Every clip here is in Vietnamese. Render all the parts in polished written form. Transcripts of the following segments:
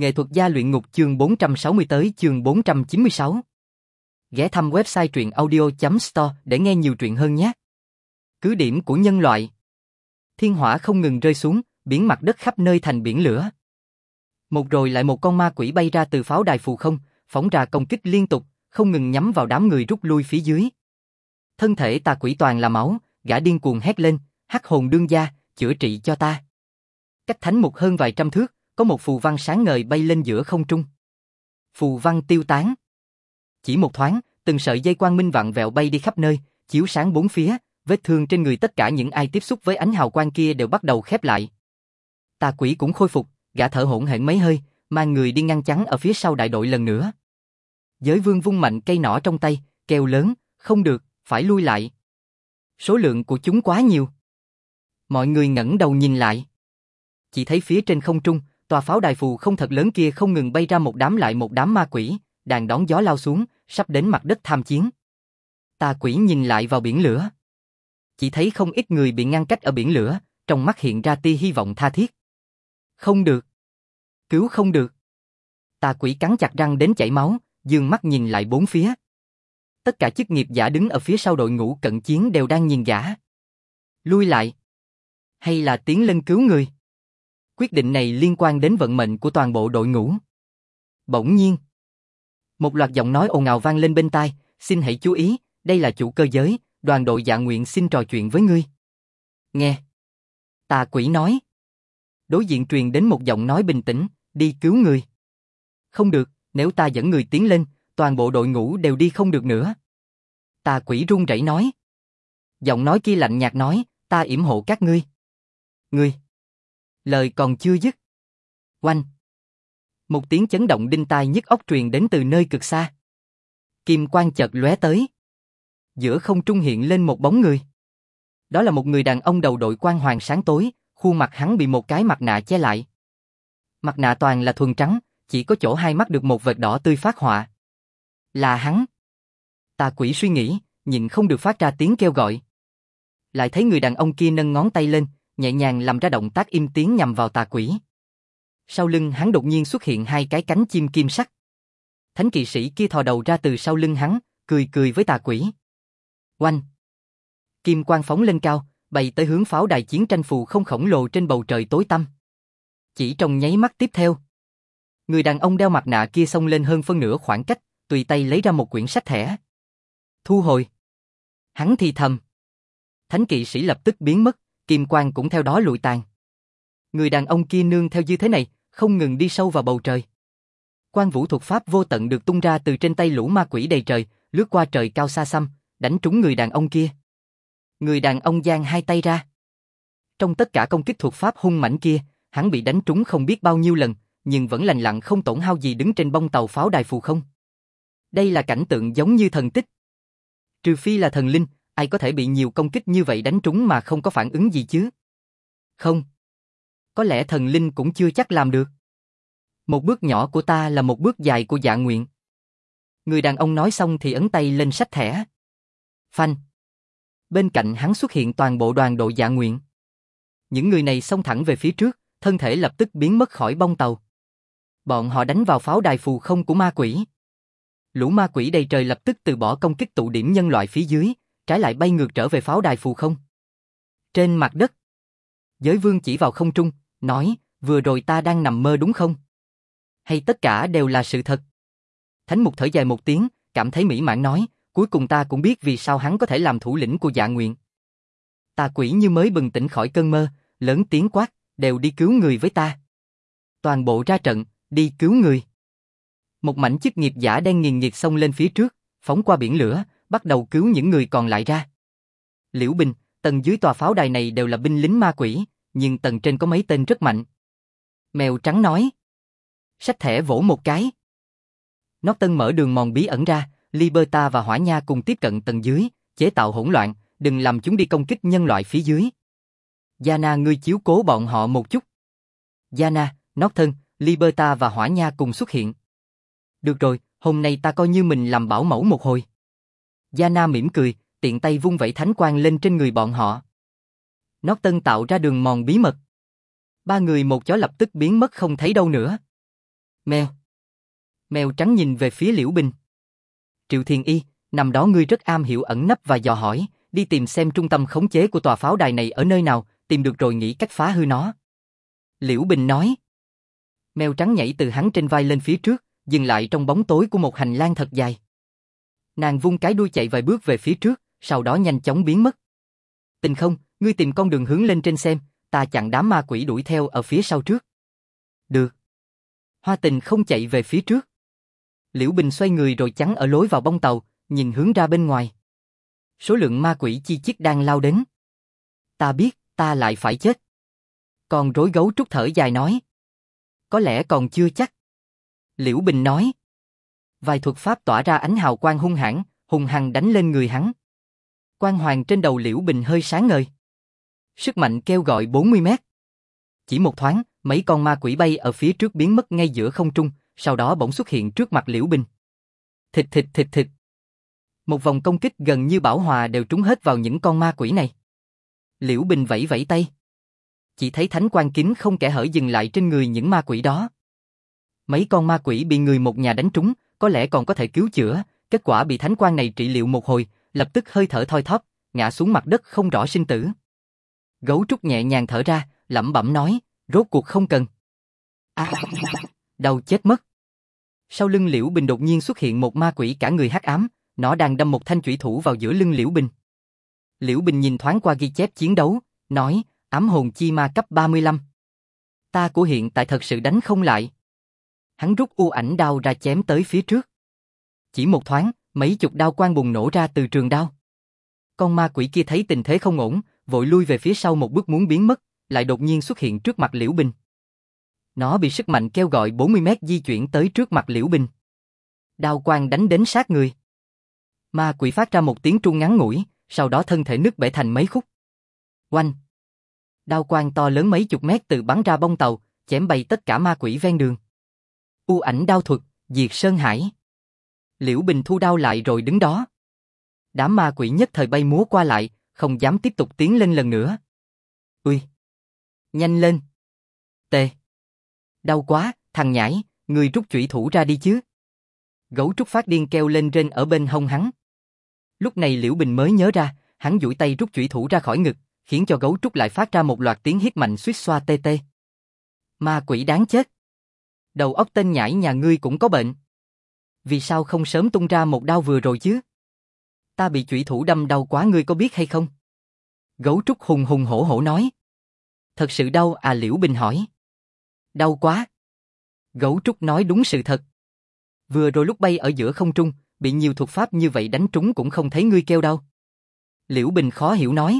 Nghệ thuật gia luyện ngục chương 460 tới chương 496. Ghé thăm website truyện audio.store để nghe nhiều truyện hơn nhé. Cứ điểm của nhân loại. Thiên hỏa không ngừng rơi xuống, biển mặt đất khắp nơi thành biển lửa. Một rồi lại một con ma quỷ bay ra từ pháo đài phù không, phóng ra công kích liên tục, không ngừng nhắm vào đám người rút lui phía dưới. Thân thể tà quỷ toàn là máu, gã điên cuồng hét lên, hắc hồn đương gia, chữa trị cho ta. Cách thánh mục hơn vài trăm thước, có một phù văn sáng ngời bay lên giữa không trung. Phù văn tiêu tán. Chỉ một thoáng, từng sợi dây quang minh vặn vẹo bay đi khắp nơi, chiếu sáng bốn phía, vết thương trên người tất cả những ai tiếp xúc với ánh hào quang kia đều bắt đầu khép lại. Tà quỷ cũng khôi phục, gã thở hổn hển mấy hơi, mang người đi ngăn chắn ở phía sau đại đội lần nữa. Giới vương vung mạnh cây nỏ trong tay, kêu lớn, không được, phải lui lại. Số lượng của chúng quá nhiều. Mọi người ngẩng đầu nhìn lại. Chỉ thấy phía trên không trung, tòa pháo đài phù không thật lớn kia không ngừng bay ra một đám lại một đám ma quỷ, đang đón gió lao xuống, sắp đến mặt đất tham chiến. Tà quỷ nhìn lại vào biển lửa. Chỉ thấy không ít người bị ngăn cách ở biển lửa, trong mắt hiện ra tia hy vọng tha thiết. Không được. Cứu không được. Tà quỷ cắn chặt răng đến chảy máu, dương mắt nhìn lại bốn phía. Tất cả chức nghiệp giả đứng ở phía sau đội ngũ cận chiến đều đang nhìn gã. Lui lại. Hay là tiến lên cứu người? Quyết định này liên quan đến vận mệnh của toàn bộ đội ngũ. Bỗng nhiên, một loạt giọng nói ồn ào vang lên bên tai, xin hãy chú ý, đây là chủ cơ giới, đoàn đội Dạ Nguyện xin trò chuyện với ngươi. Nghe. Tà quỷ nói. Đối diện truyền đến một giọng nói bình tĩnh, đi cứu người. Không được, nếu ta dẫn người tiến lên, toàn bộ đội ngũ đều đi không được nữa. Tà quỷ run rẩy nói. Giọng nói kia lạnh nhạt nói, ta yểm hộ các ngươi. Ngươi. Lời còn chưa dứt. Oanh. Một tiếng chấn động đinh tai nhức óc truyền đến từ nơi cực xa. Kim quang chợt lóe tới. Giữa không trung hiện lên một bóng người. Đó là một người đàn ông đầu đội quang hoàng sáng tối, khuôn mặt hắn bị một cái mặt nạ che lại. Mặt nạ toàn là thuần trắng, chỉ có chỗ hai mắt được một vệt đỏ tươi phát họa. Là hắn. Tà quỷ suy nghĩ, nhịn không được phát ra tiếng kêu gọi. Lại thấy người đàn ông kia nâng ngón tay lên, nhẹ nhàng làm ra động tác im tiếng nhằm vào tà quỷ. Sau lưng hắn đột nhiên xuất hiện hai cái cánh chim kim sắc. Thánh kỵ sĩ kia thò đầu ra từ sau lưng hắn, cười cười với tà quỷ. Oanh! Kim quang phóng lên cao, bay tới hướng pháo đài chiến tranh phù không khổng lồ trên bầu trời tối tăm. Chỉ trong nháy mắt tiếp theo, người đàn ông đeo mặt nạ kia xông lên hơn phân nửa khoảng cách, tùy tay lấy ra một quyển sách thẻ. Thu hồi. Hắn thì thầm. Thánh kỵ sĩ lập tức biến mất, kim quang cũng theo đó lụi tàn. Người đàn ông kia nương theo như thế này, không ngừng đi sâu vào bầu trời. Quang vũ thuật pháp vô tận được tung ra từ trên tay lũ ma quỷ đầy trời, lướt qua trời cao xa xăm, đánh trúng người đàn ông kia. Người đàn ông giang hai tay ra. Trong tất cả công kích thuật pháp hung mãnh kia, hắn bị đánh trúng không biết bao nhiêu lần, nhưng vẫn lành lặn không tổn hao gì đứng trên bông tàu pháo đài phù không. Đây là cảnh tượng giống như thần tích. Trừ phi là thần linh, ai có thể bị nhiều công kích như vậy đánh trúng mà không có phản ứng gì chứ? Không. Có lẽ thần linh cũng chưa chắc làm được. Một bước nhỏ của ta là một bước dài của Dạ Nguyện. Người đàn ông nói xong thì ấn tay lên sách thẻ. Phanh. Bên cạnh hắn xuất hiện toàn bộ đoàn đội Dạ Nguyện. Những người này xông thẳng về phía trước, thân thể lập tức biến mất khỏi bông tàu. Bọn họ đánh vào pháo đài phù không của ma quỷ. Lũ ma quỷ đầy trời lập tức từ bỏ công kích tụ điểm nhân loại phía dưới, trái lại bay ngược trở về pháo đài phù không. Trên mặt đất, Giới Vương chỉ vào không trung, nói, vừa rồi ta đang nằm mơ đúng không? Hay tất cả đều là sự thật? Thánh mục thở dài một tiếng, cảm thấy mỹ mãn nói, cuối cùng ta cũng biết vì sao hắn có thể làm thủ lĩnh của Dạ Nguyện. Tà quỷ như mới bừng tỉnh khỏi cơn mơ, lớn tiếng quát, đều đi cứu người với ta. Toàn bộ ra trận, đi cứu người. Một mảnh chức nghiệp giả đen nghiền nghiệt xông lên phía trước, phóng qua biển lửa, bắt đầu cứu những người còn lại ra. Liễu Bình, tầng dưới tòa pháo đài này đều là binh lính ma quỷ, nhưng tầng trên có mấy tên rất mạnh. Mèo trắng nói. Sách thẻ vỗ một cái. Norton mở đường mòn bí ẩn ra, Liberta và Hỏa Nha cùng tiếp cận tầng dưới, chế tạo hỗn loạn, đừng làm chúng đi công kích nhân loại phía dưới. Yana, ngươi chiếu cố bọn họ một chút. Yana, Norton, Liberta và Hỏa Nha cùng xuất hiện. Được rồi, hôm nay ta coi như mình làm bảo mẫu một hồi. Yana mỉm cười, tiện tay vung vẩy thánh quang lên trên người bọn họ. Norton tạo ra đường mòn bí mật. Ba người một chó lập tức biến mất không thấy đâu nữa. Mèo. Mèo trắng nhìn về phía Liễu Bình. Triệu Thiền Y, năm đó ngươi rất am hiểu ẩn nấp và dò hỏi, đi tìm xem trung tâm khống chế của tòa pháo đài này ở nơi nào, tìm được rồi nghĩ cách phá hư nó. Liễu Bình nói. Mèo trắng nhảy từ hắn trên vai lên phía trước, dừng lại trong bóng tối của một hành lang thật dài. Nàng vung cái đuôi chạy vài bước về phía trước, sau đó nhanh chóng biến mất. Tình Không, ngươi tìm con đường hướng lên trên xem, ta chặn đám ma quỷ đuổi theo ở phía sau trước. Được. Hoa Tình Không chạy về phía trước. Liễu Bình xoay người rồi chắn ở lối vào bong tàu, nhìn hướng ra bên ngoài. Số lượng ma quỷ chi chít đang lao đến. Ta biết, ta lại phải chết. Con rối gấu trúc thở dài nói. Có lẽ còn chưa chắc. Liễu Bình nói. Vài thuật pháp tỏa ra ánh hào quang hung hăng đánh lên người hắn. Quang hoàng trên đầu Liễu Bình hơi sáng ngời. Sức mạnh kêu gọi 40 mét. Chỉ một thoáng, mấy con ma quỷ bay ở phía trước biến mất ngay giữa không trung, sau đó bỗng xuất hiện trước mặt Liễu Bình. Thịt thịt thịt thịt. Một vòng công kích gần như bão hòa đều trúng hết vào những con ma quỷ này. Liễu Bình vẫy vẫy tay. Chỉ thấy thánh quang kính không kẽ hở dừng lại trên người những ma quỷ đó. Mấy con ma quỷ bị người một nhà đánh trúng, có lẽ còn có thể cứu chữa, kết quả bị thánh quang này trị liệu một hồi, lập tức hơi thở thoi thóp, ngã xuống mặt đất không rõ sinh tử. Gấu trúc nhẹ nhàng thở ra, lẩm bẩm nói, rốt cuộc không cần. Đau chết mất. Sau lưng Liễu Bình đột nhiên xuất hiện một ma quỷ cả người hắc ám, nó đang đâm một thanh chủy thủ vào giữa lưng Liễu Bình. Liễu Bình nhìn thoáng qua ghi chép chiến đấu, nói, ám hồn chi ma cấp 35. Ta của hiện tại thật sự đánh không lại. Hắn rút u ảnh đao ra chém tới phía trước. Chỉ một thoáng, mấy chục đao quang bùng nổ ra từ trường đao. Con ma quỷ kia thấy tình thế không ổn, vội lui về phía sau một bước muốn biến mất, lại đột nhiên xuất hiện trước mặt Liễu Bình. Nó bị sức mạnh kêu gọi 40 mét di chuyển tới trước mặt Liễu Bình. Đao quang đánh đến sát người. Ma quỷ phát ra một tiếng tru ngắn ngủi, sau đó thân thể nứt bể thành mấy khúc. Oanh! Đao quang to lớn mấy chục mét từ bắn ra bông tàu, chém bay tất cả ma quỷ ven đường. U ảnh đao thuật, diệt sơn hải. Liễu Bình thu đao lại rồi đứng đó. Đám ma quỷ nhất thời bay múa qua lại, không dám tiếp tục tiến lên lần nữa. Ui! Nhanh lên! Tê! Đau quá, thằng nhãi, ngươi rút chủy thủ ra đi chứ. Gấu trúc phát điên kêu lên rên ở bên hông hắn. Lúc này Liễu Bình mới nhớ ra, hắn duỗi tay rút chủy thủ ra khỏi ngực, khiến cho gấu trúc lại phát ra một loạt tiếng hít mạnh suýt xoa tê tê. Ma quỷ đáng chết! Đầu óc tên nhãi nhà ngươi cũng có bệnh. Vì sao không sớm tung ra một đao vừa rồi chứ? Ta bị chủy thủ đâm đau quá ngươi có biết hay không? Gấu trúc hùng hùng hổ hổ nói. Thật sự đau à? Liễu Bình hỏi. Đau quá. Gấu trúc nói đúng sự thật. Vừa rồi lúc bay ở giữa không trung, bị nhiều thuật pháp như vậy đánh trúng cũng không thấy ngươi kêu đau. Liễu Bình khó hiểu nói.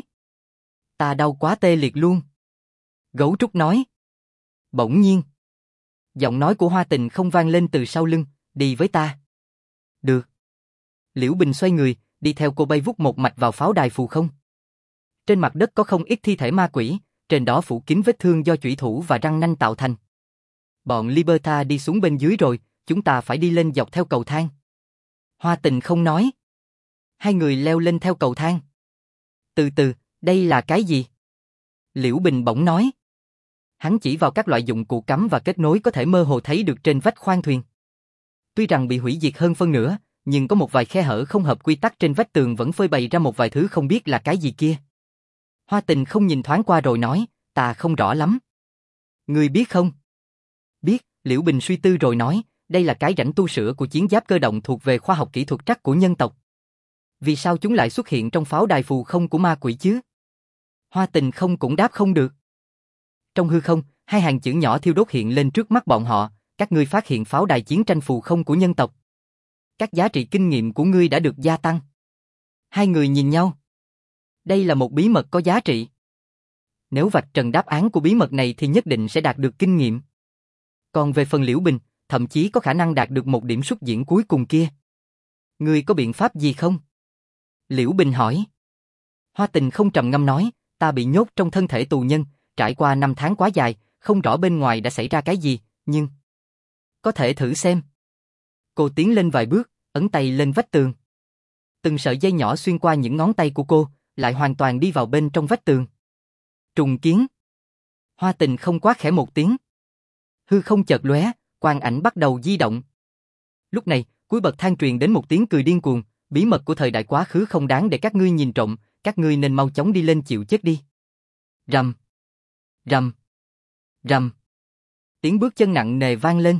Ta đau quá tê liệt luôn. Gấu trúc nói. Bỗng nhiên, giọng nói của Hoa Tình Không vang lên từ sau lưng, đi với ta. Được. Liễu Bình xoay người, đi theo cô bay vút một mạch vào pháo đài phù không. Trên mặt đất có không ít thi thể ma quỷ, trên đó phủ kín vết thương do chủy thủ và răng nanh tạo thành. Bọn Liberta đi xuống bên dưới rồi, chúng ta phải đi lên dọc theo cầu thang. Hoa Tình Không nói. Hai người leo lên theo cầu thang. Từ từ, đây là cái gì? Liễu Bình bỗng nói. Hắn chỉ vào các loại dụng cụ cắm và kết nối có thể mơ hồ thấy được trên vách khoang thuyền. Tuy rằng bị hủy diệt hơn phân nửa, nhưng có một vài khe hở không hợp quy tắc trên vách tường vẫn phơi bày ra một vài thứ không biết là cái gì kia. Hoa Tình Không nhìn thoáng qua rồi nói, ta không rõ lắm. Ngươi biết không? Biết, Liễu Bình suy tư rồi nói, đây là cái rãnh tu sửa của chiến giáp cơ động thuộc về khoa học kỹ thuật trắc của nhân tộc. Vì sao chúng lại xuất hiện trong pháo đài phù không của ma quỷ chứ? Hoa Tình Không cũng đáp không được. Trong hư không, hai hàng chữ nhỏ thiêu đốt hiện lên trước mắt bọn họ, các ngươi phát hiện pháo đài chiến tranh phù không của nhân tộc. Các giá trị kinh nghiệm của ngươi đã được gia tăng. Hai người nhìn nhau. Đây là một bí mật có giá trị. Nếu vạch trần đáp án của bí mật này thì nhất định sẽ đạt được kinh nghiệm. Còn về phần Liễu Bình, thậm chí có khả năng đạt được một điểm xuất diễn cuối cùng kia. Ngươi có biện pháp gì không? Liễu Bình hỏi. Hoa Tình Không trầm ngâm nói, ta bị nhốt trong thân thể tù nhân, trải qua 5 tháng quá dài, không rõ bên ngoài đã xảy ra cái gì, nhưng... Có thể thử xem. Cô tiến lên vài bước, ấn tay lên vách tường. Từng sợi dây nhỏ xuyên qua những ngón tay của cô, lại hoàn toàn đi vào bên trong vách tường. Trùng kiến. Hoa Tình Không quát khẽ một tiếng. Hư không chợt lóe, Quang ảnh bắt đầu di động. Lúc này, cuối bậc thang truyền đến một tiếng cười điên cuồng, bí mật của thời đại quá khứ không đáng để các ngươi nhìn trộm, các ngươi nên mau chóng đi lên chịu chết đi. Rầm, rầm, rầm. Tiếng bước chân nặng nề vang lên.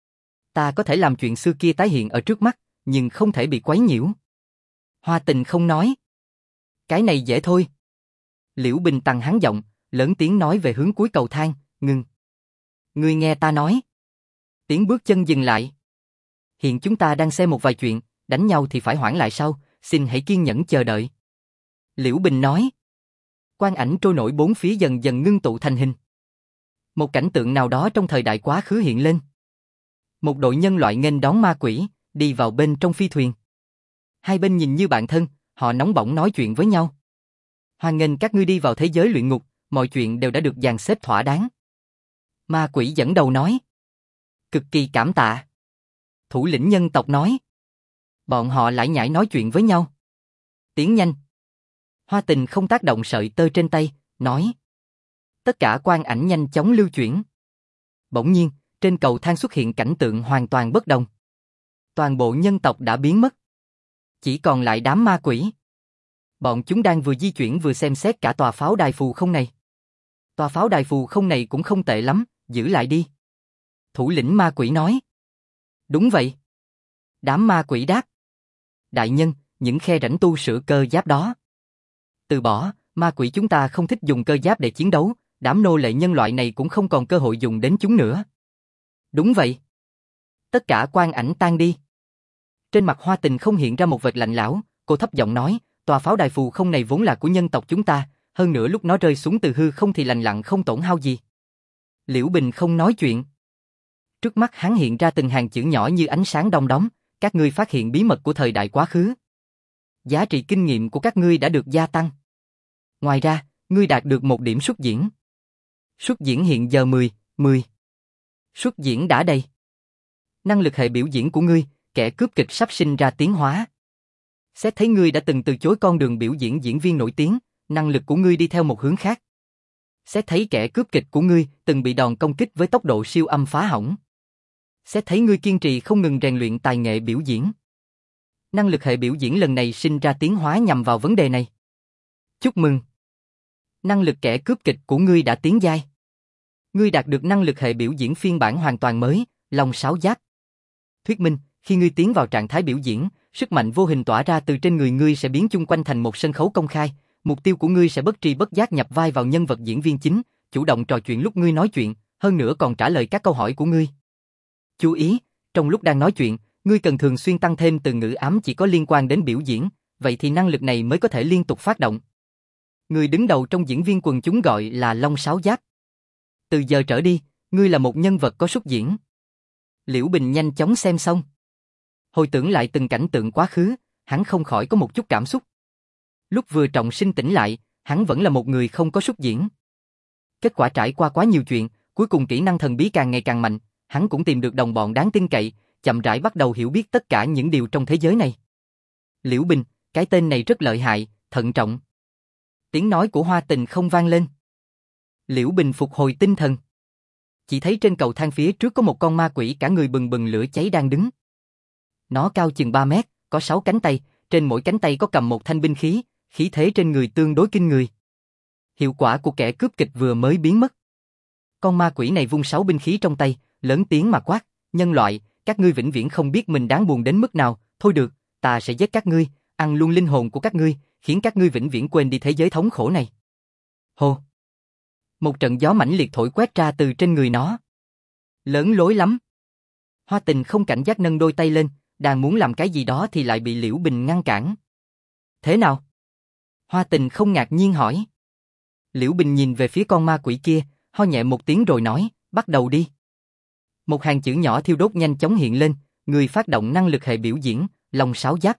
Ta có thể làm chuyện xưa kia tái hiện ở trước mắt, nhưng không thể bị quấy nhiễu. Hoa Tình không nói. Cái này dễ thôi. Liễu Bình tăng hắn giọng, lớn tiếng nói về hướng cuối cầu thang, ngừng. Ngươi nghe ta nói. Tiếng bước chân dừng lại. Hiện chúng ta đang xem một vài chuyện, đánh nhau thì phải hoãn lại sau, xin hãy kiên nhẫn chờ đợi. Liễu Bình nói. Quang ảnh trôi nổi bốn phía dần dần ngưng tụ thành hình. Một cảnh tượng nào đó trong thời đại quá khứ hiện lên. Một đội nhân loại nghênh đón ma quỷ, đi vào bên trong phi thuyền. Hai bên nhìn như bạn thân, họ nóng bỏng nói chuyện với nhau. Hoan nghênh các ngươi đi vào thế giới luyện ngục, mọi chuyện đều đã được dàn xếp thỏa đáng. Ma quỷ dẫn đầu nói. Cực kỳ cảm tạ. Thủ lĩnh nhân tộc nói. Bọn họ lải nhải nói chuyện với nhau. Tiến nhanh. Hoa Tình không tác động sợi tơ trên tay, nói. Tất cả quang ảnh nhanh chóng lưu chuyển. Bỗng nhiên, trên cầu thang xuất hiện cảnh tượng hoàn toàn bất đồng. Toàn bộ nhân tộc đã biến mất. Chỉ còn lại đám ma quỷ. Bọn chúng đang vừa di chuyển vừa xem xét cả tòa pháo đài phù không này. Tòa pháo đài phù không này cũng không tệ lắm, giữ lại đi. Thủ lĩnh ma quỷ nói. Đúng vậy. Đám ma quỷ đáp. Đại nhân, những khe rãnh tu sửa cơ giáp đó. Từ bỏ, ma quỷ chúng ta không thích dùng cơ giáp để chiến đấu, đám nô lệ nhân loại này cũng không còn cơ hội dùng đến chúng nữa. Đúng vậy. Tất cả quang ảnh tan đi. Trên mặt Hoa Tình không hiện ra một vệt lạnh lẽo, cô thấp giọng nói, tòa pháo đài phù không này vốn là của nhân tộc chúng ta, hơn nữa lúc nó rơi xuống từ hư không thì lành lặn không tổn hao gì. Liễu Bình không nói chuyện. Trước mắt hắn hiện ra từng hàng chữ nhỏ như ánh sáng đom đóm, các ngươi phát hiện bí mật của thời đại quá khứ. Giá trị kinh nghiệm của các ngươi đã được gia tăng. Ngoài ra, ngươi đạt được một điểm xuất diễn. Xuất diễn hiện giờ 10. Xuất diễn đã đầy. Năng lực hệ biểu diễn của ngươi, kẻ cướp kịch sắp sinh ra tiến hóa. Xét thấy ngươi đã từng từ chối con đường biểu diễn diễn viên nổi tiếng, năng lực của ngươi đi theo một hướng khác. Xét thấy kẻ cướp kịch của ngươi từng bị đòn công kích với tốc độ siêu âm phá hỏng. Xét thấy ngươi kiên trì không ngừng rèn luyện tài nghệ biểu diễn. Năng lực hệ biểu diễn lần này sinh ra tiến hóa nhằm vào vấn đề này. Chúc mừng! Năng lực kẻ cướp kịch của ngươi đã tiến giai. Ngươi đạt được năng lực hệ biểu diễn phiên bản hoàn toàn mới, Long Sáo Giáp. Thuyết minh, khi ngươi tiến vào trạng thái biểu diễn, sức mạnh vô hình tỏa ra từ trên người ngươi sẽ biến chung quanh thành một sân khấu công khai, mục tiêu của ngươi sẽ bất tri bất giác nhập vai vào nhân vật diễn viên chính, chủ động trò chuyện lúc ngươi nói chuyện, hơn nữa còn trả lời các câu hỏi của ngươi. Chú ý, trong lúc đang nói chuyện, ngươi cần thường xuyên tăng thêm từ ngữ ám chỉ có liên quan đến biểu diễn, vậy thì năng lực này mới có thể liên tục phát động. Người đứng đầu trong diễn viên quần chúng gọi là Long Sáo Giáp. Từ giờ trở đi, ngươi là một nhân vật có xuất diễn. Liễu Bình nhanh chóng xem xong. Hồi tưởng lại từng cảnh tượng quá khứ, hắn không khỏi có một chút cảm xúc. Lúc vừa trọng sinh tỉnh lại, hắn vẫn là một người không có xuất diễn. Kết quả trải qua quá nhiều chuyện, cuối cùng kỹ năng thần bí càng ngày càng mạnh, hắn cũng tìm được đồng bọn đáng tin cậy, chậm rãi bắt đầu hiểu biết tất cả những điều trong thế giới này. Liễu Bình, cái tên này rất lợi hại, thận trọng. Tiếng nói của Hoa Tình không vang lên. Liễu Bình phục hồi tinh thần. Chỉ thấy trên cầu thang phía trước có một con ma quỷ cả người bừng bừng lửa cháy đang đứng. Nó cao chừng 3 mét, có 6 cánh tay, trên mỗi cánh tay có cầm một thanh binh khí, khí thế trên người tương đối kinh người. Hiệu quả của kẻ cướp kịch vừa mới biến mất. Con ma quỷ này vung 6 binh khí trong tay, lớn tiếng mà quát, nhân loại, các ngươi vĩnh viễn không biết mình đáng buồn đến mức nào, thôi được, ta sẽ giết các ngươi, ăn luôn linh hồn của các ngươi, khiến các ngươi vĩnh viễn quên đi thế giới thống khổ này. Hô! Một trận gió mãnh liệt thổi quét ra từ trên người nó. Lớn lối lắm. Hoa Tình không cảnh giác nâng đôi tay lên, đang muốn làm cái gì đó thì lại bị Liễu Bình ngăn cản. Thế nào? Hoa Tình không ngạc nhiên hỏi. Liễu Bình nhìn về phía con ma quỷ kia, ho nhẹ một tiếng rồi nói, bắt đầu đi. Một hàng chữ nhỏ thiêu đốt nhanh chóng hiện lên, người phát động năng lực hệ biểu diễn, Long Sáo Giáp.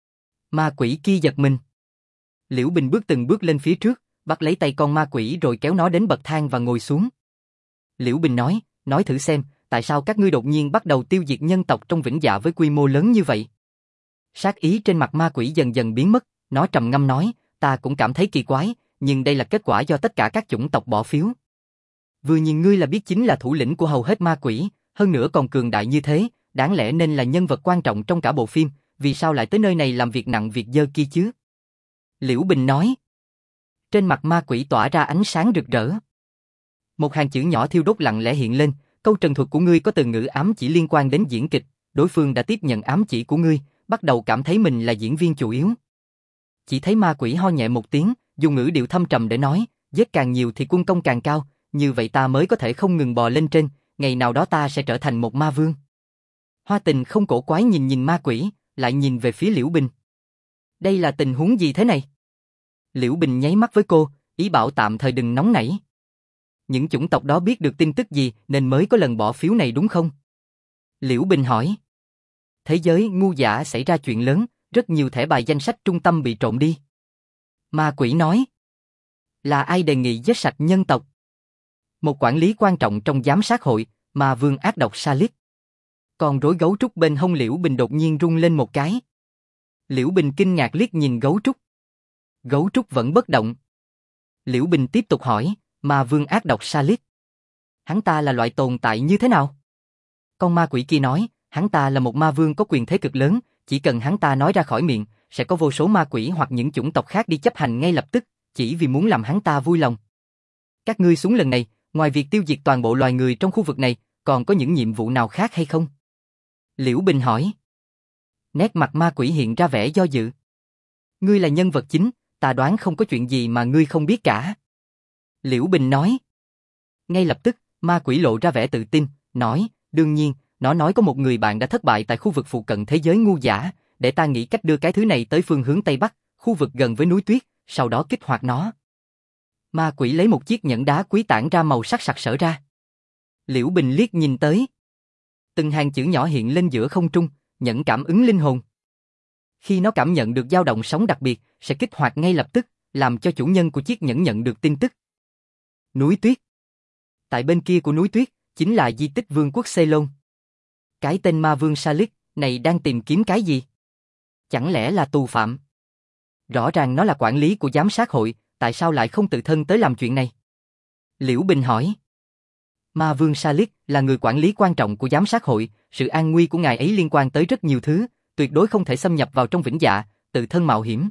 Ma quỷ kia giật mình. Liễu Bình bước từng bước lên phía trước, bắt lấy tay con ma quỷ rồi kéo nó đến bậc thang và ngồi xuống. Liễu Bình nói thử xem, tại sao các ngươi đột nhiên bắt đầu tiêu diệt nhân tộc trong Vĩnh Dạ với quy mô lớn như vậy? Sát ý trên mặt ma quỷ dần dần biến mất, nó trầm ngâm nói, ta cũng cảm thấy kỳ quái, nhưng đây là kết quả do tất cả các chủng tộc bỏ phiếu. Vừa nhìn ngươi là biết chính là thủ lĩnh của hầu hết ma quỷ, Hơn nữa còn cường đại như thế, đáng lẽ nên là nhân vật quan trọng trong cả bộ phim, vì sao lại tới nơi này làm việc nặng việc dơ kia chứ? Liễu Bình nói. Trên mặt ma quỷ tỏa ra ánh sáng rực rỡ. Một hàng chữ nhỏ thiêu đốt lặng lẽ hiện lên, câu trần thuật của ngươi có từ ngữ ám chỉ liên quan đến diễn kịch, đối phương đã tiếp nhận ám chỉ của ngươi, bắt đầu cảm thấy mình là diễn viên chủ yếu. Chỉ thấy ma quỷ ho nhẹ một tiếng, dùng ngữ điệu thâm trầm để nói, giết càng nhiều thì quân công càng cao, như vậy ta mới có thể không ngừng bò lên trên, ngày nào đó ta sẽ trở thành một ma vương. Hoa Tình không cổ quái nhìn ma quỷ, lại nhìn về phía Liễu Bình. Đây là tình huống gì thế này? Liễu Bình nháy mắt với cô, ý bảo tạm thời đừng nóng nảy. Những chủng tộc đó biết được tin tức gì nên mới có lần bỏ phiếu này đúng không? Liễu Bình hỏi. Thế giới ngu dã xảy ra chuyện lớn, rất nhiều thẻ bài danh sách trung tâm bị trộm đi. Ma quỷ nói. Là ai đề nghị giết sạch nhân tộc? Một quản lý quan trọng trong giám sát hội, Ma Vương ác độc Salit. Còn rối gấu trúc bên hông Liễu Bình đột nhiên rung lên một cái. Liễu Bình kinh ngạc liếc nhìn gấu trúc. Gấu trúc vẫn bất động. Liễu Bình tiếp tục hỏi, Ma Vương ác độc Salit. Hắn ta là loại tồn tại như thế nào? Con ma quỷ kia nói, hắn ta là một ma vương có quyền thế cực lớn, chỉ cần hắn ta nói ra khỏi miệng, sẽ có vô số ma quỷ hoặc những chủng tộc khác đi chấp hành ngay lập tức, chỉ vì muốn làm hắn ta vui lòng. Các ngươi xuống lần này, ngoài việc tiêu diệt toàn bộ loài người trong khu vực này, còn có những nhiệm vụ nào khác hay không? Liễu Bình hỏi. Nét mặt ma quỷ hiện ra vẻ do dự. Ngươi là nhân vật chính, ta đoán không có chuyện gì mà ngươi không biết cả. Liễu Bình nói. Ngay lập tức, ma quỷ lộ ra vẻ tự tin, nói, đương nhiên, nó nói có một người bạn đã thất bại tại khu vực phụ cận thế giới ngu dã, để ta nghĩ cách đưa cái thứ này tới phương hướng Tây Bắc, khu vực gần với núi tuyết, sau đó kích hoạt nó. Ma quỷ lấy một chiếc nhẫn đá quý tản ra màu sắc sặc sỡ ra. Liễu Bình liếc nhìn tới. Từng hàng chữ nhỏ hiện lên giữa không trung, nhẫn cảm ứng linh hồn. Khi nó cảm nhận được dao động sóng đặc biệt, sẽ kích hoạt ngay lập tức, làm cho chủ nhân của chiếc nhẫn nhận được tin tức. Núi tuyết. Tại bên kia của núi tuyết, chính là di tích vương quốc Ceylon. Cái tên ma vương Salit này đang tìm kiếm cái gì? Chẳng lẽ là tù phạm? Rõ ràng nó là quản lý của giám sát hội, tại sao lại không tự thân tới làm chuyện này? Liễu Bình hỏi. Ma vương Salit là người quản lý quan trọng của giám sát hội, sự an nguy của ngài ấy liên quan tới rất nhiều thứ, tuyệt đối không thể xâm nhập vào trong vĩnh dạ, tự thân mạo hiểm.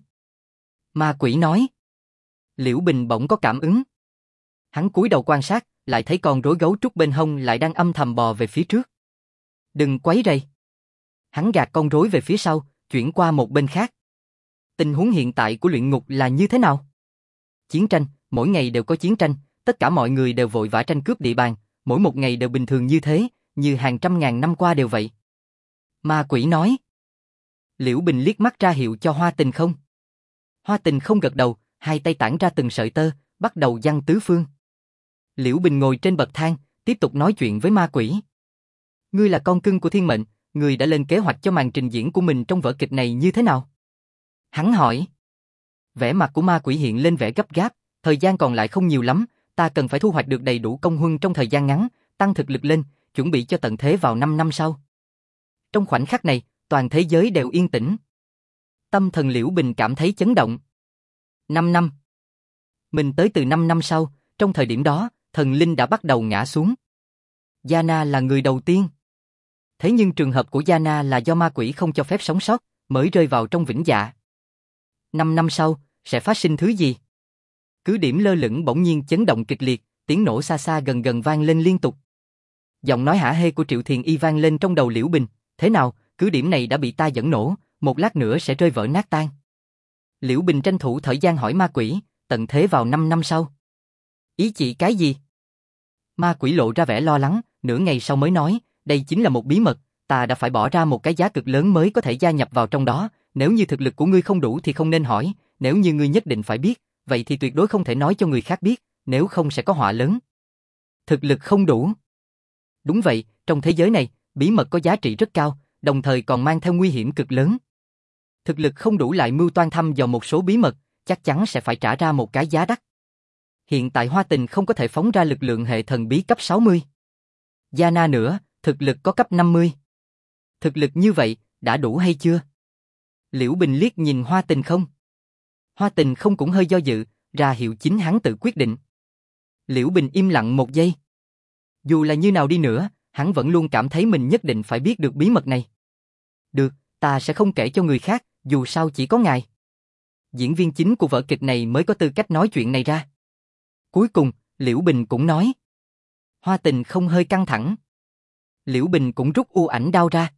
Ma quỷ nói. Liễu Bình bỗng có cảm ứng. Hắn cúi đầu quan sát, lại thấy con rối gấu trúc bên hông lại đang âm thầm bò về phía trước. Đừng quấy rầy. Hắn gạt con rối về phía sau, chuyển qua một bên khác. Tình huống hiện tại của luyện ngục là như thế nào? Chiến tranh, mỗi ngày đều có chiến tranh, tất cả mọi người đều vội vã tranh cướp địa bàn, mỗi một ngày đều bình thường như thế, như hàng trăm ngàn năm qua đều vậy. Ma quỷ nói. Liễu Bình liếc mắt ra hiệu cho Hoa Tình không. Hoa Tình không gật đầu, hai tay tản ra từng sợi tơ, bắt đầu giăng tứ phương. Liễu Bình ngồi trên bậc thang, tiếp tục nói chuyện với ma quỷ. Ngươi là con cưng của thiên mệnh, ngươi đã lên kế hoạch cho màn trình diễn của mình trong vở kịch này như thế nào? Hắn hỏi. Vẻ mặt của ma quỷ hiện lên vẻ gấp gáp, thời gian còn lại không nhiều lắm, ta cần phải thu hoạch được đầy đủ công huân trong thời gian ngắn, tăng thực lực lên, chuẩn bị cho tận thế vào 5 năm sau. Trong khoảnh khắc này, toàn thế giới đều yên tĩnh. Tâm thần Liễu Bình cảm thấy chấn động. 5 năm. Mình tới từ 5 năm sau, trong thời điểm đó, thần linh đã bắt đầu ngã xuống. Yana là người đầu tiên. Thế nhưng trường hợp của Yana là do ma quỷ không cho phép sống sót, mới rơi vào trong vĩnh dạ. 5 năm sau, sẽ phát sinh thứ gì? Cứ điểm lơ lửng bỗng nhiên chấn động kịch liệt, tiếng nổ xa xa gần gần vang lên liên tục. Giọng nói hả hê của Triệu Thiền Y vang lên trong đầu Liễu Bình, thế nào, cứ điểm này đã bị ta dẫn nổ, một lát nữa sẽ rơi vỡ nát tan. Liễu Bình tranh thủ thời gian hỏi ma quỷ, tận thế vào 5 năm sau. Ý chị cái gì? Ma quỷ lộ ra vẻ lo lắng, nửa ngày sau mới nói, đây chính là một bí mật, ta đã phải bỏ ra một cái giá cực lớn mới có thể gia nhập vào trong đó, nếu như thực lực của ngươi không đủ thì không nên hỏi, nếu như ngươi nhất định phải biết, vậy thì tuyệt đối không thể nói cho người khác biết, nếu không sẽ có họa lớn. Thực lực không đủ. Đúng vậy, trong thế giới này, bí mật có giá trị rất cao, đồng thời còn mang theo nguy hiểm cực lớn. Thực lực không đủ lại mưu toan thăm dò một số bí mật, chắc chắn sẽ phải trả ra một cái giá đắt. Hiện tại Hoa Tình không có thể phóng ra lực lượng hệ thần bí cấp 60. Yana nữa, thực lực có cấp 50. Thực lực như vậy, đã đủ hay chưa? Liễu Bình liếc nhìn Hoa Tình không. Hoa Tình không cũng hơi do dự, ra hiệu chính hắn tự quyết định. Liễu Bình im lặng một giây. Dù là như nào đi nữa, Hắn vẫn luôn cảm thấy mình nhất định phải biết được bí mật này. Được, ta sẽ không kể cho người khác, dù sao chỉ có ngài. Diễn viên chính của vở kịch này mới có tư cách nói chuyện này ra. Cuối cùng, Liễu Bình cũng nói. Hoa Tình không hơi căng thẳng. Liễu Bình cũng rút u ảnh đao ra.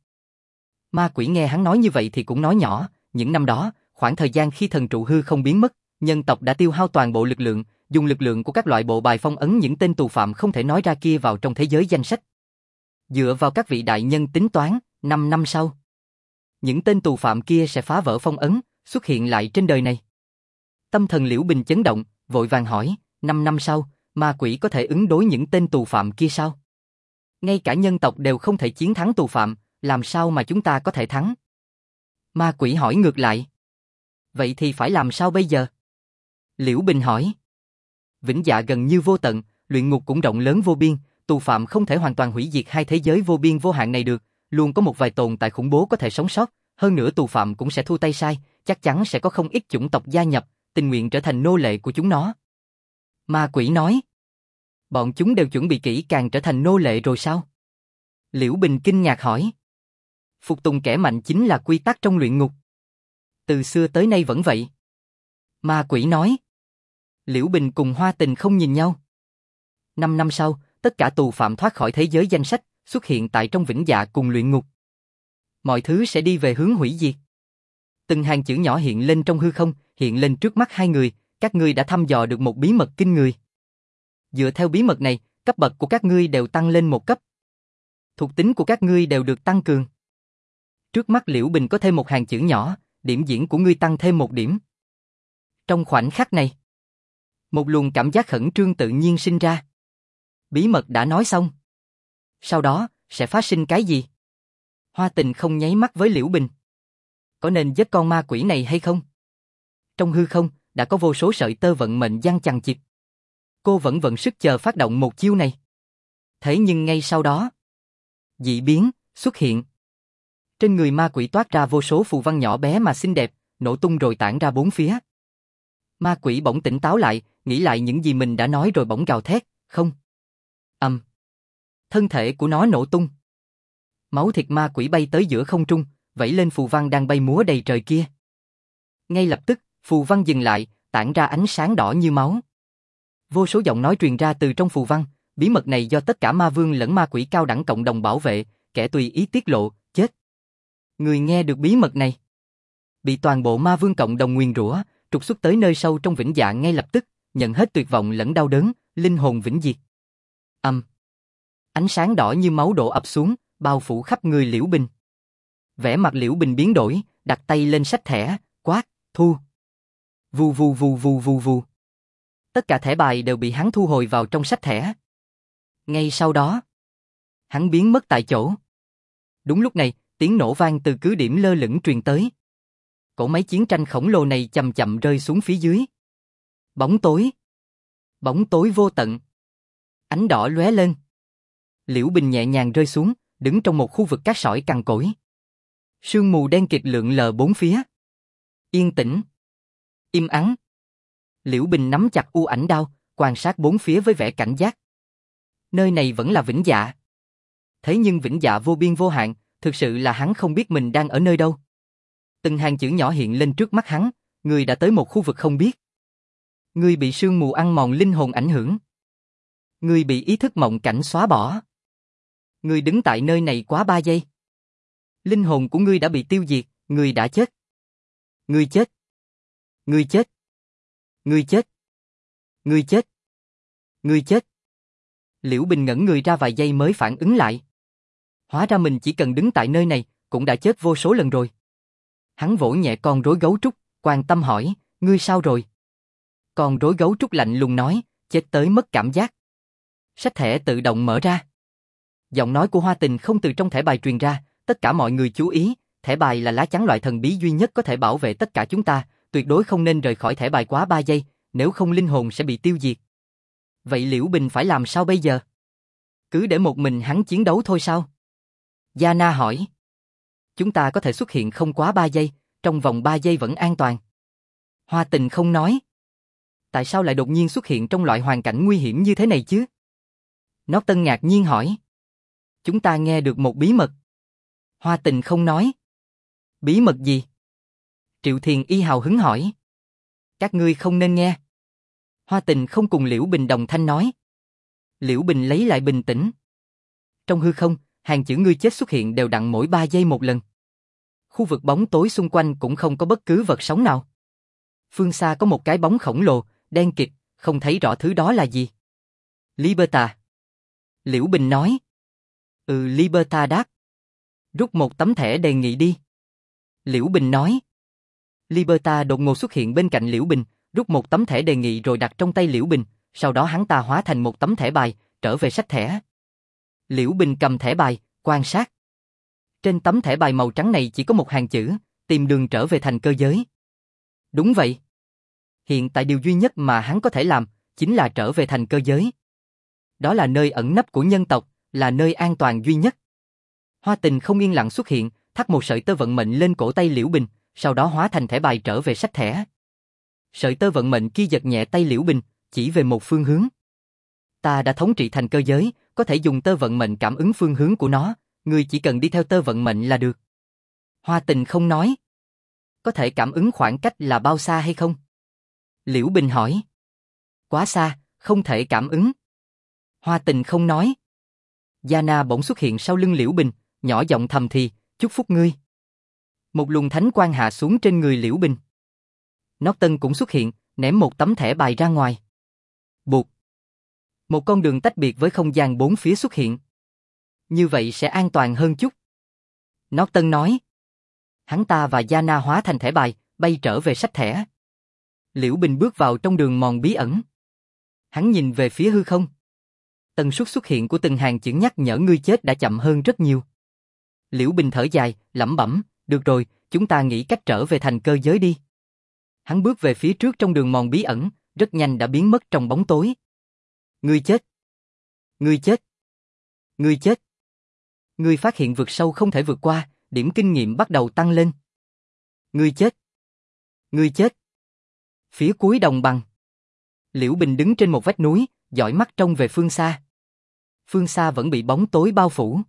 Ma quỷ nghe hắn nói như vậy thì cũng nói nhỏ, những năm đó, khoảng thời gian khi thần trụ hư không biến mất, nhân tộc đã tiêu hao toàn bộ lực lượng, dùng lực lượng của các loại bộ bài phong ấn những tên tù phạm không thể nói ra kia vào trong thế giới danh sách. Dựa vào các vị đại nhân tính toán, 5 năm sau, những tên tù phạm kia sẽ phá vỡ phong ấn, xuất hiện lại trên đời này. Tâm thần Liễu Bình chấn động, vội vàng hỏi, 5 năm sau, ma quỷ có thể ứng đối những tên tù phạm kia sao? Ngay cả nhân tộc đều không thể chiến thắng tù phạm, làm sao mà chúng ta có thể thắng? Ma quỷ hỏi ngược lại. Vậy thì phải làm sao bây giờ? Liễu Bình hỏi. Vĩnh dạ gần như vô tận, luyện ngục cũng rộng lớn vô biên, tù phạm không thể hoàn toàn hủy diệt hai thế giới vô biên vô hạn này được, luôn có một vài tồn tại khủng bố có thể sống sót, hơn nữa tù phạm cũng sẽ thu tay sai, chắc chắn sẽ có không ít chủng tộc gia nhập, tình nguyện trở thành nô lệ của chúng nó. Ma quỷ nói. Bọn chúng đều chuẩn bị kỹ càng trở thành nô lệ rồi sao? Liễu Bình kinh ngạc hỏi. Phục tùng kẻ mạnh chính là quy tắc trong luyện ngục. Từ xưa tới nay vẫn vậy. Ma quỷ nói. Liễu Bình cùng Hoa Tình không nhìn nhau. 5 năm sau, tất cả tù phạm thoát khỏi thế giới danh sách, xuất hiện tại trong vĩnh dạ cùng luyện ngục. Mọi thứ sẽ đi về hướng hủy diệt. Từng hàng chữ nhỏ hiện lên trong hư không, hiện lên trước mắt hai người, các ngươi đã thăm dò được một bí mật kinh người. Dựa theo bí mật này, cấp bậc của các ngươi đều tăng lên một cấp. Thuộc tính của các ngươi đều được tăng cường. Trước mắt Liễu Bình có thêm một hàng chữ nhỏ, điểm diễn của ngươi tăng thêm một điểm. Trong khoảnh khắc này, một luồng cảm giác khẩn trương tự nhiên sinh ra. Bí mật đã nói xong. Sau đó, sẽ phát sinh cái gì? Hoa Tình không nháy mắt với Liễu Bình. Có nên giết con ma quỷ này hay không? Trong hư không, đã có vô số sợi tơ vận mệnh giăng chằng chịt. Cô vẫn vận sức chờ phát động một chiêu này. Thế nhưng ngay sau đó, dị biến xuất hiện. Trên người ma quỷ toát ra vô số phù văn nhỏ bé mà xinh đẹp, nổ tung rồi tản ra bốn phía. Ma quỷ bỗng tỉnh táo lại, nghĩ lại những gì mình đã nói rồi bỗng gào thét, không. Thân thể của nó nổ tung. Máu thịt ma quỷ bay tới giữa không trung, vẫy lên phù văn đang bay múa đầy trời kia. Ngay lập tức, phù văn dừng lại, tản ra ánh sáng đỏ như máu. Vô số giọng nói truyền ra từ trong phù văn, bí mật này do tất cả ma vương lẫn ma quỷ cao đẳng cộng đồng bảo vệ, kẻ tùy ý tiết lộ, chết. Người nghe được bí mật này, bị toàn bộ ma vương cộng đồng nguyền rủa, trục xuất tới nơi sâu trong vĩnh dạ ngay lập tức, nhận hết tuyệt vọng lẫn đau đớn, linh hồn vĩnh diệt. Ánh sáng đỏ như máu đổ ập xuống, bao phủ khắp người Liễu Bình. Vẻ mặt Liễu Bình biến đổi, đặt tay lên sách thẻ, quát, thu. Vù vù vù vù vù vù. Tất cả thẻ bài đều bị hắn thu hồi vào trong sách thẻ. Ngay sau đó, hắn biến mất tại chỗ. Đúng lúc này, tiếng nổ vang từ cứ điểm lơ lửng truyền tới. Cỗ máy chiến tranh khổng lồ này chậm chậm rơi xuống phía dưới. Bóng tối vô tận. Ánh đỏ lóe lên. Liễu Bình nhẹ nhàng rơi xuống, đứng trong một khu vực cát sỏi cằn cỗi. Sương mù đen kịt lượn lờ bốn phía. Yên tĩnh. Im ắng. Liễu Bình nắm chặt u ảnh đao, quan sát bốn phía với vẻ cảnh giác. Nơi này vẫn là vĩnh dạ. Thế nhưng vĩnh dạ vô biên vô hạn, thực sự là hắn không biết mình đang ở nơi đâu. Từng hàng chữ nhỏ hiện lên trước mắt hắn, người đã tới một khu vực không biết. Người bị sương mù ăn mòn linh hồn ảnh hưởng. Người bị ý thức mộng cảnh xóa bỏ. Người đứng tại nơi này quá 3 giây. Linh hồn của ngươi đã bị tiêu diệt, ngươi đã chết. Ngươi chết. Ngươi chết. Ngươi chết. Ngươi chết. Ngươi chết. Liễu Bình ngẩn người ra vài giây mới phản ứng lại. Hóa ra mình chỉ cần đứng tại nơi này, cũng đã chết vô số lần rồi. Hắn vỗ nhẹ con rối gấu trúc, quan tâm hỏi, ngươi sao rồi? Con rối gấu trúc lạnh lùng nói, chết tới mất cảm giác. Sách thẻ tự động mở ra. Giọng nói của Hoa Tình không từ trong thẻ bài truyền ra, tất cả mọi người chú ý, thẻ bài là lá chắn loại thần bí duy nhất có thể bảo vệ tất cả chúng ta, tuyệt đối không nên rời khỏi thẻ bài quá 3 giây, nếu không linh hồn sẽ bị tiêu diệt. Vậy Liễu Bình phải làm sao bây giờ? Cứ để một mình hắn chiến đấu thôi sao? Yana hỏi. Chúng ta có thể xuất hiện không quá 3 giây, trong vòng 3 giây vẫn an toàn. Hoa Tình không nói. Tại sao lại đột nhiên xuất hiện trong loại hoàn cảnh nguy hiểm như thế này chứ? Norton ngạc nhiên hỏi. Chúng ta nghe được một bí mật. Hoa Tình không nói. Bí mật gì? Triệu Thiền Y hào hứng hỏi. Các ngươi không nên nghe. Hoa Tình không cùng Liễu Bình đồng thanh nói. Liễu Bình lấy lại bình tĩnh. Trong hư không, hàng chữ ngươi chết xuất hiện đều đặn mỗi 3 giây một lần. Khu vực bóng tối xung quanh cũng không có bất cứ vật sống nào. Phương xa có một cái bóng khổng lồ, đen kịt, không thấy rõ thứ đó là gì. Liberta. Liễu Bình nói. Liberta đáp. Rút một tấm thẻ đề nghị đi. Liễu Bình nói. Liberta đột ngột xuất hiện bên cạnh Liễu Bình, rút một tấm thẻ đề nghị rồi đặt trong tay Liễu Bình, sau đó hắn ta hóa thành một tấm thẻ bài, trở về sách thẻ. Liễu Bình cầm thẻ bài, quan sát. Trên tấm thẻ bài màu trắng này chỉ có một hàng chữ, tìm đường trở về thành cơ giới. Đúng vậy. Hiện tại điều duy nhất mà hắn có thể làm, chính là trở về thành cơ giới. Đó là nơi ẩn nấp của nhân tộc, là nơi an toàn duy nhất. Hoa Tình không yên lặng xuất hiện, thắt một sợi tơ vận mệnh lên cổ tay Liễu Bình, sau đó hóa thành thẻ bài trở về sách thẻ. Sợi tơ vận mệnh kia giật nhẹ tay Liễu Bình, chỉ về một phương hướng. Ta đã thống trị thành cơ giới, có thể dùng tơ vận mệnh cảm ứng phương hướng của nó, ngươi chỉ cần đi theo tơ vận mệnh là được. Hoa Tình không nói. Có thể cảm ứng khoảng cách là bao xa hay không? Liễu Bình hỏi. Quá xa, không thể cảm ứng. Hoa Tình không nói. Giana bỗng xuất hiện sau lưng Liễu Bình, nhỏ giọng thầm thì, chúc phúc ngươi. Một luồng thánh quang hạ xuống trên người Liễu Bình. Norton cũng xuất hiện, ném một tấm thẻ bài ra ngoài. Buộc. Một con đường tách biệt với không gian bốn phía xuất hiện. Như vậy sẽ an toàn hơn chút. Norton nói. Hắn ta và Giana hóa thành thẻ bài, bay trở về sách thẻ. Liễu Bình bước vào trong đường mòn bí ẩn. Hắn nhìn về phía hư không. Tần suất xuất hiện của từng hàng chữ nhắc nhở ngươi chết đã chậm hơn rất nhiều. Liễu Bình thở dài, lẩm bẩm, được rồi, chúng ta nghĩ cách trở về thành cơ giới đi. Hắn bước về phía trước trong đường mòn bí ẩn, rất nhanh đã biến mất trong bóng tối. Ngươi chết. Ngươi chết. Ngươi chết. Ngươi phát hiện vực sâu không thể vượt qua, điểm kinh nghiệm bắt đầu tăng lên. Ngươi chết. Ngươi chết. Phía cuối đồng bằng. Liễu Bình đứng trên một vách núi, dõi mắt trông về phương xa. Phương xa vẫn bị bóng tối bao phủ.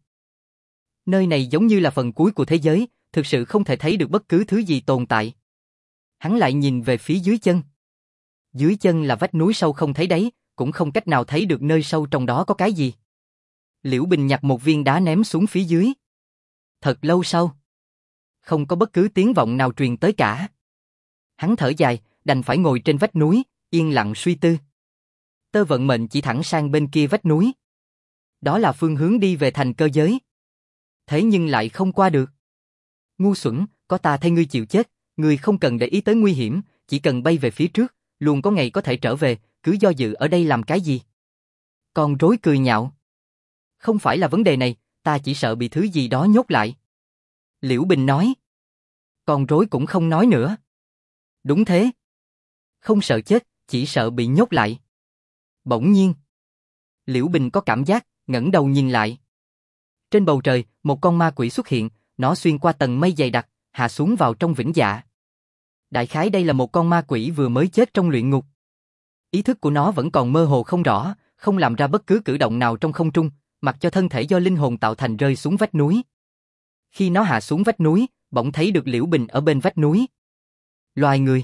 Nơi này giống như là phần cuối của thế giới, thực sự không thể thấy được bất cứ thứ gì tồn tại. Hắn lại nhìn về phía dưới chân. Dưới chân là vách núi sâu không thấy đáy, cũng không cách nào thấy được nơi sâu trong đó có cái gì. Liễu Bình nhặt một viên đá ném xuống phía dưới. Thật lâu sau, không có bất cứ tiếng vọng nào truyền tới cả. Hắn thở dài, đành phải ngồi trên vách núi, yên lặng suy tư. Tơ vận mệnh chỉ thẳng sang bên kia vách núi. Đó là phương hướng đi về thành cơ giới. Thế nhưng lại không qua được. Ngu xuẩn, có ta thay ngươi chịu chết, ngươi không cần để ý tới nguy hiểm, chỉ cần bay về phía trước, luôn có ngày có thể trở về, cứ do dự ở đây làm cái gì? Con rối cười nhạo. Không phải là vấn đề này, ta chỉ sợ bị thứ gì đó nhốt lại. Liễu Bình nói. Con rối cũng không nói nữa. Đúng thế. Không sợ chết, chỉ sợ bị nhốt lại. Bỗng nhiên, Liễu Bình có cảm giác, ngẩng đầu nhìn lại. Trên bầu trời, một con ma quỷ xuất hiện, nó xuyên qua tầng mây dày đặc, hạ xuống vào trong vĩnh dạ. Đại khái đây là một con ma quỷ vừa mới chết trong luyện ngục. Ý thức của nó vẫn còn mơ hồ không rõ, không làm ra bất cứ cử động nào trong không trung, mặc cho thân thể do linh hồn tạo thành rơi xuống vách núi. Khi nó hạ xuống vách núi, bỗng thấy được Liễu Bình ở bên vách núi. Loài người.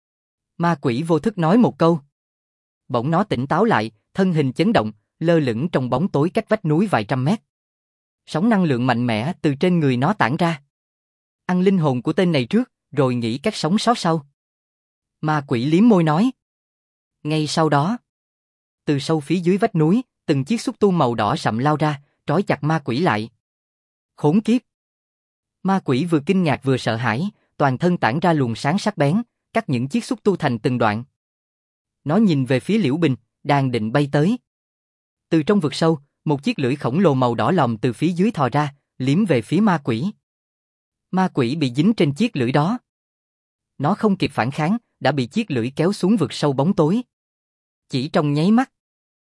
Ma quỷ vô thức nói một câu. Bỗng nó tỉnh táo lại, thân hình chấn động, lơ lửng trong bóng tối cách vách núi vài trăm mét. Sóng năng lượng mạnh mẽ từ trên người nó tản ra. Ăn linh hồn của tên này trước, rồi nghĩ cách sống sót sau. Ma quỷ liếm môi nói. Ngay sau đó, từ sâu phía dưới vách núi, từng chiếc xúc tu màu đỏ sậm lao ra, trói chặt ma quỷ lại. Khốn kiếp! Ma quỷ vừa kinh ngạc vừa sợ hãi, toàn thân tản ra luồng sáng sắc bén, cắt những chiếc xúc tu thành từng đoạn. Nó nhìn về phía Liễu Bình, đang định bay tới. Từ trong vực sâu, một chiếc lưỡi khổng lồ màu đỏ lòm từ phía dưới thò ra, liếm về phía ma quỷ. Ma quỷ bị dính trên chiếc lưỡi đó. Nó không kịp phản kháng, đã bị chiếc lưỡi kéo xuống vực sâu bóng tối. Chỉ trong nháy mắt,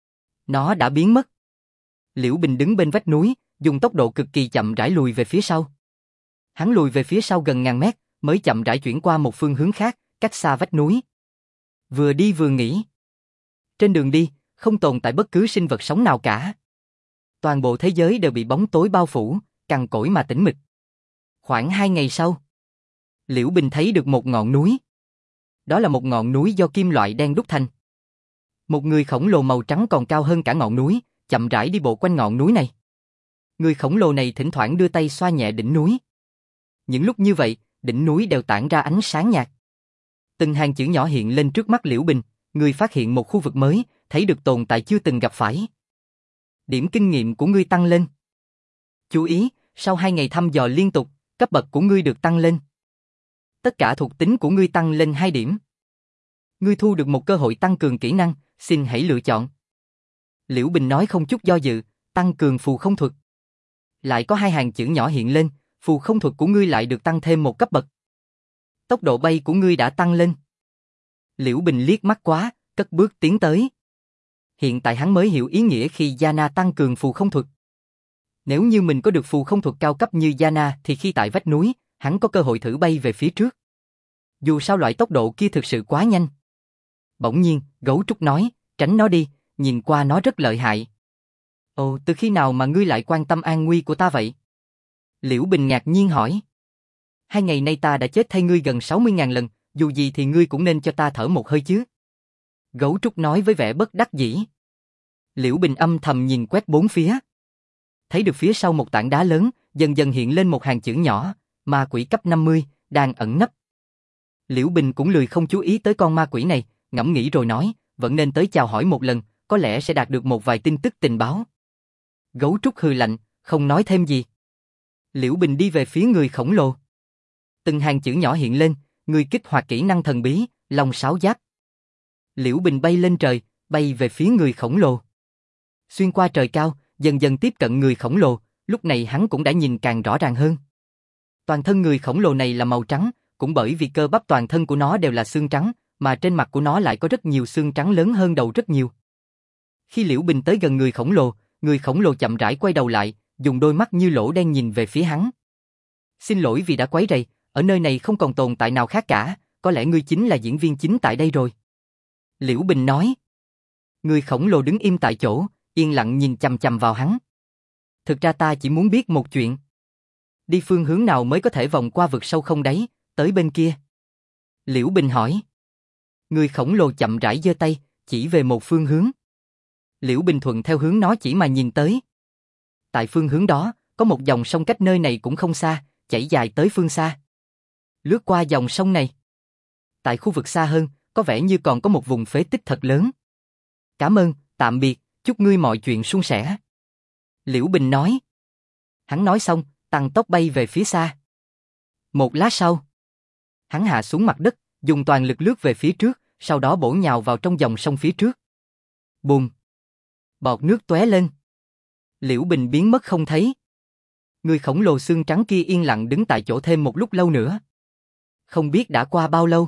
nó đã biến mất. Liễu Bình đứng bên vách núi, dùng tốc độ cực kỳ chậm rãi lùi về phía sau. Hắn lùi về phía sau gần ngàn mét, mới chậm rãi chuyển qua một phương hướng khác, cách xa vách núi. Vừa đi vừa nghĩ. Trên đường đi, không tồn tại bất cứ sinh vật sống nào cả. Toàn bộ thế giới đều bị bóng tối bao phủ, cằn cỗi mà tĩnh mịch. Khoảng 2 ngày sau, Liễu Bình thấy được một ngọn núi. Đó là một ngọn núi do kim loại đen đúc thành. Một người khổng lồ màu trắng còn cao hơn cả ngọn núi, chậm rãi đi bộ quanh ngọn núi này. Người khổng lồ này thỉnh thoảng đưa tay xoa nhẹ đỉnh núi. Những lúc như vậy, đỉnh núi đều tản ra ánh sáng nhạt. Từng hàng chữ nhỏ hiện lên trước mắt Liễu Bình, người phát hiện một khu vực mới, thấy được tồn tại chưa từng gặp phải. Điểm kinh nghiệm của ngươi tăng lên. Chú ý, sau 2 ngày thăm dò liên tục, cấp bậc của ngươi được tăng lên. Tất cả thuộc tính của ngươi tăng lên 2 điểm. Ngươi thu được một cơ hội tăng cường kỹ năng, xin hãy lựa chọn. Liễu Bình nói không chút do dự, tăng cường phù không thuật. Lại có 2 hàng chữ nhỏ hiện lên, phù không thuật của ngươi lại được tăng thêm một cấp bậc. Tốc độ bay của ngươi đã tăng lên. Liễu Bình liếc mắt quá, cất bước tiến tới. Hiện tại hắn mới hiểu ý nghĩa khi Yana tăng cường phù không thuật. Nếu như mình có được phù không thuật cao cấp như Yana thì khi tại vách núi, hắn có cơ hội thử bay về phía trước. Dù sao loại tốc độ kia thực sự quá nhanh. Bỗng nhiên, gấu trúc nói, tránh nó đi, nhìn qua nó rất lợi hại. Ồ, từ khi nào mà ngươi lại quan tâm an nguy của ta vậy? Liễu Bình ngạc nhiên hỏi. 2 ngày nay ta đã chết thay ngươi gần 60.000 lần, dù gì thì ngươi cũng nên cho ta thở một hơi chứ. Gấu trúc nói với vẻ bất đắc dĩ. Liễu Bình âm thầm nhìn quét bốn phía. Thấy được phía sau một tảng đá lớn, dần dần hiện lên một hàng chữ nhỏ, ma quỷ cấp 50, đang ẩn nấp. Liễu Bình cũng lười không chú ý tới con ma quỷ này, ngẫm nghĩ rồi nói, vẫn nên tới chào hỏi một lần, có lẽ sẽ đạt được một vài tin tức tình báo. Gấu trúc hừ lạnh, không nói thêm gì. Liễu Bình đi về phía người khổng lồ. Từng hàng chữ nhỏ hiện lên, người kích hoạt kỹ năng thần bí, long sáo giáp. Liễu Bình bay lên trời, bay về phía người khổng lồ. Xuyên qua trời cao, dần dần tiếp cận người khổng lồ, lúc này hắn cũng đã nhìn càng rõ ràng hơn. Toàn thân người khổng lồ này là màu trắng, cũng bởi vì cơ bắp toàn thân của nó đều là xương trắng, mà trên mặt của nó lại có rất nhiều xương trắng lớn hơn đầu rất nhiều. Khi Liễu Bình tới gần người khổng lồ chậm rãi quay đầu lại, dùng đôi mắt như lỗ đen nhìn về phía hắn. Xin lỗi vì đã quấy rầy, ở nơi này không còn tồn tại nào khác cả, có lẽ ngươi chính là diễn viên chính tại đây rồi. Liễu Bình nói. Người khổng lồ đứng im tại chỗ, yên lặng nhìn chằm chằm vào hắn. Thực ra ta chỉ muốn biết một chuyện. Đi phương hướng nào mới có thể vòng qua vực sâu không đáy, tới bên kia? Liễu Bình hỏi. Người khổng lồ chậm rãi giơ tay, chỉ về một phương hướng. Liễu Bình thuận theo hướng nó chỉ mà nhìn tới. Tại phương hướng đó, có một dòng sông cách nơi này cũng không xa, chảy dài tới phương xa. Lướt qua dòng sông này. Tại khu vực xa hơn, có vẻ như còn có một vùng phế tích thật lớn. Cảm ơn, tạm biệt, chúc ngươi mọi chuyện suôn sẻ. Liễu Bình nói. Hắn nói xong, tăng tốc bay về phía xa. Một lát sau, hắn hạ xuống mặt đất, dùng toàn lực lướt về phía trước, sau đó bổ nhào vào trong dòng sông phía trước. Bùm! Bọt nước tóe lên. Liễu Bình biến mất không thấy. Người khổng lồ xương trắng kia yên lặng đứng tại chỗ thêm một lúc lâu nữa. Không biết đã qua bao lâu.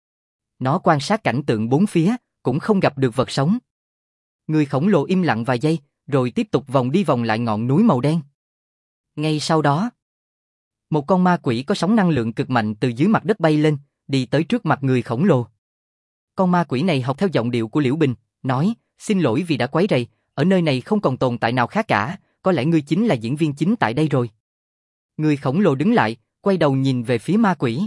Nó quan sát cảnh tượng bốn phía, cũng không gặp được vật sống. Người khổng lồ im lặng vài giây, rồi tiếp tục vòng đi vòng lại ngọn núi màu đen. Ngay sau đó, một con ma quỷ có sóng năng lượng cực mạnh từ dưới mặt đất bay lên, đi tới trước mặt người khổng lồ. Con ma quỷ này học theo giọng điệu của Liễu Bình, nói, xin lỗi vì đã quấy rầy, ở nơi này không còn tồn tại nào khác cả, có lẽ ngươi chính là diễn viên chính tại đây rồi. Người khổng lồ đứng lại, quay đầu nhìn về phía ma quỷ.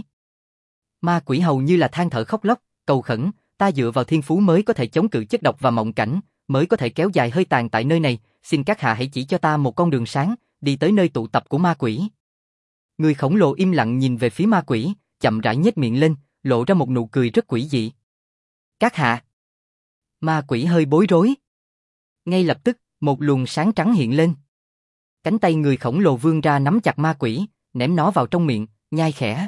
Ma quỷ hầu như là than thở khóc lóc, cầu khẩn, ta dựa vào thiên phú mới có thể chống cự chất độc và mộng cảnh, mới có thể kéo dài hơi tàn tại nơi này, xin các hạ hãy chỉ cho ta một con đường sáng, đi tới nơi tụ tập của ma quỷ. Người khổng lồ im lặng nhìn về phía ma quỷ, chậm rãi nhếch miệng lên, lộ ra một nụ cười rất quỷ dị. Các hạ. Ma quỷ hơi bối rối. Ngay lập tức, một luồng sáng trắng hiện lên. Cánh tay người khổng lồ vươn ra nắm chặt ma quỷ, ném nó vào trong miệng, nhai khẽ.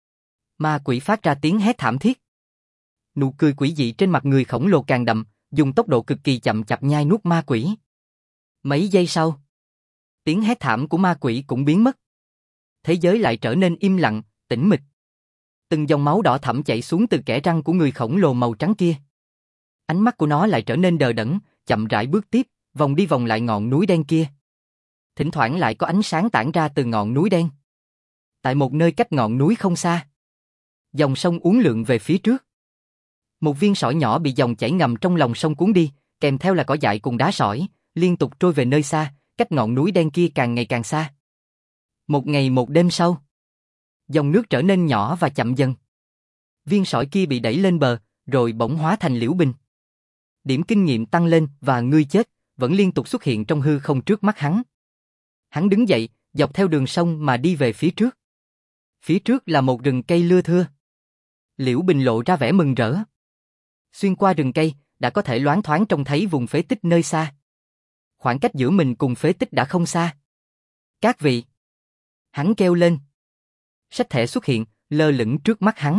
Ma quỷ phát ra tiếng hét thảm thiết. Nụ cười quỷ dị trên mặt người khổng lồ càng đậm, dùng tốc độ cực kỳ chậm chạp nhai nuốt ma quỷ. Mấy giây sau, tiếng hét thảm của ma quỷ cũng biến mất. Thế giới lại trở nên im lặng, tĩnh mịch. Từng dòng máu đỏ thẫm chảy xuống từ kẽ răng của người khổng lồ màu trắng kia. Ánh mắt của nó lại trở nên đờ đẫn, chậm rãi bước tiếp, vòng đi vòng lại ngọn núi đen kia. Thỉnh thoảng lại có ánh sáng tản ra từ ngọn núi đen. Tại một nơi cách ngọn núi không xa, dòng sông uốn lượn về phía trước. Một viên sỏi nhỏ bị dòng chảy ngầm trong lòng sông cuốn đi, kèm theo là cỏ dại cùng đá sỏi, liên tục trôi về nơi xa, cách ngọn núi đen kia càng ngày càng xa. Một ngày một đêm sau, dòng nước trở nên nhỏ và chậm dần. Viên sỏi kia bị đẩy lên bờ, rồi bỗng hóa thành Liễu Bình. Điểm kinh nghiệm tăng lên và ngươi chết vẫn liên tục xuất hiện trong hư không trước mắt hắn. Hắn đứng dậy, dọc theo đường sông mà đi về phía trước. Phía trước là một rừng cây lưa thưa. Liễu Bình lộ ra vẻ mừng rỡ. Xuyên qua rừng cây, đã có thể loáng thoáng trông thấy vùng phế tích nơi xa. Khoảng cách giữa mình cùng phế tích đã không xa. Các vị! Hắn kêu lên. Sách thẻ xuất hiện, lơ lửng trước mắt hắn.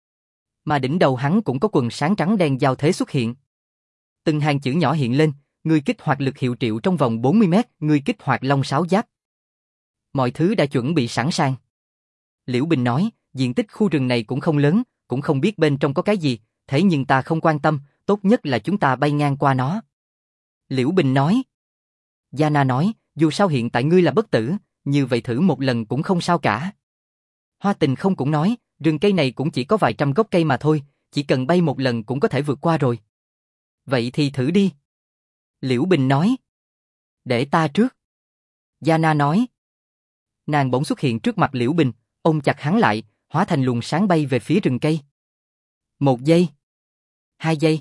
Mà đỉnh đầu hắn cũng có quần sáng trắng đen giao thế xuất hiện. Từng hàng chữ nhỏ hiện lên, ngươi kích hoạt lực hiệu triệu trong vòng 40 mét, ngươi kích hoạt long sáo giáp. Mọi thứ đã chuẩn bị sẵn sàng. Liễu Bình nói, diện tích khu rừng này cũng không lớn, cũng không biết bên trong có cái gì, thế nhưng ta không quan tâm, tốt nhất là chúng ta bay ngang qua nó. Liễu Bình nói. Giana nói, dù sao hiện tại ngươi là bất tử, như vậy thử một lần cũng không sao cả. Hoa Tình không cũng nói, rừng cây này cũng chỉ có vài trăm gốc cây mà thôi, chỉ cần bay một lần cũng có thể vượt qua rồi. Vậy thì thử đi. Liễu Bình nói. Để ta trước. Giana nói. Nàng bỗng xuất hiện trước mặt Liễu Bình, ôm chặt hắn lại, hóa thành luồng sáng bay về phía rừng cây. 1 giây. 2 giây.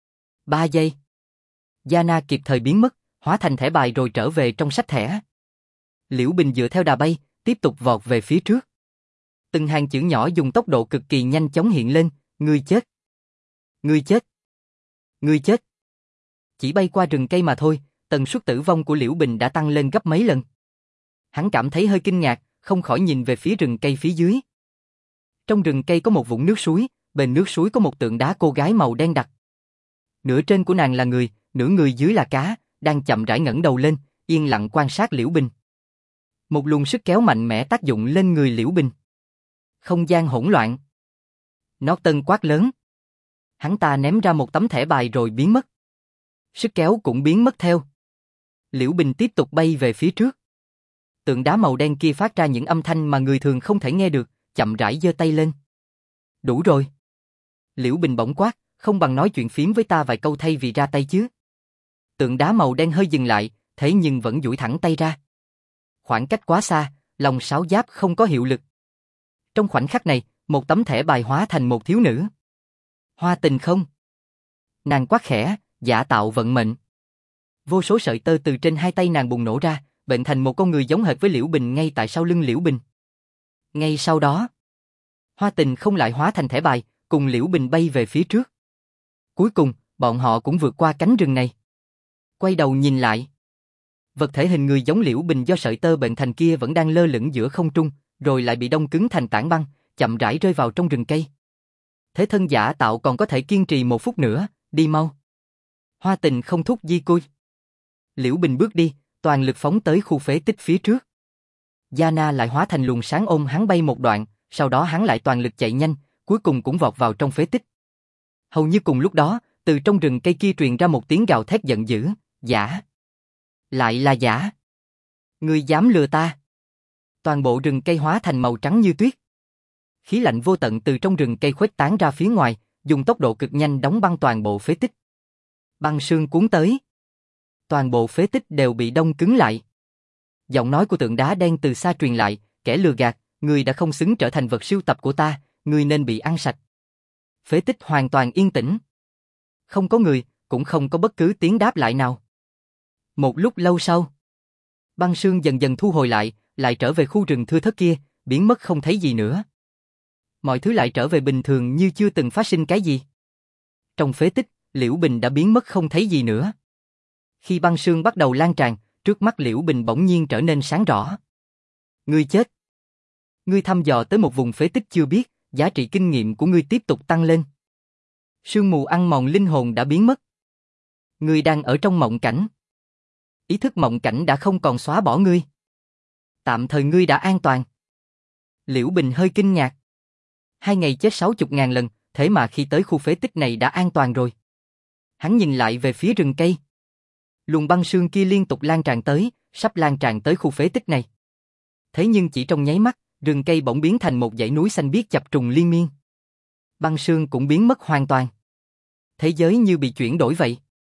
3 giây. Giana kịp thời biến mất, hóa thành thẻ bài rồi trở về trong sách thẻ. Liễu Bình dựa theo đà bay, tiếp tục vọt về phía trước. Từng hàng chữ nhỏ dùng tốc độ cực kỳ nhanh chóng hiện lên, ngươi chết. Ngươi chết. Ngươi chết. Chỉ bay qua rừng cây mà thôi, tần suất tử vong của Liễu Bình đã tăng lên gấp mấy lần. Hắn cảm thấy hơi kinh ngạc, không khỏi nhìn về phía rừng cây phía dưới. Trong rừng cây có một vũng nước suối, bên nước suối có một tượng đá cô gái màu đen đặc. Nửa trên của nàng là người, nửa người dưới là cá, đang chậm rãi ngẩng đầu lên, yên lặng quan sát Liễu Bình. Một luồng sức kéo mạnh mẽ tác dụng lên người Liễu Bình. Không gian hỗn loạn. Norton quát lớn. Hắn ta ném ra một tấm thẻ bài rồi biến mất. Sức kéo cũng biến mất theo. Liễu Bình tiếp tục bay về phía trước. Tượng đá màu đen kia phát ra những âm thanh mà người thường không thể nghe được, chậm rãi giơ tay lên. Đủ rồi. Liễu Bình bỗng quát, không bằng nói chuyện phím với ta vài câu thay vì ra tay chứ. Tượng đá màu đen hơi dừng lại, thế nhưng vẫn duỗi thẳng tay ra. Khoảng cách quá xa, long sáo giáp không có hiệu lực. Trong khoảnh khắc này, một tấm thẻ bài hóa thành một thiếu nữ. Hoa Tình không? Nàng quát khẽ, giả tạo vận mệnh. Vô số sợi tơ từ trên hai tay nàng bùng nổ ra, bệnh thành một con người giống hệt với Liễu Bình ngay tại sau lưng Liễu Bình. Ngay sau đó, Hoa Tình không lại hóa thành thẻ bài, cùng Liễu Bình bay về phía trước. Cuối cùng, bọn họ cũng vượt qua cánh rừng này. Quay đầu nhìn lại. Vật thể hình người giống Liễu Bình do sợi tơ bệnh thành kia vẫn đang lơ lửng giữa không trung, rồi lại bị đông cứng thành tảng băng, chậm rãi rơi vào trong rừng cây. Thế thân giả tạo còn có thể kiên trì 1 phút nữa, đi mau. Hoa Tình không thúc di côi. Liễu Bình bước đi, toàn lực phóng tới khu phế tích phía trước. Giana lại hóa thành luồng sáng ôm hắn bay một đoạn, sau đó hắn lại toàn lực chạy nhanh, cuối cùng cũng vọt vào trong phế tích. Hầu như cùng lúc đó, từ trong rừng cây kia truyền ra một tiếng gào thét giận dữ, giả. Lại là giả. Ngươi dám lừa ta. Toàn bộ rừng cây hóa thành màu trắng như tuyết. Khí lạnh vô tận từ trong rừng cây khuếch tán ra phía ngoài, dùng tốc độ cực nhanh đóng băng toàn bộ phế tích. Băng sương cuốn tới. Toàn bộ phế tích đều bị đông cứng lại. Giọng nói của tượng đá đen từ xa truyền lại, kẻ lừa gạt, ngươi đã không xứng trở thành vật sưu tập của ta, ngươi nên bị ăn sạch. Phế tích hoàn toàn yên tĩnh. Không có người, cũng không có bất cứ tiếng đáp lại nào. Một lúc lâu sau, băng sương dần dần thu hồi lại trở về khu rừng thưa thớt kia, biến mất không thấy gì nữa. Mọi thứ lại trở về bình thường như chưa từng phát sinh cái gì. Trong phế tích, Liễu Bình đã biến mất không thấy gì nữa. Khi băng sương bắt đầu lan tràn, trước mắt Liễu Bình bỗng nhiên trở nên sáng rõ. Ngươi chết. Ngươi thăm dò tới một vùng phế tích chưa biết, giá trị kinh nghiệm của ngươi tiếp tục tăng lên. Sương mù ăn mòn linh hồn đã biến mất. Ngươi đang ở trong mộng cảnh. Ý thức mộng cảnh đã không còn xóa bỏ ngươi. Tạm thời ngươi đã an toàn. Liễu Bình hơi kinh ngạc. 2 ngày chết 60.000 lần, thế mà khi tới khu phế tích này đã an toàn rồi. Hắn nhìn lại về phía rừng cây. Luồng băng sương kia liên tục lan tràn tới, sắp lan tràn tới khu phế tích này. Thế nhưng chỉ trong nháy mắt, rừng cây bỗng biến thành một dãy núi xanh biếc chập trùng liên miên. Băng sương cũng biến mất hoàn toàn. Thế giới như bị chuyển đổi vậy.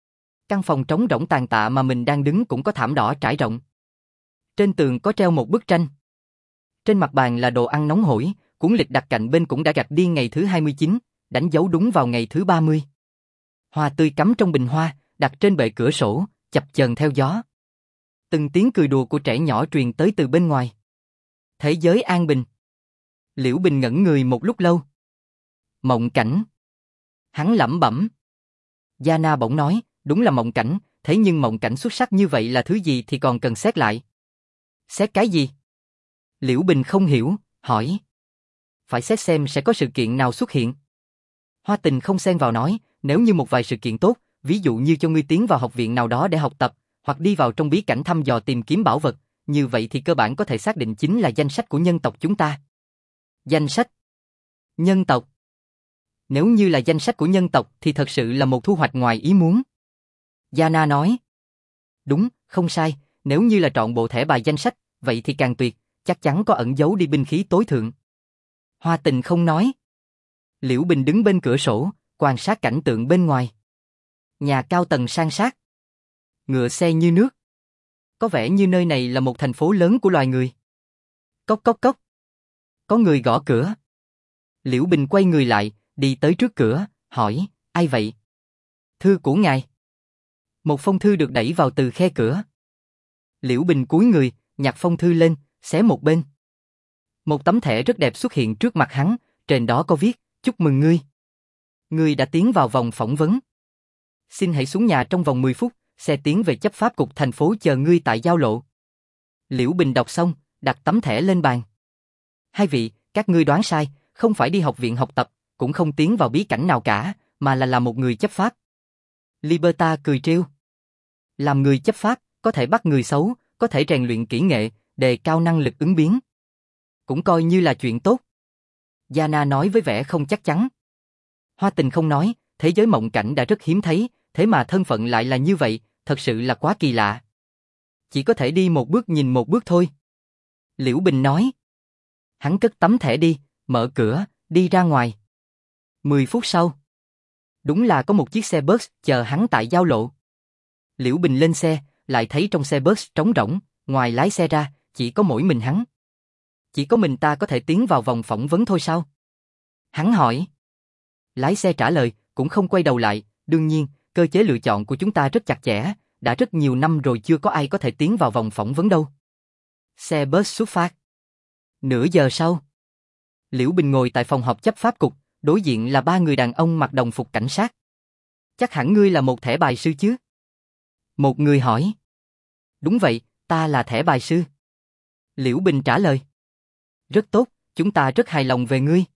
Căn phòng trống rỗng tàn tạ mà mình đang đứng cũng có thảm đỏ trải rộng. Trên tường có treo một bức tranh. Trên mặt bàn là đồ ăn nóng hổi, cuốn lịch đặt cạnh bên cũng đã gạch đi ngày thứ 29, đánh dấu đúng vào ngày thứ 30. Hoa tươi cắm trong bình hoa, đặt trên bệ cửa sổ, chập chờn theo gió. Từng tiếng cười đùa của trẻ nhỏ truyền tới từ bên ngoài. Thế giới an bình. Liễu Bình ngẩn người một lúc lâu. Mộng cảnh. Hắn lẩm bẩm. Yana bỗng nói, đúng là mộng cảnh, thế nhưng mộng cảnh xuất sắc như vậy là thứ gì thì còn cần xét lại. Xét cái gì? Liễu Bình không hiểu, hỏi. Phải xét xem sẽ có sự kiện nào xuất hiện. Hoa Tình không xen vào nói, nếu như một vài sự kiện tốt, ví dụ như cho ngươi tiến vào học viện nào đó để học tập, hoặc đi vào trong bí cảnh thăm dò tìm kiếm bảo vật, như vậy thì cơ bản có thể xác định chính là danh sách của nhân tộc chúng ta. Danh sách? Nhân tộc? Nếu như là danh sách của nhân tộc thì thật sự là một thu hoạch ngoài ý muốn. Yana nói. Đúng, không sai, nếu như là trọn bộ thẻ bài danh sách, vậy thì càng tuyệt, chắc chắn có ẩn giấu đi binh khí tối thượng. Hoa Tình không nói. Liễu Bình đứng bên cửa sổ, quan sát cảnh tượng bên ngoài. Nhà cao tầng san sát. Ngựa xe như nước. Có vẻ như nơi này là một thành phố lớn của loài người. Cốc cốc cốc. Có người gõ cửa. Liễu Bình quay người lại, đi tới trước cửa, hỏi, ai vậy? Thư của ngài. Một phong thư được đẩy vào từ khe cửa. Liễu Bình cúi người, nhặt phong thư lên, xé một bên. Một tấm thẻ rất đẹp xuất hiện trước mặt hắn, trên đó có viết, chúc mừng ngươi. Ngươi đã tiến vào vòng phỏng vấn. Xin hãy xuống nhà trong vòng 10 phút, xe tiến về chấp pháp cục thành phố chờ ngươi tại giao lộ. Liễu Bình đọc xong, đặt tấm thẻ lên bàn. Hai vị, các ngươi đoán sai, không phải đi học viện học tập, cũng không tiến vào bí cảnh nào cả, mà là một người chấp pháp. Liberta cười trêu. Làm người chấp pháp, có thể bắt người xấu, có thể rèn luyện kỹ nghệ, đề cao năng lực ứng biến. Cũng coi như là chuyện tốt. Yana nói với vẻ không chắc chắn. Hoa Tình không nói, thế giới mộng cảnh đã rất hiếm thấy, thế mà thân phận lại là như vậy, thật sự là quá kỳ lạ. Chỉ có thể đi một bước nhìn một bước thôi. Liễu Bình nói. Hắn cất tấm thẻ đi, mở cửa, đi ra ngoài. 10 phút sau. Đúng là có một chiếc xe bus chờ hắn tại giao lộ. Liễu Bình lên xe, lại thấy trong xe bus trống rỗng, ngoài lái xe ra, chỉ có mỗi mình hắn. Chỉ có mình ta có thể tiến vào vòng phỏng vấn thôi sao? Hắn hỏi. Lái xe trả lời, cũng không quay đầu lại, đương nhiên, cơ chế lựa chọn của chúng ta rất chặt chẽ, đã rất nhiều năm rồi chưa có ai có thể tiến vào vòng phỏng vấn đâu. Xe bus xuất phát. Nửa giờ sau. Liễu Bình ngồi tại phòng họp chấp pháp cục, đối diện là 3 người đàn ông mặc đồng phục cảnh sát. Chắc hẳn ngươi là một thẻ bài sư chứ? Một người hỏi. Đúng vậy, ta là thẻ bài sư. Liễu Bình trả lời. Rất tốt, chúng ta rất hài lòng về ngươi.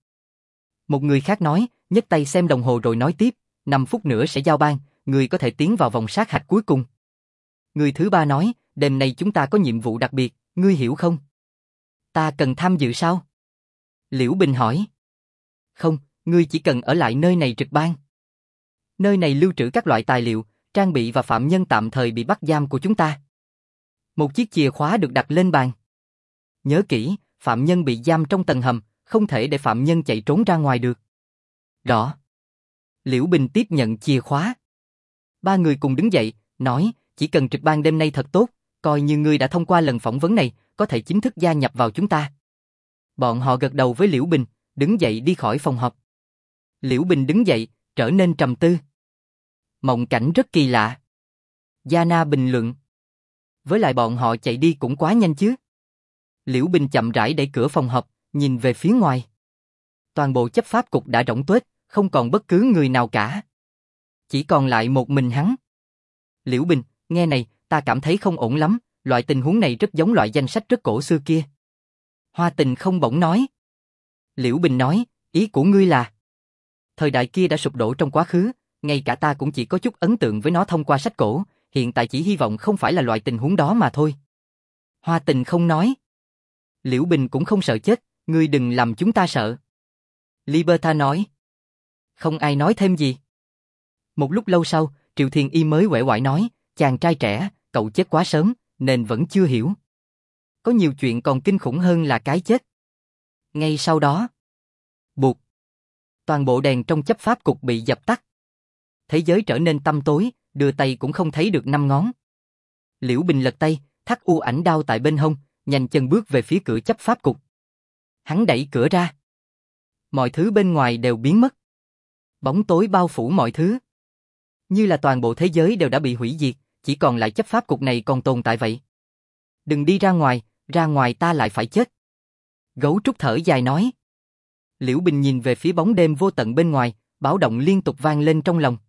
Một người khác nói, nhấc tay xem đồng hồ rồi nói tiếp, 5 phút nữa sẽ giao ban, ngươi có thể tiến vào vòng sát hạch cuối cùng. Người thứ ba nói, đêm nay chúng ta có nhiệm vụ đặc biệt, ngươi hiểu không? Ta cần tham dự sao? Liễu Bình hỏi. Không, ngươi chỉ cần ở lại nơi này trực ban. Nơi này lưu trữ các loại tài liệu, trang bị và phạm nhân tạm thời bị bắt giam của chúng ta. Một chiếc chìa khóa được đặt lên bàn. Nhớ kỹ, phạm nhân bị giam trong tầng hầm, không thể để phạm nhân chạy trốn ra ngoài được. Rõ. Liễu Bình tiếp nhận chìa khóa. 3 người cùng đứng dậy, nói, chỉ cần trực ban đêm nay thật tốt, coi như ngươi đã thông qua lần phỏng vấn này, có thể chính thức gia nhập vào chúng ta. Bọn họ gật đầu với Liễu Bình, đứng dậy đi khỏi phòng họp. Liễu Bình đứng dậy, trở nên trầm tư. Mộng cảnh rất kỳ lạ. Yana bình luận. Với lại bọn họ chạy đi cũng quá nhanh chứ. Liễu Bình chậm rãi đẩy cửa phòng họp, nhìn về phía ngoài. Toàn bộ chấp pháp cục đã rỗng tuếch, không còn bất cứ người nào cả. Chỉ còn lại một mình hắn. Liễu Bình, nghe này, ta cảm thấy không ổn lắm, loại tình huống này rất giống loại danh sách rất cổ xưa kia. Hoa Tình không bỗng nói. Liễu Bình nói, ý của ngươi là... Thời đại kia đã sụp đổ trong quá khứ, ngay cả ta cũng chỉ có chút ấn tượng với nó thông qua sách cổ, hiện tại chỉ hy vọng không phải là loại tình huống đó mà thôi. Hoa Tình không nói. Liễu Bình cũng không sợ chết, ngươi đừng làm chúng ta sợ. Liberta nói. Không ai nói thêm gì. Một lúc lâu sau, Triệu Thiên Y mới uể oải nói, chàng trai trẻ, cậu chết quá sớm, nên vẫn chưa hiểu. Có nhiều chuyện còn kinh khủng hơn là cái chết. Ngay sau đó, buộc. Toàn bộ đèn trong chấp pháp cục bị dập tắt. thế giới trở nên tăm tối, đưa tay cũng không thấy được 5 ngón. Liễu Bình lật tay, thắt u ảnh đao tại bên hông, nhanh chân bước về phía cửa chấp pháp cục. Hắn đẩy cửa ra. Mọi thứ bên ngoài đều biến mất. Bóng tối bao phủ mọi thứ. Như là toàn bộ thế giới đều đã bị hủy diệt, chỉ còn lại chấp pháp cục này còn tồn tại vậy. Đừng đi ra ngoài ta lại phải chết. Gấu trúc thở dài nói. Liễu Bình nhìn về phía bóng đêm vô tận bên ngoài, báo động liên tục vang lên trong lòng.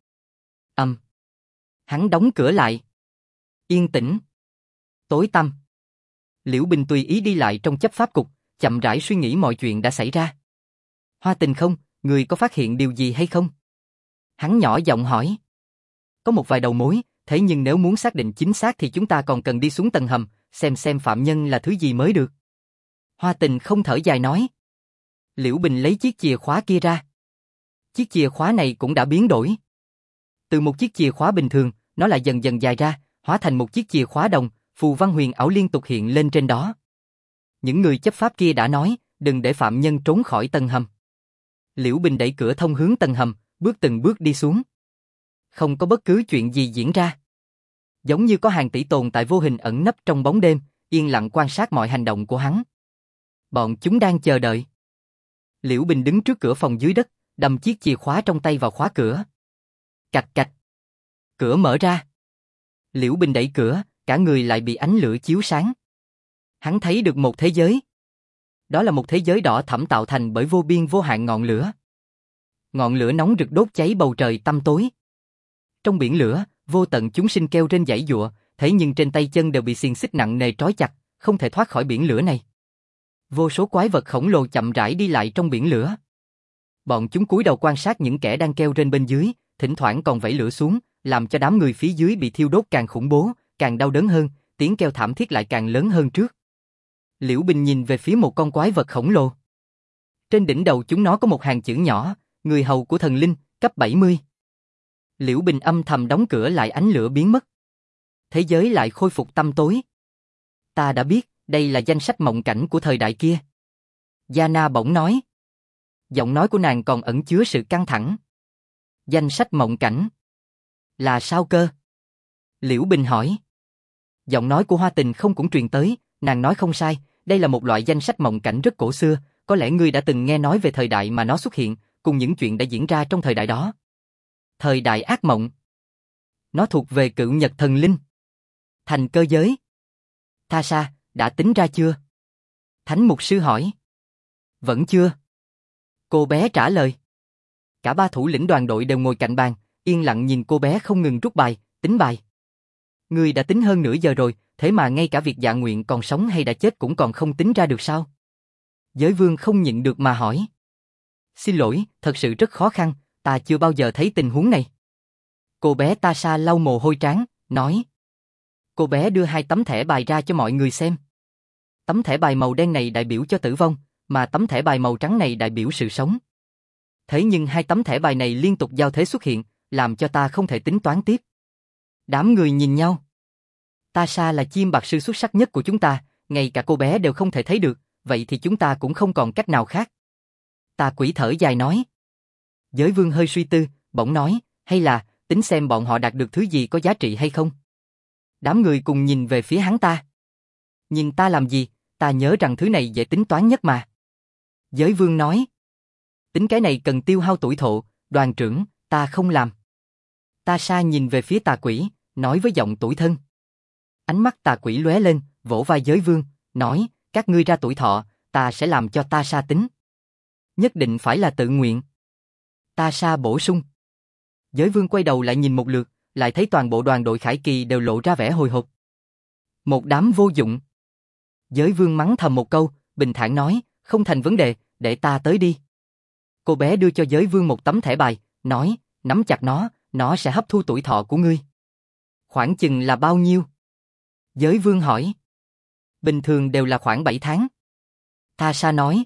Hắn đóng cửa lại. Yên tĩnh. Tối tăm. Liễu Bình tùy ý đi lại trong chấp pháp cục, chậm rãi suy nghĩ mọi chuyện đã xảy ra. Hoa Tình không, người có phát hiện điều gì hay không? Hắn nhỏ giọng hỏi. Có một vài đầu mối, thế nhưng nếu muốn xác định chính xác thì chúng ta còn cần đi xuống tầng hầm, xem phạm nhân là thứ gì mới được. Hoa Tình không thở dài nói. Liễu Bình lấy chiếc chìa khóa kia ra. Chiếc chìa khóa này cũng đã biến đổi. Từ một chiếc chìa khóa bình thường, nó lại dần dần dài ra, hóa thành một chiếc chìa khóa đồng, phù văn huyền ảo liên tục hiện lên trên đó. Những người chấp pháp kia đã nói, đừng để phạm nhân trốn khỏi tầng hầm. Liễu Bình đẩy cửa thông hướng tầng hầm, từng bước đi xuống. Không có bất cứ chuyện gì diễn ra. Giống như có hàng tỷ tồn tại vô hình ẩn nấp trong bóng đêm, yên lặng quan sát mọi hành động của hắn. Bọn chúng đang chờ đợi. Liễu Bình đứng trước cửa phòng dưới đất, đâm chiếc chìa khóa trong tay vào khóa cửa. Cạch cạch. Cửa mở ra. Liễu Bình đẩy cửa, cả người lại bị ánh lửa chiếu sáng. Hắn thấy được một thế giới. Đó là một thế giới đỏ thẫm tạo thành bởi vô biên vô hạn ngọn lửa. Ngọn lửa nóng rực đốt cháy bầu trời tăm tối. Trong biển lửa, vô tận chúng sinh kêu rên giãy giụa, thế nhưng trên tay chân đều bị xiềng xích nặng nề trói chặt, không thể thoát khỏi biển lửa này. Vô số quái vật khổng lồ chậm rãi đi lại trong biển lửa. Bọn chúng cúi đầu quan sát những kẻ đang kêu rên bên dưới, thỉnh thoảng còn vẩy lửa xuống, làm cho đám người phía dưới bị thiêu đốt càng khủng bố, càng đau đớn hơn, tiếng kêu thảm thiết lại càng lớn hơn trước. Liễu Bình nhìn về phía một con quái vật khổng lồ. Trên đỉnh đầu chúng nó có một hàng chữ nhỏ, người hầu của thần linh, cấp 70. Liễu Bình âm thầm đóng cửa lại, ánh lửa biến mất. Thế giới lại khôi phục tăm tối. Ta đã biết, đây là danh sách mộng cảnh của thời đại kia. Yana bỗng nói. Giọng nói của nàng còn ẩn chứa sự căng thẳng. Danh sách mộng cảnh. Là sao cơ? Liễu Bình hỏi. Giọng nói của Hoa Tình không cũng truyền tới, nàng nói không sai, đây là một loại danh sách mộng cảnh rất cổ xưa, có lẽ ngươi đã từng nghe nói về thời đại mà nó xuất hiện, cùng những chuyện đã diễn ra trong thời đại đó. Thời đại ác mộng. Nó thuộc về cựu nhật thần linh. Thành cơ giới. Thasha, đã tính ra chưa? Thánh mục sư hỏi. Vẫn chưa. Cô bé trả lời. Cả ba thủ lĩnh đoàn đội đều ngồi cạnh bàn, yên lặng nhìn cô bé không ngừng rút bài, tính bài. Ngươi đã tính hơn nửa giờ rồi, thế mà ngay cả việc dạ nguyện còn sống hay đã chết cũng còn không tính ra được sao? Giới vương không nhịn được mà hỏi. Xin lỗi, thật sự rất khó khăn, ta chưa bao giờ thấy tình huống này. Cô bé Tasha lau mồ hôi trán, nói. Cô bé đưa 2 tấm thẻ bài ra cho mọi người xem. Tấm thẻ bài màu đen này đại biểu cho tử vong, mà tấm thẻ bài màu trắng này đại biểu sự sống. Thế nhưng 2 tấm thẻ bài này liên tục giao thế xuất hiện, làm cho ta không thể tính toán tiếp. Đám người nhìn nhau. Tasha là chim bạc sư xuất sắc nhất của chúng ta, ngay cả cô bé đều không thể thấy được, vậy thì chúng ta cũng không còn cách nào khác. Tà quỷ thở dài nói. Giới vương hơi suy tư, bỗng nói, hay là, tính xem bọn họ đạt được thứ gì có giá trị hay không. Đám người cùng nhìn về phía hắn ta. Nhìn ta làm gì, ta nhớ rằng thứ này dễ tính toán nhất mà. Giới vương nói. Tính cái này cần tiêu hao tuổi thọ, đoàn trưởng, ta không làm. Tasha nhìn về phía tà quỷ, nói với giọng tủi thân. Ánh mắt tà quỷ lóe lên, vỗ vai giới vương, nói, các ngươi ra tuổi thọ, ta sẽ làm cho Tasha tính. Nhất định phải là tự nguyện. Tasha bổ sung. Giới vương quay đầu lại nhìn một lượt, lại thấy toàn bộ đoàn đội Khải Kỳ đều lộ ra vẻ hồi hộp. Một đám vô dụng. Giới vương mắng thầm một câu, bình thản nói, không thành vấn đề, để ta tới đi. Cô bé đưa cho giới vương một tấm thẻ bài, nói, nắm chặt nó sẽ hấp thu tuổi thọ của ngươi. Khoảng chừng là bao nhiêu? Giới vương hỏi. Bình thường đều là khoảng 7 tháng. Tasha nói.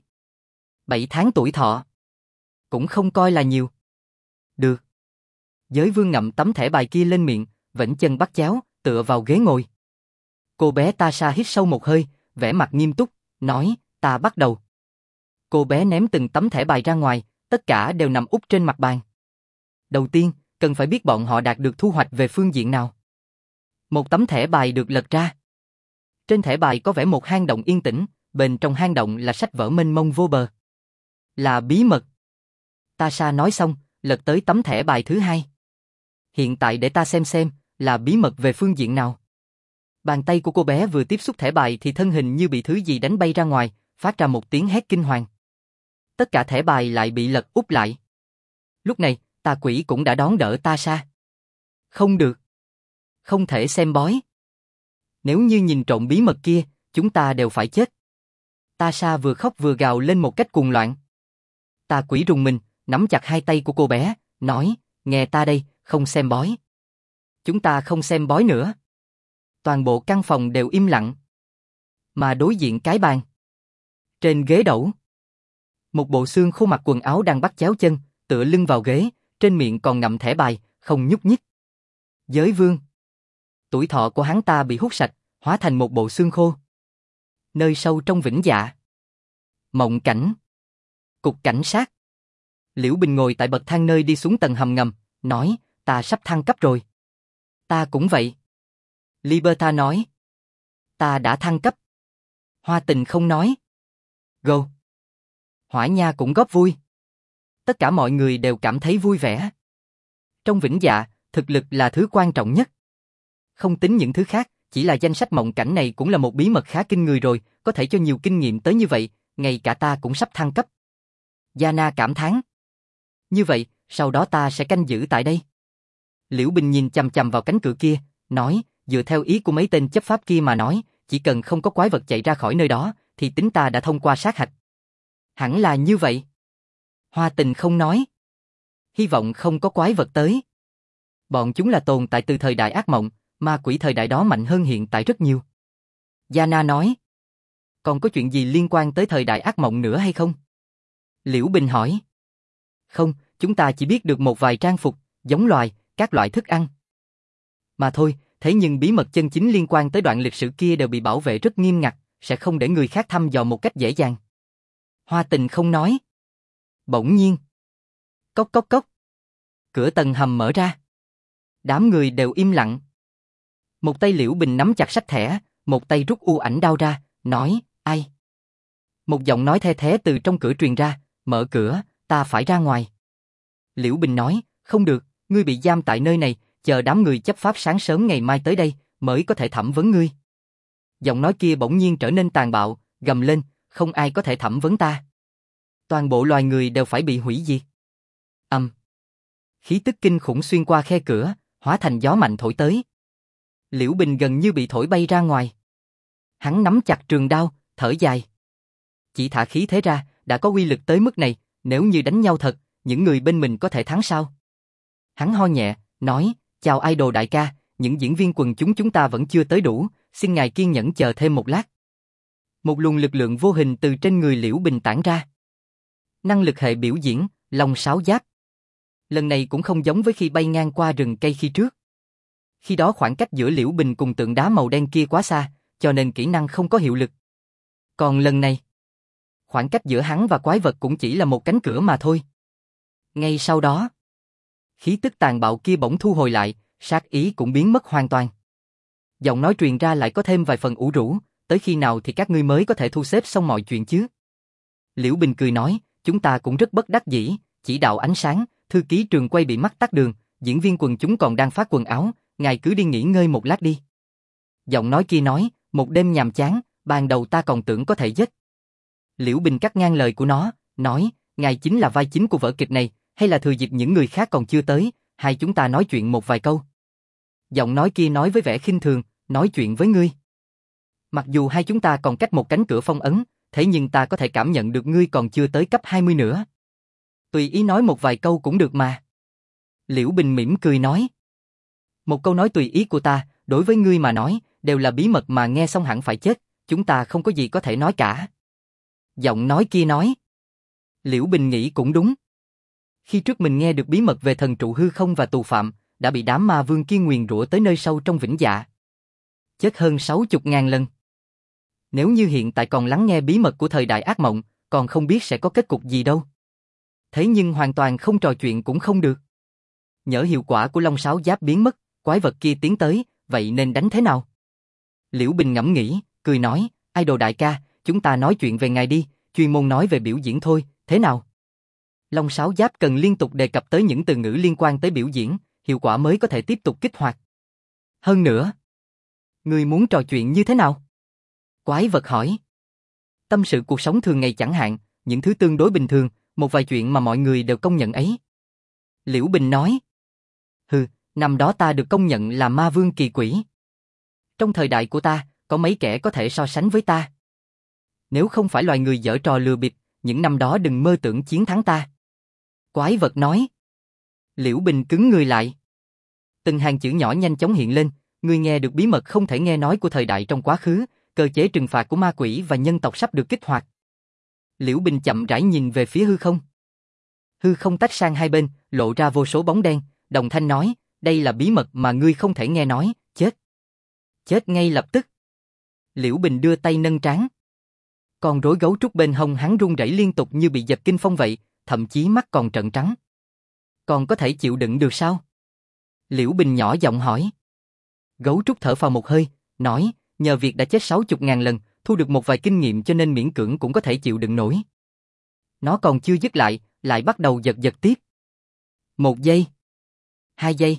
7 tháng tuổi thọ. Cũng không coi là nhiều. Được. Giới vương ngậm tấm thẻ bài kia lên miệng, vẫy chân bắt chéo, tựa vào ghế ngồi. Cô bé Tasha hít sâu một hơi, vẻ mặt nghiêm túc, nói, ta bắt đầu. Cô bé ném từng tấm thẻ bài ra ngoài, tất cả đều nằm úp trên mặt bàn. Đầu tiên, cần phải biết bọn họ đạt được thu hoạch về phương diện nào. Một tấm thẻ bài được lật ra. Trên thẻ bài có vẽ một hang động yên tĩnh, bên trong hang động là sách vở mênh mông vô bờ. Là bí mật. Tasha nói xong, lật tới tấm thẻ bài thứ hai. Hiện tại để ta xem, là bí mật về phương diện nào. Bàn tay của cô bé vừa tiếp xúc thẻ bài thì thân hình như bị thứ gì đánh bay ra ngoài, phát ra một tiếng hét kinh hoàng. Tất cả thẻ bài lại bị lật úp lại. Lúc này, tà quỷ cũng đã đón đỡ Tasha. Không được. Không thể xem bói. Nếu như nhìn trộm bí mật kia, chúng ta đều phải chết. Tasha vừa khóc vừa gào lên một cách cuồng loạn. Tà quỷ rùng mình, nắm chặt hai tay của cô bé, nói, nghe ta đây, không xem bói. Chúng ta không xem bói nữa. Toàn bộ căn phòng đều im lặng. Mà đối diện cái bàn. Trên ghế đẩu. Một bộ xương khô mặc quần áo đang bắt chéo chân, tựa lưng vào ghế, trên miệng còn ngậm thẻ bài, không nhúc nhích. Giới vương. Tuổi thọ của hắn ta bị hút sạch, hóa thành một bộ xương khô. Nơi sâu trong vĩnh dạ. Mộng cảnh. Cục cảnh sát. Liễu Bình ngồi tại bậc thang nơi đi xuống tầng hầm ngầm, nói, ta sắp thăng cấp rồi. Ta cũng vậy. Liberta nói. Ta đã thăng cấp. Hoa Tình không nói. Go. Hỏa Nha cũng góp vui. Tất cả mọi người đều cảm thấy vui vẻ. Trong vĩnh dạ, thực lực là thứ quan trọng nhất. Không tính những thứ khác, chỉ là danh sách mộng cảnh này cũng là một bí mật khá kinh người rồi, có thể cho nhiều kinh nghiệm tới như vậy, ngay cả ta cũng sắp thăng cấp. Yana cảm thán. Như vậy, sau đó ta sẽ canh giữ tại đây. Liễu Bình nhìn chằm chằm vào cánh cửa kia, nói, dựa theo ý của mấy tên chấp pháp kia mà nói, chỉ cần không có quái vật chạy ra khỏi nơi đó, thì tính ta đã thông qua sát hạch. Hẳn là như vậy. Hoa Tình không nói. Hy vọng không có quái vật tới. Bọn chúng là tồn tại từ thời đại ác mộng, ma quỷ thời đại đó mạnh hơn hiện tại rất nhiều. Yana nói. Còn có chuyện gì liên quan tới thời đại ác mộng nữa hay không? Liễu Bình hỏi. Không, chúng ta chỉ biết được một vài trang phục, giống loài, các loại thức ăn. Mà thôi, thế nhưng bí mật chân chính liên quan tới đoạn lịch sử kia đều bị bảo vệ rất nghiêm ngặt, sẽ không để người khác thăm dò một cách dễ dàng. Hoa Tình không nói. Bỗng nhiên. Cốc cốc cốc. Cửa tầng hầm mở ra. Đám người đều im lặng. Một tay Liễu Bình nắm chặt sách thẻ, một tay rút u ảnh đao ra, nói, ai? Một giọng nói the thé từ trong cửa truyền ra, mở cửa, ta phải ra ngoài. Liễu Bình nói, không được, ngươi bị giam tại nơi này, chờ đám người chấp pháp sáng sớm ngày mai tới đây, mới có thể thẩm vấn ngươi. Giọng nói kia bỗng nhiên trở nên tàn bạo, gầm lên, không ai có thể thẩm vấn ta. Toàn bộ loài người đều phải bị hủy diệt. Khí tức kinh khủng xuyên qua khe cửa, hóa thành gió mạnh thổi tới. Liễu Bình gần như bị thổi bay ra ngoài. Hắn nắm chặt trường đao, thở dài. Chỉ thả khí thế ra, đã có uy lực tới mức này, nếu như đánh nhau thật, những người bên mình có thể thắng sao? Hắn ho nhẹ, nói, chào idol đại ca, những diễn viên quần chúng ta vẫn chưa tới đủ, xin ngài kiên nhẫn chờ thêm một lát. Một luồng lực lượng vô hình từ trên người Liễu Bình tản ra. Năng lực hệ biểu diễn, Long Sáo Giáp. Lần này cũng không giống với khi bay ngang qua rừng cây khi trước. Khi đó khoảng cách giữa Liễu Bình cùng tượng đá màu đen kia quá xa, cho nên kỹ năng không có hiệu lực. Còn lần này, khoảng cách giữa hắn và quái vật cũng chỉ là một cánh cửa mà thôi. Ngay sau đó, khí tức tàn bạo kia bỗng thu hồi lại, sát ý cũng biến mất hoàn toàn. Giọng nói truyền ra lại có thêm vài phần ủ rũ, tới khi nào thì các ngươi mới có thể thu xếp xong mọi chuyện chứ? Liễu Bình cười nói, chúng ta cũng rất bất đắc dĩ, chỉ đạo ánh sáng, thư ký trường quay bị mắc tắc đường, diễn viên quần chúng còn đang phát quần áo, ngài cứ đi nghỉ ngơi một lát đi. Giọng nói kia nói, một đêm nhàm chán, ban đầu ta còn tưởng có thể giết. Liễu Bình cắt ngang lời của nó, nói, ngài chính là vai chính của vở kịch này, hay là thừa dịp những người khác còn chưa tới, hai chúng ta nói chuyện một vài câu. Giọng nói kia nói với vẻ khinh thường, nói chuyện với ngươi. Mặc dù hai chúng ta còn cách một cánh cửa phong ấn, thế nhưng ta có thể cảm nhận được ngươi còn chưa tới cấp 20 nữa. Tùy ý nói một vài câu cũng được mà. Liễu Bình mỉm cười nói. Một câu nói tùy ý của ta, đối với ngươi mà nói, đều là bí mật mà nghe xong hẳn phải chết, chúng ta không có gì có thể nói cả. Giọng nói kia nói. Liễu Bình nghĩ cũng đúng. Khi trước mình nghe được bí mật về thần trụ hư không và tù phạm, đã bị đám ma vương kia nguyền rủa tới nơi sâu trong vĩnh dạ. Chết hơn 60.000 lần. Nếu như hiện tại còn lắng nghe bí mật của thời đại ác mộng, còn không biết sẽ có kết cục gì đâu. Thế nhưng hoàn toàn không trò chuyện cũng không được. Nhỡ hiệu quả của Long Sáo Giáp biến mất, quái vật kia tiến tới, vậy nên đánh thế nào? Liễu Bình ngẫm nghĩ, cười nói, Idol đại ca, chúng ta nói chuyện về ngài đi, chuyên môn nói về biểu diễn thôi, thế nào? Long Sáo Giáp cần liên tục đề cập tới những từ ngữ liên quan tới biểu diễn, hiệu quả mới có thể tiếp tục kích hoạt. Hơn nữa, ngươi muốn trò chuyện như thế nào? Quái vật hỏi. Tâm sự cuộc sống thường ngày chẳng hạn, những thứ tương đối bình thường, một vài chuyện mà mọi người đều công nhận ấy. Liễu Bình nói. Hừ, năm đó ta được công nhận là ma vương kỳ quỷ. Trong thời đại của ta, có mấy kẻ có thể so sánh với ta. Nếu không phải loài người giở trò lừa bịp, những năm đó đừng mơ tưởng chiến thắng ta. Quái vật nói. Liễu Bình cứng người lại. Từng hàng chữ nhỏ nhanh chóng hiện lên, ngươi nghe được bí mật không thể nghe nói của thời đại trong quá khứ, cơ chế trừng phạt của ma quỷ và nhân tộc sắp được kích hoạt. Liễu Bình chậm rãi nhìn về phía hư không. Hư không tách sang hai bên, lộ ra vô số bóng đen, đồng thanh nói, đây là bí mật mà ngươi không thể nghe nói, chết. Chết ngay lập tức. Liễu Bình đưa tay nâng trán. Con rối gấu trúc bên hông hắn run rẩy liên tục như bị giật kinh phong vậy, thậm chí mắt còn trợn trắng. Còn có thể chịu đựng được sao? Liễu Bình nhỏ giọng hỏi. Gấu trúc thở phào một hơi, nói, nhờ việc đã chết 60.000 lần, thu được một vài kinh nghiệm cho nên miễn cưỡng cũng có thể chịu đựng nổi. Nó còn chưa dứt lại bắt đầu giật giật tiếp. 1 giây, 2 giây,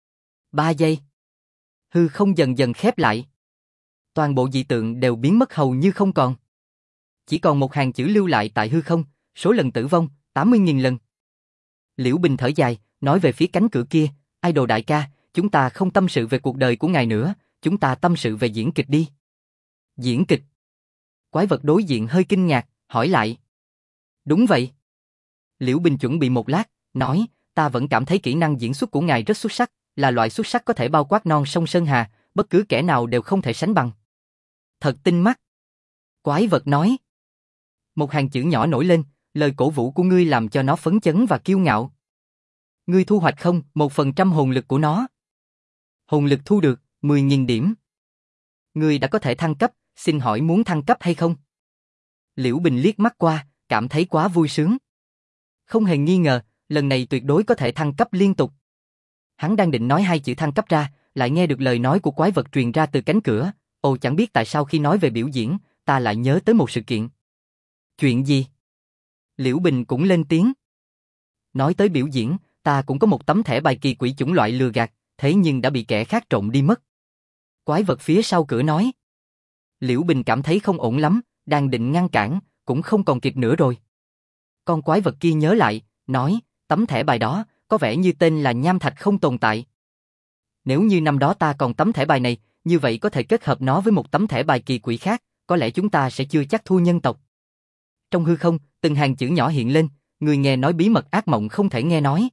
3 giây. Hư không dần dần khép lại. Toàn bộ dị tượng đều biến mất hầu như không còn. Chỉ còn một hàng chữ lưu lại tại hư không, số lần tử vong, 80.000 lần. Liễu Bình thở dài, nói về phía cánh cửa kia, Idol đại ca, chúng ta không tâm sự về cuộc đời của ngài nữa, chúng ta tâm sự về diễn kịch đi. Diễn kịch? Quái vật đối diện hơi kinh ngạc, hỏi lại. Đúng vậy. Liễu Bình chuẩn bị một lát, nói, ta vẫn cảm thấy kỹ năng diễn xuất của ngài rất xuất sắc, là loại xuất sắc có thể bao quát non sông Sơn Hà, bất cứ kẻ nào đều không thể sánh bằng. Thật tinh mắt. Quái vật nói. Một hàng chữ nhỏ nổi lên, lời cổ vũ của ngươi làm cho nó phấn chấn và kiêu ngạo. Ngươi thu hoạch không 1% hồn lực của nó. Hồn lực thu được, 10.000 điểm. Ngươi đã có thể thăng cấp, xin hỏi muốn thăng cấp hay không? Liễu Bình liếc mắt qua, cảm thấy quá vui sướng. Không hề nghi ngờ, lần này tuyệt đối có thể thăng cấp liên tục. Hắn đang định nói hai chữ thăng cấp ra, lại nghe được lời nói của quái vật truyền ra từ cánh cửa. Ồ, chẳng biết tại sao khi nói về biểu diễn, ta lại nhớ tới một sự kiện. Chuyện gì? Liễu Bình cũng lên tiếng. Nói tới biểu diễn, ta cũng có một tấm thẻ bài kỳ quỷ chủng loại lừa gạt, thế nhưng đã bị kẻ khác trộm đi mất. Quái vật phía sau cửa nói. Liễu Bình cảm thấy không ổn lắm, đang định ngăn cản, cũng không còn kịp nữa rồi. Con quái vật kia nhớ lại, nói, tấm thẻ bài đó, có vẻ như tên là nham thạch không tồn tại. Nếu như năm đó ta còn tấm thẻ bài này, như vậy có thể kết hợp nó với một tấm thẻ bài kỳ quỷ khác, có lẽ chúng ta sẽ chưa chắc thua nhân tộc. Trong hư không, từng hàng chữ nhỏ hiện lên, người nghe nói bí mật ác mộng không thể nghe nói.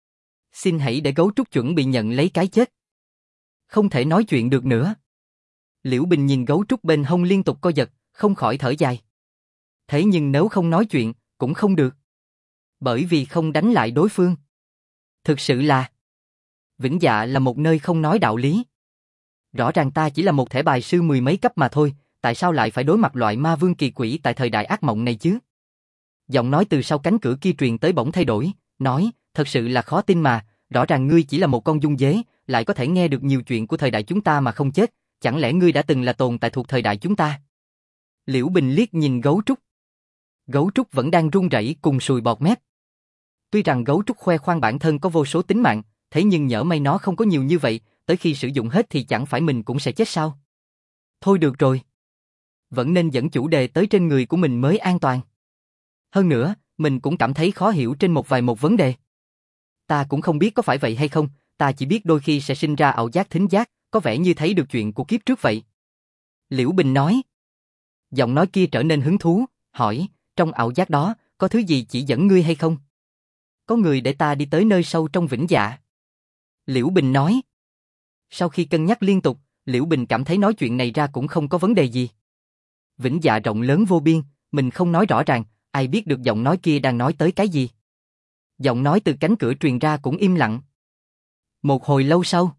Xin hãy để gấu trúc chuẩn bị nhận lấy cái chết. Không thể nói chuyện được nữa. Liễu Bình nhìn gấu trúc bên hông liên tục co giật, không khỏi thở dài. Thế nhưng nếu không nói chuyện, cũng không được. Bởi vì không đánh lại đối phương. Thực sự là Vĩnh Dạ là một nơi không nói đạo lý. Rõ ràng ta chỉ là một thẻ bài sư 10 mấy cấp mà thôi, tại sao lại phải đối mặt loại ma vương kỳ quỷ tại thời đại ác mộng này chứ? Giọng nói từ sau cánh cửa kia truyền tới bỗng thay đổi, nói, thật sự là khó tin mà, rõ ràng ngươi chỉ là một con dung dế, lại có thể nghe được nhiều chuyện của thời đại chúng ta mà không chết, chẳng lẽ ngươi đã từng là tồn tại thuộc thời đại chúng ta? Liễu Bình liếc nhìn gấu trúc. Gấu trúc vẫn đang run rẩy cùng sùi bọt mép. Tuy rằng gấu trúc khoe khoang bản thân có vô số tính mạng, thế nhưng nhỡ may nó không có nhiều như vậy, tới khi sử dụng hết thì chẳng phải mình cũng sẽ chết sao? Thôi được rồi. Vẫn nên dẫn chủ đề tới trên người của mình mới an toàn. Hơn nữa, mình cũng cảm thấy khó hiểu trên một vấn đề. Ta cũng không biết có phải vậy hay không, ta chỉ biết đôi khi sẽ sinh ra ảo giác thính giác, có vẻ như thấy được chuyện của kiếp trước vậy. Liễu Bình nói. Giọng nói kia trở nên hứng thú, hỏi, trong ảo giác đó, có thứ gì chỉ dẫn ngươi hay không? Có người để ta đi tới nơi sâu trong Vĩnh Dạ. Liễu Bình nói. Sau khi cân nhắc liên tục, Liễu Bình cảm thấy nói chuyện này ra cũng không có vấn đề gì. Vĩnh Dạ rộng lớn vô biên, mình không nói rõ ràng, ai biết được giọng nói kia đang nói tới cái gì. Giọng nói từ cánh cửa truyền ra cũng im lặng. Một hồi lâu sau,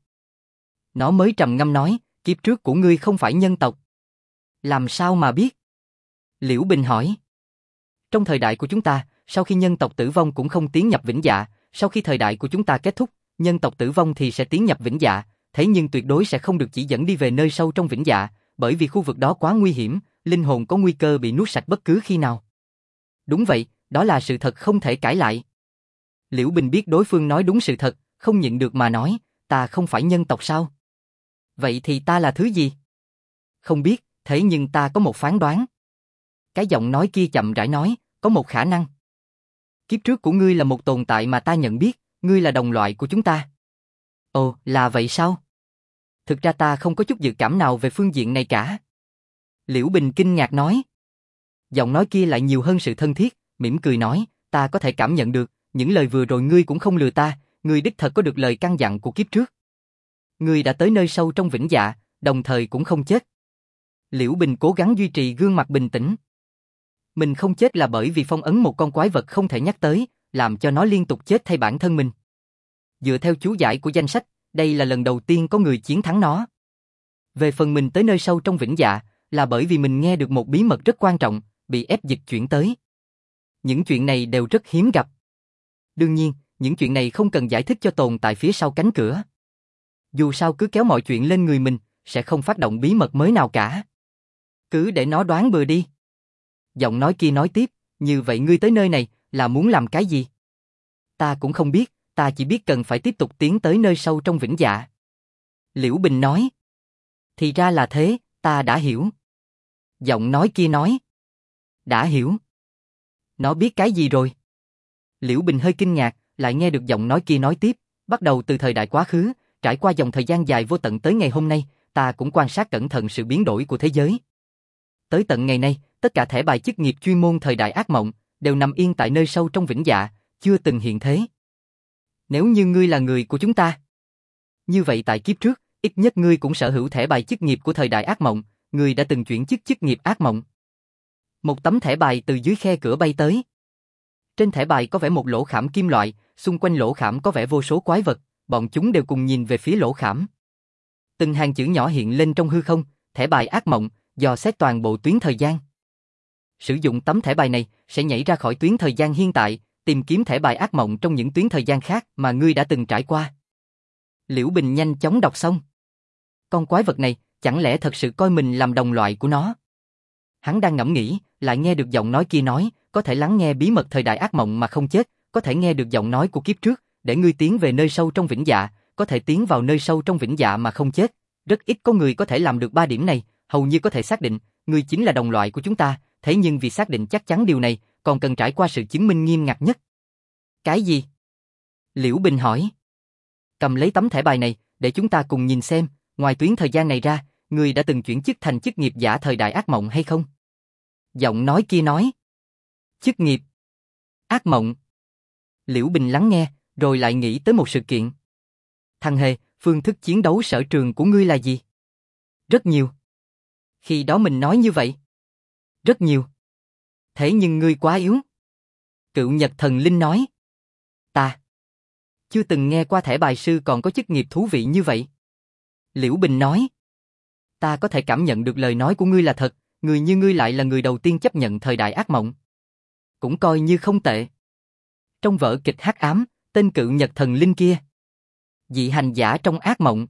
nó mới trầm ngâm nói, kiếp trước của ngươi không phải nhân tộc. Làm sao mà biết? Liễu Bình hỏi. Trong thời đại của chúng ta, sau khi nhân tộc tử vong cũng không tiến nhập Vĩnh Dạ, sau khi thời đại của chúng ta kết thúc, Nhân tộc tử vong thì sẽ tiến nhập vĩnh dạ, thế nhưng tuyệt đối sẽ không được chỉ dẫn đi về nơi sâu trong vĩnh dạ, bởi vì khu vực đó quá nguy hiểm, linh hồn có nguy cơ bị nuốt sạch bất cứ khi nào. Đúng vậy, đó là sự thật không thể cãi lại. Liễu Bình biết đối phương nói đúng sự thật, không nhịn được mà nói, ta không phải nhân tộc sao? Vậy thì ta là thứ gì? Không biết, thế nhưng ta có một phán đoán. Cái giọng nói kia chậm rãi nói, có một khả năng. Kiếp trước của ngươi là một tồn tại mà ta nhận biết, ngươi là đồng loại của chúng ta. Ồ, là vậy sao? Thực ra ta không có chút dự cảm nào về phương diện này cả. Liễu Bình kinh ngạc nói. Giọng nói kia lại nhiều hơn sự thân thiết, mỉm cười nói, ta có thể cảm nhận được, những lời vừa rồi ngươi cũng không lừa ta, ngươi đích thật có được lời căn dặn của kiếp trước. Ngươi đã tới nơi sâu trong vĩnh dạ, đồng thời cũng không chết. Liễu Bình cố gắng duy trì gương mặt bình tĩnh. Mình không chết là bởi vì phong ấn một con quái vật không thể nhắc tới, làm cho nó liên tục chết thay bản thân mình. Dựa theo chú giải của danh sách, đây là lần đầu tiên có người chiến thắng nó. Về phần mình tới nơi sâu trong vĩnh dạ, là bởi vì mình nghe được một bí mật rất quan trọng, bị ép dịch chuyển tới. Những chuyện này đều rất hiếm gặp. Đương nhiên, những chuyện này không cần giải thích cho tồn tại phía sau cánh cửa. Dù sao cứ kéo mọi chuyện lên người mình, sẽ không phát động bí mật mới nào cả. Cứ để nó đoán bừa đi. Giọng nói kia nói tiếp, như vậy ngươi tới nơi này, là muốn làm cái gì? Ta cũng không biết, ta chỉ biết cần phải tiếp tục tiến tới nơi sâu trong vĩnh dạ. Liễu Bình nói. Thì ra là thế, ta đã hiểu. Giọng nói kia nói. Đã hiểu. Nó biết cái gì rồi? Liễu Bình hơi kinh ngạc, lại nghe được giọng nói kia nói tiếp, bắt đầu từ thời đại quá khứ, trải qua dòng thời gian dài vô tận tới ngày hôm nay, ta cũng quan sát cẩn thận sự biến đổi của thế giới. Tới tận ngày nay, tất cả thẻ bài chức nghiệp chuyên môn thời đại ác mộng đều nằm yên tại nơi sâu trong vĩnh dạ, chưa từng hiện thế. Nếu như ngươi là người của chúng ta, như vậy tại kiếp trước, ít nhất ngươi cũng sở hữu thẻ bài chức nghiệp của thời đại ác mộng, ngươi đã từng chuyển chức nghiệp ác mộng. Một tấm thẻ bài từ dưới khe cửa bay tới. Trên thẻ bài có vẽ một lỗ khảm kim loại, xung quanh lỗ khảm có vẽ vô số quái vật, bọn chúng đều cùng nhìn về phía lỗ khảm. Từng hàng chữ nhỏ hiện lên trong hư không, thẻ bài ác mộng, dò xét toàn bộ tuyến thời gian. Sử dụng tấm thẻ bài này sẽ nhảy ra khỏi tuyến thời gian hiện tại, tìm kiếm thẻ bài ác mộng trong những tuyến thời gian khác mà ngươi đã từng trải qua. Liễu Bình nhanh chóng đọc xong. Con quái vật này, chẳng lẽ thật sự coi mình làm đồng loại của nó? Hắn đang ngẫm nghĩ, lại nghe được giọng nói kia nói, có thể lắng nghe bí mật thời đại ác mộng mà không chết, có thể nghe được giọng nói của kiếp trước, để ngươi tiến về nơi sâu trong vĩnh dạ, có thể tiến vào nơi sâu trong vĩnh dạ mà không chết. Rất ít có người có thể làm được 3 điểm này, hầu như có thể xác định, ngươi chính là đồng loại của chúng ta, thế nhưng vì xác định chắc chắn điều này, còn cần trải qua sự chứng minh nghiêm ngặt nhất. Cái gì? Liễu Bình hỏi. Cầm lấy tấm thẻ bài này, để chúng ta cùng nhìn xem, ngoài tuyến thời gian này ra, ngươi đã từng chuyển chức thành chức nghiệp giả thời đại ác mộng hay không? Giọng nói kia nói. Chức nghiệp. Ác mộng. Liễu Bình lắng nghe, rồi lại nghĩ tới một sự kiện. Thằng hề, phương thức chiến đấu sở trường của ngươi là gì? Rất nhiều. Khi đó mình nói như vậy. Rất nhiều. Thế nhưng ngươi quá yếu. Cựu Nhật Thần Linh nói. Ta chưa từng nghe qua thẻ bài sư còn có chức nghiệp thú vị như vậy. Liễu Bình nói. Ta có thể cảm nhận được lời nói của ngươi là thật, người như ngươi lại là người đầu tiên chấp nhận thời đại ác mộng. Cũng coi như không tệ. Trong vở kịch hắc ám, tên Cựu Nhật Thần Linh kia. Dị hành giả trong ác mộng.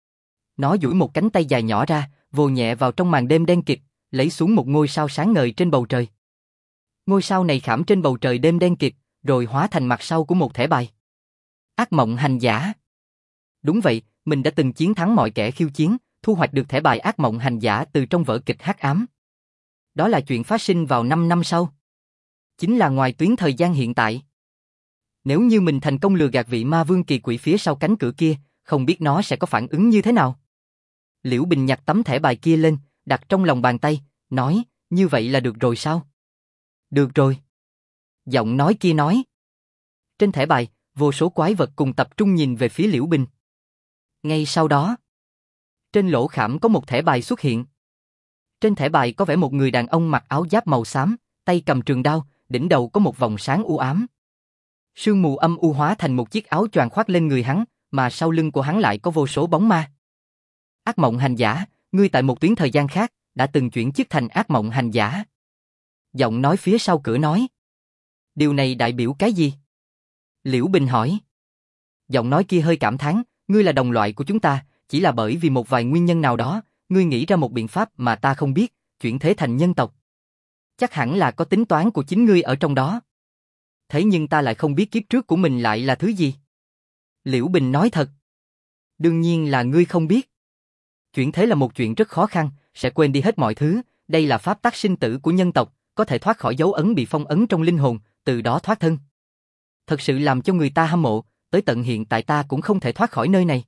Nó duỗi một cánh tay dài nhỏ ra, vồ nhẹ vào trong màn đêm đen kịt, lấy xuống một ngôi sao sáng ngời trên bầu trời. Ngôi sao này khảm trên bầu trời đêm đen kịt, rồi hóa thành mặt sau của một thẻ bài. Ác mộng hành giả. Đúng vậy, mình đã từng chiến thắng mọi kẻ khiêu chiến, thu hoạch được thẻ bài ác mộng hành giả từ trong vở kịch hắc ám. Đó là chuyện phát sinh vào 5 năm sau. Chính là ngoài tuyến thời gian hiện tại. Nếu như mình thành công lừa gạt vị ma vương kỳ quỷ phía sau cánh cửa kia, không biết nó sẽ có phản ứng như thế nào. Liễu Bình nhặt tấm thẻ bài kia lên, đặt trong lòng bàn tay, nói, như vậy là được rồi sao? Được rồi. Giọng nói kia nói. Trên thẻ bài, vô số quái vật cùng tập trung nhìn về phía Liễu Bình. Ngay sau đó, trên lỗ khảm có một thẻ bài xuất hiện. Trên thẻ bài có vẽ một người đàn ông mặc áo giáp màu xám, tay cầm trường đao, đỉnh đầu có một vòng sáng u ám. Sương mù âm u hóa thành một chiếc áo choàng khoác lên người hắn, mà sau lưng của hắn lại có vô số bóng ma. Ác mộng hành giả, ngươi tại một tuyến thời gian khác, đã từng chuyển chức thành ác mộng hành giả. Giọng nói phía sau cửa nói. Điều này đại biểu cái gì? Liễu Bình hỏi. Giọng nói kia hơi cảm thán, ngươi là đồng loại của chúng ta, chỉ là bởi vì một vài nguyên nhân nào đó, ngươi nghĩ ra một biện pháp mà ta không biết, chuyển thế thành nhân tộc. Chắc hẳn là có tính toán của chính ngươi ở trong đó. Thế nhưng ta lại không biết kiếp trước của mình lại là thứ gì. Liễu Bình nói thật. Đương nhiên là ngươi không biết. Chuyển thế là một chuyện rất khó khăn, sẽ quên đi hết mọi thứ, đây là pháp tắc sinh tử của nhân tộc, có thể thoát khỏi dấu ấn bị phong ấn trong linh hồn, từ đó thoát thân. Thật sự làm cho người ta hâm mộ, tới tận hiện tại ta cũng không thể thoát khỏi nơi này.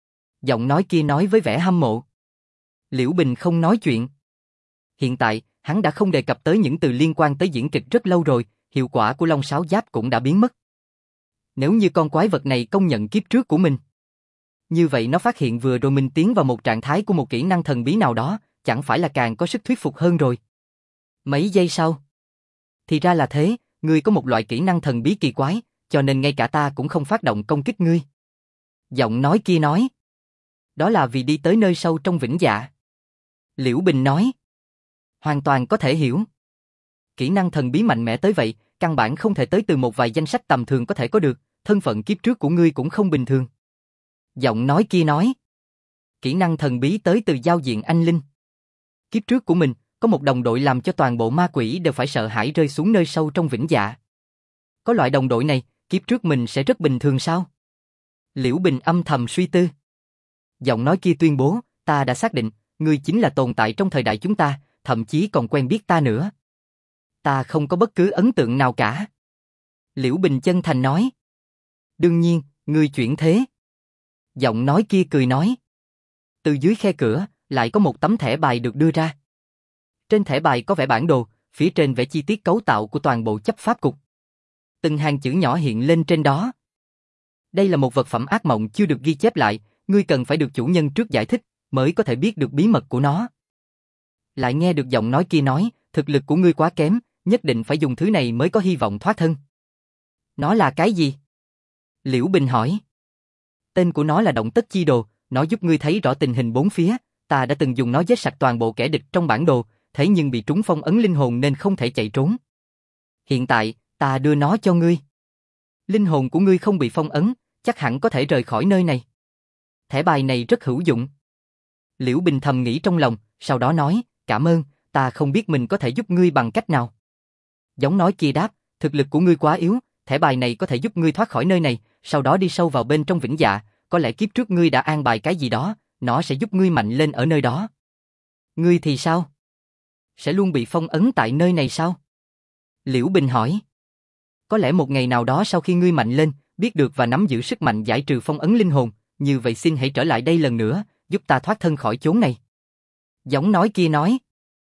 Giọng nói kia nói với vẻ hâm mộ. Liễu Bình không nói chuyện. Hiện tại, hắn đã không đề cập tới những từ liên quan tới diễn kịch rất lâu rồi, hiệu quả của Long Sáo Giáp cũng đã biến mất. Nếu như con quái vật này công nhận kiếp trước của mình, như vậy nó phát hiện vừa rồi mình tiến vào một trạng thái của một kỹ năng thần bí nào đó, chẳng phải là càng có sức thuyết phục hơn rồi. Mấy giây sau. Thì ra là thế, ngươi có một loại kỹ năng thần bí kỳ quái, cho nên ngay cả ta cũng không phát động công kích ngươi. Giọng nói kia nói. Đó là vì đi tới nơi sâu trong vĩnh dạ. Liễu Bình nói. Hoàn toàn có thể hiểu. Kỹ năng thần bí mạnh mẽ tới vậy, căn bản không thể tới từ một vài danh sách tầm thường có thể có được, thân phận kiếp trước của ngươi cũng không bình thường. Giọng nói kia nói. Kỹ năng thần bí tới từ giao diện anh linh. Kiếp trước của mình, có một đồng đội làm cho toàn bộ ma quỷ đều phải sợ hãi rơi xuống nơi sâu trong vĩnh dạ. Có loại đồng đội này, kiếp trước mình sẽ rất bình thường sao? Liễu Bình âm thầm suy tư. Giọng nói kia tuyên bố, ta đã xác định, ngươi chính là tồn tại trong thời đại chúng ta, thậm chí còn quen biết ta nữa. Ta không có bất cứ ấn tượng nào cả. Liễu Bình chân thành nói. Đương nhiên, ngươi chuyển thế. Giọng nói kia cười nói. Từ dưới khe cửa, lại có một tấm thẻ bài được đưa ra. Trên thẻ bài có vẽ bản đồ, phía trên vẽ chi tiết cấu tạo của toàn bộ chấp pháp cục. Từng hàng chữ nhỏ hiện lên trên đó. Đây là một vật phẩm ác mộng chưa được ghi chép lại, ngươi cần phải được chủ nhân trước giải thích, mới có thể biết được bí mật của nó. Lại nghe được giọng nói kia nói, thực lực của ngươi quá kém, nhất định phải dùng thứ này mới có hy vọng thoát thân. Nó là cái gì? Liễu Bình hỏi. Tên của nó là Động Tất Chi Đồ, nó giúp ngươi thấy rõ tình hình bốn phía, ta đã từng dùng nó giết sạch toàn bộ kẻ địch trong bản đồ, thế nhưng bị trúng phong ấn linh hồn nên không thể chạy trốn. Hiện tại, ta đưa nó cho ngươi. Linh hồn của ngươi không bị phong ấn, chắc hẳn có thể rời khỏi nơi này. Thẻ bài này rất hữu dụng. Liễu Bình thầm nghĩ trong lòng, sau đó nói, cảm ơn, ta không biết mình có thể giúp ngươi bằng cách nào. Giọng nói kia đáp, thực lực của ngươi quá yếu, thẻ bài này có thể giúp ngươi thoát khỏi nơi này, sau đó đi sâu vào bên trong vĩnh dạ, có lẽ kiếp trước ngươi đã an bài cái gì đó, nó sẽ giúp ngươi mạnh lên ở nơi đó. Ngươi thì sao? Sẽ luôn bị phong ấn tại nơi này sao? Liễu Bình hỏi. Có lẽ một ngày nào đó sau khi ngươi mạnh lên, biết được và nắm giữ sức mạnh giải trừ phong ấn linh hồn, như vậy xin hãy trở lại đây lần nữa, giúp ta thoát thân khỏi chốn này. Giọng nói kia nói.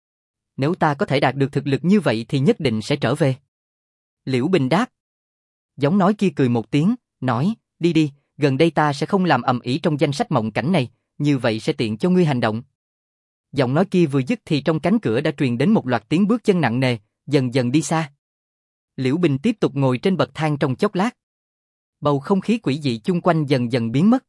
Nếu ta có thể đạt được thực lực như vậy thì nhất định sẽ trở về. Liễu Bình đáp. Giọng nói kia cười một tiếng, nói, đi đi, gần đây ta sẽ không làm ầm ĩ trong danh sách mộng cảnh này, như vậy sẽ tiện cho ngươi hành động. Giọng nói kia vừa dứt thì trong cánh cửa đã truyền đến một loạt tiếng bước chân nặng nề, dần dần đi xa. Liễu Bình tiếp tục ngồi trên bậc thang trong chốc lát. Bầu không khí quỷ dị chung quanh dần dần biến mất.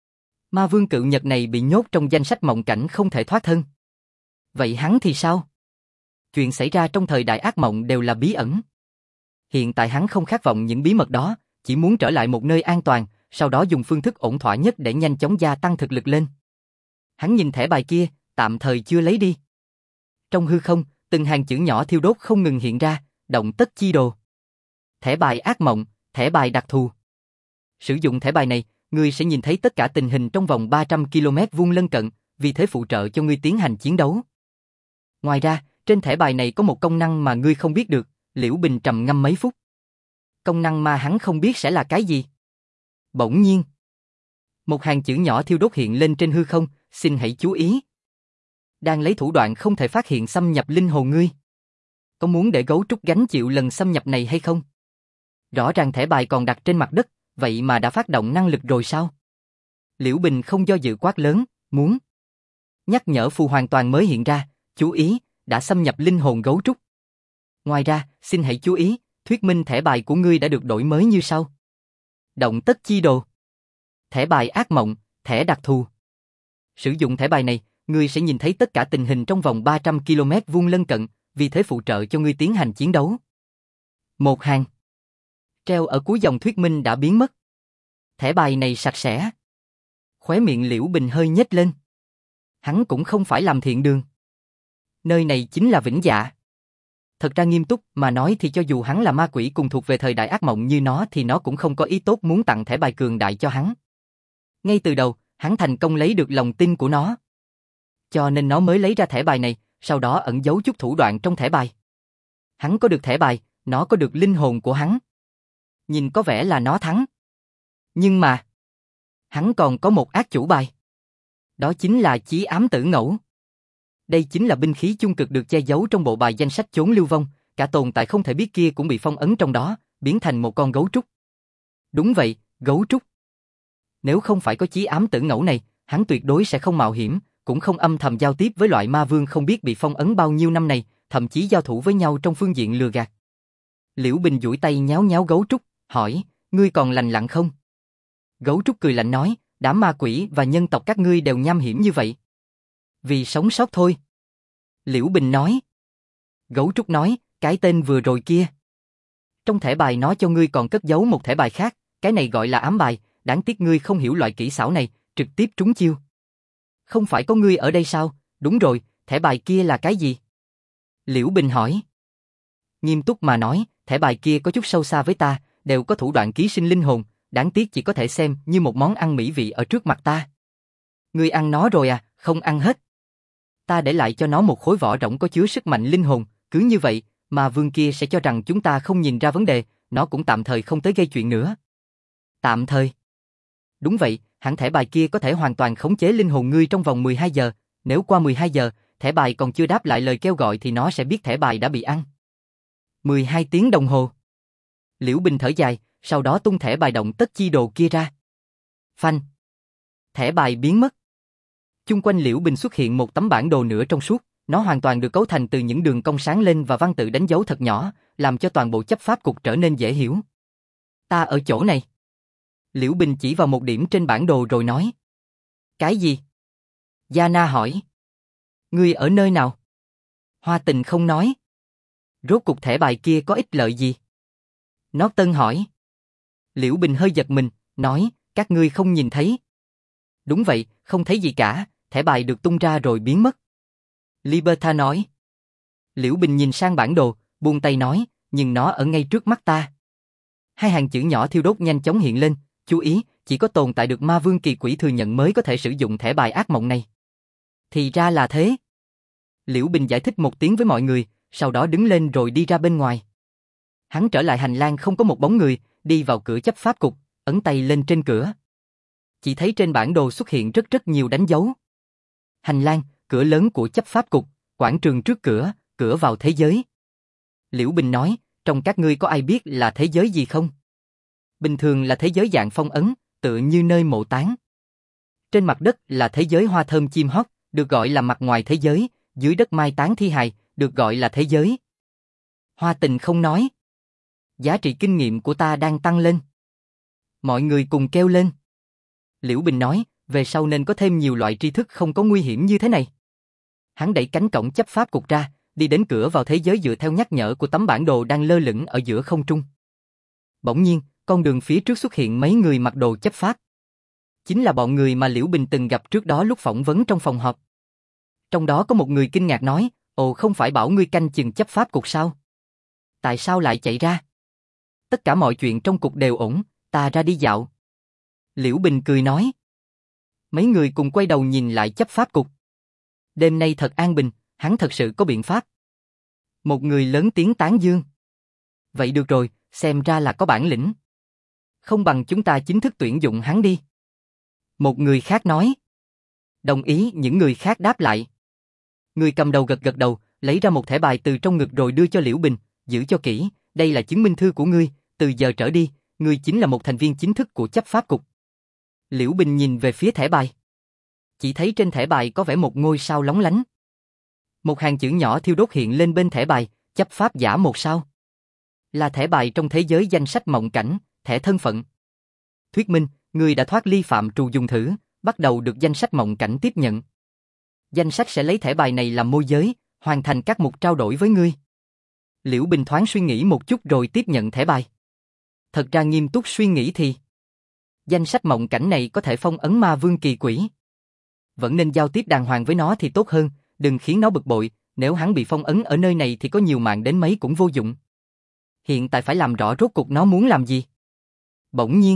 Ma vương cự nhật này bị nhốt trong danh sách mộng cảnh không thể thoát thân. Vậy hắn thì sao? Chuyện xảy ra trong thời đại ác mộng đều là bí ẩn. Hiện tại hắn không khát vọng những bí mật đó, chỉ muốn trở lại một nơi an toàn, sau đó dùng phương thức ổn thỏa nhất để nhanh chóng gia tăng thực lực lên. Hắn nhìn thẻ bài kia, tạm thời chưa lấy đi. Trong hư không, từng hàng chữ nhỏ thiêu đốt không ngừng hiện ra, Động Tất Chi Đồ. Thẻ bài ác mộng, thẻ bài đặc thù. Sử dụng thẻ bài này, ngươi sẽ nhìn thấy tất cả tình hình trong vòng 300 km vuông lân cận, vì thế phụ trợ cho ngươi tiến hành chiến đấu. Ngoài ra, trên thẻ bài này có một công năng mà ngươi không biết được, Liễu Bình trầm ngâm mấy phút. Công năng mà hắn không biết sẽ là cái gì? Bỗng nhiên, một hàng chữ nhỏ thiêu đốt hiện lên trên hư không, xin hãy chú ý. Đang lấy thủ đoạn không thể phát hiện xâm nhập linh hồn ngươi. Có muốn để gấu trúc gánh chịu lần xâm nhập này hay không? Rõ ràng thẻ bài còn đặt trên mặt đất, vậy mà đã phát động năng lực rồi sao? Liễu Bình không do dự quát lớn, muốn. Nhắc nhở phù hoàn toàn mới hiện ra, chú ý, đã xâm nhập linh hồn gấu trúc. Ngoài ra, xin hãy chú ý, thuyết minh thẻ bài của ngươi đã được đổi mới như sau. Động Tất Chi Đồ. Thẻ bài ác mộng, thẻ đặc thù. Sử dụng thẻ bài này, ngươi sẽ nhìn thấy tất cả tình hình trong vòng 300 km vuông lân cận, vì thế phụ trợ cho ngươi tiến hành chiến đấu. Một hàng. Treo ở cuối dòng thuyết minh đã biến mất. Thẻ bài này sạch sẽ. Khóe miệng Liễu Bình hơi nhếch lên. Hắn cũng không phải làm thiện đường. Nơi này chính là Vĩnh Dạ. Thật ra nghiêm túc mà nói thì cho dù hắn là ma quỷ cùng thuộc về thời đại ác mộng như nó thì nó cũng không có ý tốt muốn tặng thẻ bài cường đại cho hắn. Ngay từ đầu, hắn thành công lấy được lòng tin của nó. Cho nên nó mới lấy ra thẻ bài này, sau đó ẩn giấu chút thủ đoạn trong thẻ bài. Hắn có được thẻ bài, nó có được linh hồn của hắn. Nhìn có vẻ là nó thắng. Nhưng mà, hắn còn có một ác chủ bài. Đó chính là chí ám tử ngẫu. Đây chính là binh khí chung cực được che giấu trong bộ bài danh sách chốn lưu vong, cả tồn tại không thể biết kia cũng bị phong ấn trong đó, biến thành một con gấu trúc. Đúng vậy, gấu trúc. Nếu không phải có chí ám tử ngẫu này, hắn tuyệt đối sẽ không mạo hiểm, cũng không âm thầm giao tiếp với loại ma vương không biết bị phong ấn bao nhiêu năm này, thậm chí giao thủ với nhau trong phương diện lừa gạt. Liễu Bình duỗi tay nhéo nhéo gấu trúc, hỏi, ngươi còn lành lặn không? Gấu trúc cười lạnh nói, đám ma quỷ và nhân tộc các ngươi đều nham hiểm như vậy. Vì sống sót thôi. Liễu Bình nói. Gấu trúc nói, cái tên vừa rồi kia. Trong thẻ bài nó cho ngươi còn cất giấu một thẻ bài khác, cái này gọi là ám bài, đáng tiếc ngươi không hiểu loại kỹ xảo này, trực tiếp trúng chiêu. Không phải có ngươi ở đây sao? Đúng rồi, thẻ bài kia là cái gì? Liễu Bình hỏi. Nghiêm túc mà nói, thẻ bài kia có chút sâu xa với ta, đều có thủ đoạn ký sinh linh hồn, đáng tiếc chỉ có thể xem như một món ăn mỹ vị ở trước mặt ta. Ngươi ăn nó rồi à? Không ăn hết. Ta để lại cho nó một khối vỏ rỗng có chứa sức mạnh linh hồn, cứ như vậy, mà vương kia sẽ cho rằng chúng ta không nhìn ra vấn đề, nó cũng tạm thời không tới gây chuyện nữa. Tạm thời. Đúng vậy, hẳn thẻ bài kia có thể hoàn toàn khống chế linh hồn ngươi trong vòng 12 giờ, nếu qua 12 giờ, thẻ bài còn chưa đáp lại lời kêu gọi thì nó sẽ biết thẻ bài đã bị ăn. 12 tiếng đồng hồ. Liễu Bình thở dài, sau đó tung thẻ bài động tất chi đồ kia ra. Phanh. Thẻ bài biến mất. Chung quanh Liễu Bình xuất hiện một tấm bản đồ nửa trong suốt, nó hoàn toàn được cấu thành từ những đường cong sáng lên và văn tự đánh dấu thật nhỏ, làm cho toàn bộ chấp pháp cục trở nên dễ hiểu. Ta ở chỗ này. Liễu Bình chỉ vào một điểm trên bản đồ rồi nói. Cái gì? Yana hỏi. Ngươi ở nơi nào? Hoa Tình không nói. Rốt cục thẻ bài kia có ích lợi gì? Norton hỏi. Liễu Bình hơi giật mình, nói, các ngươi không nhìn thấy. Đúng vậy, không thấy gì cả, thẻ bài được tung ra rồi biến mất. Liberta nói. Liễu Bình nhìn sang bản đồ, buông tay nói, nhưng nó ở ngay trước mắt ta. Hai hàng chữ nhỏ thiêu đốt nhanh chóng hiện lên, chú ý, chỉ có tồn tại được ma vương kỳ quỷ thừa nhận mới có thể sử dụng thẻ bài ác mộng này. Thì ra là thế. Liễu Bình giải thích một tiếng với mọi người, sau đó đứng lên rồi đi ra bên ngoài. Hắn trở lại hành lang không có một bóng người, đi vào cửa chấp pháp cục, ấn tay lên trên cửa. Chỉ thấy trên bản đồ xuất hiện rất nhiều đánh dấu. Hành lang, cửa lớn của chấp pháp cục, quảng trường trước cửa, cửa vào thế giới. Liễu Bình nói, trong các ngươi có ai biết là thế giới gì không? Bình thường là thế giới dạng phong ấn, tựa như nơi mộ táng. Trên mặt đất là thế giới hoa thơm chim hót, được gọi là mặt ngoài thế giới, dưới đất mai táng thi hài, được gọi là thế giới. Hoa Tình không nói. Giá trị kinh nghiệm của ta đang tăng lên. Mọi người cùng kêu lên. Liễu Bình nói, về sau nên có thêm nhiều loại tri thức không có nguy hiểm như thế này. Hắn đẩy cánh cổng chấp pháp cục ra, đi đến cửa vào thế giới dựa theo nhắc nhở của tấm bản đồ đang lơ lửng ở giữa không trung. Bỗng nhiên, con đường phía trước xuất hiện mấy người mặc đồ chấp pháp. Chính là bọn người mà Liễu Bình từng gặp trước đó lúc phỏng vấn trong phòng họp. Trong đó có một người kinh ngạc nói, ồ, không phải bảo ngươi canh chừng chấp pháp cục sao? Tại sao lại chạy ra? Tất cả mọi chuyện trong cục đều ổn, ta ra đi dạo. Liễu Bình cười nói. Mấy người cùng quay đầu nhìn lại chấp pháp cục. Đêm nay thật an bình, hắn thật sự có biện pháp. Một người lớn tiếng tán dương. Vậy được rồi, xem ra là có bản lĩnh. Không bằng chúng ta chính thức tuyển dụng hắn đi. Một người khác nói. Đồng ý, những người khác đáp lại. Người cầm đầu gật đầu, lấy ra một thẻ bài từ trong ngực rồi đưa cho Liễu Bình, giữ cho kỹ, đây là chứng minh thư của ngươi, từ giờ trở đi, ngươi chính là một thành viên chính thức của chấp pháp cục. Liễu Bình nhìn về phía thẻ bài. Chỉ thấy trên thẻ bài có vẽ một ngôi sao lóng lánh. Một hàng chữ nhỏ thiêu đốt hiện lên bên thẻ bài, chấp pháp giả 1 sao. Là thẻ bài trong thế giới danh sách mộng cảnh, thẻ thân phận. Thuyết minh, ngươi đã thoát ly phạm trù dùng thử, bắt đầu được danh sách mộng cảnh tiếp nhận. Danh sách sẽ lấy thẻ bài này làm môi giới, hoàn thành các mục trao đổi với ngươi. Liễu Bình thoáng suy nghĩ một chút rồi tiếp nhận thẻ bài. Thật ra nghiêm túc suy nghĩ thì Danh sách mộng cảnh này có thể phong ấn ma vương kỳ quỷ. Vẫn nên giao tiếp đàng hoàng với nó thì tốt hơn, đừng khiến nó bực bội, nếu hắn bị phong ấn ở nơi này thì có nhiều mạng đến mấy cũng vô dụng. Hiện tại phải làm rõ rốt cuộc nó muốn làm gì. Bỗng nhiên,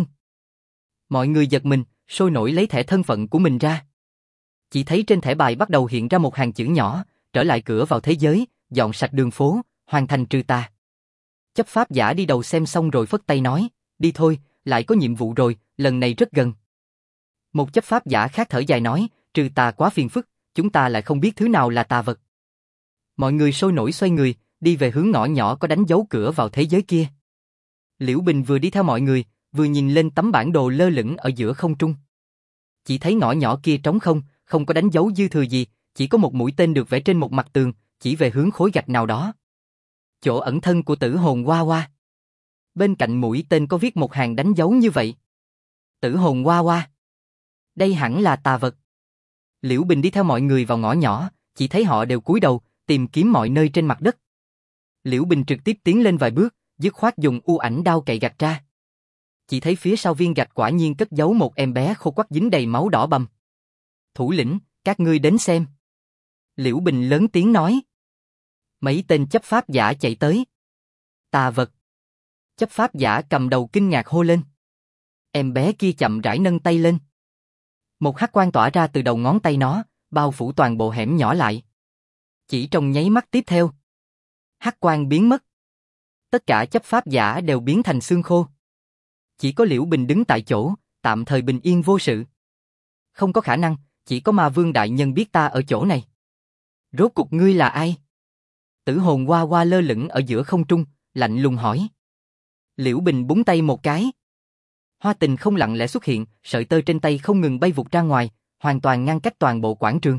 mọi người giật mình, sôi nổi lấy thẻ thân phận của mình ra. Chỉ thấy trên thẻ bài bắt đầu hiện ra một hàng chữ nhỏ, trở lại cửa vào thế giới, dọn sạch đường phố, hoàn thành trừ tà. Chấp pháp giả đi đầu xem xong rồi phất tay nói, đi thôi, lại có nhiệm vụ rồi, lần này rất gần. Một chấp pháp giả khác thở dài nói, trừ tà quá phiền phức, chúng ta lại không biết thứ nào là tà vật. Mọi người sôi nổi xoay người, đi về hướng ngõ nhỏ có đánh dấu cửa vào thế giới kia. Liễu Bình vừa đi theo mọi người, vừa nhìn lên tấm bản đồ lơ lửng ở giữa không trung. Chỉ thấy ngõ nhỏ kia trống không, không có đánh dấu dư thừa gì, chỉ có một mũi tên được vẽ trên một mặt tường, chỉ về hướng khối gạch nào đó. Chỗ ẩn thân của Tử Hồn Hoa Hoa. Bên cạnh mũi tên có viết một hàng đánh dấu như vậy. Tử Hồn Hoa Hoa. Đây hẳn là tà vật. Liễu Bình đi theo mọi người vào ngõ nhỏ, chỉ thấy họ đều cúi đầu, tìm kiếm mọi nơi trên mặt đất. Liễu Bình trực tiếp tiến lên vài bước, dứt khoát dùng u ảnh đao cậy gạch ra. Chỉ thấy phía sau viên gạch quả nhiên cất giấu một em bé khô quắt dính đầy máu đỏ bầm. Thủ lĩnh, các ngươi đến xem. Liễu Bình lớn tiếng nói. Mấy tên chấp pháp giả chạy tới. Tà vật. Chấp pháp giả cầm đầu kinh ngạc hô lên. Em bé kia chậm rãi nâng tay lên. Một hắc quang tỏa ra từ đầu ngón tay nó, bao phủ toàn bộ hẻm nhỏ lại. Chỉ trong nháy mắt tiếp theo, hắc quang biến mất. Tất cả chấp pháp giả đều biến thành xương khô. Chỉ có Liễu Bình đứng tại chỗ, tạm thời bình yên vô sự. Không có khả năng, chỉ có ma vương đại nhân biết ta ở chỗ này. Rốt cuộc ngươi là ai? Tử Hồn Hoa Hoa lơ lửng ở giữa không trung, lạnh lùng hỏi. Liễu Bình búng tay một cái. Hoa tình không lặng lẽ xuất hiện, sợi tơ trên tay không ngừng bay vụt ra ngoài, hoàn toàn ngăn cách toàn bộ quảng trường.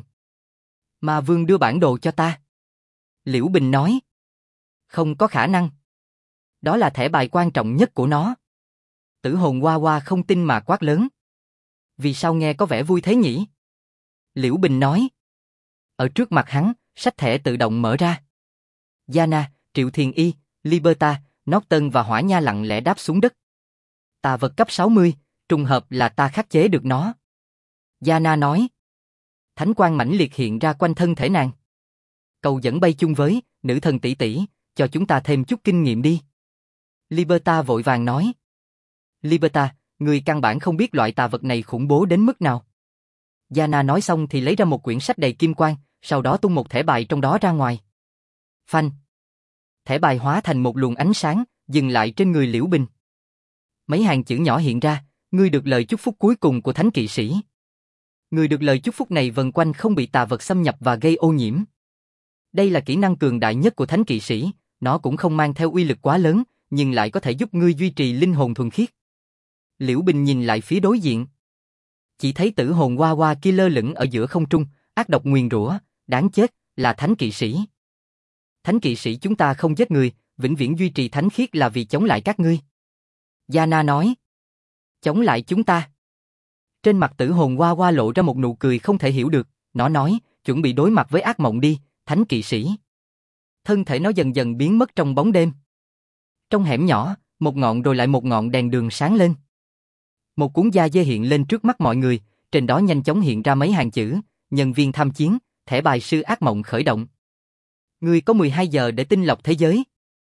Ma vương đưa bản đồ cho ta. Liễu Bình nói. Không có khả năng. Đó là thẻ bài quan trọng nhất của nó. Tử Hồn Hoa Hoa không tin mà quát lớn. Vì sao nghe có vẻ vui thế nhỉ? Liễu Bình nói. Ở trước mặt hắn, sách thẻ tự động mở ra. Yana, Triệu Thiền Y, Liberta, Norton và Hỏa Nha lặng lẽ đáp xuống đất. Tà vật cấp 60, trùng hợp là ta khắc chế được nó. Yana nói. Thánh quang mãnh liệt hiện ra quanh thân thể nàng. Cầu dẫn bay chung với, nữ thần tỷ tỷ, cho chúng ta thêm chút kinh nghiệm đi. Liberta vội vàng nói. Liberta, người căn bản không biết loại tà vật này khủng bố đến mức nào. Yana nói xong thì lấy ra một quyển sách đầy kim quang, sau đó tung một thẻ bài trong đó ra ngoài. Phanh. Thẻ bài hóa thành một luồng ánh sáng, dừng lại trên người Liễu Bình. Mấy hàng chữ nhỏ hiện ra, ngươi được lời chúc phúc cuối cùng của thánh kỵ sĩ. Người được lời chúc phúc này vần quanh không bị tà vật xâm nhập và gây ô nhiễm. Đây là kỹ năng cường đại nhất của thánh kỵ sĩ, nó cũng không mang theo uy lực quá lớn, nhưng lại có thể giúp ngươi duy trì linh hồn thuần khiết. Liễu Bình nhìn lại phía đối diện. Chỉ thấy Tử Hồn Hoa Hoa kia lơ lửng ở giữa không trung, ác độc nguyền rủa, đáng chết, là thánh kỵ sĩ. Thánh kỵ sĩ chúng ta không giết người, vĩnh viễn duy trì thánh khiết là vì chống lại các ngươi. Yana nói. Chống lại chúng ta. Trên mặt Tử Hồn Hoa Hoa lộ ra một nụ cười không thể hiểu được, nó nói, chuẩn bị đối mặt với ác mộng đi, thánh kỵ sĩ. Thân thể nó dần dần biến mất trong bóng đêm. Trong hẻm nhỏ, một ngọn rồi lại một ngọn đèn đường sáng lên. Một cuốn da dê hiện lên trước mắt mọi người, trên đó nhanh chóng hiện ra mấy hàng chữ, nhân viên tham chiến, thẻ bài sư ác mộng khởi động. Ngươi có 12 giờ để tinh lọc thế giới.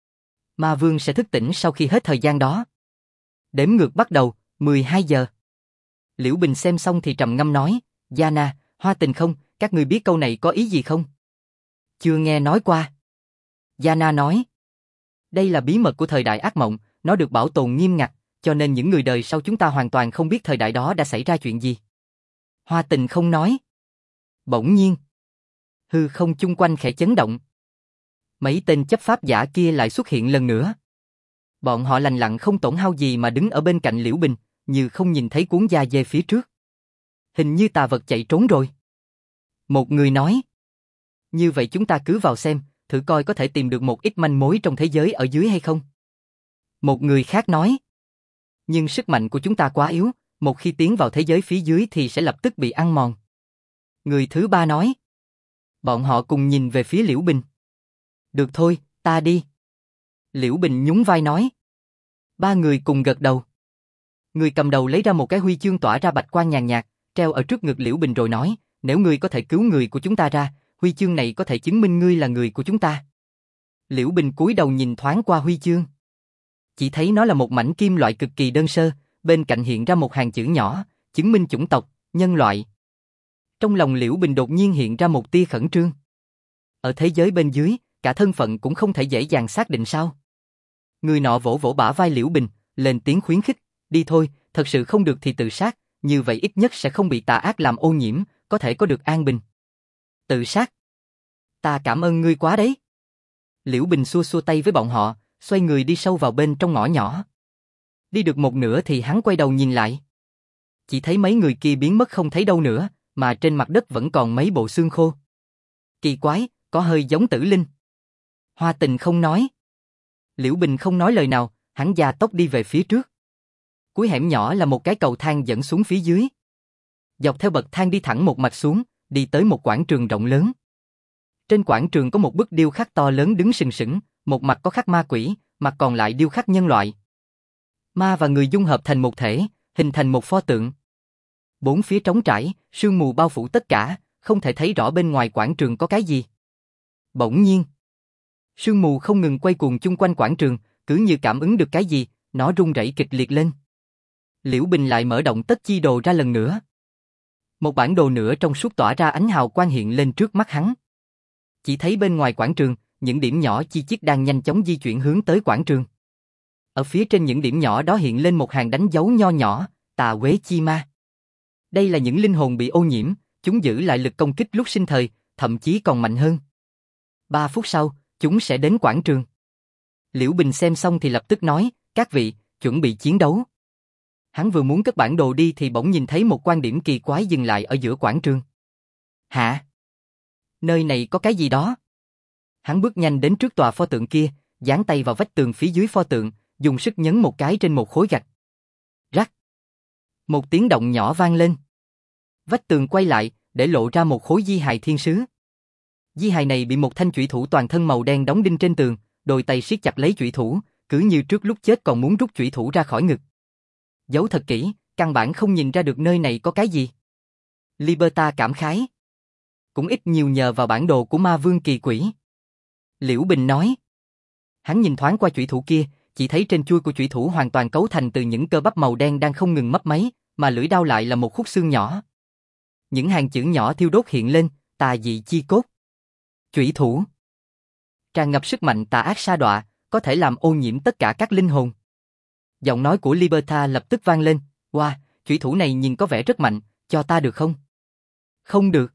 Ma vương sẽ thức tỉnh sau khi hết thời gian đó. Đếm ngược bắt đầu, 12 giờ. Liễu Bình xem xong thì trầm ngâm nói, Yana, Hoa Tình không, các ngươi biết câu này có ý gì không? Chưa nghe nói qua. Yana nói, đây là bí mật của thời đại ác mộng, nó được bảo tồn nghiêm ngặt, cho nên những người đời sau chúng ta hoàn toàn không biết thời đại đó đã xảy ra chuyện gì. Hoa Tình không nói. Bỗng nhiên, hư không chung quanh khẽ chấn động. Mấy tên chấp pháp giả kia lại xuất hiện lần nữa. Bọn họ lành lặn không tổn hao gì mà đứng ở bên cạnh Liễu Bình, như không nhìn thấy cuốn da dê phía trước. Hình như tà vật chạy trốn rồi. Một người nói. Như vậy chúng ta cứ vào xem, thử coi có thể tìm được một ít manh mối trong thế giới ở dưới hay không. Một người khác nói. Nhưng sức mạnh của chúng ta quá yếu, một khi tiến vào thế giới phía dưới thì sẽ lập tức bị ăn mòn. Người thứ ba nói. Bọn họ cùng nhìn về phía Liễu Bình. Được thôi, ta đi. Liễu Bình nhún vai nói. Ba người cùng gật đầu. Người cầm đầu lấy ra một cái huy chương tỏa ra bạch quang nhàn nhạt, treo ở trước ngực Liễu Bình rồi nói, nếu ngươi có thể cứu người của chúng ta ra, huy chương này có thể chứng minh ngươi là người của chúng ta. Liễu Bình cúi đầu nhìn thoáng qua huy chương. Chỉ thấy nó là một mảnh kim loại cực kỳ đơn sơ, bên cạnh hiện ra một hàng chữ nhỏ, chứng minh chủng tộc, nhân loại. Trong lòng Liễu Bình đột nhiên hiện ra một tia khẩn trương. Ở thế giới bên dưới, cả thân phận cũng không thể dễ dàng xác định sao. Người nọ vỗ vỗ bả vai Liễu Bình, lên tiếng khuyến khích, đi thôi, thật sự không được thì tự sát, như vậy ít nhất sẽ không bị tà ác làm ô nhiễm, có thể có được an bình. Tự sát? Ta cảm ơn ngươi quá đấy. Liễu Bình xua xua tay với bọn họ, xoay người đi sâu vào bên trong ngõ nhỏ. Đi được một nửa thì hắn quay đầu nhìn lại. Chỉ thấy mấy người kia biến mất không thấy đâu nữa, mà trên mặt đất vẫn còn mấy bộ xương khô. Kỳ quái, có hơi giống Tử Linh. Hoa Tình không nói. Liễu Bình không nói lời nào, hắn gia tốc đi về phía trước. Cuối hẻm nhỏ là một cái cầu thang dẫn xuống phía dưới. Dọc theo bậc thang đi thẳng một mạch xuống, đi tới một quảng trường rộng lớn. Trên quảng trường có một bức điêu khắc to lớn đứng sừng sững, một mặt có khắc ma quỷ, mặt còn lại điêu khắc nhân loại. Ma và người dung hợp thành một thể, hình thành một pho tượng. Bốn phía trống trải, sương mù bao phủ tất cả, không thể thấy rõ bên ngoài quảng trường có cái gì. Bỗng nhiên, sương mù không ngừng quay cuồng chung quanh quảng trường, cứ như cảm ứng được cái gì, nó rung rẩy kịch liệt lên. Liễu Bình lại mở động tất chi đồ ra lần nữa. Một bản đồ nữa trong suốt tỏa ra ánh hào quang hiện lên trước mắt hắn. Chỉ thấy bên ngoài quảng trường, những điểm nhỏ chi chít đang nhanh chóng di chuyển hướng tới quảng trường. Ở phía trên những điểm nhỏ đó hiện lên một hàng đánh dấu nho nhỏ, tà quế chi ma. Đây là những linh hồn bị ô nhiễm, chúng giữ lại lực công kích lúc sinh thời, thậm chí còn mạnh hơn. 3 phút sau, chúng sẽ đến quảng trường. Liễu Bình xem xong thì lập tức nói, các vị, chuẩn bị chiến đấu. Hắn vừa muốn cất bản đồ đi thì bỗng nhìn thấy một quan điểm kỳ quái dừng lại ở giữa quảng trường. Hả? Nơi này có cái gì đó? Hắn bước nhanh đến trước tòa pho tượng kia, dán tay vào vách tường phía dưới pho tượng, dùng sức nhấn một cái trên một khối gạch. Rắc. Một tiếng động nhỏ vang lên. Vách tường quay lại, để lộ ra một khối di hài thiên sứ. Di hài này bị một thanh chủy thủ toàn thân màu đen đóng đinh trên tường, đôi tay siết chặt lấy chủy thủ, cứ như trước lúc chết còn muốn rút chủy thủ ra khỏi ngực. Giấu thật kỹ, căn bản không nhìn ra được nơi này có cái gì. Liberta cảm khái. Cũng ít nhiều nhờ vào bản đồ của ma vương kỳ quỷ. Liễu Bình nói. Hắn nhìn thoáng qua chủy thủ kia, chỉ thấy trên chuôi của chủy thủ hoàn toàn cấu thành từ những cơ bắp màu đen đang không ngừng mấp máy, mà lưỡi đao lại là một khúc xương nhỏ. Những hàng chữ nhỏ thiêu đốt hiện lên, tà dị chi cốt. Chủy thủ. Tràn ngập sức mạnh tà ác sa đọa, có thể làm ô nhiễm tất cả các linh hồn. Giọng nói của Liberta lập tức vang lên, wow, chủy thủ này nhìn có vẻ rất mạnh, cho ta được không? Không được.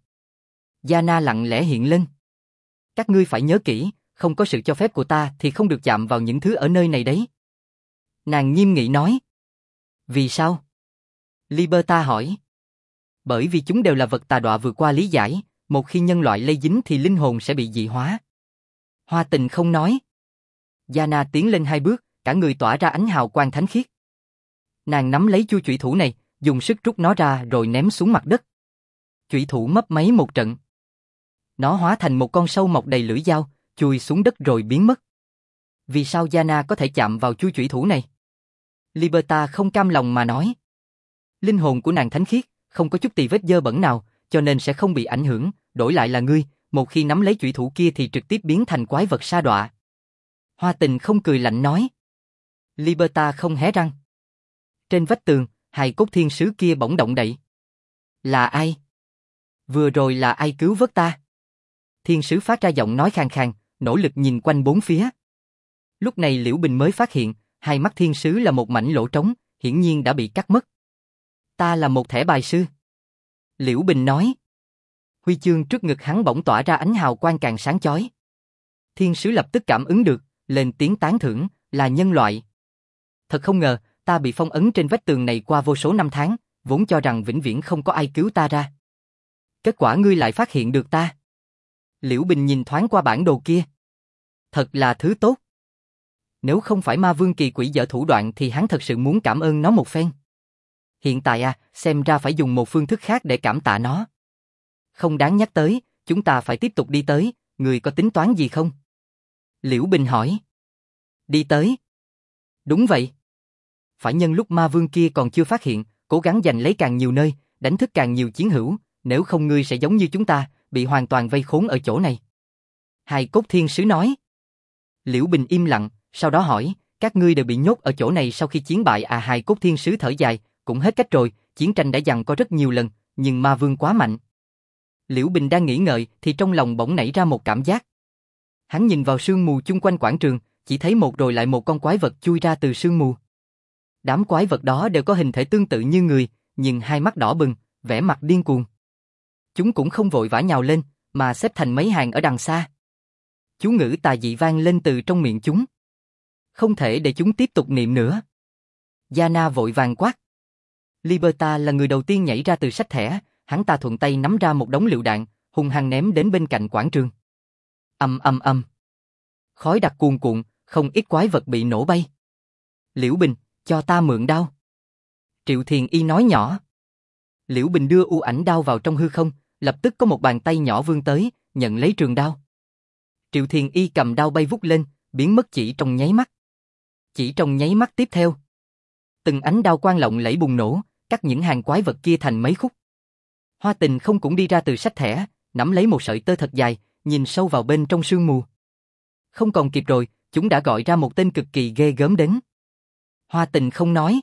Yana lặng lẽ hiện lên. Các ngươi phải nhớ kỹ, không có sự cho phép của ta thì không được chạm vào những thứ ở nơi này đấy. Nàng nghiêm nghị nói. Vì sao? Liberta hỏi. Bởi vì chúng đều là vật tà đọa vượt qua lý giải, một khi nhân loại lây dính thì linh hồn sẽ bị dị hóa. Hoa Tình không nói. Yana tiến lên 2 bước, cả người tỏa ra ánh hào quang thánh khiết. Nàng nắm lấy chuôi chủy thủ này, dùng sức rút nó ra rồi ném xuống mặt đất. Chủy thủ mấp máy một trận. Nó hóa thành một con sâu mọc đầy lưỡi dao, chui xuống đất rồi biến mất. Vì sao Yana có thể chạm vào chuôi chủy thủ này? Liberta không cam lòng mà nói. Linh hồn của nàng thánh khiết, không có chút tì vết dơ bẩn nào, cho nên sẽ không bị ảnh hưởng, đổi lại là ngươi, một khi nắm lấy chủy thủ kia thì trực tiếp biến thành quái vật sa đọa. Hoa Tình không cười lạnh nói. Liberta không hé răng. Trên vách tường, hài cốt thiên sứ kia bỗng động đậy. Là ai? Vừa rồi là ai cứu vớt ta? Thiên sứ phát ra giọng nói khàn khàn, nỗ lực nhìn quanh bốn phía. Lúc này Liễu Bình mới phát hiện, hai mắt thiên sứ là một mảnh lỗ trống, hiển nhiên đã bị cắt mất. Ta là một thẻ bài sư. Liễu Bình nói. Huy chương trước ngực hắn bỗng tỏa ra ánh hào quang càng sáng chói. Thiên sứ lập tức cảm ứng được, lên tiếng tán thưởng, là nhân loại. Thật không ngờ, ta bị phong ấn trên vách tường này qua vô số năm tháng, vốn cho rằng vĩnh viễn không có ai cứu ta ra. Kết quả ngươi lại phát hiện được ta. Liễu Bình nhìn thoáng qua bản đồ kia. Thật là thứ tốt. Nếu không phải ma vương kỳ quỷ dở thủ đoạn thì hắn thật sự muốn cảm ơn nó một phen. Hiện tại xem ra phải dùng một phương thức khác để cảm tạ nó. Không đáng nhắc tới, chúng ta phải tiếp tục đi tới, người có tính toán gì không? Liễu Bình hỏi. Đi tới. Đúng vậy. phải nhân lúc ma vương kia còn chưa phát hiện, cố gắng giành lấy càng nhiều nơi, đánh thức càng nhiều chiến hữu, nếu không ngươi sẽ giống như chúng ta, bị hoàn toàn vây khốn ở chỗ này. Hài cốt thiên sứ nói. Liễu Bình im lặng, sau đó hỏi, các ngươi đều bị nhốt ở chỗ này sau khi chiến bại à? Hài cốt thiên sứ thở dài, cũng hết cách rồi, chiến tranh đã giằng co rất nhiều lần, nhưng ma vương quá mạnh. Liễu Bình đang nghĩ ngợi thì trong lòng bỗng nảy ra một cảm giác. Hắn nhìn vào sương mù chung quanh quảng trường, chỉ thấy một rồi lại một con quái vật chui ra từ sương mù. Đám quái vật đó đều có hình thể tương tự như người, nhưng hai mắt đỏ bừng, vẻ mặt điên cuồng. Chúng cũng không vội vã nhào lên, mà xếp thành mấy hàng ở đằng xa. Chú ngữ tà dị vang lên từ trong miệng chúng. Không thể để chúng tiếp tục niệm nữa. Yana vội vàng quát. Liberta là người đầu tiên nhảy ra từ sách thẻ, hắn ta thuận tay nắm ra một đống lựu đạn, hung hăng ném đến bên cạnh quảng trường. Ầm ầm ầm. Khói đặc cuồn cuộn, không ít quái vật bị nổ bay. Liễu Bình, cho ta mượn đao. Triệu Thiền Y nói nhỏ. Liễu Bình đưa u ảnh đao vào trong hư không, lập tức có một bàn tay nhỏ vươn tới, nhận lấy trường đao. Triệu Thiền Y cầm đao bay vút lên, biến mất chỉ trong nháy mắt. Chỉ trong nháy mắt tiếp theo, từng ánh đao quang lộng lẫy bùng nổ, cắt những hàng quái vật kia thành mấy khúc. Hoa Tình không cũng đi ra từ sách thẻ, nắm lấy một sợi tơ thật dài, nhìn sâu vào bên trong sương mù. Không còn kịp rồi, chúng đã gọi ra một tên cực kỳ ghê gớm đến. Hoa Tình không nói.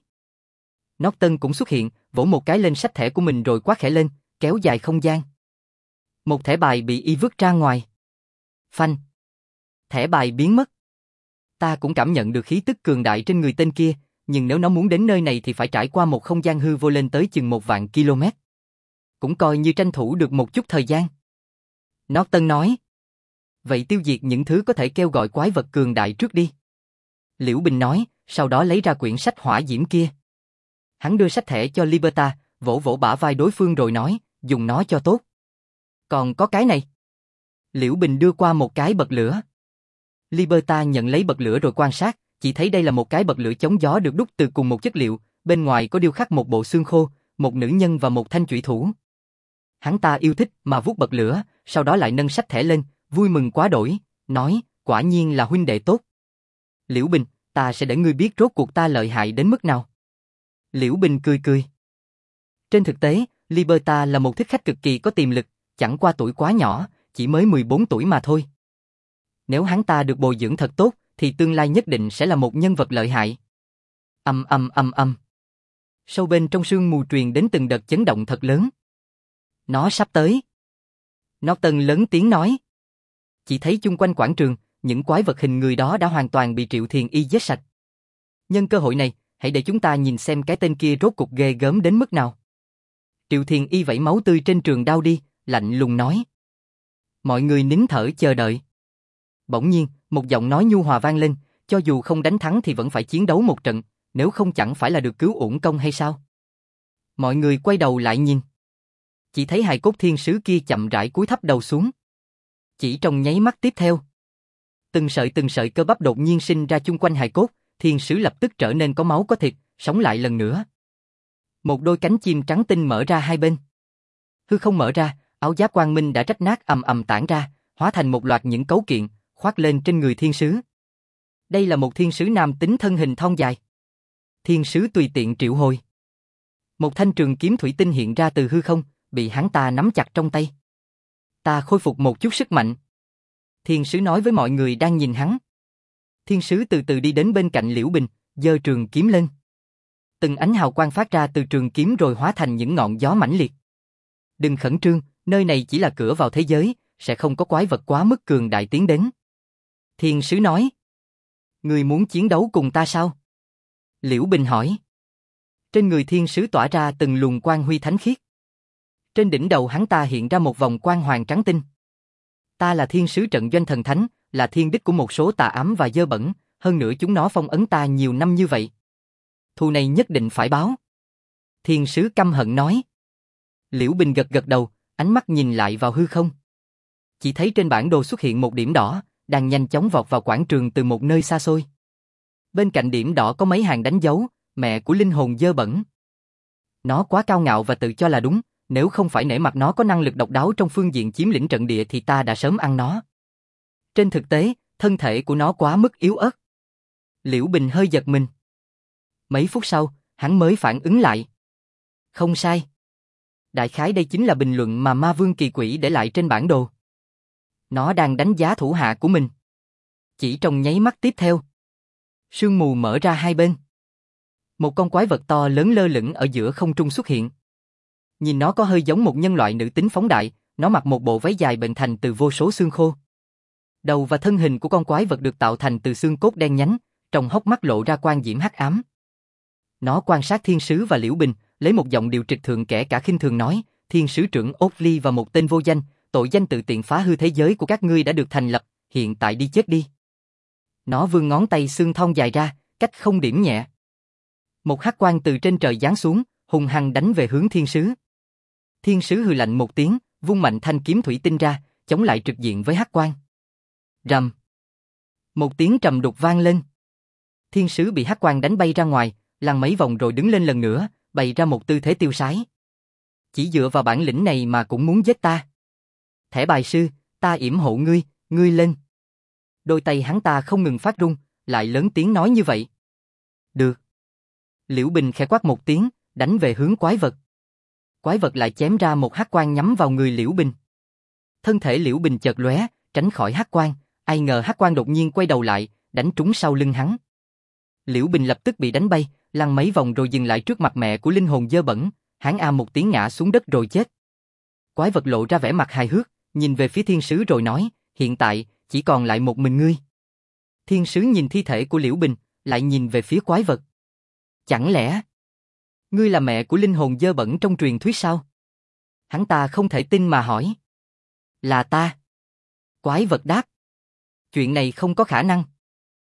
Norton cũng xuất hiện, vỗ một cái lên sách thẻ của mình rồi quát khẽ lên, kéo dài không gian. Một thẻ bài bị y vứt ra ngoài. Phanh. Thẻ bài biến mất. Ta cũng cảm nhận được khí tức cường đại trên người tên kia, nhưng nếu nó muốn đến nơi này thì phải trải qua một không gian hư vô lên tới chừng 1.000 km. Cũng coi như tranh thủ được một chút thời gian. Norton nói. Vậy tiêu diệt những thứ có thể kêu gọi quái vật cường đại trước đi. Liễu Bình nói, sau đó lấy ra quyển sách hỏa diễm kia. Hắn đưa sách thẻ cho Liberta, vỗ vỗ bả vai đối phương rồi nói, dùng nó cho tốt. Còn có cái này. Liễu Bình đưa qua một cái bật lửa. Liberta nhận lấy bật lửa rồi quan sát, chỉ thấy đây là một cái bật lửa chống gió được đúc từ cùng một chất liệu, bên ngoài có điêu khắc một bộ xương khô, một nữ nhân và một thanh chủy thủ. Hắn ta yêu thích mà vuốt bật lửa, sau đó lại nâng sách thẻ lên, vui mừng quá đỗi, nói, quả nhiên là huynh đệ tốt. Liễu Bình, ta sẽ để ngươi biết rốt cuộc ta lợi hại đến mức nào. Liễu Bình cười cười. Trên thực tế, Liberta là một thích khách cực kỳ có tiềm lực, chẳng qua tuổi quá nhỏ, chỉ mới 14 tuổi mà thôi. Nếu hắn ta được bồi dưỡng thật tốt, thì tương lai nhất định sẽ là một nhân vật lợi hại. Ầm ầm ầm ầm. Sâu bên trong sương mù truyền đến từng đợt chấn động thật lớn. Nó sắp tới. Norton lớn tiếng nói. Chỉ thấy chung quanh quảng trường, những quái vật hình người đó đã hoàn toàn bị Triệu Thiền Y giết sạch. Nhân cơ hội này, hãy để chúng ta nhìn xem cái tên kia rốt cuộc ghê gớm đến mức nào. Triệu Thiền Y vẩy máu tươi trên trường đao đi, lạnh lùng nói. Mọi người nín thở chờ đợi. Bỗng nhiên, một giọng nói nhu hòa vang lên, cho dù không đánh thắng thì vẫn phải chiến đấu một trận, nếu không chẳng phải là được cứu uổng công hay sao? Mọi người quay đầu lại nhìn. Chỉ thấy hài cốt thiên sứ kia chậm rãi cúi thấp đầu xuống. Chỉ trong nháy mắt tiếp theo, từng sợi cơ bắp đột nhiên sinh ra chung quanh hài cốt, thiên sứ lập tức trở nên có máu có thịt, sống lại lần nữa. Một đôi cánh chim trắng tinh mở ra hai bên. Hư không mở ra, áo giáp quang minh đã rách nát ầm ầm tản ra, hóa thành một loạt những cấu kiện, khoác lên trên người thiên sứ. Đây là một thiên sứ nam tính thân hình thon dài. Thiên sứ tùy tiện triệu hồi. Một thanh trường kiếm thủy tinh hiện ra từ hư không, bị hắn ta nắm chặt trong tay. Ta khôi phục một chút sức mạnh. Thiên sứ nói với mọi người đang nhìn hắn. Thiên sứ từ từ đi đến bên cạnh Liễu Bình, giơ trường kiếm lên. Từng ánh hào quang phát ra từ trường kiếm rồi hóa thành những ngọn gió mãnh liệt. Đừng khẩn trương, nơi này chỉ là cửa vào thế giới, sẽ không có quái vật quá mức cường đại tiến đến. Thiên sứ nói. Ngươi muốn chiến đấu cùng ta sao? Liễu Bình hỏi. Trên người thiên sứ tỏa ra từng luồng quang huy thánh khiết. Trên đỉnh đầu hắn ta hiện ra một vòng quang hoàng trắng tinh. Ta là thiên sứ trận doanh thần thánh, là thiên đích của một số tà ám và dơ bẩn, hơn nữa chúng nó phong ấn ta nhiều năm như vậy. Thù này nhất định phải báo. Thiên sứ căm hận nói. Liễu Bình gật gật đầu, ánh mắt nhìn lại vào hư không. Chỉ thấy trên bản đồ xuất hiện một điểm đỏ, đang nhanh chóng vọt vào quảng trường từ một nơi xa xôi. Bên cạnh điểm đỏ có mấy hàng đánh dấu, mẹ của linh hồn dơ bẩn. Nó quá cao ngạo và tự cho là đúng, nếu không phải nể mặt nó có năng lực độc đáo trong phương diện chiếm lĩnh trận địa thì ta đã sớm ăn nó. Trên thực tế, thân thể của nó quá mức yếu ớt. Liễu Bình hơi giật mình. Mấy phút sau, hắn mới phản ứng lại. Không sai. Đại khái đây chính là bình luận mà ma vương kỳ quỷ để lại trên bản đồ. Nó đang đánh giá thủ hạ của mình. Chỉ trong nháy mắt tiếp theo, sương mù mở ra hai bên. Một con quái vật to lớn lơ lửng ở giữa không trung xuất hiện. Nhìn nó có hơi giống một nhân loại nữ tính phóng đại, nó mặc một bộ váy dài bệnh thành từ vô số xương khô. Đầu và thân hình của con quái vật được tạo thành từ xương cốt đen nhánh, trong hốc mắt lộ ra quang diễm hắc ám. Nó quan sát thiên sứ và Liễu Bình, lấy một giọng điệu trịch thượng kẻ cả khinh thường nói, thiên sứ trưởng Oakley và một tên vô danh, tội danh tự tiện phá hư thế giới của các ngươi đã được thành lập, hiện tại đi chết đi. Nó vươn ngón tay xương thon dài ra, cách không điểm nhẹ. Một hắc quang từ trên trời giáng xuống, hung hăng đánh về hướng thiên sứ. Thiên sứ hừ lạnh một tiếng, vung mạnh thanh kiếm thủy tinh ra, chống lại trực diện với hắc quang. Rầm. Một tiếng trầm đục vang lên. Thiên sứ bị hắc quang đánh bay ra ngoài, lăn mấy vòng rồi đứng lên lần nữa, bày ra một tư thế tiêu sái. Chỉ dựa vào bản lĩnh này mà cũng muốn giết ta. Thẻ bài sư, ta yểm hộ ngươi, ngươi lên. Đôi tay hắn ta không ngừng phát run, lại lớn tiếng nói như vậy. Được. Liễu Bình khẽ quát một tiếng, đánh về hướng quái vật. Quái vật lại chém ra một hắc quang nhắm vào người Liễu Bình. Thân thể Liễu Bình chợt lóe, tránh khỏi hắc quang, ai ngờ hắc quang đột nhiên quay đầu lại, đánh trúng sau lưng hắn. Liễu Bình lập tức bị đánh bay, lăn mấy vòng rồi dừng lại trước mặt mẹ của linh hồn dơ bẩn, hắn a một tiếng ngã xuống đất rồi chết. Quái vật lộ ra vẻ mặt hài hước, nhìn về phía thiên sứ rồi nói, hiện tại, chỉ còn lại một mình ngươi. Thiên sứ nhìn thi thể của Liễu Bình, lại nhìn về phía quái vật. Chẳng lẽ, ngươi là mẹ của linh hồn dơ bẩn trong truyền thuyết sao? Hắn ta không thể tin mà hỏi. Là ta. Quái vật đáp. Chuyện này không có khả năng.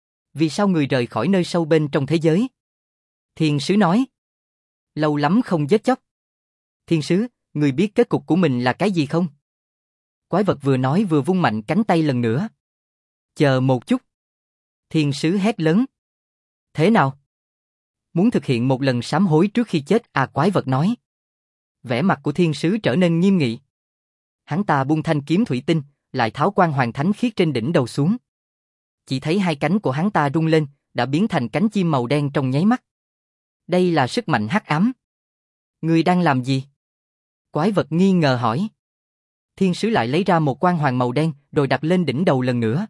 Vì sao người rời khỏi nơi sâu bên trong thế giới? Thiên sứ nói. Lâu lắm không giết chóc. Thiên sứ, người biết kết cục của mình là cái gì không? Quái vật vừa nói vừa vung mạnh cánh tay lần nữa. Chờ một chút. Thiên sứ hét lớn. Thế nào? Muốn thực hiện một lần sám hối trước khi chết à, quái vật nói. Vẻ mặt của thiên sứ trở nên nghiêm nghị. Hắn ta buông thanh kiếm thủy tinh, lại tháo quan hoàng thánh khiết trên đỉnh đầu xuống. Chỉ thấy hai cánh của hắn ta rung lên, đã biến thành cánh chim màu đen trong nháy mắt. Đây là sức mạnh hắc ám. Ngươi đang làm gì? Quái vật nghi ngờ hỏi. Thiên sứ lại lấy ra một quan hoàng màu đen, rồi đặt lên đỉnh đầu lần nữa.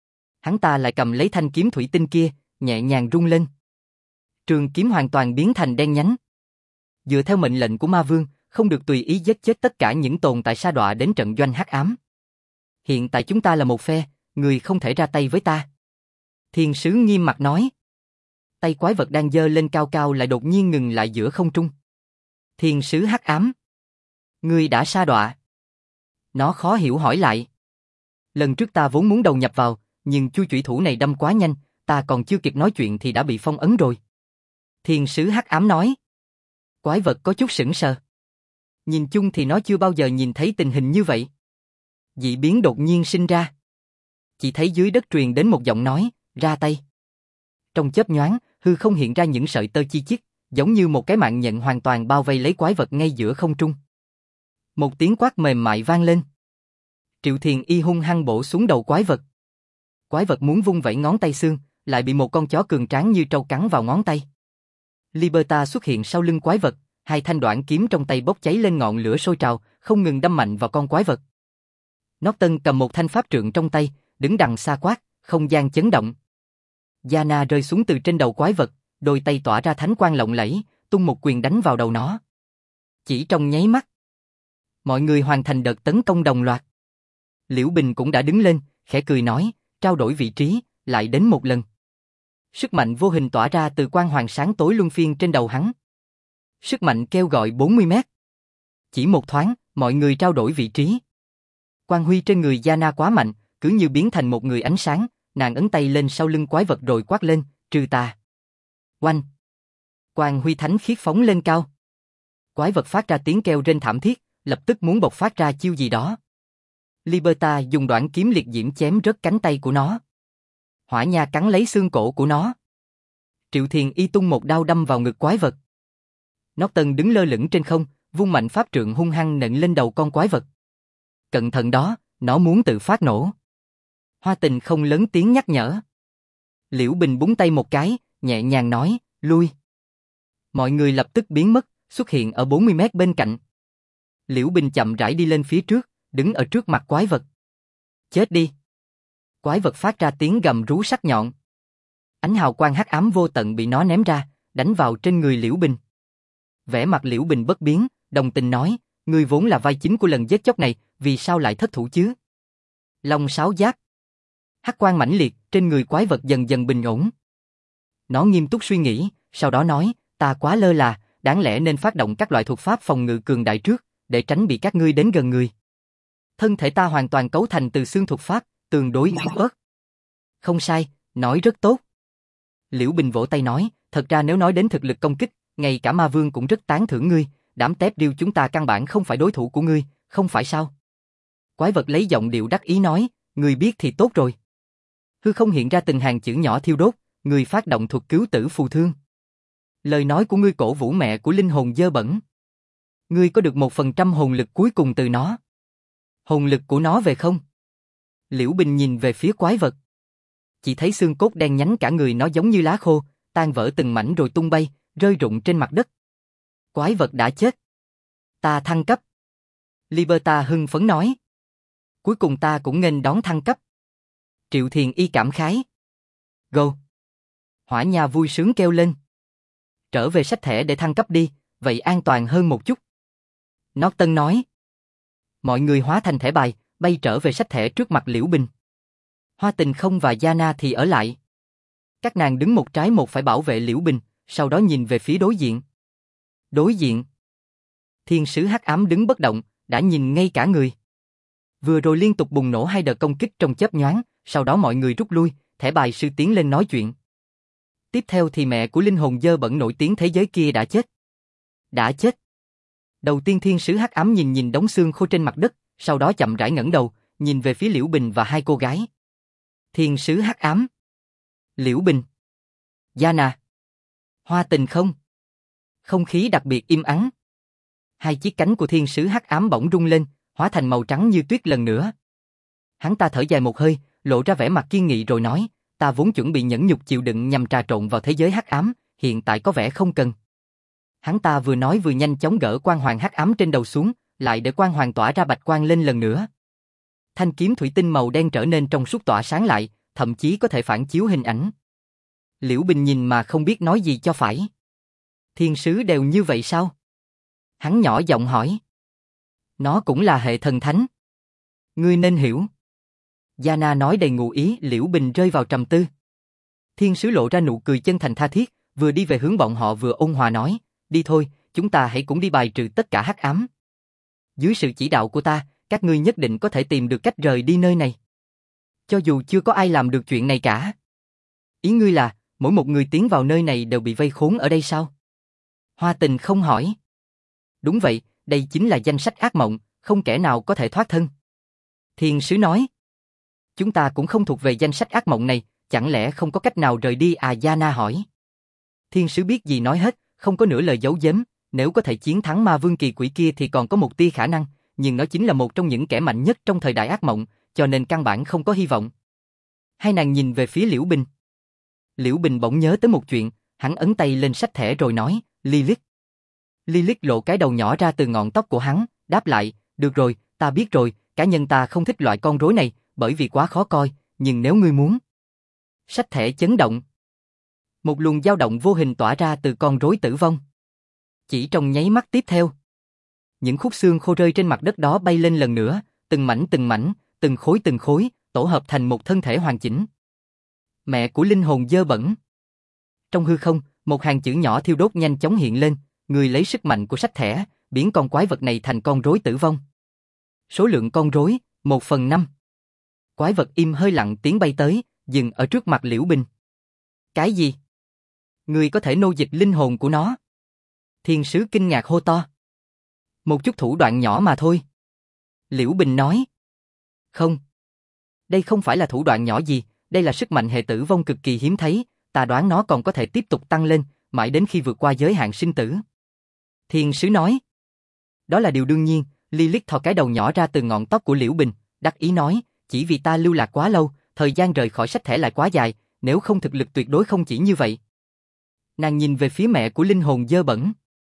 Hắn ta lại cầm lấy thanh kiếm thủy tinh kia, nhẹ nhàng rung lên. Trường kiếm hoàn toàn biến thành đen nhánh. Dựa theo mệnh lệnh của ma vương, không được tùy ý giết chết tất cả những tồn tại sa đọa đến trận doanh hắc ám. Hiện tại chúng ta là một phe, người không thể ra tay với ta. Thiên sứ nghiêm mặt nói. Tay quái vật đang giơ lên cao cao lại đột nhiên ngừng lại giữa không trung. Thiên sứ hắc ám. Ngươi đã sa đọa. Nó khó hiểu hỏi lại. Lần trước ta vốn muốn đầu nhập vào, nhưng chu chủy thủ này đâm quá nhanh, ta còn chưa kịp nói chuyện thì đã bị phong ấn rồi. Thiên sứ hắc ám nói. Quái vật có chút sững sờ. Nhìn chung thì nó chưa bao giờ nhìn thấy tình hình như vậy. Dị biến đột nhiên sinh ra. Chỉ thấy dưới đất truyền đến một giọng nói, ra tay. Trong chớp nhoáng, hư không hiện ra những sợi tơ chi chít, giống như một cái mạng nhện hoàn toàn bao vây lấy quái vật ngay giữa không trung. Một tiếng quát mềm mại vang lên. Triệu Thiền Y hung hăng bổ xuống đầu quái vật. Quái vật muốn vung vẩy ngón tay xương, lại bị một con chó cường tráng như trâu cắn vào ngón tay. Liberta xuất hiện sau lưng quái vật, hai thanh đoạn kiếm trong tay bốc cháy lên ngọn lửa sôi trào, không ngừng đâm mạnh vào con quái vật. Norton cầm một thanh pháp trượng trong tay, đứng đằng xa quát, không gian chấn động. Yana rơi xuống từ trên đầu quái vật, đôi tay tỏa ra thánh quang lộng lẫy, tung một quyền đánh vào đầu nó. Chỉ trong nháy mắt, mọi người hoàn thành đợt tấn công đồng loạt. Liễu Bình cũng đã đứng lên, khẽ cười nói, trao đổi vị trí, lại đến một lần. Sức mạnh vô hình tỏa ra từ quang hoàng sáng tối luân phiên trên đầu hắn. Sức mạnh kêu gọi 40 mét. Chỉ một thoáng, mọi người trao đổi vị trí. Quang huy trên người Yana quá mạnh, cứ như biến thành một người ánh sáng, nàng ấn tay lên sau lưng quái vật rồi quát lên, trừ tà. Oanh! Quang huy thánh khiết phóng lên cao. Quái vật phát ra tiếng kêu rên thảm thiết, lập tức muốn bộc phát ra chiêu gì đó. Liberta dùng đoạn kiếm liệt diễm chém rớt cánh tay của nó. Hỏa nha cắn lấy xương cổ của nó. Triệu Thiền Y tung một đao đâm vào ngực quái vật. Norton đứng lơ lửng trên không, vung mạnh pháp trượng hung hăng nện lên đầu con quái vật. Cẩn thận đó, nó muốn tự phát nổ. Hoa Tình không lớn tiếng nhắc nhở. Liễu Bình búng tay một cái, nhẹ nhàng nói, lui. Mọi người lập tức biến mất, xuất hiện ở 40 mét bên cạnh. Liễu Bình chậm rãi đi lên phía trước, đứng ở trước mặt quái vật. Chết đi! Quái vật phát ra tiếng gầm rú sắc nhọn. Ánh hào quang hắc ám vô tận bị nó ném ra, đánh vào trên người Liễu Bình. Vẻ mặt Liễu Bình bất biến, đồng tình nói, ngươi vốn là vai chính của lần giết chóc này, vì sao lại thất thủ chứ? Long sáo giáp. Hắc quang mãnh liệt, trên người quái vật dần dần bình ổn. Nó nghiêm túc suy nghĩ, sau đó nói, ta quá lơ là, đáng lẽ nên phát động các loại thuật pháp phòng ngự cường đại trước, để tránh bị các ngươi đến gần người. Thân thể ta hoàn toàn cấu thành từ xương thuật pháp, tương đối yếu ớt. Không sai, nói rất tốt. Liễu Bình vỗ tay nói, thật ra nếu nói đến thực lực công kích, ngay cả ma vương cũng rất tán thưởng ngươi, đám tép điêu chúng ta căn bản không phải đối thủ của ngươi, không phải sao? Quái vật lấy giọng điệu đắc ý nói, ngươi biết thì tốt rồi. Hư không hiện ra từng hàng chữ nhỏ thiêu đốt, ngươi phát động thuật cứu tử phù thương. Lời nói của ngươi cổ vũ mẹ của linh hồn dơ bẩn. Ngươi có được 1% hồn lực cuối cùng từ nó. Hồn lực của nó về không? Liễu Bình nhìn về phía quái vật. Chỉ thấy xương cốt đen nhánh cả người nó giống như lá khô, tan vỡ từng mảnh rồi tung bay, rơi rụng trên mặt đất. Quái vật đã chết. Ta thăng cấp. Liberta hưng phấn nói. Cuối cùng ta cũng nghênh đón thăng cấp. Triệu Thiền Y cảm khái. Go. Hỏa Nha vui sướng kêu lên. Trở về sách thẻ để thăng cấp đi, vậy an toàn hơn một chút. Norton nói. Mọi người hóa thành thẻ bài, bay trở về sách thẻ trước mặt Liễu Bình. Hoa Tình Không và Yana thì ở lại. Các nàng đứng một trái một phải bảo vệ Liễu Bình, sau đó nhìn về phía đối diện. Đối diện. Thiên sứ hắc ám đứng bất động, đã nhìn ngay cả người. Vừa rồi liên tục bùng nổ hai đợt công kích trong chớp nhoáng, sau đó mọi người rút lui, thẻ bài sư tiến lên nói chuyện. Tiếp theo thì mẹ của linh hồn dơ bẩn nổi tiếng thế giới kia đã chết. Đã chết. Đầu tiên thiên sứ hắc ám nhìn nhìn đống xương khô trên mặt đất, sau đó chậm rãi ngẩng đầu, nhìn về phía Liễu Bình và hai cô gái. Thiên sứ hắc ám. Liễu Bình. Yana. Hoa Tình Không. Không khí đặc biệt im ắng. Hai chiếc cánh của thiên sứ hắc ám bỗng rung lên, hóa thành màu trắng như tuyết lần nữa. Hắn ta thở dài một hơi, lộ ra vẻ mặt kiên nghị rồi nói, ta vốn chuẩn bị nhẫn nhục chịu đựng nhằm trà trộn vào thế giới hắc ám, hiện tại có vẻ không cần. Hắn ta vừa nói vừa nhanh chóng gỡ quang hoàng hắc ám trên đầu xuống, lại để quang hoàng tỏa ra bạch quang lên lần nữa. Thanh kiếm thủy tinh màu đen trở nên trong suốt tỏa sáng lại, thậm chí có thể phản chiếu hình ảnh. Liễu Bình nhìn mà không biết nói gì cho phải. Thiên sứ đều như vậy sao? Hắn nhỏ giọng hỏi. Nó cũng là hệ thần thánh. Ngươi nên hiểu. Yana nói đầy ngụ ý. Liễu Bình rơi vào trầm tư. Thiên sứ lộ ra nụ cười chân thành tha thiết, vừa đi về hướng bọn họ vừa ôn hòa nói, đi thôi, chúng ta hãy cùng đi bài trừ tất cả hắc ám. Dưới sự chỉ đạo của ta, các ngươi nhất định có thể tìm được cách rời đi nơi này. Cho dù chưa có ai làm được chuyện này cả. Ý ngươi là, mỗi một người tiến vào nơi này đều bị vây khốn ở đây sao? Hoa Tình Không hỏi. Đúng vậy, đây chính là danh sách ác mộng, không kẻ nào có thể thoát thân. Thiên sứ nói. Chúng ta cũng không thuộc về danh sách ác mộng này, chẳng lẽ không có cách nào rời đi à? Yana hỏi. Thiên sứ biết gì nói hết, không có nửa lời giấu giếm, nếu có thể chiến thắng ma vương kỳ quỷ kia thì còn có một tia khả năng, nhưng nó chính là một trong những kẻ mạnh nhất trong thời đại ác mộng, cho nên căn bản không có hy vọng. Hai nàng nhìn về phía Liễu Bình. Liễu Bình bỗng nhớ tới một chuyện, hắn ấn tay lên sách thẻ rồi nói, Lilith. Lilith lộ cái đầu nhỏ ra từ ngọn tóc của hắn, đáp lại, được rồi, ta biết rồi, cá nhân ta không thích loại con rối này, bởi vì quá khó coi, nhưng nếu ngươi muốn. Sách thẻ chấn động. Một luồng dao động vô hình tỏa ra từ con rối tử vong. Chỉ trong nháy mắt tiếp theo, những khúc xương khô rơi trên mặt đất đó bay lên lần nữa, từng mảnh, từng khối, tổ hợp thành một thân thể hoàn chỉnh. Mẹ của linh hồn dơ bẩn. Trong hư không, một hàng chữ nhỏ thiêu đốt nhanh chóng hiện lên, người lấy sức mạnh của sách thẻ, biến con quái vật này thành con rối tử vong. Số lượng con rối, 1/5. Quái vật im hơi lặng tiến bay tới, dừng ở trước mặt Liễu Bình. Cái gì? Người có thể nô dịch linh hồn của nó? Thiên sứ kinh ngạc hô to. Một chút thủ đoạn nhỏ mà thôi. Liễu Bình nói. Không. Đây không phải là thủ đoạn nhỏ gì, đây là sức mạnh hệ tử vong cực kỳ hiếm thấy, ta đoán nó còn có thể tiếp tục tăng lên, mãi đến khi vượt qua giới hạn sinh tử. Thiên sứ nói. Đó là điều đương nhiên. Lilith thò cái đầu nhỏ ra từ ngọn tóc của Liễu Bình, đắc ý nói, chỉ vì ta lưu lạc quá lâu, thời gian rời khỏi sách thẻ lại quá dài, nếu không thực lực tuyệt đối không chỉ như vậy. Nàng nhìn về phía mẹ của linh hồn dơ bẩn.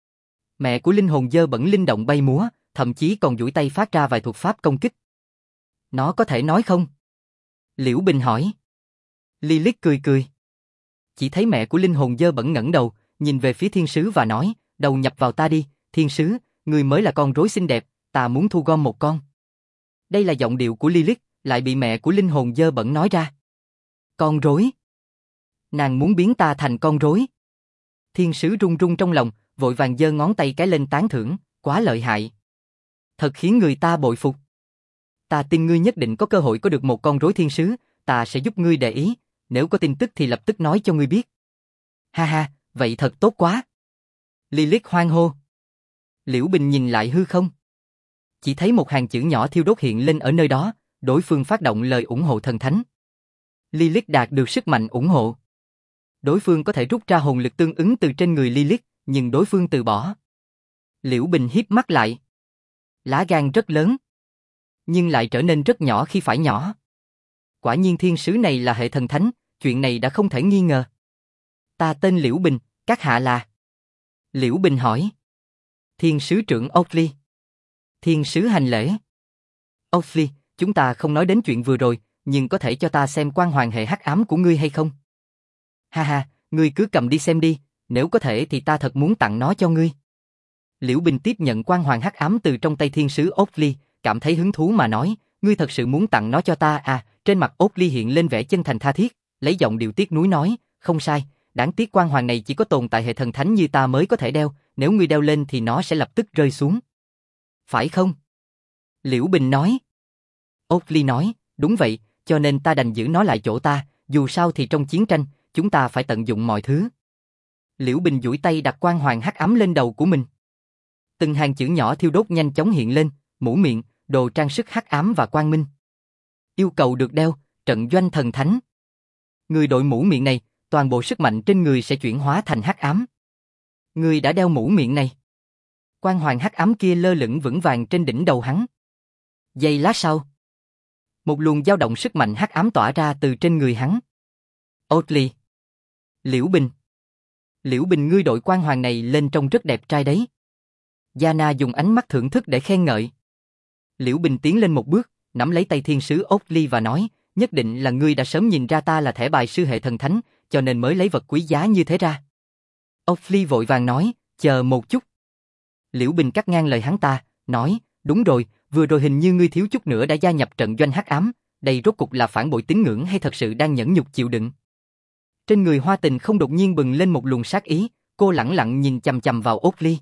Mẹ của linh hồn dơ bẩn linh động bay múa, thậm chí còn duỗi tay phát ra vài thuật pháp công kích. Nó có thể nói không? Liễu Bình hỏi. Lilith cười cười. Chỉ thấy mẹ của linh hồn dơ bẩn ngẩng đầu, nhìn về phía thiên sứ và nói, đầu nhập vào ta đi, thiên sứ, ngươi mới là con rối xinh đẹp, ta muốn thu gom một con. Đây là giọng điệu của Lilith, lại bị mẹ của linh hồn dơ bẩn nói ra. Con rối? Nàng muốn biến ta thành con rối? Thiên sứ run run trong lòng, vội vàng giơ ngón tay cái lên tán thưởng, quá lợi hại. Thật khiến người ta bội phục. Ta tin ngươi nhất định có cơ hội có được một con rối thiên sứ, ta sẽ giúp ngươi để ý, nếu có tin tức thì lập tức nói cho ngươi biết. Ha ha, vậy thật tốt quá. Lilith hoan hô. Liễu Bình nhìn lại hư không. Chỉ thấy một hàng chữ nhỏ thiêu đốt hiện lên ở nơi đó, đối phương phát động lời ủng hộ thần thánh. Lilith đạt được sức mạnh ủng hộ. Đối phương có thể rút ra hồn lực tương ứng từ trên người Lilith, nhưng đối phương từ bỏ. Liễu Bình híp mắt lại. Lá gan rất lớn, nhưng lại trở nên rất nhỏ khi phải nhỏ. Quả nhiên thiên sứ này là hệ thần thánh, chuyện này đã không thể nghi ngờ. Ta tên Liễu Bình, các hạ là? Liễu Bình hỏi. Thiên sứ trưởng Oakley. Thiên sứ hành lễ. Oakley, chúng ta không nói đến chuyện vừa rồi, nhưng có thể cho ta xem quan hoàng hệ hắc ám của ngươi hay không? Ha ha, ngươi cứ cầm đi xem đi, nếu có thể thì ta thật muốn tặng nó cho ngươi. Liễu Bình tiếp nhận quan hoàng hắc ám từ trong tay thiên sứ Oakley, cảm thấy hứng thú mà nói, ngươi thật sự muốn tặng nó cho ta à? Trên mặt Oakley hiện lên vẻ chân thành tha thiết, lấy giọng điệu tiếc nuối nói, không sai, đáng tiếc quan hoàng này chỉ có tồn tại hệ thần thánh như ta mới có thể đeo, nếu ngươi đeo lên thì nó sẽ lập tức rơi xuống. Phải không? Liễu Bình nói. Oakley nói, đúng vậy, cho nên ta đành giữ nó lại chỗ ta, dù sao thì trong chiến tranh, chúng ta phải tận dụng mọi thứ. Liễu Bình duỗi tay đặt quan hoàng hắc ám lên đầu của mình. Từng hàng chữ nhỏ thiêu đốt nhanh chóng hiện lên, mũ miệng, đồ trang sức hắc ám và quang minh. Yêu cầu được đeo, trận doanh thần thánh. Người đội mũ miệng này, toàn bộ sức mạnh trên người sẽ chuyển hóa thành hắc ám. Người đã đeo mũ miệng này. Quang hoàng hắc ám kia lơ lửng vững vàng trên đỉnh đầu hắn. Giây lát sau, một luồng dao động sức mạnh hắc ám tỏa ra từ trên người hắn. Oakley. Liễu Bình. Liễu Bình, ngươi đội quang hoàng này lên trông rất đẹp trai đấy. Yana dùng ánh mắt thưởng thức để khen ngợi. Liễu Bình tiến lên một bước, nắm lấy tay thiên sứ Oakley và nói, nhất định là ngươi đã sớm nhìn ra ta là thẻ bài sư hệ thần thánh, cho nên mới lấy vật quý giá như thế ra. Oakley vội vàng nói, chờ một chút. Liễu Bình cắt ngang lời hắn ta, nói, đúng rồi, vừa rồi hình như ngươi thiếu chút nữa đã gia nhập trận doanh hắc ám, đây rốt cục là phản bội tín ngưỡng hay thật sự đang nhẫn nhục chịu đựng? Trên người Hoa Tình không đột nhiên bừng lên một luồng sát ý, cô lẳng lặng nhìn chằm chằm vào Oakley.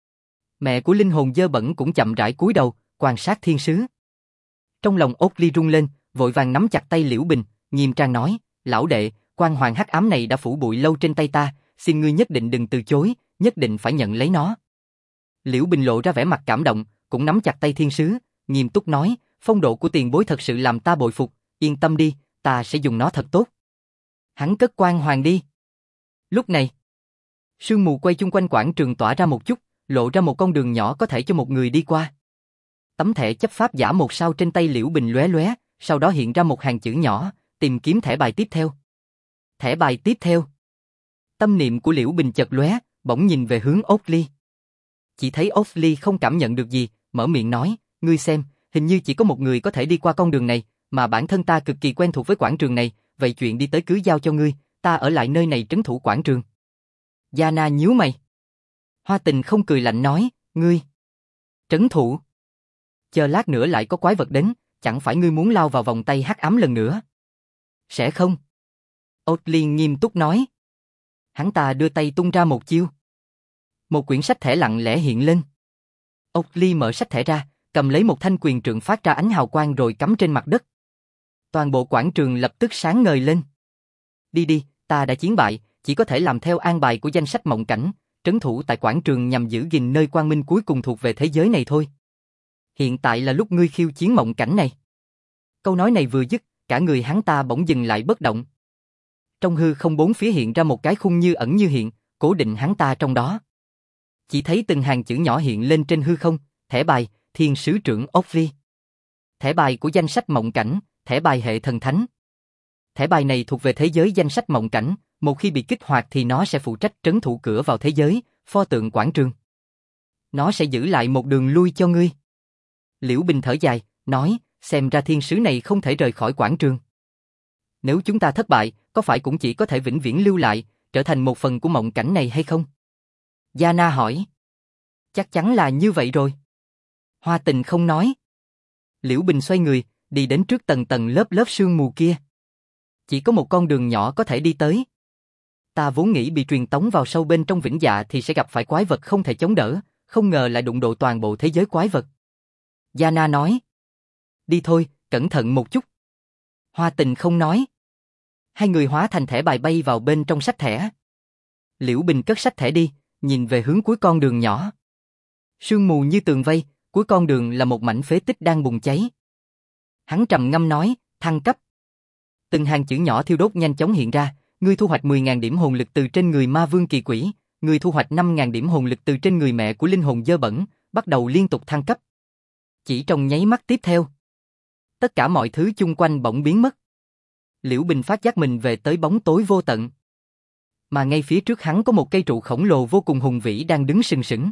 Mẹ của linh hồn dơ bẩn cũng chậm rãi cúi đầu, quan sát thiên sứ. Trong lòng Oakley rung lên, vội vàng nắm chặt tay Liễu Bình, nghiêm trang nói, lão đệ, quan hoàng hắc ám này đã phủ bụi lâu trên tay ta, xin ngươi nhất định đừng từ chối, nhất định phải nhận lấy nó. Liễu Bình lộ ra vẻ mặt cảm động, cũng nắm chặt tay thiên sứ, nghiêm túc nói, phong độ của tiền bối thật sự làm ta bội phục, yên tâm đi, ta sẽ dùng nó thật tốt. Hắn cất quan hoàng đi. Lúc này, sương mù quay chung quanh quảng trường tỏa ra một chút, lộ ra một con đường nhỏ có thể cho một người đi qua. Tấm thẻ chấp pháp giả 1 sao trên tay Liễu Bình lóe lóe, sau đó hiện ra một hàng chữ nhỏ, tìm kiếm thẻ bài tiếp theo. Thẻ bài tiếp theo. Tâm niệm của Liễu Bình chợt lóe, bỗng nhìn về hướng Oakley. Chỉ thấy Oakley không cảm nhận được gì, mở miệng nói, ngươi xem, hình như chỉ có một người có thể đi qua con đường này, mà bản thân ta cực kỳ quen thuộc với quảng trường này, vậy chuyện đi tới cứ giao cho ngươi, ta ở lại nơi này trấn thủ quảng trường. Yana nhíu mày. Hoa Tình không cười lạnh nói, ngươi trấn thủ? Chờ lát nữa lại có quái vật đến, chẳng phải ngươi muốn lao vào vòng tay hắc ám lần nữa? Sẽ không. Oakley nghiêm túc nói. Hắn ta đưa tay tung ra một chiêu. Một quyển sách thẻ lặng lẽ hiện lên. Oakley mở sách thẻ ra, cầm lấy một thanh quyền trượng phát ra ánh hào quang rồi cắm trên mặt đất. Toàn bộ quảng trường lập tức sáng ngời lên. Đi đi, ta đã chiến bại, chỉ có thể làm theo an bài của danh sách mộng cảnh, trấn thủ tại quảng trường nhằm giữ gìn nơi quang minh cuối cùng thuộc về thế giới này thôi. Hiện tại là lúc ngươi khiêu chiến mộng cảnh này. Câu nói này vừa dứt, cả người hắn ta bỗng dừng lại bất động. Trong hư không bốn phía hiện ra một cái khung như ẩn như hiện, cố định hắn ta trong đó. Chỉ thấy từng hàng chữ nhỏ hiện lên trên hư không, thẻ bài, thiên sứ trưởng Oakley. Thẻ bài của danh sách mộng cảnh, thẻ bài hệ thần thánh. Thẻ bài này thuộc về thế giới danh sách mộng cảnh, một khi bị kích hoạt thì nó sẽ phụ trách trấn thủ cửa vào thế giới, pho tượng quảng trường. Nó sẽ giữ lại một đường lui cho ngươi. Liễu Bình thở dài, nói, xem ra thiên sứ này không thể rời khỏi quảng trường. Nếu chúng ta thất bại, có phải cũng chỉ có thể vĩnh viễn lưu lại, trở thành một phần của mộng cảnh này hay không? Yana hỏi. Chắc chắn là như vậy rồi. Hoa Tình không nói. Liễu Bình xoay người, đi đến trước tầng tầng lớp lớp sương mù kia. Chỉ có một con đường nhỏ có thể đi tới. Ta vốn nghĩ bị truyền tống vào sâu bên trong vĩnh dạ thì sẽ gặp phải quái vật không thể chống đỡ, không ngờ lại đụng độ toàn bộ thế giới quái vật. Yana nói. Đi thôi, cẩn thận một chút. Hoa Tình không nói. Hai người hóa thành thẻ bài bay vào bên trong sách thẻ. Liễu Bình cất sách thẻ đi, nhìn về hướng cuối con đường nhỏ. Sương mù như tường vây, cuối con đường là một mảnh phế tích đang bùng cháy. Hắn trầm ngâm nói, thăng cấp. Từng hàng chữ nhỏ thiêu đốt nhanh chóng hiện ra, ngươi thu hoạch 10.000 điểm hồn lực từ trên người ma vương kỳ quỷ, ngươi thu hoạch 5.000 điểm hồn lực từ trên người mẹ của linh hồn dơ bẩn, bắt đầu liên tục thăng cấp. Chỉ trong nháy mắt tiếp theo, tất cả mọi thứ chung quanh bỗng biến mất. Liễu Bình phát giác mình về tới bóng tối vô tận. Mà ngay phía trước hắn có một cây trụ khổng lồ vô cùng hùng vĩ đang đứng sừng sững.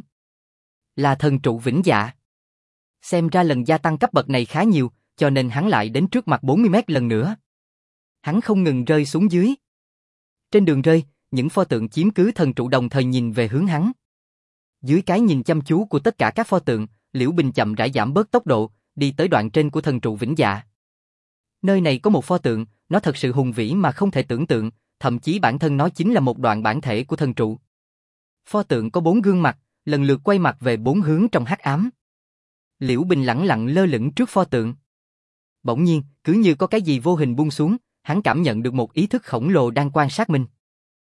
Là thần trụ vĩnh dạ. Xem ra lần gia tăng cấp bậc này khá nhiều, cho nên hắn lại đến trước mặt 40 mét lần nữa. Hắn không ngừng rơi xuống dưới. Trên đường rơi, những pho tượng chiếm cứ thần trụ đồng thời nhìn về hướng hắn. Dưới cái nhìn chăm chú của tất cả các pho tượng, Liễu Bình chậm rãi giảm bớt tốc độ, đi tới đoạn trên của thần trụ vĩnh dạ. Nơi này có một pho tượng, nó thật sự hùng vĩ mà không thể tưởng tượng, thậm chí bản thân nó chính là một đoạn bản thể của thần trụ. Pho tượng có 4 gương mặt, lần lượt quay mặt về 4 hướng trong hắc ám. Liễu Bình lẳng lặng lơ lửng trước pho tượng. Bỗng nhiên, cứ như có cái gì vô hình buông xuống, hắn cảm nhận được một ý thức khổng lồ đang quan sát mình.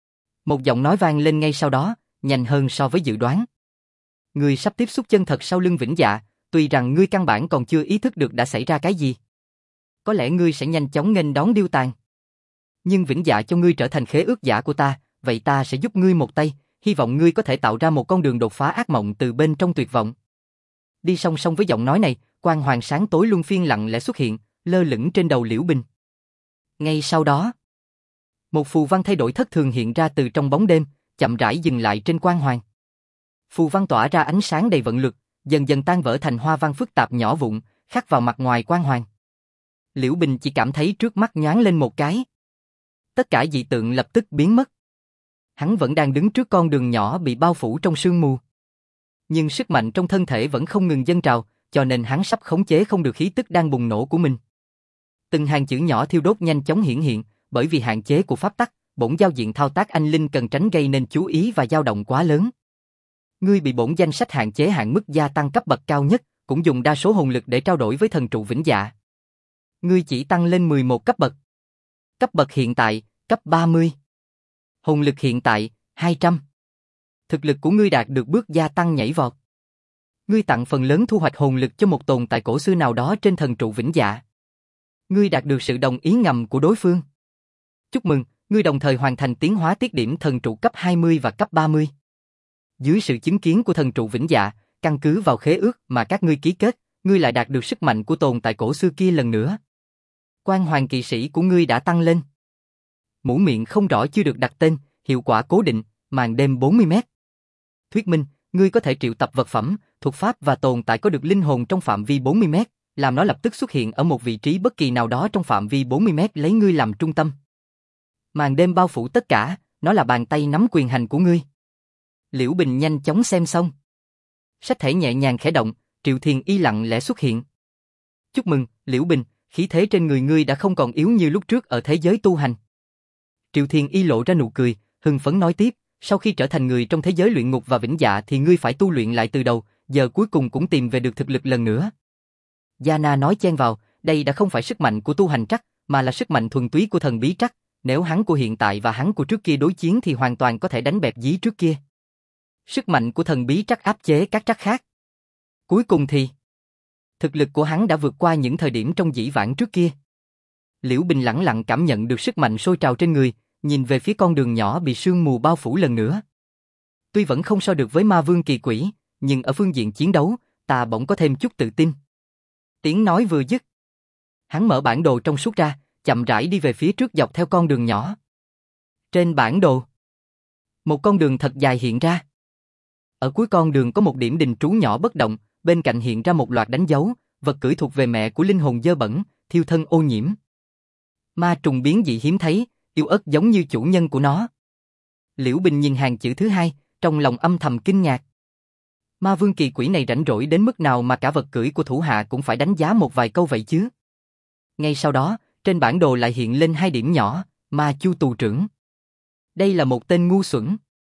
Một giọng nói vang lên ngay sau đó, nhanh hơn so với dự đoán. Ngươi sắp tiếp xúc chân thật sau lưng vĩnh dạ, tuy rằng ngươi căn bản còn chưa ý thức được đã xảy ra cái gì. Có lẽ ngươi sẽ nhanh chóng nghênh đón điêu tàn. Nhưng vĩnh dạ cho ngươi trở thành khế ước giả của ta, vậy ta sẽ giúp ngươi một tay, hy vọng ngươi có thể tạo ra một con đường đột phá ác mộng từ bên trong tuyệt vọng. Đi song song với giọng nói này, quang hoàng sáng tối luân phiên lặng lẽ xuất hiện, lơ lửng trên đầu Liễu Bình. Ngay sau đó, một phù văn thay đổi thất thường hiện ra từ trong bóng đêm, chậm rãi dừng lại trên quang hoàng. Phù văn tỏa ra ánh sáng đầy vận lực, dần dần tan vỡ thành hoa văn phức tạp nhỏ vụn, khắc vào mặt ngoài quang hoàng. Liễu Bình chỉ cảm thấy trước mắt nhoáng lên một cái. Tất cả dị tượng lập tức biến mất. Hắn vẫn đang đứng trước con đường nhỏ bị bao phủ trong sương mù. Nhưng sức mạnh trong thân thể vẫn không ngừng dâng trào, cho nên hắn sắp khống chế không được khí tức đang bùng nổ của mình. Từng hàng chữ nhỏ thiêu đốt nhanh chóng hiển hiện, bởi vì hạn chế của pháp tắc, bổn giao diện thao tác anh linh cần tránh gây nên chú ý và dao động quá lớn. Ngươi bị bổn danh sách hạn chế hạn mức gia tăng cấp bậc cao nhất, cũng dùng đa số hồn lực để trao đổi với thần trụ vĩnh dạ. Ngươi chỉ tăng lên 11 cấp bậc. Cấp bậc hiện tại, cấp 30. Hồn lực hiện tại, 200. Thực lực của ngươi đạt được bước gia tăng nhảy vọt. Ngươi tặng phần lớn thu hoạch hồn lực cho một tồn tại cổ xưa nào đó trên thần trụ vĩnh dạ. Ngươi đạt được sự đồng ý ngầm của đối phương. Chúc mừng, ngươi đồng thời hoàn thành tiến hóa tiết điểm thần trụ cấp 20 và cấp 30. Dưới sự chứng kiến của thần trụ vĩnh dạ, căn cứ vào khế ước mà các ngươi ký kết, ngươi lại đạt được sức mạnh của tồn tại cổ xưa kia lần nữa. Quan hoàng kỵ sĩ của ngươi đã tăng lên. Mũ miệng không rõ chưa được đặt tên, hiệu quả cố định, màn đêm 40 mét. Thuyết minh, ngươi có thể triệu tập vật phẩm, thuật pháp và tồn tại có được linh hồn trong phạm vi 40 mét, làm nó lập tức xuất hiện ở một vị trí bất kỳ nào đó trong phạm vi 40 mét lấy ngươi làm trung tâm. Màn đêm bao phủ tất cả, nó là bàn tay nắm quyền hành của ngươi. Liễu Bình nhanh chóng xem xong. Sách thể nhẹ nhàng khẽ động, Triệu Thiền Y lặng lẽ xuất hiện. Chúc mừng, Liễu Bình, khí thế trên người ngươi đã không còn yếu như lúc trước ở thế giới tu hành. Triệu Thiền Y lộ ra nụ cười, hưng phấn nói tiếp, sau khi trở thành người trong thế giới luyện ngục và vĩnh dạ thì ngươi phải tu luyện lại từ đầu, giờ cuối cùng cũng tìm về được thực lực lần nữa. Yana nói chen vào, đây đã không phải sức mạnh của tu hành trắc, mà là sức mạnh thuần túy của thần bí trắc, nếu hắn của hiện tại và hắn của trước kia đối chiến thì hoàn toàn có thể đánh bẹp dí trước kia. Sức mạnh của thần bí trắc áp chế các trắc khác. Cuối cùng thì, thực lực của hắn đã vượt qua những thời điểm trong dĩ vãng trước kia. Liễu Bình lẳng lặng cảm nhận được sức mạnh sôi trào trên người, nhìn về phía con đường nhỏ bị sương mù bao phủ lần nữa. Tuy vẫn không so được với ma vương kỳ quỷ, nhưng ở phương diện chiến đấu, ta bỗng có thêm chút tự tin. Tiếng nói vừa dứt, hắn mở bản đồ trong suốt ra, chậm rãi đi về phía trước dọc theo con đường nhỏ. Trên bản đồ, một con đường thật dài hiện ra. Ở cuối con đường có một điểm đình trú nhỏ bất động, bên cạnh hiện ra một loạt đánh dấu, vật cưỡi thuộc về mẹ của linh hồn dơ bẩn, thiêu thân ô nhiễm. Ma trùng biến dị hiếm thấy, yêu ớt giống như chủ nhân của nó. Liễu Bình nhìn hàng chữ thứ hai, trong lòng âm thầm kinh ngạc. Ma vương kỳ quỷ này rảnh rỗi đến mức nào mà cả vật cưỡi của thủ hạ cũng phải đánh giá một vài câu vậy chứ. Ngay sau đó, trên bản đồ lại hiện lên 2 điểm nhỏ, Ma Chu tù trưởng. Đây là một tên ngu xuẩn.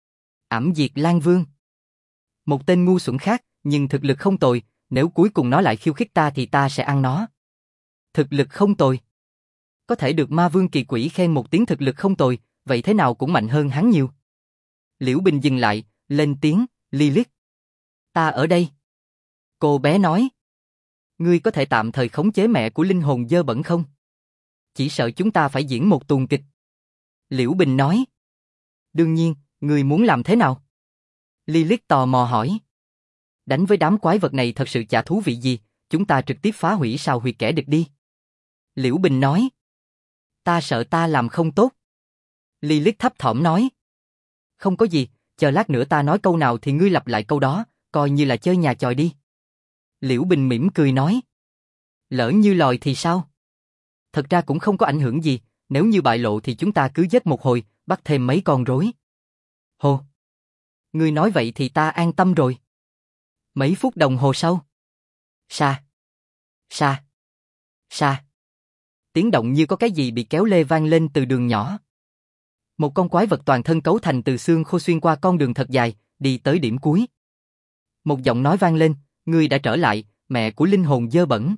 Ảm Diệt Lan Vương. Một tên ngu xuẩn khác, nhưng thực lực không tồi, nếu cuối cùng nó lại khiêu khích ta thì ta sẽ ăn nó. Thực lực không tồi. Có thể được ma vương kỳ quỷ khen một tiếng thực lực không tồi, vậy thế nào cũng mạnh hơn hắn nhiều. Liễu Bình dừng lại, lên tiếng, Lilith. Ta ở đây. Cô bé nói. Ngươi có thể tạm thời khống chế mẹ của linh hồn dơ bẩn không? Chỉ sợ chúng ta phải diễn một tuồng kịch. Liễu Bình nói. Đương nhiên, ngươi muốn làm thế nào? Lilith tò mò hỏi. Đánh với đám quái vật này thật sự chả thú vị gì, chúng ta trực tiếp phá hủy sao huyệt kẻ địch đi. Liễu Bình nói. Ta sợ ta làm không tốt. Lilith thấp thỏm nói. Không có gì, chờ lát nữa ta nói câu nào thì ngươi lặp lại câu đó, coi như là chơi nhà chòi đi. Liễu Bình mỉm cười nói. Lỡ như lòi thì sao? Thật ra cũng không có ảnh hưởng gì, nếu như bại lộ thì chúng ta cứ giết một hồi, bắt thêm mấy con rối. Hồ! Ngươi nói vậy thì ta an tâm rồi. Mấy phút đồng hồ sau. Sa! Sa! Sa! Tiếng động như có cái gì bị kéo lê vang lên từ đường nhỏ. Một con quái vật toàn thân cấu thành từ xương khô xuyên qua con đường thật dài, đi tới điểm cuối. Một giọng nói vang lên, ngươi đã trở lại, mẹ của linh hồn dơ bẩn.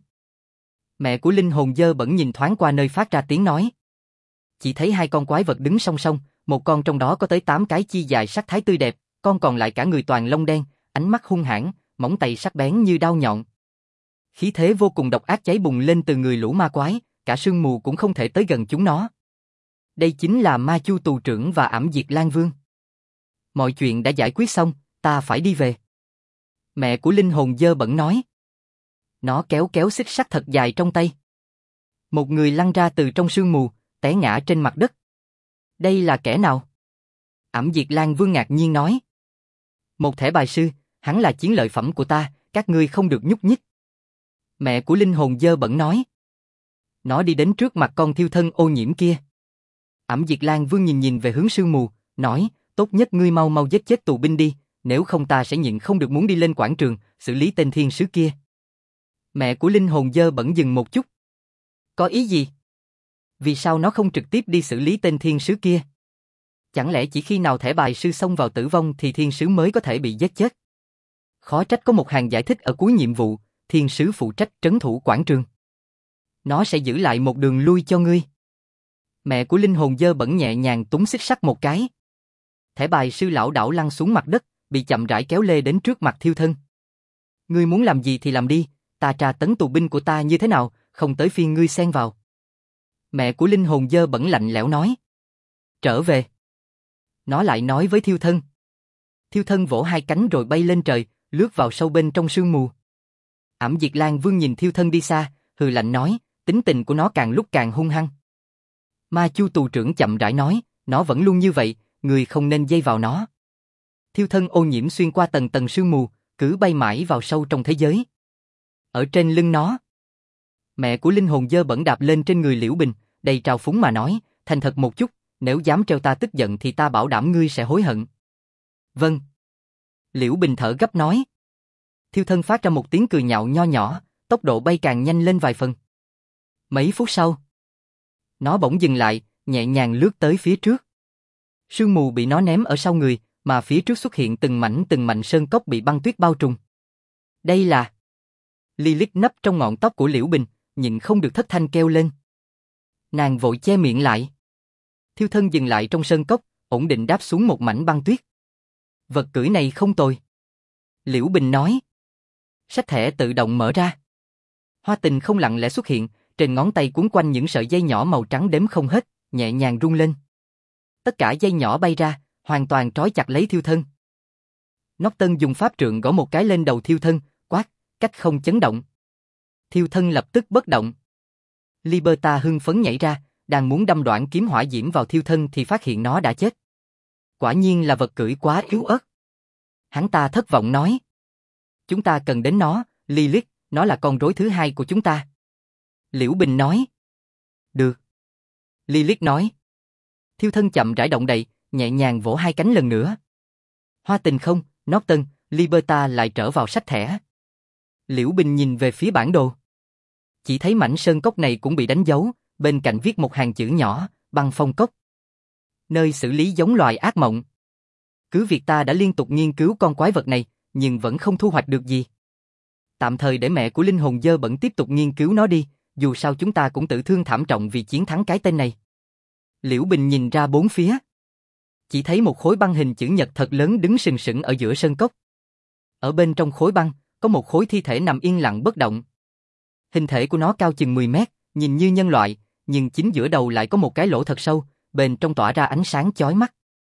Mẹ của linh hồn dơ bẩn nhìn thoáng qua nơi phát ra tiếng nói. Chỉ thấy 2 con quái vật đứng song song, một con trong đó có tới 8 cái chi dài sắc thái tươi đẹp, con còn lại cả người toàn lông đen, ánh mắt hung hãn, móng tay sắc bén như đao nhọn. Khí thế vô cùng độc ác cháy bùng lên từ người lũ ma quái, cả sương mù cũng không thể tới gần chúng nó. Đây chính là Ma Chu tù trưởng và Ảm Diệt Lan Vương. Mọi chuyện đã giải quyết xong, ta phải đi về. Mẹ của linh hồn dơ bẩn nói. Nó kéo kéo xích sắt thật dài trong tay. Một người lăn ra từ trong sương mù, té ngã trên mặt đất. Đây là kẻ nào? Ảm Diệt Lan Vương ngạc nhiên nói. Một thẻ bài sư, hắn là chiến lợi phẩm của ta, các ngươi không được nhúc nhích. Mẹ của linh hồn dơ bẩn nói. Nó đi đến trước mặt con thiêu thân ô nhiễm kia. Ảm Diệt Lan Vương nhìn nhìn về hướng sương mù, nói, tốt nhất ngươi mau mau giết chết tù binh đi, nếu không ta sẽ nhịn không được muốn đi lên quảng trường, xử lý tên thiên sứ kia. Mẹ của linh hồn dơ bẩn dừng một chút. Có ý gì? Vì sao nó không trực tiếp đi xử lý tên thiên sứ kia? Chẳng lẽ chỉ khi nào thẻ bài sư xông vào tử vong thì thiên sứ mới có thể bị giết chết? Khó trách có một hàng giải thích ở cuối nhiệm vụ, thiên sứ phụ trách trấn thủ quảng trường. Nó sẽ giữ lại một đường lui cho ngươi. Mẹ của linh hồn dơ bẩn nhẹ nhàng túm xích sắt một cái. Thẻ bài sư lão đảo lăn xuống mặt đất, bị chậm rãi kéo lê đến trước mặt thiêu thân. Ngươi muốn làm gì thì làm đi, ta tra tấn tù binh của ta như thế nào, không tới phiên ngươi xen vào. Mẹ của linh hồn dơ bẩn lạnh lẽo nói. Trở về. Nó lại nói với thiêu thân. Thiêu thân vỗ 2 cánh rồi bay lên trời, lướt vào sâu bên trong sương mù. Ảm Diệt Lan Vương nhìn thiêu thân đi xa, hừ lạnh nói, tính tình của nó càng lúc càng hung hăng. Ma Chu tù trưởng chậm rãi nói, nó vẫn luôn như vậy, người không nên dây vào nó. Thiêu thân ô nhiễm xuyên qua tầng tầng sương mù, cứ bay mãi vào sâu trong thế giới. Ở trên lưng nó, mẹ của linh hồn dơ bẩn đạp lên trên người Liễu Bình, đầy trào phúng mà nói, thành thật một chút, nếu dám treo ta tức giận thì ta bảo đảm ngươi sẽ hối hận. Vâng. Liễu Bình thở gấp nói. Thiêu thân phát ra một tiếng cười nhạo nho nhỏ, tốc độ bay càng nhanh lên vài phần. Mấy phút sau, nó bỗng dừng lại, nhẹ nhàng lướt tới phía trước. Sương mù bị nó ném ở sau người, mà phía trước xuất hiện từng mảnh sơn cốc bị băng tuyết bao trùm. Đây là... Lilith nấp trong ngọn tóc của Liễu Bình, nhịn không được thất thanh kêu lên. Nàng vội che miệng lại. Thiêu thân dừng lại trong sơn cốc, ổn định đáp xuống một mảnh băng tuyết. Vật cưỡi này không tồi. Liễu Bình nói. Sách thẻ tự động mở ra. Hoa tình không lặng lẽ xuất hiện, trên ngón tay quấn quanh những sợi dây nhỏ màu trắng đếm không hết, nhẹ nhàng rung lên. Tất cả dây nhỏ bay ra, hoàn toàn trói chặt lấy thiêu thân. Nóc Tân dùng pháp trượng gõ một cái lên đầu thiêu thân, quát, cách không chấn động. Thiêu thân lập tức bất động. Liberta hưng phấn nhảy ra, đang muốn đâm đoạn kiếm hỏa diễm vào thiêu thân thì phát hiện nó đã chết. Quả nhiên là vật cưỡi quá yếu ớt. Hắn ta thất vọng nói. Chúng ta cần đến nó, Lilith, nó là con rối thứ hai của chúng ta. Liễu Bình nói. Được. Lilith nói. Thiêu thân chậm rãi động đậy, nhẹ nhàng vỗ hai cánh lần nữa. Hoa Tình không, Norton, Liberta lại trở vào sách thẻ. Liễu Bình nhìn về phía bản đồ. Chỉ thấy mảnh sơn cốc này cũng bị đánh dấu, bên cạnh viết một hàng chữ nhỏ, băng phong cốc. Nơi xử lý giống loài ác mộng. Cứ việc ta đã liên tục nghiên cứu con quái vật này, nhưng vẫn không thu hoạch được gì. Tạm thời để mẹ của linh hồn dơ bẩn tiếp tục nghiên cứu nó đi, dù sao chúng ta cũng tự thương thảm trọng vì chiến thắng cái tên này. Liễu Bình nhìn ra bốn phía. Chỉ thấy một khối băng hình chữ nhật thật lớn đứng sừng sững ở giữa sơn cốc. Ở bên trong khối băng, có một khối thi thể nằm yên lặng bất động. Hình thể của nó cao chừng 10 mét, nhìn như nhân loại, nhưng chính giữa đầu lại có một cái lỗ thật sâu, bên trong tỏa ra ánh sáng chói mắt.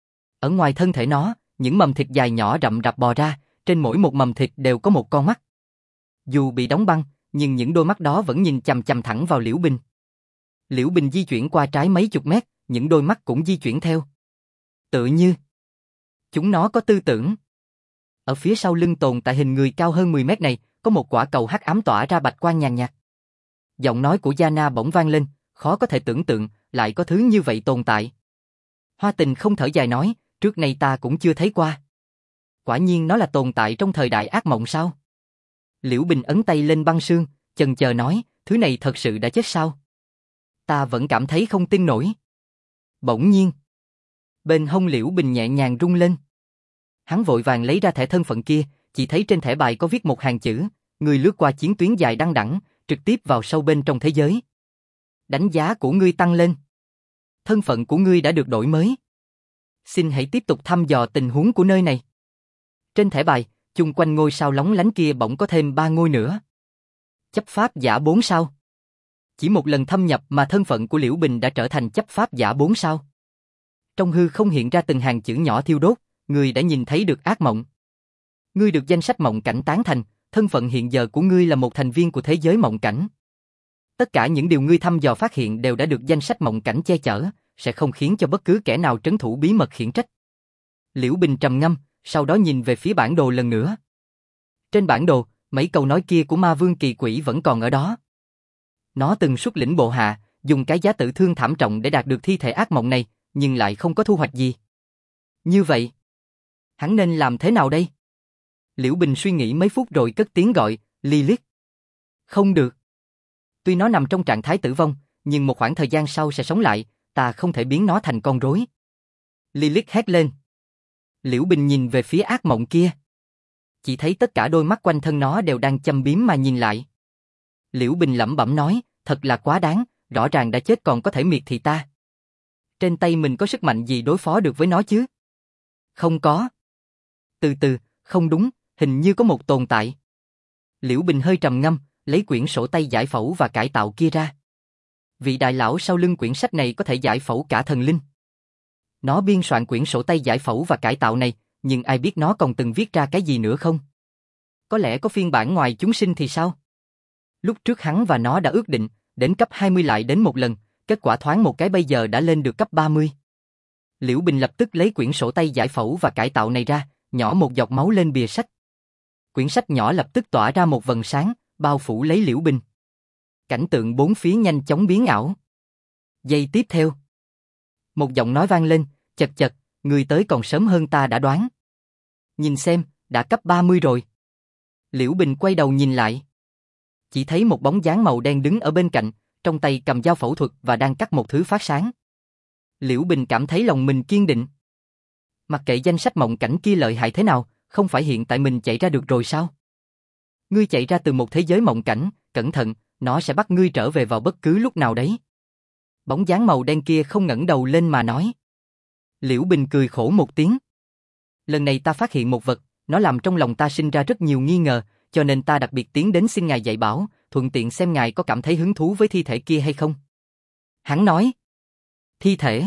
Ở ngoài thân thể nó, những mầm thịt dài nhỏ rậm rạp bò ra, trên mỗi một mầm thịt đều có một con mắt. Dù bị đóng băng, nhưng những đôi mắt đó vẫn nhìn chằm chằm thẳng vào Liễu Bình. Liễu Bình di chuyển qua trái mấy chục mét, những đôi mắt cũng di chuyển theo. Tựa như chúng nó có tư tưởng. Ở phía sau lưng tồn tại hình người cao hơn 10 mét này, có một quả cầu hắc ám tỏa ra bạch quang nhàn nhạt. Giọng nói của Yana bỗng vang lên, khó có thể tưởng tượng, lại có thứ như vậy tồn tại. Hoa Tình không thở dài nói, trước nay ta cũng chưa thấy qua. Quả nhiên nó là tồn tại trong thời đại ác mộng sao? Liễu Bình ấn tay lên băng sương, chần chờ nói, thứ này thật sự đã chết sao? Ta vẫn cảm thấy không tin nổi. Bỗng nhiên, bên hông Liễu Bình nhẹ nhàng rung lên. Hắn vội vàng lấy ra thẻ thân phận kia, chỉ thấy trên thẻ bài có viết một hàng chữ, ngươi lướt qua chiến tuyến dài đăng đẳng, trực tiếp vào sâu bên trong thế giới. Đánh giá của ngươi tăng lên. Thân phận của ngươi đã được đổi mới. Xin hãy tiếp tục thăm dò tình huống của nơi này. Trên thẻ bài, chung quanh ngôi sao lóng lánh kia bỗng có thêm 3 ngôi nữa. Chấp pháp giả 4 sao. Chỉ một lần thâm nhập mà thân phận của Liễu Bình đã trở thành chấp pháp giả 4 sao. Trong hư không hiện ra từng hàng chữ nhỏ thiêu đốt, ngươi đã nhìn thấy được ác mộng. Ngươi được danh sách mộng cảnh tán thành, thân phận hiện giờ của ngươi là một thành viên của thế giới mộng cảnh. Tất cả những điều ngươi thăm dò phát hiện đều đã được danh sách mộng cảnh che chở, sẽ không khiến cho bất cứ kẻ nào trấn thủ bí mật khiển trách. Liễu Bình trầm ngâm, sau đó nhìn về phía bản đồ lần nữa. Trên bản đồ, mấy câu nói kia của ma vương kỳ quỷ vẫn còn ở đó. Nó từng xuất lĩnh bộ hạ, dùng cái giá tự thương thảm trọng để đạt được thi thể ác mộng này, nhưng lại không có thu hoạch gì. Như vậy, hắn nên làm thế nào đây? Liễu Bình suy nghĩ mấy phút rồi cất tiếng gọi, Lilith. Không được. Tuy nó nằm trong trạng thái tử vong, nhưng một khoảng thời gian sau sẽ sống lại, ta không thể biến nó thành con rối. Lilith hét lên. Liễu Bình nhìn về phía ác mộng kia. Chỉ thấy tất cả đôi mắt quanh thân nó đều đang châm biếm mà nhìn lại. Liễu Bình lẩm bẩm nói, thật là quá đáng, rõ ràng đã chết còn có thể miệt thị ta. Trên tay mình có sức mạnh gì đối phó được với nó chứ? Không có. Từ từ, không đúng, hình như có một tồn tại. Liễu Bình hơi trầm ngâm, lấy quyển sổ tay giải phẫu và cải tạo kia ra. Vị đại lão sau lưng quyển sách này có thể giải phẫu cả thần linh. Nó biên soạn quyển sổ tay giải phẫu và cải tạo này, nhưng ai biết nó còn từng viết ra cái gì nữa không? Có lẽ có phiên bản ngoài chúng sinh thì sao? Lúc trước hắn và nó đã ước định, đến cấp 20 lại đến một lần, kết quả thoáng một cái bây giờ đã lên được cấp 30. Liễu Bình lập tức lấy quyển sổ tay giải phẫu và cải tạo này ra, nhỏ một giọt máu lên bìa sách. Quyển sách nhỏ lập tức tỏa ra một vầng sáng, bao phủ lấy Liễu Bình. Cảnh tượng bốn phía nhanh chóng biến ảo. Giây tiếp theo, một giọng nói vang lên, chật chật, người tới còn sớm hơn ta đã đoán. Nhìn xem, đã cấp 30 rồi. Liễu Bình quay đầu nhìn lại. Chỉ thấy một bóng dáng màu đen đứng ở bên cạnh, trong tay cầm dao phẫu thuật và đang cắt một thứ phát sáng. Liễu Bình cảm thấy lòng mình kiên định. Mặc kệ danh sách mộng cảnh kia lợi hại thế nào, không phải hiện tại mình chạy ra được rồi sao? Ngươi chạy ra từ một thế giới mộng cảnh, cẩn thận, nó sẽ bắt ngươi trở về vào bất cứ lúc nào đấy. Bóng dáng màu đen kia không ngẩng đầu lên mà nói. Liễu Bình cười khổ một tiếng. Lần này ta phát hiện một vật, nó làm trong lòng ta sinh ra rất nhiều nghi ngờ, cho nên ta đặc biệt tiến đến xin ngài dạy bảo, thuận tiện xem ngài có cảm thấy hứng thú với thi thể kia hay không. Hắn nói. Thi thể?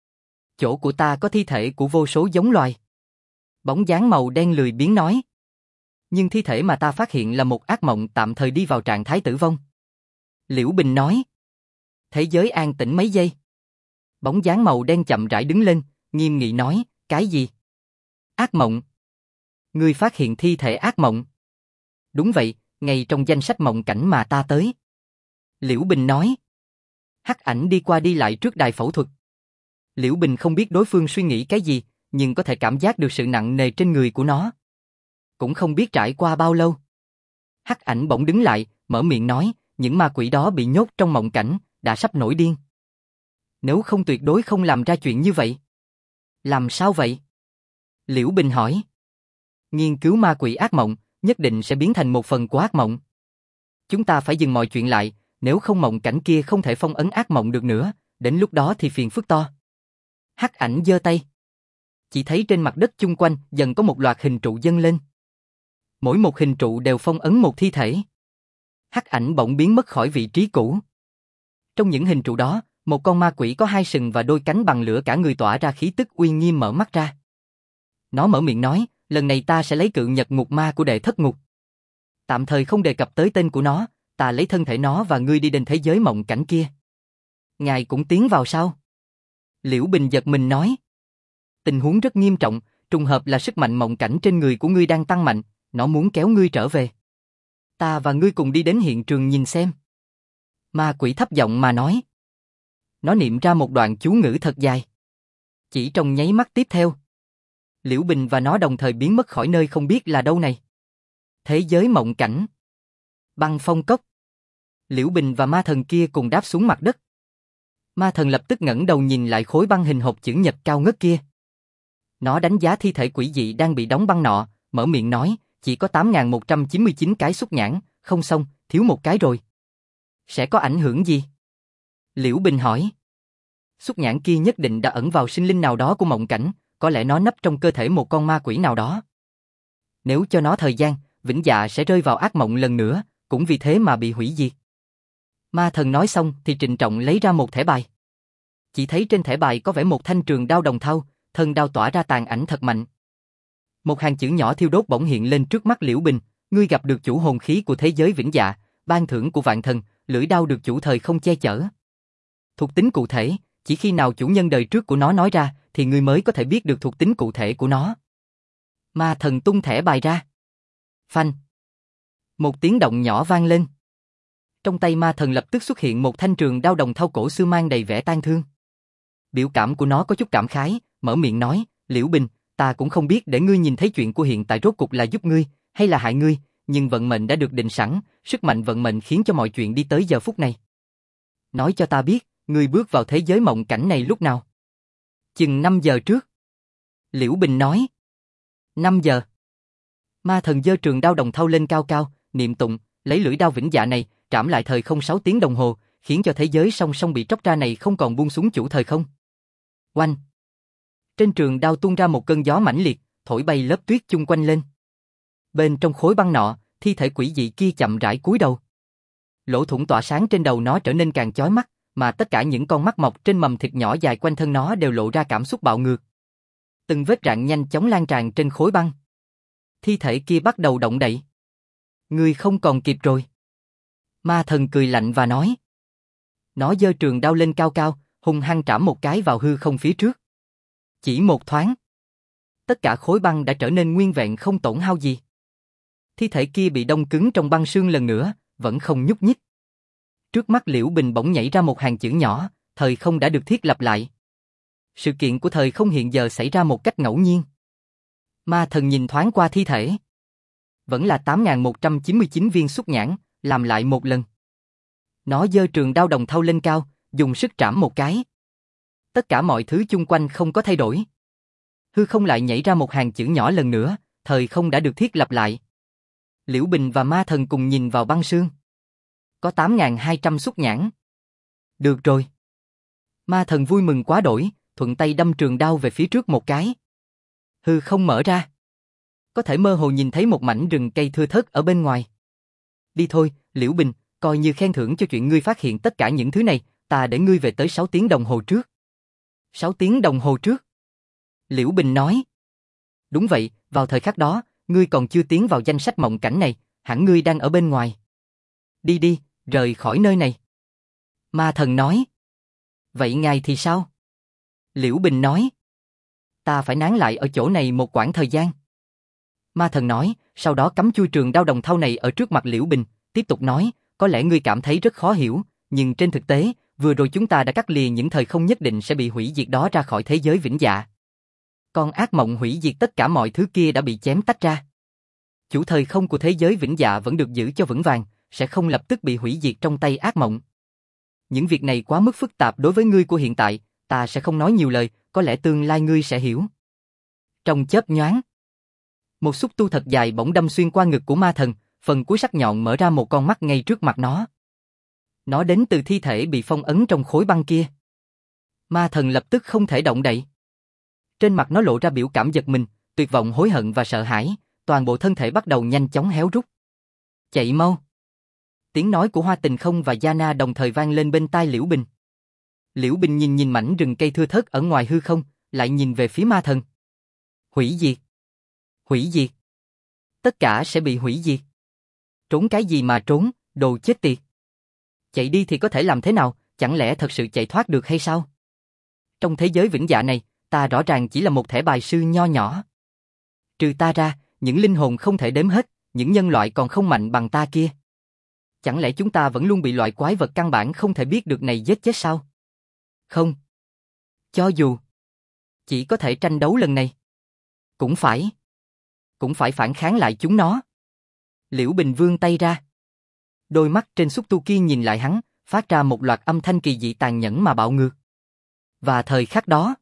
Chỗ của ta có thi thể của vô số giống loài. Bóng dáng màu đen lười biếng nói. Nhưng thi thể mà ta phát hiện là một ác mộng tạm thời đi vào trạng thái tử vong. Liễu Bình nói. Thế giới an tĩnh mấy giây. Bóng dáng màu đen chậm rãi đứng lên, nghiêm nghị nói, cái gì? Ác mộng. Ngươi phát hiện thi thể ác mộng. Đúng vậy, ngay trong danh sách mộng cảnh mà ta tới. Liễu Bình nói. Hắc ảnh đi qua đi lại trước đài phẫu thuật. Liễu Bình không biết đối phương suy nghĩ cái gì, nhưng có thể cảm giác được sự nặng nề trên người của nó. Cũng không biết trải qua bao lâu. Hắc ảnh bỗng đứng lại, mở miệng nói, những ma quỷ đó bị nhốt trong mộng cảnh, đã sắp nổi điên. Nếu không tuyệt đối không làm ra chuyện như vậy. Làm sao vậy? Liễu Bình hỏi. Nghiên cứu ma quỷ ác mộng, nhất định sẽ biến thành một phần của ác mộng. Chúng ta phải dừng mọi chuyện lại, nếu không mộng cảnh kia không thể phong ấn ác mộng được nữa, đến lúc đó thì phiền phức to. Hắc ảnh giơ tay. Chỉ thấy trên mặt đất chung quanh dần có một loạt hình trụ dâng lên. Mỗi một hình trụ đều phong ấn một thi thể. Hắc ảnh bỗng biến mất khỏi vị trí cũ. Trong những hình trụ đó, một con ma quỷ có hai sừng và đôi cánh bằng lửa cả người tỏa ra khí tức uy nghiêm mở mắt ra. Nó mở miệng nói, lần này ta sẽ lấy cự nhật ngục ma của đệ thất ngục. Tạm thời không đề cập tới tên của nó, ta lấy thân thể nó và ngươi đi đến thế giới mộng cảnh kia. Ngài cũng tiến vào sao? Liễu Bình giật mình nói. Tình huống rất nghiêm trọng, trùng hợp là sức mạnh mộng cảnh trên người của ngươi đang tăng mạnh, nó muốn kéo ngươi trở về. Ta và ngươi cùng đi đến hiện trường nhìn xem. Ma quỷ thấp giọng mà nói. Nó niệm ra một đoạn chú ngữ thật dài. Chỉ trong nháy mắt tiếp theo, Liễu Bình và nó đồng thời biến mất khỏi nơi không biết là đâu này. Thế giới mộng cảnh. Băng phong cốc. Liễu Bình và ma thần kia cùng đáp xuống mặt đất. Ma thần lập tức ngẩng đầu nhìn lại khối băng hình hộp chữ nhật cao ngất kia. Nó đánh giá thi thể quỷ dị đang bị đóng băng nọ, mở miệng nói, chỉ có 8.199 cái xúc nhãn, không xong, thiếu một cái rồi. Sẽ có ảnh hưởng gì? Liễu Bình hỏi. Xúc nhãn kia nhất định đã ẩn vào sinh linh nào đó của mộng cảnh, có lẽ nó nấp trong cơ thể một con ma quỷ nào đó. Nếu cho nó thời gian, vĩnh dạ sẽ rơi vào ác mộng lần nữa, cũng vì thế mà bị hủy diệt. Ma thần nói xong thì trịnh trọng lấy ra một thẻ bài. Chỉ thấy trên thẻ bài có vẽ một thanh trường đao đồng thau, thân đao tỏa ra tàn ảnh thật mạnh. Một hàng chữ nhỏ thiêu đốt bỗng hiện lên trước mắt Liễu Bình, ngươi gặp được chủ hồn khí của thế giới vĩnh dạ, ban thưởng của vạn thần, lưỡi đao được chủ thời không che chở. Thuộc tính cụ thể, chỉ khi nào chủ nhân đời trước của nó nói ra, thì ngươi mới có thể biết được thuộc tính cụ thể của nó. Ma thần tung thẻ bài ra. Phanh. Một tiếng động nhỏ vang lên. Trong tay ma thần lập tức xuất hiện một thanh trường đao đồng thau cổ xưa mang đầy vẻ tang thương. Biểu cảm của nó có chút cảm khái, mở miệng nói, Liễu Bình, ta cũng không biết để ngươi nhìn thấy chuyện của hiện tại rốt cục là giúp ngươi, hay là hại ngươi, nhưng vận mệnh đã được định sẵn, sức mạnh vận mệnh khiến cho mọi chuyện đi tới giờ phút này. Nói cho ta biết, ngươi bước vào thế giới mộng cảnh này lúc nào? Chừng 5 giờ trước. Liễu Bình nói. 5 giờ. Ma thần giơ trường đao đồng thau lên cao cao, niệm tụng, lấy lưỡi đao vĩnh dạ này, trảm lại thời không 6 tiếng đồng hồ, khiến cho thế giới song song bị tróc ra này không còn buông xuống chủ thời không. Oanh. Trên trường đao tuôn ra một cơn gió mãnh liệt, thổi bay lớp tuyết chung quanh lên. Bên trong khối băng nọ, thi thể quỷ dị kia chậm rãi cúi đầu. Lỗ thủng tỏa sáng trên đầu nó trở nên càng chói mắt, mà tất cả những con mắt mọc trên mầm thịt nhỏ dài quanh thân nó đều lộ ra cảm xúc bạo ngược. Từng vết rạn nhanh chóng lan tràn trên khối băng. Thi thể kia bắt đầu động đậy. Ngươi không còn kịp rồi. Ma thần cười lạnh và nói. Nó giơ trường đao lên cao cao, hung hăng trảm một cái vào hư không phía trước. Chỉ một thoáng, tất cả khối băng đã trở nên nguyên vẹn không tổn hao gì. Thi thể kia bị đông cứng trong băng sương lần nữa, vẫn không nhúc nhích. Trước mắt Liễu Bình bỗng nhảy ra một hàng chữ nhỏ, thời không đã được thiết lập lại. Sự kiện của thời không hiện giờ xảy ra một cách ngẫu nhiên. Ma thần nhìn thoáng qua thi thể. Vẫn là 8.199 viên xúc nhãn, làm lại một lần. Nó giơ trường đao đồng thau lên cao, dùng sức trảm một cái. Tất cả mọi thứ chung quanh không có thay đổi. Hư không lại nhảy ra một hàng chữ nhỏ lần nữa, thời không đã được thiết lập lại. Liễu Bình và ma thần cùng nhìn vào băng sương. Có 8.200 xúc nhãn. Được rồi. Ma thần vui mừng quá đổi, thuận tay đâm trường đao về phía trước một cái. Hư không mở ra. Có thể mơ hồ nhìn thấy một mảnh rừng cây thưa thớt ở bên ngoài. Đi thôi, Liễu Bình, coi như khen thưởng cho chuyện ngươi phát hiện tất cả những thứ này, ta để ngươi về tới 6 tiếng đồng hồ trước. 6 tiếng đồng hồ trước. Liễu Bình nói. Đúng vậy, vào thời khắc đó, ngươi còn chưa tiến vào danh sách mộng cảnh này, hẳn ngươi đang ở bên ngoài. Đi đi, rời khỏi nơi này. Ma thần nói. Vậy ngài thì sao? Liễu Bình nói. Ta phải nán lại ở chỗ này một quãng thời gian. Ma thần nói, sau đó cắm chui trường đao đồng thau này ở trước mặt Liễu Bình, tiếp tục nói, có lẽ ngươi cảm thấy rất khó hiểu, nhưng trên thực tế, vừa rồi chúng ta đã cắt lìa những thời không nhất định sẽ bị hủy diệt đó ra khỏi thế giới vĩnh dạ. Con ác mộng hủy diệt tất cả mọi thứ kia đã bị chém tách ra. Chủ thời không của thế giới vĩnh dạ vẫn được giữ cho vững vàng, sẽ không lập tức bị hủy diệt trong tay ác mộng. Những việc này quá mức phức tạp đối với ngươi của hiện tại, ta sẽ không nói nhiều lời, có lẽ tương lai ngươi sẽ hiểu. Trong chớp nhoáng, một xúc tu thật dài bỗng đâm xuyên qua ngực của ma thần, phần cuối sắc nhọn mở ra một con mắt ngay trước mặt nó. Nó đến từ thi thể bị phong ấn trong khối băng kia. Ma thần lập tức không thể động đậy. Trên mặt nó lộ ra biểu cảm giật mình, tuyệt vọng, hối hận và sợ hãi, toàn bộ thân thể bắt đầu nhanh chóng héo rút. Chạy mau! Tiếng nói của Hoa Tình Không và Yana đồng thời vang lên bên tai Liễu Bình. Liễu Bình nhìn mảnh rừng cây thưa thớt ở ngoài hư không, lại nhìn về phía ma thần. Hủy diệt! Hủy diệt! Tất cả sẽ bị hủy diệt. Trốn cái gì mà trốn, đồ chết tiệt! Chạy đi thì có thể làm thế nào, chẳng lẽ thật sự chạy thoát được hay sao? Trong thế giới vĩnh dạ này, ta rõ ràng chỉ là một thẻ bài sư nho nhỏ. Trừ ta ra, những linh hồn không thể đếm hết, những nhân loại còn không mạnh bằng ta kia. Chẳng lẽ chúng ta vẫn luôn bị loại quái vật căn bản không thể biết được này giết chết sao? Không. Cho dù chỉ có thể tranh đấu lần này, cũng phải phản kháng lại chúng nó. Liễu Bình vươn tay ra. Đôi mắt trên xúc tu kia nhìn lại hắn, phát ra một loạt âm thanh kỳ dị tàn nhẫn mà bạo ngược. Và thời khắc đó,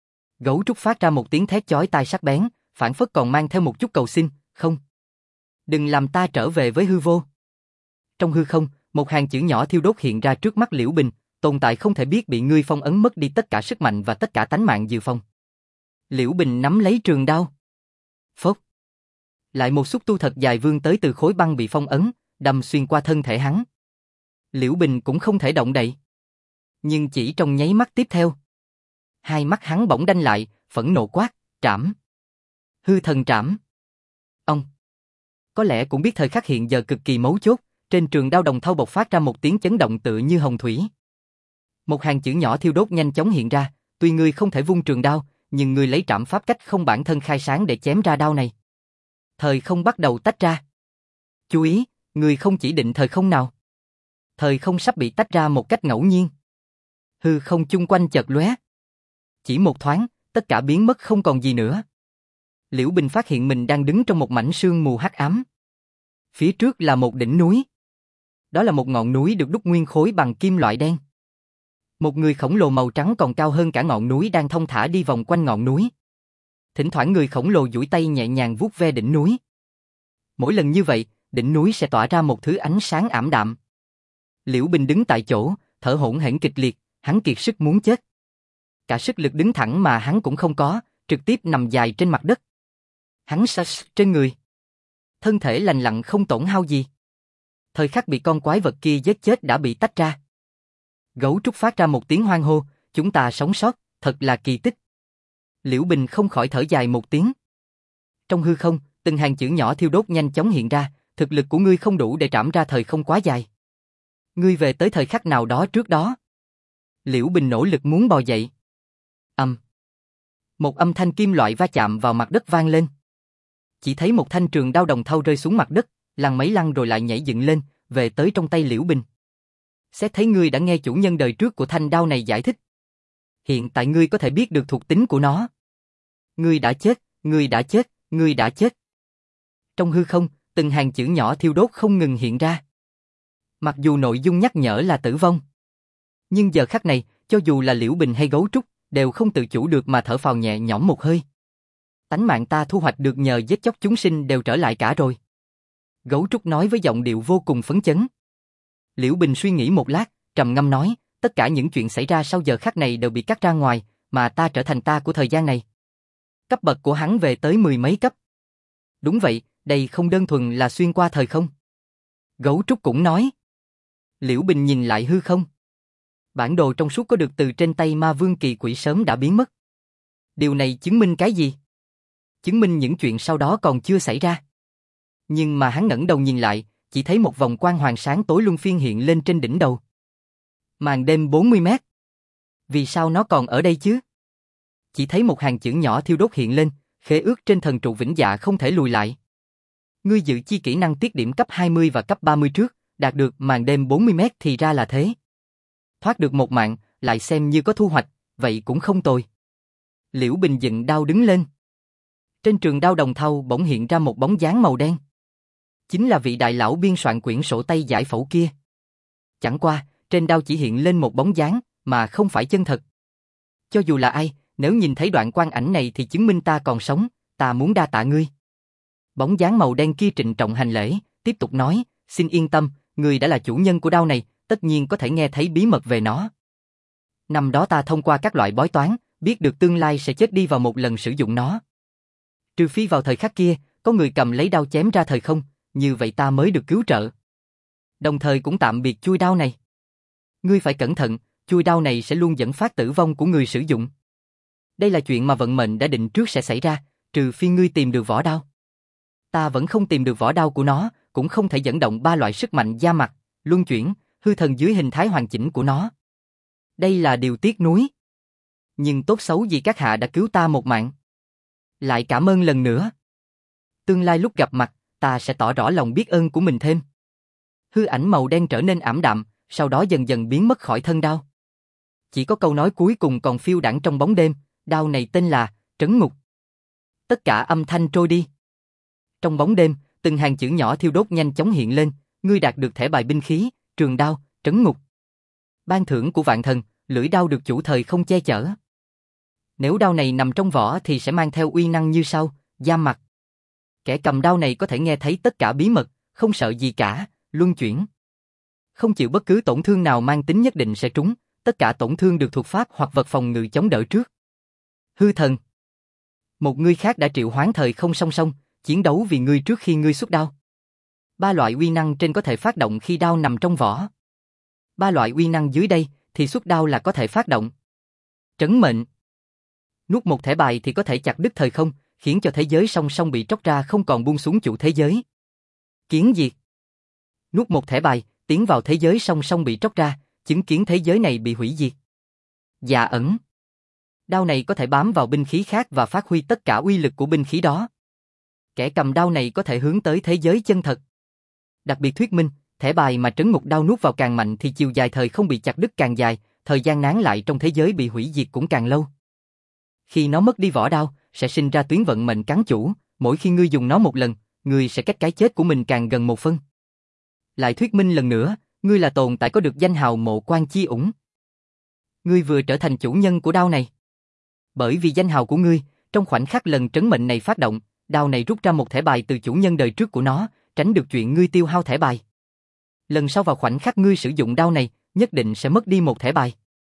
gấu trúc phát ra một tiếng thét chói tai sắc bén, phảng phất còn mang theo một chút cầu xin, không. Đừng làm ta trở về với hư vô. Trong hư không, một hàng chữ nhỏ thiêu đốt hiện ra trước mắt Liễu Bình, tồn tại không thể biết bị ngươi phong ấn mất đi tất cả sức mạnh và tất cả tánh mạng dự phòng. Liễu Bình nắm lấy trường đao. Phốc. Lại một xúc tu thật dài vươn tới từ khối băng bị phong ấn, đâm xuyên qua thân thể hắn. Liễu Bình cũng không thể động đậy. Nhưng chỉ trong nháy mắt tiếp theo, hai mắt hắn bỗng đanh lại, phẫn nộ quát, trảm. Hư thần trảm. Ông. Có lẽ cũng biết thời khắc hiện giờ cực kỳ mấu chốt, trên trường đao đồng thau bộc phát ra một tiếng chấn động tựa như hồng thủy. Một hàng chữ nhỏ thiêu đốt nhanh chóng hiện ra, tuy ngươi không thể vung trường đao, nhưng ngươi lấy trảm pháp cách không bản thân khai sáng để chém ra đao này. Thời không bắt đầu tách ra. Chú ý, ngươi không chỉ định thời không nào. Thời không sắp bị tách ra một cách ngẫu nhiên. Hư không chung quanh chợt lóe. Chỉ một thoáng, tất cả biến mất không còn gì nữa. Liễu Bình phát hiện mình đang đứng trong một mảnh sương mù hắc ám. Phía trước là một đỉnh núi. Đó là một ngọn núi được đúc nguyên khối bằng kim loại đen. Một người khổng lồ màu trắng còn cao hơn cả ngọn núi đang thong thả đi vòng quanh ngọn núi. Thỉnh thoảng người khổng lồ duỗi tay nhẹ nhàng vuốt ve đỉnh núi. Mỗi lần như vậy, đỉnh núi sẽ tỏa ra một thứ ánh sáng ảm đạm. Liễu Bình đứng tại chỗ, thở hổn hển kịch liệt, hắn kiệt sức muốn chết. Cả sức lực đứng thẳng mà hắn cũng không có, trực tiếp nằm dài trên mặt đất. Hắn trên người. Thân thể lành lặn không tổn hao gì. Thời khắc bị con quái vật kia giết chết đã bị tách ra. Gấu trúc phát ra một tiếng hoan hô, chúng ta sống sót, thật là kỳ tích. Liễu Bình không khỏi thở dài một tiếng. Trong hư không, từng hàng chữ nhỏ thiêu đốt nhanh chóng hiện ra, thực lực của ngươi không đủ để trảm ra thời không quá dài. Ngươi về tới thời khắc nào đó trước đó. Liễu Bình nỗ lực muốn bò dậy. Một âm thanh kim loại va chạm vào mặt đất vang lên. Chỉ thấy một thanh trường đao đồng thau rơi xuống mặt đất, lăn mấy lăn rồi lại nhảy dựng lên, về tới trong tay Liễu Bình. Xét thấy ngươi đã nghe chủ nhân đời trước của thanh đao này giải thích. Hiện tại ngươi có thể biết được thuộc tính của nó. Ngươi đã chết, ngươi đã chết, ngươi đã chết. Trong hư không, từng hàng chữ nhỏ thiêu đốt không ngừng hiện ra. Mặc dù nội dung nhắc nhở là tử vong. Nhưng giờ khắc này, cho dù là Liễu Bình hay gấu trúc, đều không tự chủ được mà thở phào nhẹ nhõm một hơi. Tánh mạng ta thu hoạch được nhờ giết chóc chúng sinh đều trở lại cả rồi. Gấu trúc nói với giọng điệu vô cùng phấn chấn. Liễu Bình suy nghĩ một lát, trầm ngâm nói, tất cả những chuyện xảy ra sau giờ khắc này đều bị cắt ra ngoài, mà ta trở thành ta của thời gian này. Cấp bậc của hắn về tới 10 mấy cấp. Đúng vậy, đây không đơn thuần là xuyên qua thời không. Gấu trúc cũng nói. Liễu Bình nhìn lại hư không. Bản đồ trong suốt có được từ trên tay ma vương kỳ quỷ sớm đã biến mất. Điều này chứng minh cái gì? Chứng minh những chuyện sau đó còn chưa xảy ra. Nhưng mà hắn ngẩng đầu nhìn lại, chỉ thấy một vòng quang hoàng sáng tối luân phiên hiện lên trên đỉnh đầu. Màn đêm 40 mét. Vì sao nó còn ở đây chứ? Chỉ thấy một hàng chữ nhỏ thiêu đốt hiện lên, khế ước trên thần trụ vĩnh dạ không thể lùi lại. Ngươi dự chi kỹ năng tiết điểm cấp 20 và cấp 30 trước, đạt được màn đêm 40 mét thì ra là thế. Thoát được một mạng, lại xem như có thu hoạch, vậy cũng không tồi. Liễu Bình dựng đao đứng lên. Trên trường đao đồng thau bỗng hiện ra một bóng dáng màu đen. Chính là vị đại lão biên soạn quyển sổ tay giải phẫu kia. Chẳng qua, trên đao chỉ hiện lên một bóng dáng, mà không phải chân thật. Cho dù là ai, nếu nhìn thấy đoạn quang ảnh này thì chứng minh ta còn sống, ta muốn đa tạ ngươi. Bóng dáng màu đen kia trịnh trọng hành lễ, tiếp tục nói, xin yên tâm, ngươi đã là chủ nhân của đao này, tất nhiên có thể nghe thấy bí mật về nó. Năm đó ta thông qua các loại bói toán, biết được tương lai sẽ chết đi vào một lần sử dụng nó. Trừ phi vào thời khắc kia, có người cầm lấy đao chém ra thời không, như vậy ta mới được cứu trợ. Đồng thời cũng tạm biệt chuôi đao này. Ngươi phải cẩn thận, chuôi đao này sẽ luôn dẫn phát tử vong của người sử dụng. Đây là chuyện mà vận mệnh đã định trước sẽ xảy ra, trừ phi ngươi tìm được vỏ đao. Ta vẫn không tìm được vỏ đao của nó, cũng không thể dẫn động ba loại sức mạnh da mặt, luân chuyển, hư thần dưới hình thái hoàn chỉnh của nó. Đây là điều tiếc nuối. Nhưng tốt xấu gì các hạ đã cứu ta một mạng. Lại cảm ơn lần nữa. Tương lai lúc gặp mặt, ta sẽ tỏ rõ lòng biết ơn của mình thêm. Hư ảnh màu đen trở nên ảm đạm, sau đó dần dần biến mất khỏi thân đao. Chỉ có câu nói cuối cùng còn phiêu đãng trong bóng đêm, đao này tên là Trấn Ngục. Tất cả âm thanh trôi đi. Trong bóng đêm, từng hàng chữ nhỏ thiêu đốt nhanh chóng hiện lên, ngươi đạt được thẻ bài binh khí, trường đao, Trấn Ngục. Ban thưởng của vạn thần, lưỡi đao được chủ thời không che chở. Nếu đao này nằm trong vỏ thì sẽ mang theo uy năng như sau, giam mặt. Kẻ cầm đao này có thể nghe thấy tất cả bí mật, không sợ gì cả, luân chuyển. Không chịu bất cứ tổn thương nào mang tính nhất định sẽ trúng, tất cả tổn thương được thuật pháp hoặc vật phòng ngự chống đỡ trước. Hư thần. Một người khác đã triệu hoán thời không song song, chiến đấu vì ngươi trước khi ngươi xuất đao. Ba loại uy năng trên có thể phát động khi đao nằm trong vỏ. Ba loại uy năng dưới đây thì xuất đao là có thể phát động. Trấn mệnh. Nuốt một thẻ bài thì có thể chặt đứt thời không, khiến cho thế giới song song bị tróc ra không còn buông xuống chủ thế giới. Kiến diệt. Nuốt một thẻ bài, tiến vào thế giới song song bị tróc ra, chứng kiến thế giới này bị hủy diệt. Dạ ẩn. Đao này có thể bám vào binh khí khác và phát huy tất cả uy lực của binh khí đó. Kẻ cầm đao này có thể hướng tới thế giới chân thật. Đặc biệt thuyết minh, thẻ bài mà Trấn Ngục đao nuốt vào càng mạnh thì chiều dài thời không bị chặt đứt càng dài, thời gian nán lại trong thế giới bị hủy diệt cũng càng lâu. Khi nó mất đi vỏ đao, sẽ sinh ra tuyến vận mệnh cắn chủ, mỗi khi ngươi dùng nó một lần, ngươi sẽ cách cái chết của mình càng gần một phân. Lại thuyết minh lần nữa, ngươi là tồn tại có được danh hào Mộ Quan Chi Ủng. Ngươi vừa trở thành chủ nhân của đao này. Bởi vì danh hào của ngươi, trong khoảnh khắc lần trấn mệnh này phát động, đao này rút ra một thẻ bài từ chủ nhân đời trước của nó, tránh được chuyện ngươi tiêu hao thẻ bài. Lần sau vào khoảnh khắc ngươi sử dụng đao này, nhất định sẽ mất đi một thẻ bài.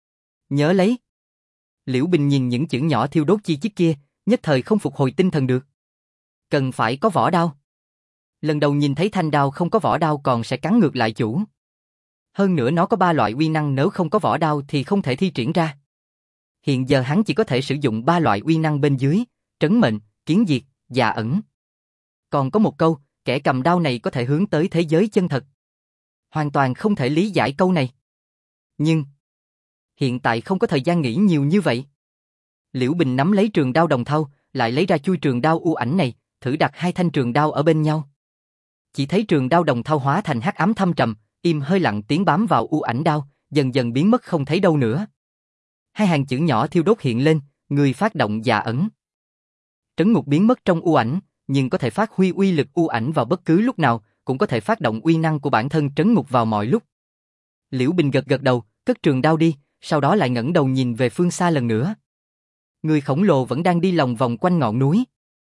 Nhớ lấy. Liễu Bình nhìn những chữ nhỏ thiêu đốt chi chít kia, nhất thời không phục hồi tinh thần được. Cần phải có vỏ đao. Lần đầu nhìn thấy thanh đao không có vỏ đao còn sẽ cắn ngược lại chủ. Hơn nữa nó có ba loại uy năng, nếu không có vỏ đao thì không thể thi triển ra. Hiện giờ hắn chỉ có thể sử dụng ba loại uy năng bên dưới, trấn mệnh, kiến diệt, dạ ẩn. Còn có một câu, kẻ cầm đao này có thể hướng tới thế giới chân thật. Hoàn toàn không thể lý giải câu này. Nhưng hiện tại không có thời gian nghĩ nhiều như vậy. Liễu Bình nắm lấy trường đao đồng thau, lại lấy ra chui trường đao u ảnh này, thử đặt hai thanh trường đao ở bên nhau. Chỉ thấy trường đao đồng thau hóa thành hắc ám thâm trầm, im hơi lặng tiếng bám vào u ảnh đao, dần dần biến mất không thấy đâu nữa. Hai hàng chữ nhỏ thiêu đốt hiện lên, người phát động dạ ẩn. Trấn Ngục biến mất trong u ảnh, nhưng có thể phát huy uy lực u ảnh vào bất cứ lúc nào, cũng có thể phát động uy năng của bản thân Trấn Ngục vào mọi lúc. Liễu Bình gật gật đầu, cất trường đao đi, sau đó lại ngẩng đầu nhìn về phương xa lần nữa. Người khổng lồ vẫn đang đi lòng vòng quanh ngọn núi.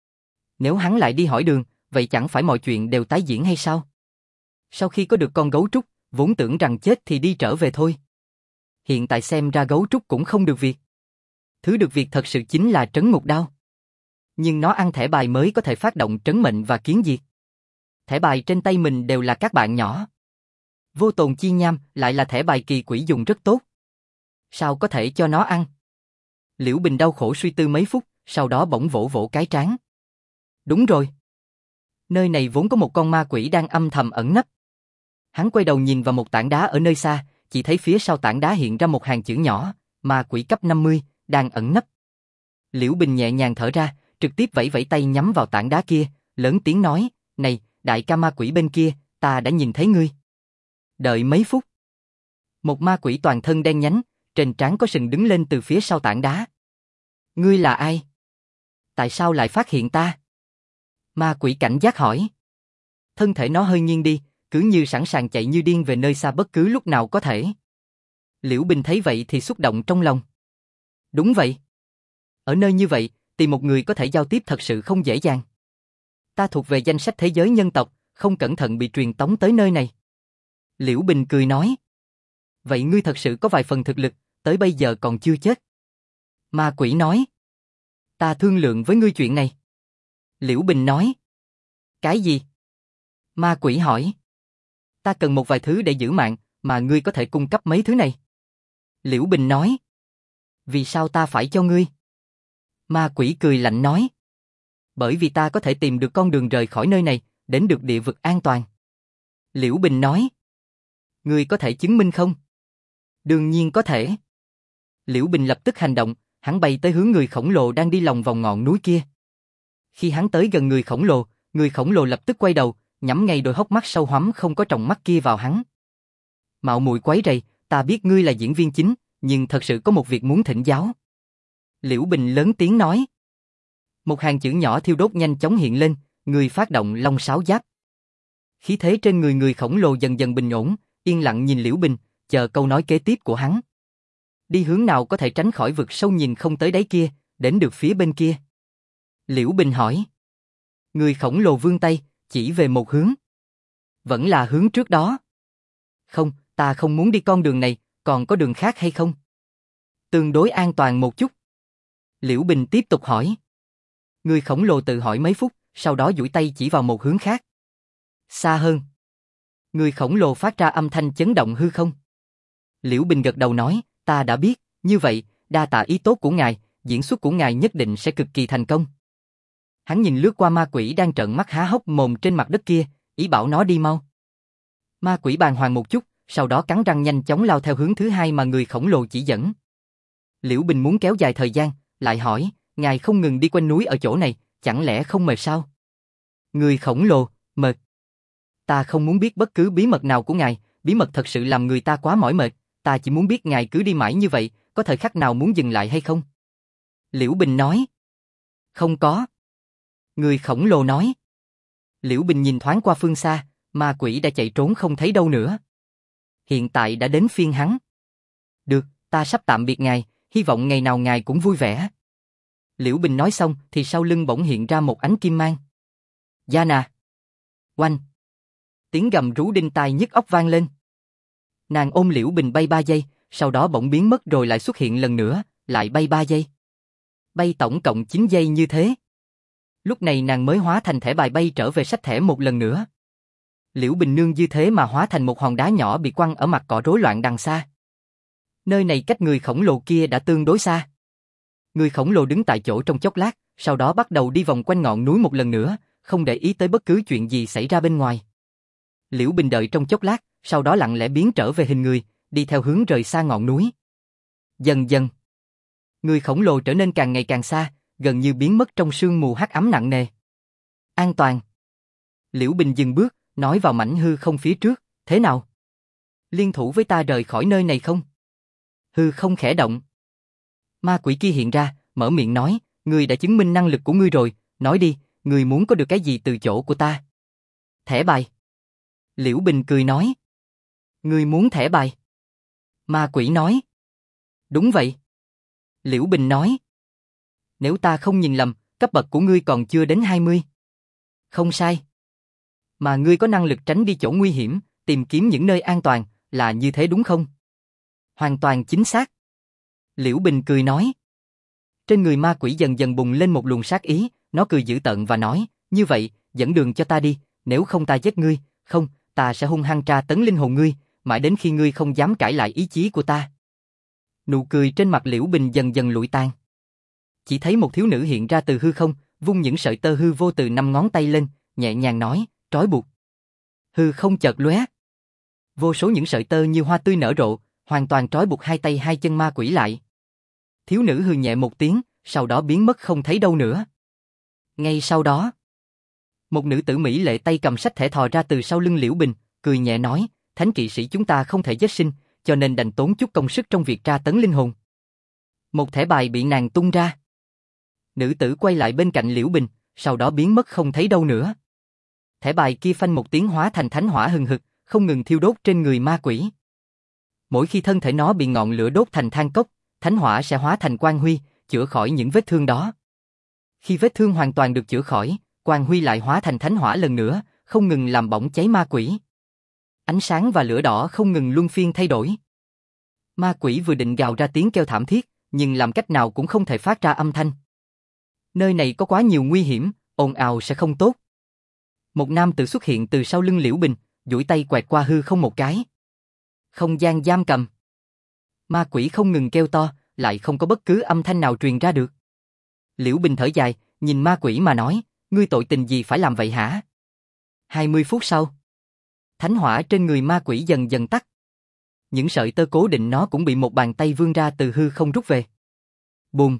Nếu hắn lại đi hỏi đường, vậy chẳng phải mọi chuyện đều tái diễn hay sao? Sau khi có được con gấu trúc, vốn tưởng rằng chết thì đi trở về thôi. Hiện tại xem ra gấu trúc cũng không được việc. Thứ được việc thật sự chính là Trấn Ngục đao. Nhưng nó ăn thẻ bài mới có thể phát động trấn mệnh và kiến diệt. Thẻ bài trên tay mình đều là các bạn nhỏ. Vô tồn chi nham lại là thẻ bài kỳ quỷ dùng rất tốt. Sao có thể cho nó ăn? Liễu Bình đau khổ suy tư mấy phút, sau đó bỗng vỗ vỗ cái trán. Đúng rồi. Nơi này vốn có một con ma quỷ đang âm thầm ẩn nấp. Hắn quay đầu nhìn vào một tảng đá ở nơi xa, chỉ thấy phía sau tảng đá hiện ra một hàng chữ nhỏ, ma quỷ cấp 50, đang ẩn nấp. Liễu Bình nhẹ nhàng thở ra, trực tiếp vẫy vẫy tay nhắm vào tảng đá kia, lớn tiếng nói, này, đại ca ma quỷ bên kia, ta đã nhìn thấy ngươi. Đợi mấy phút. Một ma quỷ toàn thân đen nhánh, trên trán có sừng đứng lên từ phía sau tảng đá. Ngươi là ai? Tại sao lại phát hiện ta? Ma quỷ cảnh giác hỏi. Thân thể nó hơi nghiêng đi, cứ như sẵn sàng chạy như điên về nơi xa bất cứ lúc nào có thể. Liễu Bình thấy vậy thì xúc động trong lòng. Đúng vậy. Ở nơi như vậy, tìm một người có thể giao tiếp thật sự không dễ dàng. Ta thuộc về danh sách thế giới nhân tộc, không cẩn thận bị truyền tống tới nơi này. Liễu Bình cười nói. Vậy ngươi thật sự có vài phần thực lực, tới bây giờ còn chưa chết. Ma quỷ nói. Ta thương lượng với ngươi chuyện này. Liễu Bình nói. Cái gì? Ma quỷ hỏi. Ta cần một vài thứ để giữ mạng, mà ngươi có thể cung cấp mấy thứ này. Liễu Bình nói. Vì sao ta phải cho ngươi? Ma quỷ cười lạnh nói. Bởi vì ta có thể tìm được con đường rời khỏi nơi này, đến được địa vực an toàn. Liễu Bình nói. Ngươi có thể chứng minh không? Đương nhiên có thể. Liễu Bình lập tức hành động, hắn bay tới hướng người khổng lồ đang đi lòng vòng ngọn núi kia. Khi hắn tới gần người khổng lồ lập tức quay đầu, nhắm ngay đôi hốc mắt sâu hoắm không có tròng mắt kia vào hắn. Mạo muội quấy rầy, ta biết ngươi là diễn viên chính, nhưng thật sự có một việc muốn thỉnh giáo. Liễu Bình lớn tiếng nói. Một hàng chữ nhỏ thiêu đốt nhanh chóng hiện lên, người phát động long sáo giáp. Khí thế trên người khổng lồ dần dần bình ổn, yên lặng nhìn Liễu Bình, chờ câu nói kế tiếp của hắn. Đi hướng nào có thể tránh khỏi vực sâu nhìn không tới đáy kia, đến được phía bên kia. Liễu Bình hỏi. Người khổng lồ vươn tay, chỉ về một hướng. Vẫn là hướng trước đó. Không, ta không muốn đi con đường này, còn có đường khác hay không? Tương đối an toàn một chút. Liễu Bình tiếp tục hỏi. Người khổng lồ tự hỏi mấy phút, sau đó duỗi tay chỉ vào một hướng khác. Xa hơn. Người khổng lồ phát ra âm thanh chấn động hư không. Liễu Bình gật đầu nói, ta đã biết, như vậy, đa tạ ý tốt của ngài, diễn xuất của ngài nhất định sẽ cực kỳ thành công. Hắn nhìn lướt qua ma quỷ đang trợn mắt há hốc mồm trên mặt đất kia, ý bảo nó đi mau. Ma quỷ bàng hoàng một chút, sau đó cắn răng nhanh chóng lao theo hướng thứ hai mà người khổng lồ chỉ dẫn. Liễu Bình muốn kéo dài thời gian, lại hỏi, ngài không ngừng đi quanh núi ở chỗ này, chẳng lẽ không mệt sao? Người khổng lồ, mệt. Ta không muốn biết bất cứ bí mật nào của ngài, bí mật thật sự làm người ta quá mỏi mệt, ta chỉ muốn biết ngài cứ đi mãi như vậy, có thời khắc nào muốn dừng lại hay không? Liễu Bình nói. Không có. Người khổng lồ nói. Liễu Bình nhìn thoáng qua phương xa, ma quỷ đã chạy trốn không thấy đâu nữa. Hiện tại đã đến phiên hắn. Được, ta sắp tạm biệt ngài, hy vọng ngày nào ngài cũng vui vẻ. Liễu Bình nói xong thì sau lưng bỗng hiện ra một ánh kim mang. Yana. Oanh. Tiếng gầm rú đinh tai nhức óc vang lên. Nàng ôm Liễu Bình bay 3 giây, sau đó bỗng biến mất rồi lại xuất hiện lần nữa, lại bay 3 giây. Bay tổng cộng 9 giây như thế. Lúc này nàng mới hóa thành thẻ bài bay trở về sách thẻ một lần nữa. Liễu Bình nương như thế mà hóa thành một hòn đá nhỏ bị quăng ở mặt cỏ rối loạn đằng xa. Nơi này cách người khổng lồ kia đã tương đối xa. Người khổng lồ đứng tại chỗ trong chốc lát, sau đó bắt đầu đi vòng quanh ngọn núi một lần nữa, không để ý tới bất cứ chuyện gì xảy ra bên ngoài. Liễu Bình đợi trong chốc lát, sau đó lặng lẽ biến trở về hình người, đi theo hướng rời xa ngọn núi. Dần dần, người khổng lồ trở nên càng ngày càng xa, gần như biến mất trong sương mù hắc ám nặng nề. An toàn. Liễu Bình dừng bước, nói vào mảnh hư không phía trước, thế nào? Liên thủ với ta rời khỏi nơi này không? Hư không khẽ động. Ma quỷ kia hiện ra, mở miệng nói, ngươi đã chứng minh năng lực của ngươi rồi, nói đi, ngươi muốn có được cái gì từ chỗ của ta? Thẻ bài. Liễu Bình cười nói. Ngươi muốn thẻ bài? Ma quỷ nói. Đúng vậy. Liễu Bình nói. Nếu ta không nhìn lầm, cấp bậc của ngươi còn chưa đến 20. Không sai. Mà ngươi có năng lực tránh đi chỗ nguy hiểm, tìm kiếm những nơi an toàn, là như thế đúng không? Hoàn toàn chính xác. Liễu Bình cười nói. Trên người ma quỷ dần dần bùng lên một luồng sát ý, nó cười dữ tợn và nói, như vậy, dẫn đường cho ta đi, nếu không ta giết ngươi, không, ta sẽ hung hăng tra tấn linh hồn ngươi, mãi đến khi ngươi không dám cãi lại ý chí của ta. Nụ cười trên mặt Liễu Bình dần dần lụi tan. Chỉ thấy một thiếu nữ hiện ra từ hư không, vung những sợi tơ hư vô từ 5 ngón tay lên, nhẹ nhàng nói, trói buộc. Hư không chợt lóe. Vô số những sợi tơ như hoa tươi nở rộ, hoàn toàn trói buộc hai tay hai chân ma quỷ lại. Thiếu nữ hừ nhẹ một tiếng, sau đó biến mất không thấy đâu nữa. Ngay sau đó, một nữ tử mỹ lệ tay cầm sách thẻ thò ra từ sau lưng Liễu Bình, cười nhẹ nói, thánh kỵ sĩ chúng ta không thể giết sinh, cho nên đành tốn chút công sức trong việc tra tấn linh hồn. Một thẻ bài bị nàng tung ra. Nữ tử quay lại bên cạnh Liễu Bình, sau đó biến mất không thấy đâu nữa. Thẻ bài kia phanh một tiếng hóa thành thánh hỏa hừng hực, không ngừng thiêu đốt trên người ma quỷ. Mỗi khi thân thể nó bị ngọn lửa đốt thành than cốc, thánh hỏa sẽ hóa thành quang huy, chữa khỏi những vết thương đó. Khi vết thương hoàn toàn được chữa khỏi, quang huy lại hóa thành thánh hỏa lần nữa, không ngừng làm bỏng cháy ma quỷ. Ánh sáng và lửa đỏ không ngừng luân phiên thay đổi. Ma quỷ vừa định gào ra tiếng kêu thảm thiết, nhưng làm cách nào cũng không thể phát ra âm thanh. Nơi này có quá nhiều nguy hiểm, ồn ào sẽ không tốt. Một nam tử xuất hiện từ sau lưng Liễu Bình, duỗi tay quẹt qua hư không một cái. Không gian giam cầm. Ma quỷ không ngừng kêu to, lại không có bất cứ âm thanh nào truyền ra được. Liễu Bình thở dài, nhìn ma quỷ mà nói, ngươi tội tình gì phải làm vậy hả? 20 phút sau, thánh hỏa trên người ma quỷ dần dần tắt. Những sợi tơ cố định nó cũng bị một bàn tay vươn ra từ hư không rút về. Bùm!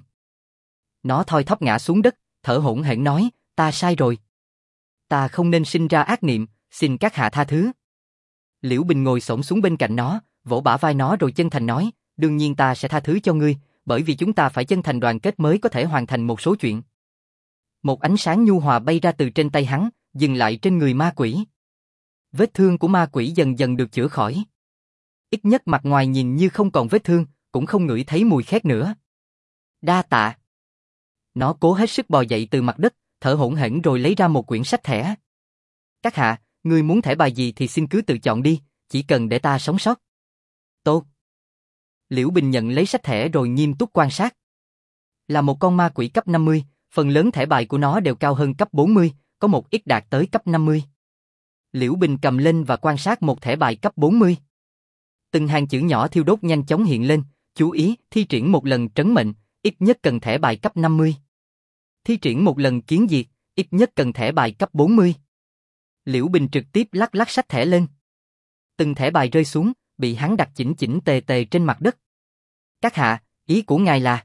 Nó thoi thóp ngã xuống đất, thở hổn hển nói, ta sai rồi. Ta không nên sinh ra ác niệm, xin các hạ tha thứ. Liễu Bình ngồi xổm xuống bên cạnh nó, vỗ bả vai nó rồi chân thành nói, đương nhiên ta sẽ tha thứ cho ngươi, bởi vì chúng ta phải chân thành đoàn kết mới có thể hoàn thành một số chuyện. Một ánh sáng nhu hòa bay ra từ trên tay hắn, dừng lại trên người ma quỷ. Vết thương của ma quỷ dần dần được chữa khỏi. Ít nhất mặt ngoài nhìn như không còn vết thương, cũng không ngửi thấy mùi khét nữa. Đa tạ. Nó cố hết sức bò dậy từ mặt đất, thở hổn hển rồi lấy ra một quyển sách thẻ. Các hạ, ngươi muốn thẻ bài gì thì xin cứ tự chọn đi, chỉ cần để ta sống sót. Tốt. Liễu Bình nhận lấy sách thẻ rồi nghiêm túc quan sát. Là một con ma quỷ cấp 50, phần lớn thẻ bài của nó đều cao hơn cấp 40, có một ít đạt tới cấp 50. Liễu Bình cầm lên và quan sát một thẻ bài cấp 40. Từng hàng chữ nhỏ thiêu đốt nhanh chóng hiện lên, chú ý, thi triển một lần trấn mệnh, ít nhất cần thẻ bài cấp 50. Thi triển một lần kiến diệt, ít nhất cần thẻ bài cấp 40. Liễu Bình trực tiếp lắc lắc sách thẻ lên. Từng thẻ bài rơi xuống, bị hắn đặt chỉnh chỉnh tề tề trên mặt đất. Các hạ, ý của ngài là?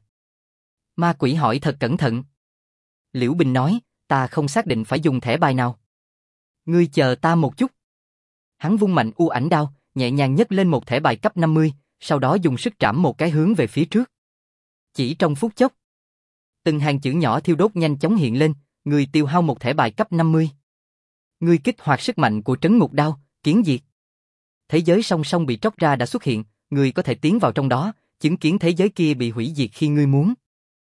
Ma quỷ hỏi thật cẩn thận. Liễu Bình nói, ta không xác định phải dùng thẻ bài nào. Ngươi chờ ta một chút. Hắn vung mạnh u ảnh đao, nhẹ nhàng nhấc lên một thẻ bài cấp 50, sau đó dùng sức trảm một cái hướng về phía trước. Chỉ trong phút chốc, từng hàng chữ nhỏ thiêu đốt nhanh chóng hiện lên, ngươi tiêu hao một thẻ bài cấp 50. Ngươi kích hoạt sức mạnh của trấn ngục đao, kiến diệt. Thế giới song song bị tróc ra đã xuất hiện, ngươi có thể tiến vào trong đó, chứng kiến thế giới kia bị hủy diệt khi ngươi muốn.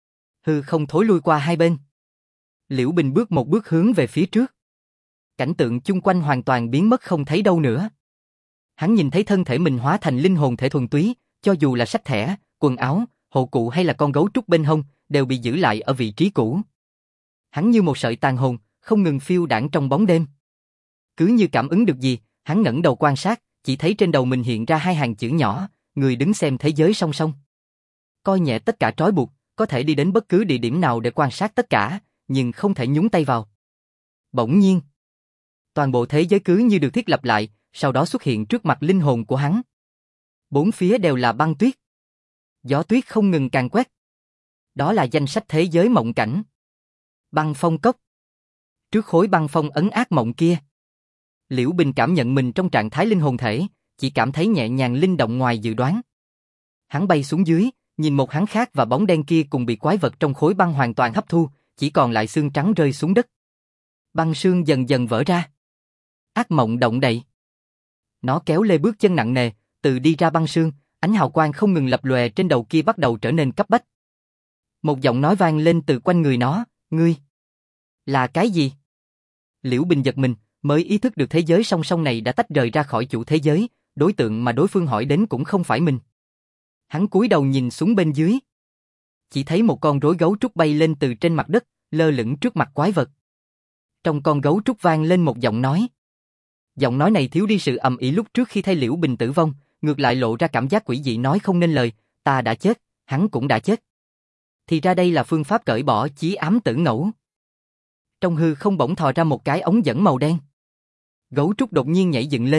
Hư không thối lui qua hai bên. Liễu Bình bước một bước hướng về phía trước. Cảnh tượng chung quanh hoàn toàn biến mất không thấy đâu nữa. Hắn nhìn thấy thân thể mình hóa thành linh hồn thể thuần túy, cho dù là sách thẻ, quần áo, hộ cụ hay là con gấu trúc bên hông, đều bị giữ lại ở vị trí cũ. Hắn như một sợi tàn hồn, không ngừng phiêu đãng trong bóng đêm. Cứ như cảm ứng được gì, hắn ngẩng đầu quan sát, chỉ thấy trên đầu mình hiện ra hai hàng chữ nhỏ, người đứng xem thế giới song song. Coi nhẹ tất cả trói buộc, có thể đi đến bất cứ địa điểm nào để quan sát tất cả, nhưng không thể nhúng tay vào. Bỗng nhiên, toàn bộ thế giới cứ như được thiết lập lại, sau đó xuất hiện trước mặt linh hồn của hắn. Bốn phía đều là băng tuyết. Gió tuyết không ngừng càn quét. Đó là danh sách thế giới mộng cảnh. Băng phong cốc. Trước khối băng phong ấn ác mộng kia, Liễu Bình cảm nhận mình trong trạng thái linh hồn thể, chỉ cảm thấy nhẹ nhàng linh động ngoài dự đoán. Hắn bay xuống dưới, nhìn một hắn khác và bóng đen kia cùng bị quái vật trong khối băng hoàn toàn hấp thu, chỉ còn lại xương trắng rơi xuống đất. Băng sương dần dần vỡ ra. Ác mộng động đậy. Nó kéo lê bước chân nặng nề, từ đi ra băng sương, ánh hào quang không ngừng lập lòe trên đầu kia bắt đầu trở nên cấp bách. Một giọng nói vang lên từ quanh người nó, ngươi là cái gì? Liễu Bình giật mình, mới ý thức được thế giới song song này đã tách rời ra khỏi chủ thế giới, đối tượng mà đối phương hỏi đến cũng không phải mình. Hắn cúi đầu nhìn xuống bên dưới. Chỉ thấy một con rối gấu trúc bay lên từ trên mặt đất, lơ lửng trước mặt quái vật. Trong con gấu trúc vang lên một giọng nói. Giọng nói này thiếu đi sự ầm ĩ lúc trước khi thấy Liễu Bình tử vong, ngược lại lộ ra cảm giác quỷ dị nói không nên lời, ta đã chết, hắn cũng đã chết. Thì ra đây là phương pháp cởi bỏ chí ám tử ngẫu. Trong hư không bỗng thò ra một cái ống dẫn màu đen. Gấu trúc đột nhiên nhảy dựng lên,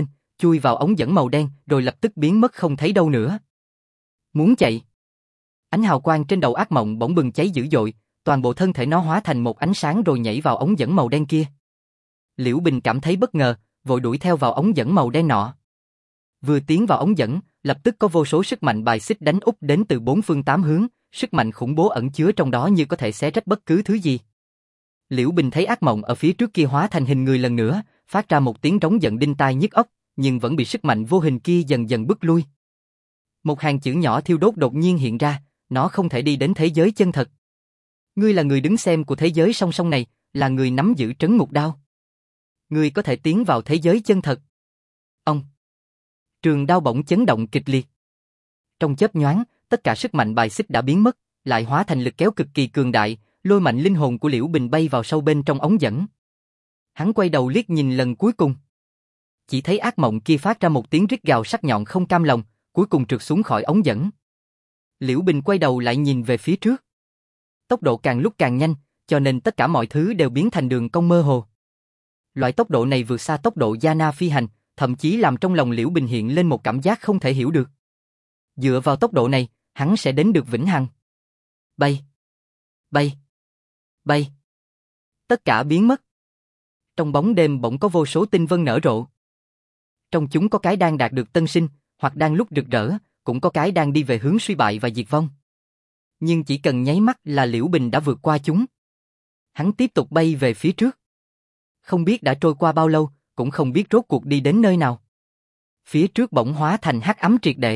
chui vào ống dẫn màu đen rồi lập tức biến mất không thấy đâu nữa. Muốn chạy. Ánh hào quang trên đầu ác mộng bỗng bừng cháy dữ dội, toàn bộ thân thể nó hóa thành một ánh sáng rồi nhảy vào ống dẫn màu đen kia. Liễu Bình cảm thấy bất ngờ, vội đuổi theo vào ống dẫn màu đen nọ. Vừa tiến vào ống dẫn, lập tức có vô số sức mạnh bài xích đánh úp đến từ bốn phương tám hướng, sức mạnh khủng bố ẩn chứa trong đó như có thể xé rách bất cứ thứ gì. Liễu Bình thấy ác mộng ở phía trước kia hóa thành hình người lần nữa, phát ra một tiếng rống giận đinh tai nhức óc, nhưng vẫn bị sức mạnh vô hình kia dần dần bức lui. Một hàng chữ nhỏ thiêu đốt đột nhiên hiện ra, nó không thể đi đến thế giới chân thật. Ngươi là người đứng xem của thế giới song song này, là người nắm giữ trấn ngục đao. Ngươi có thể tiến vào thế giới chân thật. Ông. Trường đao bỗng chấn động kịch liệt. Trong chớp nhoáng, tất cả sức mạnh bài xích đã biến mất, lại hóa thành lực kéo cực kỳ cường đại, lôi mạnh linh hồn của Liễu Bình bay vào sâu bên trong ống dẫn. Hắn quay đầu liếc nhìn lần cuối cùng. Chỉ thấy ác mộng kia phát ra một tiếng rít gào sắc nhọn không cam lòng, cuối cùng trượt xuống khỏi ống dẫn. Liễu Bình quay đầu lại nhìn về phía trước. Tốc độ càng lúc càng nhanh, cho nên tất cả mọi thứ đều biến thành đường cong mơ hồ. Loại tốc độ này vượt xa tốc độ Yana phi hành, thậm chí làm trong lòng Liễu Bình hiện lên một cảm giác không thể hiểu được. Dựa vào tốc độ này, hắn sẽ đến được vĩnh hằng. Bay, bay, bay. Tất cả biến mất. Trong bóng đêm bỗng có vô số tinh vân nở rộ. Trong chúng có cái đang đạt được tân sinh, hoặc đang lúc rực rỡ, cũng có cái đang đi về hướng suy bại và diệt vong. Nhưng chỉ cần nháy mắt là Liễu Bình đã vượt qua chúng. Hắn tiếp tục bay về phía trước. Không biết đã trôi qua bao lâu, cũng không biết rốt cuộc đi đến nơi nào. Phía trước bỗng hóa thành hắc ám triệt để.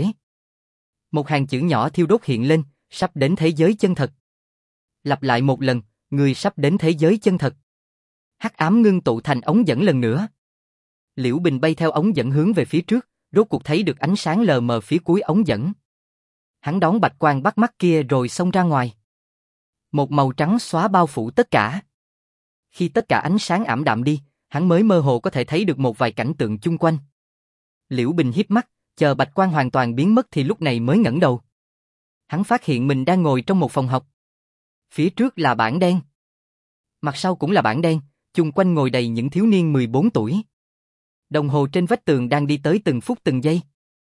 Một hàng chữ nhỏ thiêu đốt hiện lên, sắp đến thế giới chân thật. Lặp lại một lần, người sắp đến thế giới chân thật. Hắc ám ngưng tụ thành ống dẫn lần nữa. Liễu Bình bay theo ống dẫn hướng về phía trước, rốt cuộc thấy được ánh sáng lờ mờ phía cuối ống dẫn. Hắn đón bạch quang bắt mắt kia rồi xông ra ngoài. Một màu trắng xóa bao phủ tất cả. Khi tất cả ánh sáng ảm đạm đi, hắn mới mơ hồ có thể thấy được một vài cảnh tượng chung quanh. Liễu Bình híp mắt, chờ bạch quang hoàn toàn biến mất thì lúc này mới ngẩng đầu. Hắn phát hiện mình đang ngồi trong một phòng học. Phía trước là bảng đen. Mặt sau cũng là bảng đen, chung quanh ngồi đầy những thiếu niên 14 tuổi. Đồng hồ trên vách tường đang đi tới từng phút từng giây.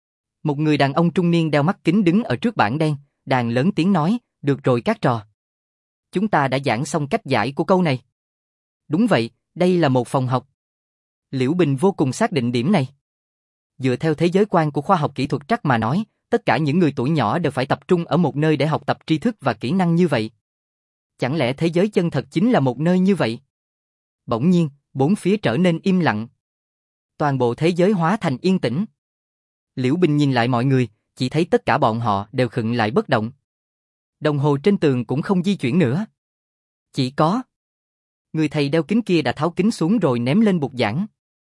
Một người đàn ông trung niên đeo mắt kính đứng ở trước bảng đen, đàn lớn tiếng nói, được rồi các trò. Chúng ta đã giảng xong cách giải của câu này. Đúng vậy, đây là một phòng học. Liễu Bình vô cùng xác định điểm này. Dựa theo thế giới quan của khoa học kỹ thuật trắc mà nói, tất cả những người tuổi nhỏ đều phải tập trung ở một nơi để học tập tri thức và kỹ năng như vậy. Chẳng lẽ thế giới chân thật chính là một nơi như vậy? Bỗng nhiên, bốn phía trở nên im lặng. Toàn bộ thế giới hóa thành yên tĩnh. Liễu Bình nhìn lại mọi người, chỉ thấy tất cả bọn họ đều khựng lại bất động. Đồng hồ trên tường cũng không di chuyển nữa. Chỉ có người thầy đeo kính kia đã tháo kính xuống rồi ném lên bục giảng.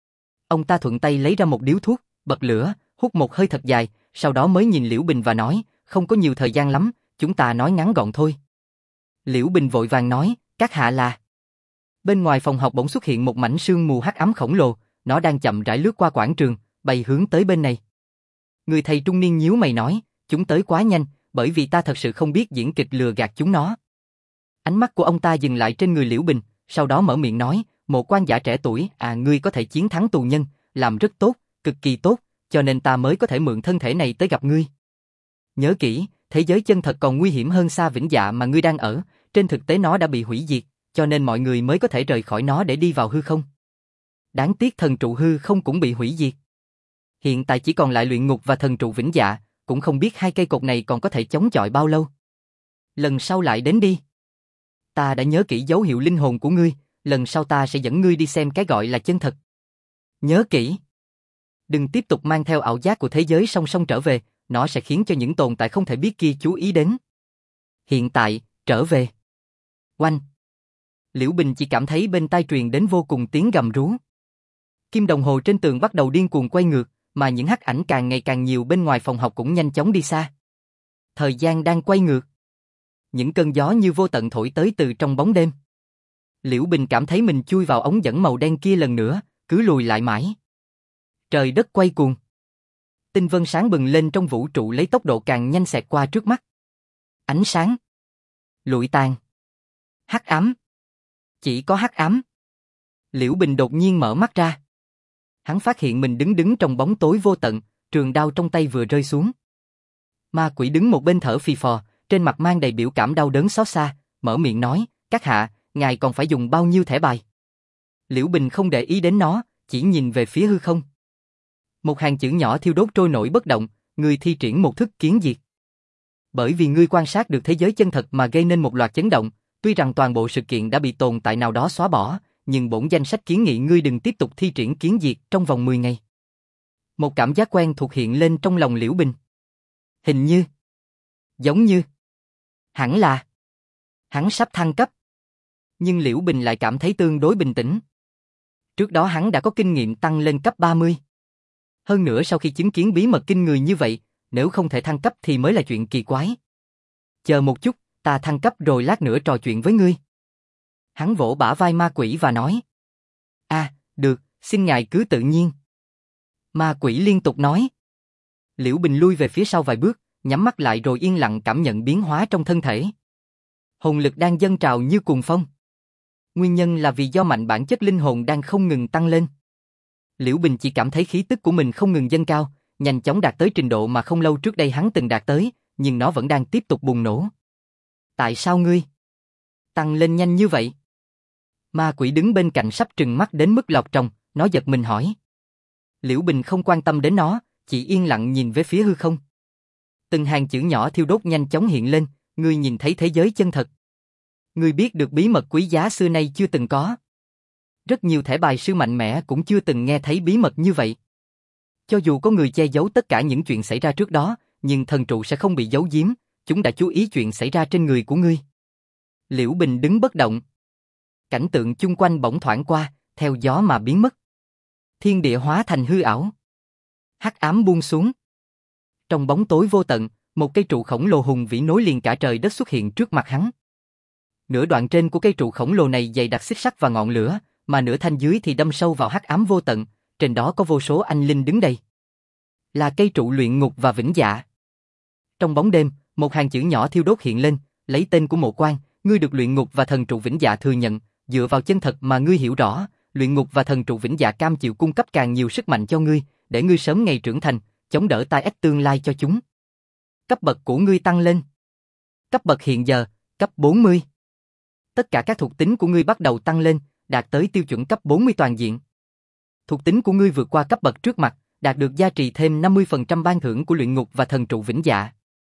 Ông ta thuận tay lấy ra một điếu thuốc, bật lửa, hút một hơi thật dài, sau đó mới nhìn Liễu Bình và nói, không có nhiều thời gian lắm, chúng ta nói ngắn gọn thôi. Liễu Bình vội vàng nói, các hạ là. Bên ngoài phòng học bỗng xuất hiện một mảnh sương mù hắc ám khổng lồ, nó đang chậm rãi lướt qua quảng trường, bay hướng tới bên này. Người thầy trung niên nhíu mày nói, chúng tới quá nhanh, bởi vì ta thật sự không biết diễn kịch lừa gạt chúng nó. Ánh mắt của ông ta dừng lại trên người Liễu Bình, sau đó mở miệng nói, một quan giả trẻ tuổi, ngươi có thể chiến thắng tù nhân, làm rất tốt, cực kỳ tốt, cho nên ta mới có thể mượn thân thể này tới gặp ngươi. Nhớ kỹ, thế giới chân thật còn nguy hiểm hơn xa vĩnh dạ mà ngươi đang ở, trên thực tế nó đã bị hủy diệt, cho nên mọi người mới có thể rời khỏi nó để đi vào hư không. Đáng tiếc thần trụ hư không cũng bị hủy diệt. Hiện tại chỉ còn lại luyện ngục và thần trụ vĩnh dạ, cũng không biết hai cây cột này còn có thể chống chọi bao lâu. Lần sau lại đến đi. Ta đã nhớ kỹ dấu hiệu linh hồn của ngươi, lần sau ta sẽ dẫn ngươi đi xem cái gọi là chân thật. Nhớ kỹ. Đừng tiếp tục mang theo ảo giác của thế giới song song trở về, nó sẽ khiến cho những tồn tại không thể biết kia chú ý đến. Hiện tại, trở về. Oanh. Liễu Bình chỉ cảm thấy bên tai truyền đến vô cùng tiếng gầm rú. Kim đồng hồ trên tường bắt đầu điên cuồng quay ngược, mà những hắc ảnh càng ngày càng nhiều bên ngoài phòng học cũng nhanh chóng đi xa. Thời gian đang quay ngược. Những cơn gió như vô tận thổi tới từ trong bóng đêm. Liễu Bình cảm thấy mình chui vào ống dẫn màu đen kia lần nữa, cứ lùi lại mãi. Trời đất quay cuồng. Tinh vân sáng bừng lên trong vũ trụ lấy tốc độ càng nhanh xẹt qua trước mắt. Ánh sáng. Lụi tàn. Hắc ám. Chỉ có hắc ám. Liễu Bình đột nhiên mở mắt ra. Hắn phát hiện mình đứng trong bóng tối vô tận, trường đao trong tay vừa rơi xuống. Ma quỷ đứng một bên thở phì phò, trên mặt mang đầy biểu cảm đau đớn xót xa, mở miệng nói, các hạ, ngài còn phải dùng bao nhiêu thẻ bài? Liễu Bình không để ý đến nó, chỉ nhìn về phía hư không. Một hàng chữ nhỏ thiêu đốt trôi nổi bất động, ngươi thi triển một thức kiến diệt. Bởi vì ngươi quan sát được thế giới chân thật mà gây nên một loạt chấn động, tuy rằng toàn bộ sự kiện đã bị tồn tại nào đó xóa bỏ, nhưng bổn danh sách kiến nghị ngươi đừng tiếp tục thi triển kiến diệt trong vòng 10 ngày. Một cảm giác quen thuộc hiện lên trong lòng Liễu Bình. Hình như, giống như, hẳn là, hắn sắp thăng cấp. Nhưng Liễu Bình lại cảm thấy tương đối bình tĩnh. Trước đó hắn đã có kinh nghiệm tăng lên cấp 30. Hơn nữa sau khi chứng kiến bí mật kinh người như vậy, nếu không thể thăng cấp thì mới là chuyện kỳ quái. Chờ một chút, ta thăng cấp rồi lát nữa trò chuyện với ngươi. Hắn vỗ bả vai ma quỷ và nói. Được, xin ngài cứ tự nhiên. Ma quỷ liên tục nói. Liễu Bình lui về phía sau vài bước, nhắm mắt lại rồi yên lặng cảm nhận biến hóa trong thân thể. Hồn lực đang dâng trào như cuồng phong. Nguyên nhân là vì do mạnh bản chất linh hồn đang không ngừng tăng lên. Liễu Bình chỉ cảm thấy khí tức của mình không ngừng dâng cao, nhanh chóng đạt tới trình độ mà không lâu trước đây hắn từng đạt tới, nhưng nó vẫn đang tiếp tục bùng nổ. Tại sao ngươi tăng lên nhanh như vậy? Ma quỷ đứng bên cạnh sắp trừng mắt đến mức lọt tròng, nó giật mình hỏi. Liễu Bình không quan tâm đến nó, chỉ yên lặng nhìn về phía hư không. Từng hàng chữ nhỏ thiêu đốt nhanh chóng hiện lên, ngươi nhìn thấy thế giới chân thật. Ngươi biết được bí mật quý giá xưa nay chưa từng có. Rất nhiều thẻ bài sư mạnh mẽ cũng chưa từng nghe thấy bí mật như vậy. Cho dù có người che giấu tất cả những chuyện xảy ra trước đó, nhưng thần trụ sẽ không bị giấu giếm, chúng đã chú ý chuyện xảy ra trên người của ngươi. Liễu Bình đứng bất động. Cảnh tượng chung quanh bỗng thoảng qua, theo gió mà biến mất. Thiên địa hóa thành hư ảo. Hắc ám buông xuống. Trong bóng tối vô tận, một cây trụ khổng lồ hùng vĩ nối liền cả trời đất xuất hiện trước mặt hắn. Nửa đoạn trên của cây trụ khổng lồ này dày đặc xích sắt và ngọn lửa, mà nửa thanh dưới thì đâm sâu vào hắc ám vô tận, trên đó có vô số anh linh đứng đây. Là cây trụ luyện ngục và vĩnh dạ. Trong bóng đêm, một hàng chữ nhỏ thiêu đốt hiện lên, lấy tên của Mộ Quan, ngươi được luyện ngục và thần trụ vĩnh dạ thừa nhận, dựa vào chân thật mà ngươi hiểu rõ, luyện ngục và thần trụ vĩnh dạ cam chịu cung cấp càng nhiều sức mạnh cho ngươi, để ngươi sớm ngày trưởng thành, chống đỡ tai ách tương lai cho chúng. Cấp bậc của ngươi tăng lên. Cấp bậc hiện giờ, cấp 40. Tất cả các thuộc tính của ngươi bắt đầu tăng lên, đạt tới tiêu chuẩn cấp 40 toàn diện. Thuộc tính của ngươi vượt qua cấp bậc trước mặt, đạt được gia trì thêm 50% ban thưởng của luyện ngục và thần trụ vĩnh dạ.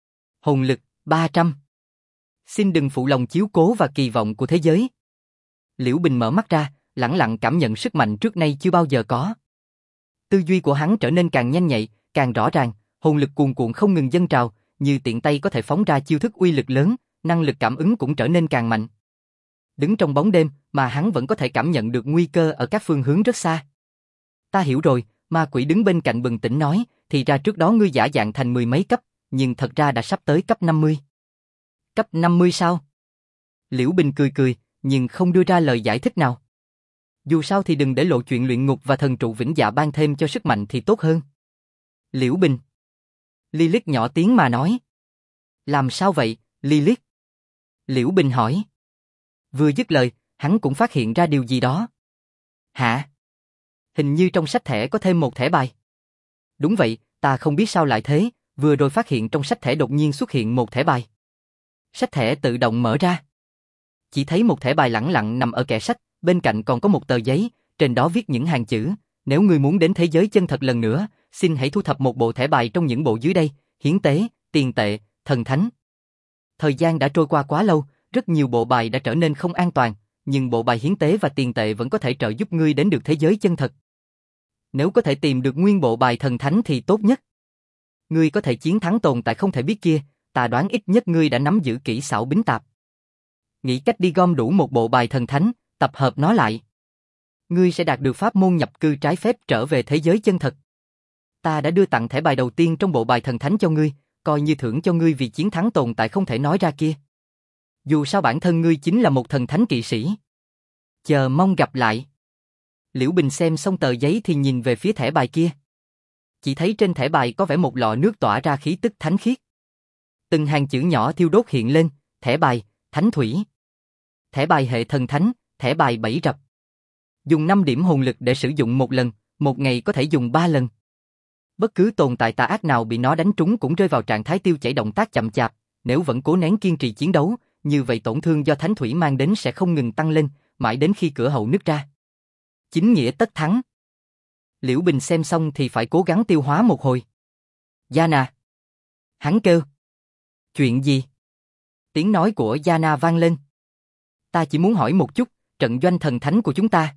Hồn lực 300. Xin đừng phụ lòng chiếu cố và kỳ vọng của thế giới. Liễu Bình mở mắt ra, lẳng lặng cảm nhận sức mạnh trước nay chưa bao giờ có. Tư duy của hắn trở nên càng nhanh nhạy, càng rõ ràng, hồn lực cuồn cuộn không ngừng dâng trào, như tiện tay có thể phóng ra chiêu thức uy lực lớn, năng lực cảm ứng cũng trở nên càng mạnh. Đứng trong bóng đêm mà hắn vẫn có thể cảm nhận được nguy cơ ở các phương hướng rất xa. Ta hiểu rồi, ma quỷ đứng bên cạnh bừng tỉnh nói, thì ra trước đó ngươi giả dạng thành 10 mấy cấp, nhưng thật ra đã sắp tới cấp 50. Cấp 50 sao? Liễu Bình cười cười, nhưng không đưa ra lời giải thích nào. Dù sao thì đừng để lộ chuyện luyện ngục và thần trụ vĩnh dạ ban thêm cho sức mạnh thì tốt hơn. Liễu Bình. Lilith nhỏ tiếng mà nói. Làm sao vậy, Lilith? Liễu Bình hỏi. Vừa dứt lời, hắn cũng phát hiện ra điều gì đó. Hả? Hình như trong sách thẻ có thêm một thẻ bài. Đúng vậy, ta không biết sao lại thế, vừa rồi phát hiện trong sách thẻ đột nhiên xuất hiện một thẻ bài. Sách thẻ tự động mở ra. Chỉ thấy một thẻ bài lẳng lặng nằm ở kệ sách, bên cạnh còn có một tờ giấy, trên đó viết những hàng chữ, nếu ngươi muốn đến thế giới chân thật lần nữa, xin hãy thu thập một bộ thẻ bài trong những bộ dưới đây, hiến tế, tiền tệ, thần thánh. Thời gian đã trôi qua quá lâu, rất nhiều bộ bài đã trở nên không an toàn, nhưng bộ bài hiến tế và tiền tệ vẫn có thể trợ giúp ngươi đến được thế giới chân thật. Nếu có thể tìm được nguyên bộ bài thần thánh thì tốt nhất. Ngươi có thể chiến thắng tồn tại không thể biết kia, ta đoán ít nhất ngươi đã nắm giữ kỹ xảo bính tạp. Nghĩ cách đi gom đủ một bộ bài thần thánh, tập hợp nó lại. Ngươi sẽ đạt được pháp môn nhập cư trái phép trở về thế giới chân thật. Ta đã đưa tặng thẻ bài đầu tiên trong bộ bài thần thánh cho ngươi, coi như thưởng cho ngươi vì chiến thắng tồn tại không thể nói ra kia. Dù sao bản thân ngươi chính là một thần thánh kỵ sĩ. Chờ mong gặp lại. Liễu Bình xem xong tờ giấy thì nhìn về phía thẻ bài kia. Chỉ thấy trên thẻ bài có vẽ một lọ nước tỏa ra khí tức thánh khiết. Từng hàng chữ nhỏ thiêu đốt hiện lên, thẻ bài, thánh thủy. Thẻ bài hệ thần thánh, thẻ bài 7 rập. Dùng 5 điểm hồn lực để sử dụng một lần, một ngày có thể dùng 3 lần. Bất cứ tồn tại tà ác nào bị nó đánh trúng cũng rơi vào trạng thái tiêu chảy động tác chậm chạp, nếu vẫn cố nén kiên trì chiến đấu, như vậy tổn thương do thánh thủy mang đến sẽ không ngừng tăng lên, mãi đến khi cửa hậu nứt ra. Chính nghĩa tất thắng. Liễu Bình xem xong thì phải cố gắng tiêu hóa một hồi. Yana. Hắn kêu. Chuyện gì? Tiếng nói của Yana vang lên. Ta chỉ muốn hỏi một chút, trận doanh thần thánh của chúng ta.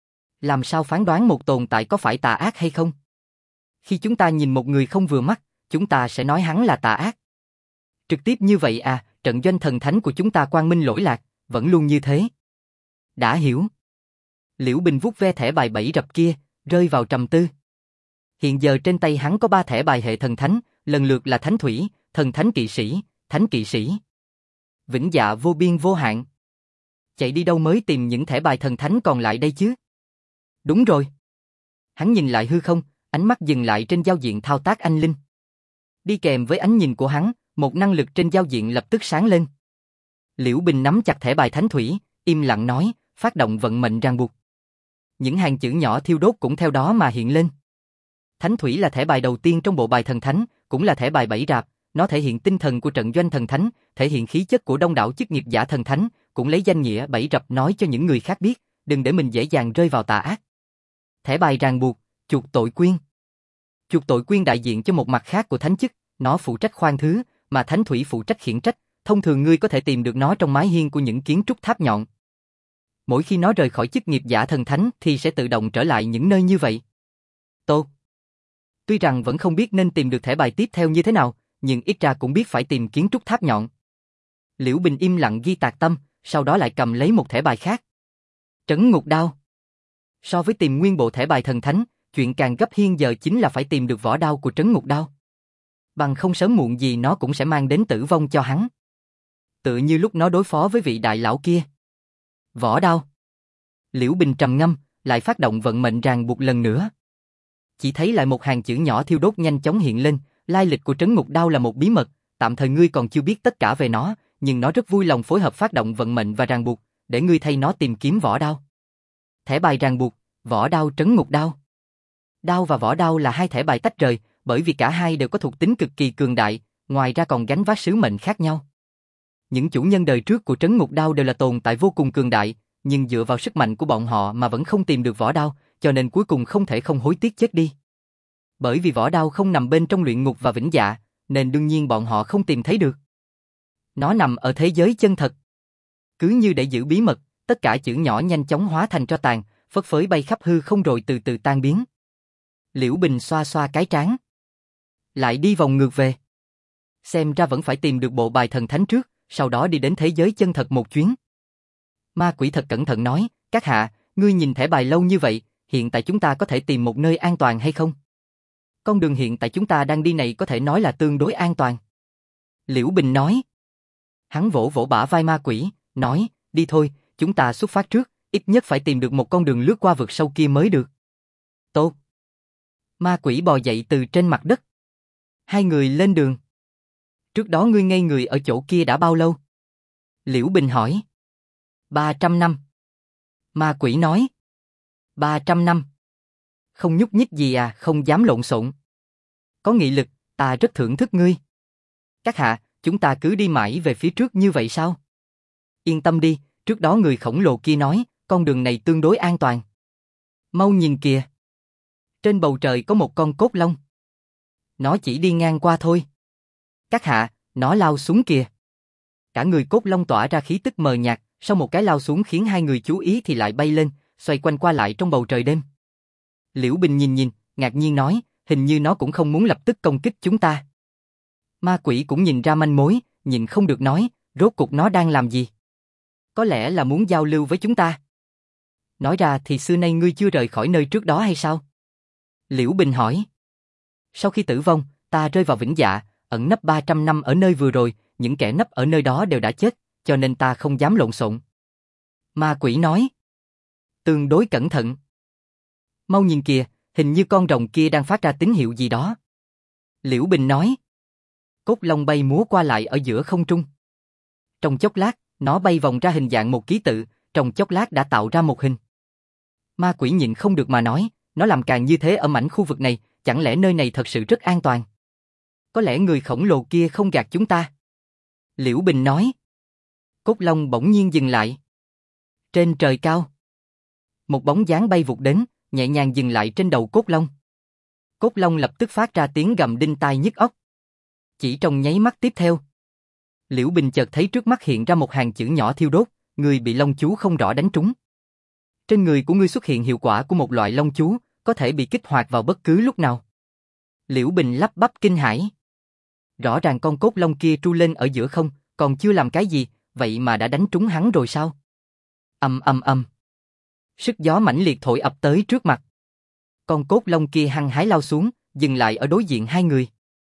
Làm sao phán đoán một tồn tại có phải tà ác hay không? Khi chúng ta nhìn một người không vừa mắt, chúng ta sẽ nói hắn là tà ác. Trực tiếp như vậy à, trận doanh thần thánh của chúng ta quang minh lỗi lạc, vẫn luôn như thế. Đã hiểu. Liễu Bình vuốt ve thẻ bài 7 rập kia, rơi vào trầm tư. Hiện giờ trên tay hắn có 3 thẻ bài hệ thần thánh, lần lượt là thánh thủy, thần thánh kỵ sĩ, thánh kỵ sĩ. Vĩnh dạ vô biên vô hạn. Chạy đi đâu mới tìm những thẻ bài thần thánh còn lại đây chứ? Đúng rồi. Hắn nhìn lại hư không, ánh mắt dừng lại trên giao diện thao tác anh linh. Đi kèm với ánh nhìn của hắn, một năng lực trên giao diện lập tức sáng lên. Liễu Bình nắm chặt thẻ bài thánh thủy, im lặng nói, phát động vận mệnh ràng buộc. Những hàng chữ nhỏ thiêu đốt cũng theo đó mà hiện lên. Thánh thủy là thẻ bài đầu tiên trong bộ bài thần thánh, cũng là thẻ bài 7 rạp, nó thể hiện tinh thần của trận doanh thần thánh, thể hiện khí chất của đông đảo chức nghiệp giả thần thánh, cũng lấy danh nghĩa 7 rập nói cho những người khác biết, đừng để mình dễ dàng rơi vào tà ác. Thẻ bài ràng buộc, chuộc tội quyên. Chuộc tội quyên đại diện cho một mặt khác của thánh chức, nó phụ trách khoan thứ, mà thánh thủy phụ trách khiển trách, thông thường ngươi có thể tìm được nó trong mái hiên của những kiến trúc tháp nhọn. Mỗi khi nó rời khỏi chức nghiệp giả thần thánh thì sẽ tự động trở lại những nơi như vậy. Tốt. Tuy rằng vẫn không biết nên tìm được thẻ bài tiếp theo như thế nào, nhưng ít ra cũng biết phải tìm kiến trúc tháp nhọn. Liễu Bình im lặng ghi tạc tâm, sau đó lại cầm lấy một thẻ bài khác. Trấn ngục đao. So với tìm nguyên bộ thẻ bài thần thánh, chuyện càng gấp hiện giờ chính là phải tìm được vỏ đao của trấn ngục đao. Bằng không sớm muộn gì nó cũng sẽ mang đến tử vong cho hắn. Tựa như lúc nó đối phó với vị đại lão kia. Vỏ đao. Liễu Bình trầm ngâm, lại phát động vận mệnh ràng buộc lần nữa. Chỉ thấy lại một hàng chữ nhỏ thiêu đốt nhanh chóng hiện lên, lai lịch của trấn ngục đao là một bí mật, tạm thời ngươi còn chưa biết tất cả về nó, nhưng nó rất vui lòng phối hợp phát động vận mệnh và ràng buộc, để ngươi thay nó tìm kiếm vỏ đao. Thẻ bài ràng buộc, vỏ đao trấn ngục đao. Đao và vỏ đao là hai thẻ bài tách rời, bởi vì cả hai đều có thuộc tính cực kỳ cường đại, ngoài ra còn gánh vác sứ mệnh khác nhau. Những chủ nhân đời trước của trấn ngục đao đều là tồn tại vô cùng cường đại, nhưng dựa vào sức mạnh của bọn họ mà vẫn không tìm được vỏ đao, cho nên cuối cùng không thể không hối tiếc chết đi. Bởi vì vỏ đao không nằm bên trong luyện ngục và vĩnh dạ, nên đương nhiên bọn họ không tìm thấy được. Nó nằm ở thế giới chân thật. Cứ như để giữ bí mật, tất cả chữ nhỏ nhanh chóng hóa thành tro tàn, phất phới bay khắp hư không rồi từ từ tan biến. Liễu Bình xoa xoa cái trán. Lại đi vòng ngược về. Xem ra vẫn phải tìm được bộ bài thần thánh trước, sau đó đi đến thế giới chân thật một chuyến. Ma quỷ thật cẩn thận nói, các hạ, ngươi nhìn thẻ bài lâu như vậy, hiện tại chúng ta có thể tìm một nơi an toàn hay không? Con đường hiện tại chúng ta đang đi này có thể nói là tương đối an toàn. Liễu Bình nói. Hắn vỗ vỗ bả vai ma quỷ, nói, đi thôi, chúng ta xuất phát trước, ít nhất phải tìm được một con đường lướt qua vực sâu kia mới được. Tốt. Ma quỷ bò dậy từ trên mặt đất. Hai người lên đường. Trước đó ngươi ngây người ở chỗ kia đã bao lâu? Liễu Bình hỏi. 300 năm. Ma quỷ nói. 300 năm. Không nhúc nhích gì à, không dám lộn xộn. Có nghị lực, ta rất thưởng thức ngươi. Các hạ, chúng ta cứ đi mãi về phía trước như vậy sao? Yên tâm đi, trước đó người khổng lồ kia nói, con đường này tương đối an toàn. Mau nhìn kìa. Trên bầu trời có một con cốt long. Nó chỉ đi ngang qua thôi. Các hạ, nó lao xuống kìa. Cả người cốt long tỏa ra khí tức mờ nhạt, sau một cái lao xuống khiến hai người chú ý thì lại bay lên, xoay quanh qua lại trong bầu trời đêm. Liễu Bình nhìn, ngạc nhiên nói, hình như nó cũng không muốn lập tức công kích chúng ta. Ma quỷ cũng nhìn ra manh mối, nhìn không được nói, rốt cuộc nó đang làm gì? Có lẽ là muốn giao lưu với chúng ta. Nói ra thì xưa nay ngươi chưa rời khỏi nơi trước đó hay sao? Liễu Bình hỏi. Sau khi tử vong, ta rơi vào vĩnh dạ, ẩn nấp 300 năm ở nơi vừa rồi, những kẻ nấp ở nơi đó đều đã chết, cho nên ta không dám lộn xộn. Ma quỷ nói. Tương đối cẩn thận. Mau nhìn kìa, hình như con rồng kia đang phát ra tín hiệu gì đó. Liễu Bình nói. Cốt long bay múa qua lại ở giữa không trung. Trong chốc lát, nó bay vòng ra hình dạng một ký tự, trong chốc lát đã tạo ra một hình. Ma quỷ nhịn không được mà nói, nó làm càng như thế ở mảnh khu vực này, chẳng lẽ nơi này thật sự rất an toàn? Có lẽ người khổng lồ kia không gạt chúng ta. Liễu Bình nói. Cốt long bỗng nhiên dừng lại. Trên trời cao, một bóng dáng bay vụt đến, nhẹ nhàng dừng lại trên đầu cốt long. Cốt long lập tức phát ra tiếng gầm đinh tai nhức óc. Chỉ trong nháy mắt tiếp theo, Liễu Bình chợt thấy trước mắt hiện ra một hàng chữ nhỏ thiêu đốt, người bị long chú không rõ đánh trúng. Trên người của ngươi xuất hiện hiệu quả của một loại long chú, có thể bị kích hoạt vào bất cứ lúc nào. Liễu Bình lắp bắp kinh hãi. Rõ ràng con cốt long kia tru lên ở giữa không, còn chưa làm cái gì, vậy mà đã đánh trúng hắn rồi sao? Ầm ầm ầm. Sức gió mãnh liệt thổi ập tới trước mặt. Con cốt long kia hăng hái lao xuống, dừng lại ở đối diện hai người.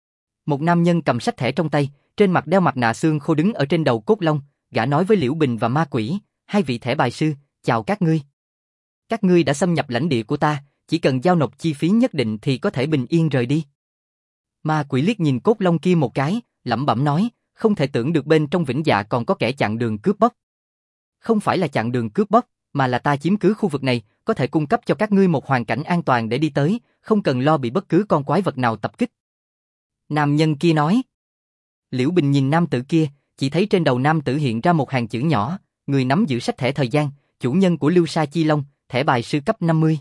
Một nam nhân cầm sách thẻ trong tay, trên mặt đeo mặt nạ xương khô đứng ở trên đầu cốt long, gã nói với Liễu Bình và ma quỷ, hai vị thẻ bài sư, chào các ngươi. Các ngươi đã xâm nhập lãnh địa của ta, chỉ cần giao nộp chi phí nhất định thì có thể bình yên rời đi. Ma quỷ liếc nhìn cốt long kia một cái, lẩm bẩm nói, không thể tưởng được bên trong Vĩnh Dạ còn có kẻ chặn đường cướp bóc. Không phải là chặn đường cướp bóc, mà là ta chiếm cứ khu vực này, có thể cung cấp cho các ngươi một hoàn cảnh an toàn để đi tới, không cần lo bị bất cứ con quái vật nào tập kích. Nam nhân kia nói. Liễu Bình nhìn nam tử kia, chỉ thấy trên đầu nam tử hiện ra một hàng chữ nhỏ, người nắm giữ sách thẻ thời gian, chủ nhân của Lưu Sa Chi Long, thẻ bài sư cấp 50.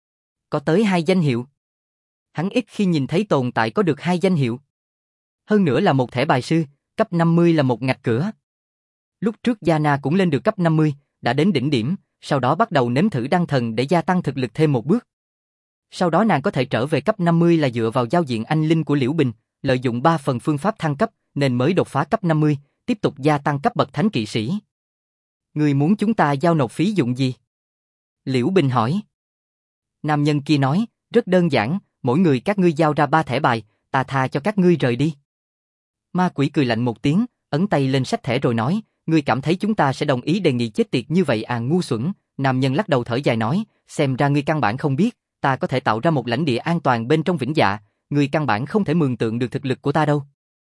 Có tới 2 danh hiệu. Hắn ít khi nhìn thấy tồn tại có được 2 danh hiệu. Hơn nữa là một thẻ bài sư, cấp 50 là một ngạch cửa. Lúc trước Yana cũng lên được cấp 50, đã đến đỉnh điểm, sau đó bắt đầu nếm thử đăng thần để gia tăng thực lực thêm một bước. Sau đó nàng có thể trở về cấp 50 là dựa vào giao diện anh linh của Liễu Bình, lợi dụng 3 phần phương pháp thăng cấp, nên mới đột phá cấp 50, tiếp tục gia tăng cấp bậc thánh kỵ sĩ. Người muốn chúng ta giao nộp phí dụng gì? Liễu Bình hỏi. Nam nhân kia nói, rất đơn giản, mỗi người các ngươi giao ra 3 thẻ bài, ta tha cho các ngươi rời đi. Ma quỷ cười lạnh một tiếng, ấn tay lên sách thẻ rồi nói, ngươi cảm thấy chúng ta sẽ đồng ý đề nghị chết tiệt như vậy à ngu xuẩn? Nam nhân lắc đầu thở dài nói, xem ra ngươi căn bản không biết, ta có thể tạo ra một lãnh địa an toàn bên trong Vĩnh Dạ, ngươi căn bản không thể mường tượng được thực lực của ta đâu.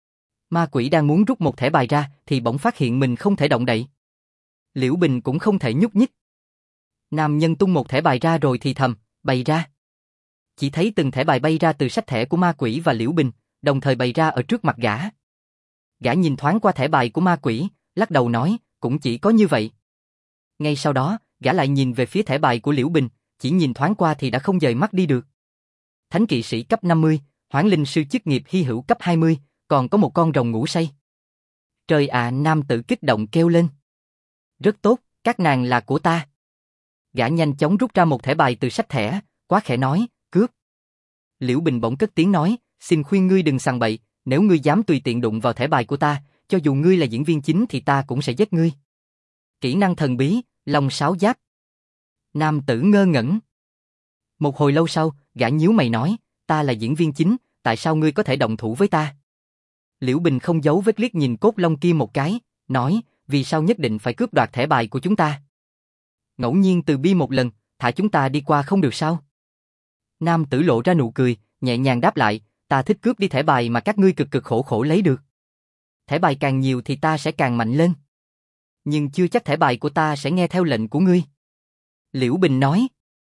Ma quỷ đang muốn rút một thẻ bài ra thì bỗng phát hiện mình không thể động đậy. Liễu Bình cũng không thể nhúc nhích. Nam nhân tung một thẻ bài ra rồi thì thầm, bày ra. Chỉ thấy từng thẻ bài bay ra từ sách thẻ của ma quỷ và Liễu Bình, đồng thời bày ra ở trước mặt gã. Gã nhìn thoáng qua thẻ bài của ma quỷ, lắc đầu nói, cũng chỉ có như vậy. Ngay sau đó, gã lại nhìn về phía thẻ bài của Liễu Bình, chỉ nhìn thoáng qua thì đã không dời mắt đi được. Thánh kỵ sĩ cấp 50, Hoán linh sư chức nghiệp hy hữu cấp 20, còn có một con rồng ngủ say. Trời ạ, nam tử kích động kêu lên. Rất tốt, các nàng là của ta. Gã nhanh chóng rút ra một thẻ bài từ sách thẻ, quá khẽ nói, cướp. Liễu Bình bỗng cất tiếng nói, xin khuyên ngươi đừng sằng bậy, nếu ngươi dám tùy tiện đụng vào thẻ bài của ta, cho dù ngươi là diễn viên chính thì ta cũng sẽ giết ngươi. Kỹ năng thần bí, Long Sáo Giáp. Nam tử ngơ ngẩn. Một hồi lâu sau, gã nhíu mày nói, ta là diễn viên chính, tại sao ngươi có thể động thủ với ta? Liễu Bình không giấu vết liếc nhìn cốt long kia một cái, nói, vì sao nhất định phải cướp đoạt thẻ bài của chúng ta? Ngẫu nhiên từ bi một lần, thả chúng ta đi qua không được sao? Nam tử lộ ra nụ cười, nhẹ nhàng đáp lại, ta thích cướp đi thẻ bài mà các ngươi cực cực khổ khổ lấy được. Thẻ bài càng nhiều thì ta sẽ càng mạnh lên. Nhưng chưa chắc thẻ bài của ta sẽ nghe theo lệnh của ngươi. Liễu Bình nói.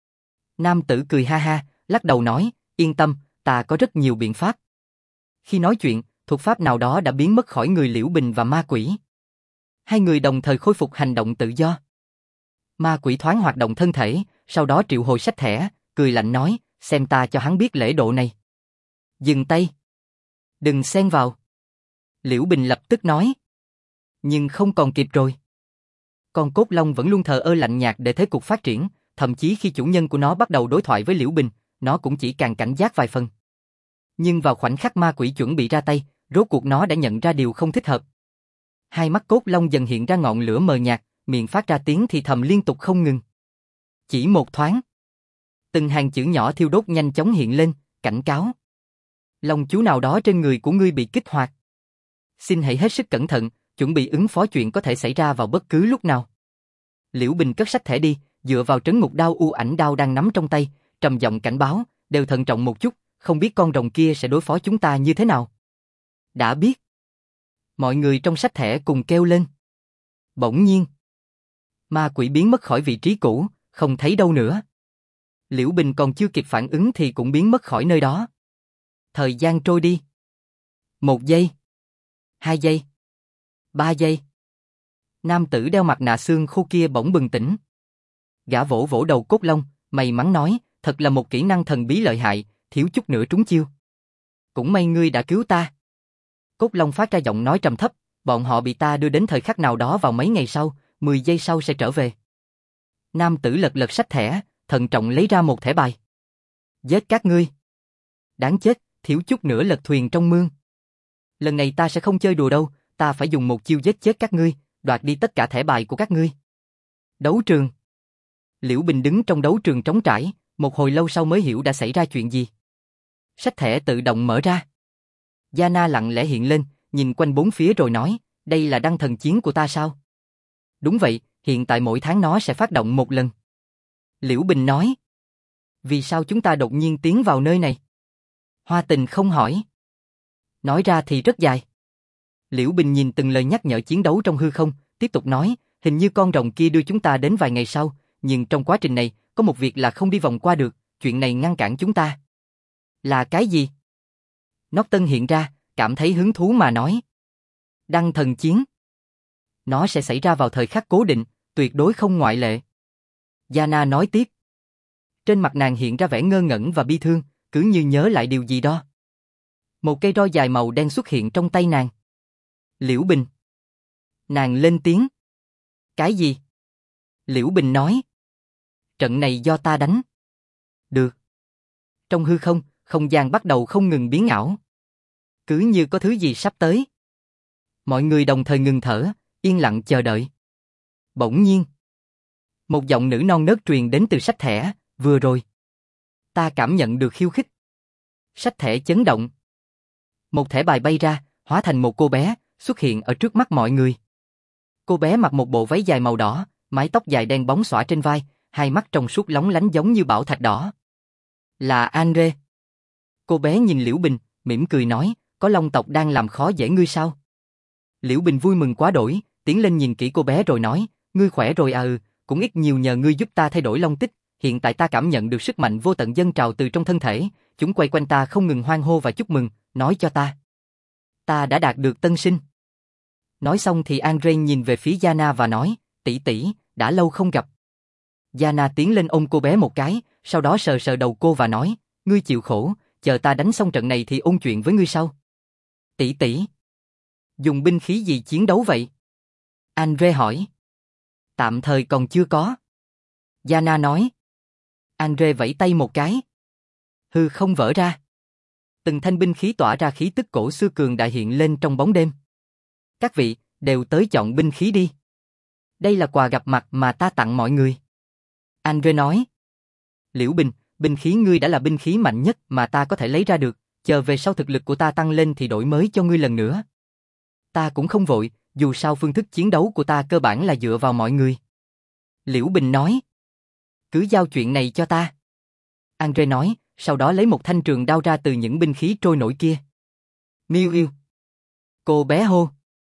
Nam tử cười ha ha, lắc đầu nói, yên tâm, ta có rất nhiều biện pháp. Khi nói chuyện, thuật pháp nào đó đã biến mất khỏi người Liễu Bình và ma quỷ. Hai người đồng thời khôi phục hành động tự do. Ma quỷ thoáng hoạt động thân thể, sau đó triệu hồi sách thẻ, cười lạnh nói, xem ta cho hắn biết lễ độ này. Dừng tay. Đừng xen vào. Liễu Bình lập tức nói. Nhưng không còn kịp rồi. Con cốt long vẫn luôn thờ ơ lạnh nhạt để thế cục phát triển, thậm chí khi chủ nhân của nó bắt đầu đối thoại với Liễu Bình, nó cũng chỉ càng cảnh giác vài phần. Nhưng vào khoảnh khắc ma quỷ chuẩn bị ra tay, rốt cuộc nó đã nhận ra điều không thích hợp. Hai mắt cốt long dần hiện ra ngọn lửa mờ nhạt, miệng phát ra tiếng thì thầm liên tục không ngừng. Chỉ một thoáng, từng hàng chữ nhỏ thiêu đốt nhanh chóng hiện lên, cảnh cáo. Long chú nào đó trên người của ngươi bị kích hoạt. Xin hãy hết sức cẩn thận, chuẩn bị ứng phó chuyện có thể xảy ra vào bất cứ lúc nào. Liễu Bình cất sách thẻ đi, dựa vào trấn ngục đao u ảnh đao đang nắm trong tay, trầm giọng cảnh báo, đều thận trọng một chút, không biết con rồng kia sẽ đối phó chúng ta như thế nào. Đã biết. Mọi người trong sách thẻ cùng kêu lên. Bỗng nhiên, ma quỷ biến mất khỏi vị trí cũ, không thấy đâu nữa. Liễu Bình còn chưa kịp phản ứng thì cũng biến mất khỏi nơi đó. Thời gian trôi đi. 1 giây. 2 giây. 3 giây. Nam tử đeo mặt nạ xương khô kia bỗng bừng tỉnh. Gã vỗ vỗ đầu Cốt Long, may mắn nói, thật là một kỹ năng thần bí lợi hại, thiếu chút nữa trúng chiêu. Cũng may ngươi đã cứu ta. Cốt Long phát ra giọng nói trầm thấp, bọn họ bị ta đưa đến thời khắc nào đó vào mấy ngày sau, 10 giây sau sẽ trở về. Nam tử lật lật sách thẻ, thận trọng lấy ra một thẻ bài. Giết các ngươi. Đáng chết, thiếu chút nữa lật thuyền trong mương. Lần này ta sẽ không chơi đùa đâu, ta phải dùng một chiêu giết chết các ngươi, đoạt đi tất cả thẻ bài của các ngươi. Đấu trường. Liễu Bình đứng trong đấu trường trống trải, một hồi lâu sau mới hiểu đã xảy ra chuyện gì. Sách thẻ tự động mở ra. Yana lặng lẽ hiện lên, nhìn quanh bốn phía rồi nói, đây là đăng thần chiến của ta sao? Đúng vậy, hiện tại mỗi tháng nó sẽ phát động một lần. Liễu Bình nói. Vì sao chúng ta đột nhiên tiến vào nơi này? Hoa Tình không hỏi. Nói ra thì rất dài. Liễu Bình nhìn từng lời nhắc nhở chiến đấu trong hư không, tiếp tục nói, hình như con rồng kia đưa chúng ta đến vài ngày sau, nhưng trong quá trình này, có một việc là không đi vòng qua được, chuyện này ngăn cản chúng ta. Là cái gì? Nóc Tân hiện ra, cảm thấy hứng thú mà nói. Đăng thần chiến. Nó sẽ xảy ra vào thời khắc cố định, tuyệt đối không ngoại lệ. Yana nói tiếp. Trên mặt nàng hiện ra vẻ ngơ ngẩn và bi thương, cứ như nhớ lại điều gì đó. Một cây roi dài màu đen xuất hiện trong tay nàng. Liễu Bình. Nàng lên tiếng. Cái gì? Liễu Bình nói. Trận này do ta đánh. Được. Trong hư không, không gian bắt đầu không ngừng biến ảo. Cứ như có thứ gì sắp tới. Mọi người đồng thời ngừng thở, yên lặng chờ đợi. Bỗng nhiên. Một giọng nữ non nớt truyền đến từ sách thẻ, vừa rồi. Ta cảm nhận được khiêu khích. Sách thẻ chấn động. Một thẻ bài bay ra, hóa thành một cô bé, xuất hiện ở trước mắt mọi người. Cô bé mặc một bộ váy dài màu đỏ, mái tóc dài đen bóng xõa trên vai, hai mắt trong suốt lóng lánh giống như bảo thạch đỏ. Là Andre. Cô bé nhìn Liễu Bình, mỉm cười nói, có Long tộc đang làm khó dễ ngươi sao? Liễu Bình vui mừng quá đổi, tiến lên nhìn kỹ cô bé rồi nói, ngươi khỏe rồi à? Cũng ít nhiều nhờ ngươi giúp ta thay đổi Long tích, hiện tại ta cảm nhận được sức mạnh vô tận dâng trào từ trong thân thể, chúng quay quanh ta không ngừng hoan hô và chúc mừng, nói cho ta. Ta đã đạt được tân sinh. Nói xong thì Andre nhìn về phía Yana và nói, tỷ tỷ, đã lâu không gặp. Yana tiến lên ôm cô bé một cái, sau đó sờ sờ đầu cô và nói, ngươi chịu khổ, chờ ta đánh xong trận này thì ôn chuyện với ngươi sau. Tỷ tỷ. Dùng binh khí gì chiến đấu vậy? Andre hỏi. Tạm thời còn chưa có. Yana nói. Andre vẫy tay một cái. Hư không vỡ ra. Từng thanh binh khí tỏa ra khí tức cổ xưa cường đại hiện lên trong bóng đêm. Các vị, đều tới chọn binh khí đi. Đây là quà gặp mặt mà ta tặng mọi người. Andre nói. Liễu Bình, binh khí ngươi đã là binh khí mạnh nhất mà ta có thể lấy ra được, chờ về sau thực lực của ta tăng lên thì đổi mới cho ngươi lần nữa. Ta cũng không vội, dù sao phương thức chiến đấu của ta cơ bản là dựa vào mọi người. Liễu Bình nói. Cứ giao chuyện này cho ta. Andre nói, sau đó lấy một thanh trường đao ra từ những binh khí trôi nổi kia. Miu yêu. Cô bé hô.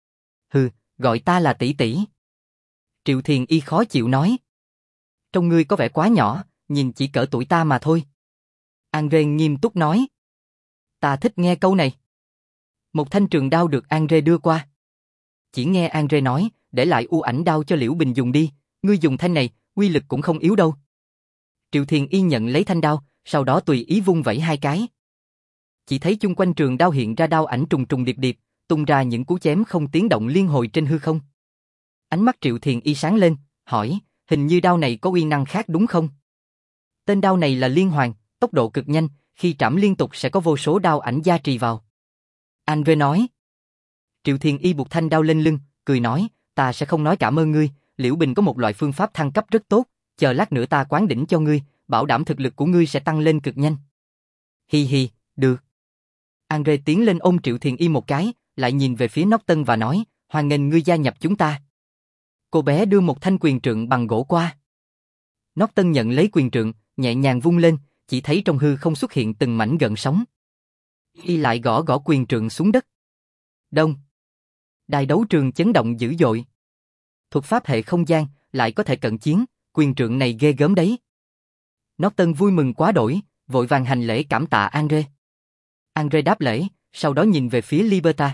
Hừ, gọi ta là tỷ tỷ. Triệu Thiền Y khó chịu nói. Trông ngươi có vẻ quá nhỏ, nhìn chỉ cỡ tuổi ta mà thôi. Andre nghiêm túc nói. Ta thích nghe câu này. Một thanh trường đao được Andre đưa qua. Chỉ nghe Andre nói, để lại u ảnh đao cho Liễu Bình dùng đi, ngươi dùng thanh này, uy lực cũng không yếu đâu. Triệu Thiền Y nhận lấy thanh đao, sau đó tùy ý vung vẩy hai cái. Chỉ thấy chung quanh trường đao hiện ra đao ảnh trùng trùng điệp điệp, tung ra những cú chém không tiếng động liên hồi trên hư không. Ánh mắt Triệu Thiền Y sáng lên, hỏi, hình như đao này có uy năng khác đúng không? Tên đao này là liên hoàn, tốc độ cực nhanh, khi trảm liên tục sẽ có vô số đao ảnh gia trì vào. Andre nói. Triệu Thiền Y buộc thanh đao lên lưng, cười nói, ta sẽ không nói cảm ơn ngươi, Liễu Bình có một loại phương pháp thăng cấp rất tốt, chờ lát nữa ta quán đỉnh cho ngươi, bảo đảm thực lực của ngươi sẽ tăng lên cực nhanh. Hi hi, được. Andre tiến lên ôm Triệu Thiền Y một cái, lại nhìn về phía Nóc Tân và nói, hoan nghênh ngươi gia nhập chúng ta. Cô bé đưa một thanh quyền trượng bằng gỗ qua. Nóc Tân nhận lấy quyền trượng, nhẹ nhàng vung lên, chỉ thấy trong hư không xuất hiện từng mảnh gợn sóng. Y lại gõ gõ quyền trượng xuống đất. Đông. Đài đấu trường chấn động dữ dội. Thuật pháp hệ không gian, lại có thể cận chiến, quyền trượng này ghê gớm đấy. Norton vui mừng quá đổi, vội vàng hành lễ cảm tạ Andre. Andre đáp lễ, sau đó nhìn về phía Liberta.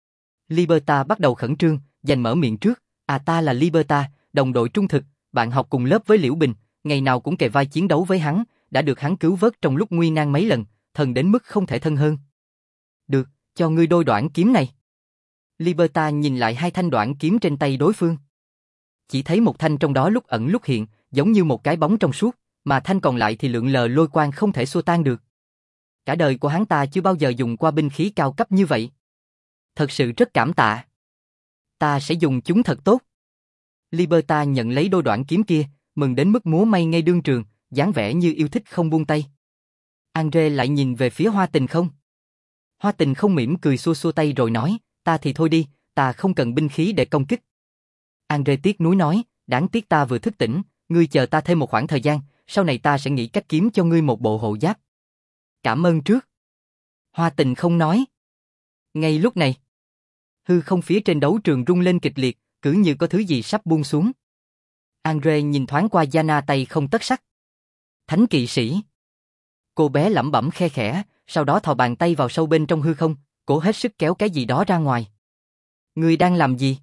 Liberta bắt đầu khẩn trương, giành mở miệng trước, ta là Liberta, đồng đội trung thực, bạn học cùng lớp với Liễu Bình, ngày nào cũng kề vai chiến đấu với hắn, đã được hắn cứu vớt trong lúc nguy nan mấy lần, thân đến mức không thể thân hơn. Được, cho ngươi đôi đoạn kiếm này. Liberta nhìn lại hai thanh đoạn kiếm trên tay đối phương. Chỉ thấy một thanh trong đó lúc ẩn lúc hiện, giống như một cái bóng trong suốt, mà thanh còn lại thì lượn lờ lôi quang không thể xua tan được. Cả đời của hắn ta chưa bao giờ dùng qua binh khí cao cấp như vậy. Thật sự rất cảm tạ. Ta sẽ dùng chúng thật tốt. Liberta nhận lấy đôi đoạn kiếm kia, mừng đến mức múa may ngay đương trường, dáng vẻ như yêu thích không buông tay. Andre lại nhìn về phía Hoa Tình không. Hoa Tình không mỉm cười xua xua tay rồi nói, ta thì thôi đi, ta không cần binh khí để công kích. Andre tiếc nuối nói, đáng tiếc ta vừa thức tỉnh, ngươi chờ ta thêm một khoảng thời gian, sau này ta sẽ nghĩ cách kiếm cho ngươi một bộ hộ giáp. Cảm ơn trước. Hoa Tình không nói. Ngay lúc này, hư không phía trên đấu trường rung lên kịch liệt, cứ như có thứ gì sắp buông xuống. Andre nhìn thoáng qua Yana tay không tất sắt. Thánh kỵ sĩ. Cô bé lẩm bẩm khe khẽ, sau đó thò bàn tay vào sâu bên trong hư không, cố hết sức kéo cái gì đó ra ngoài. Ngươi đang làm gì?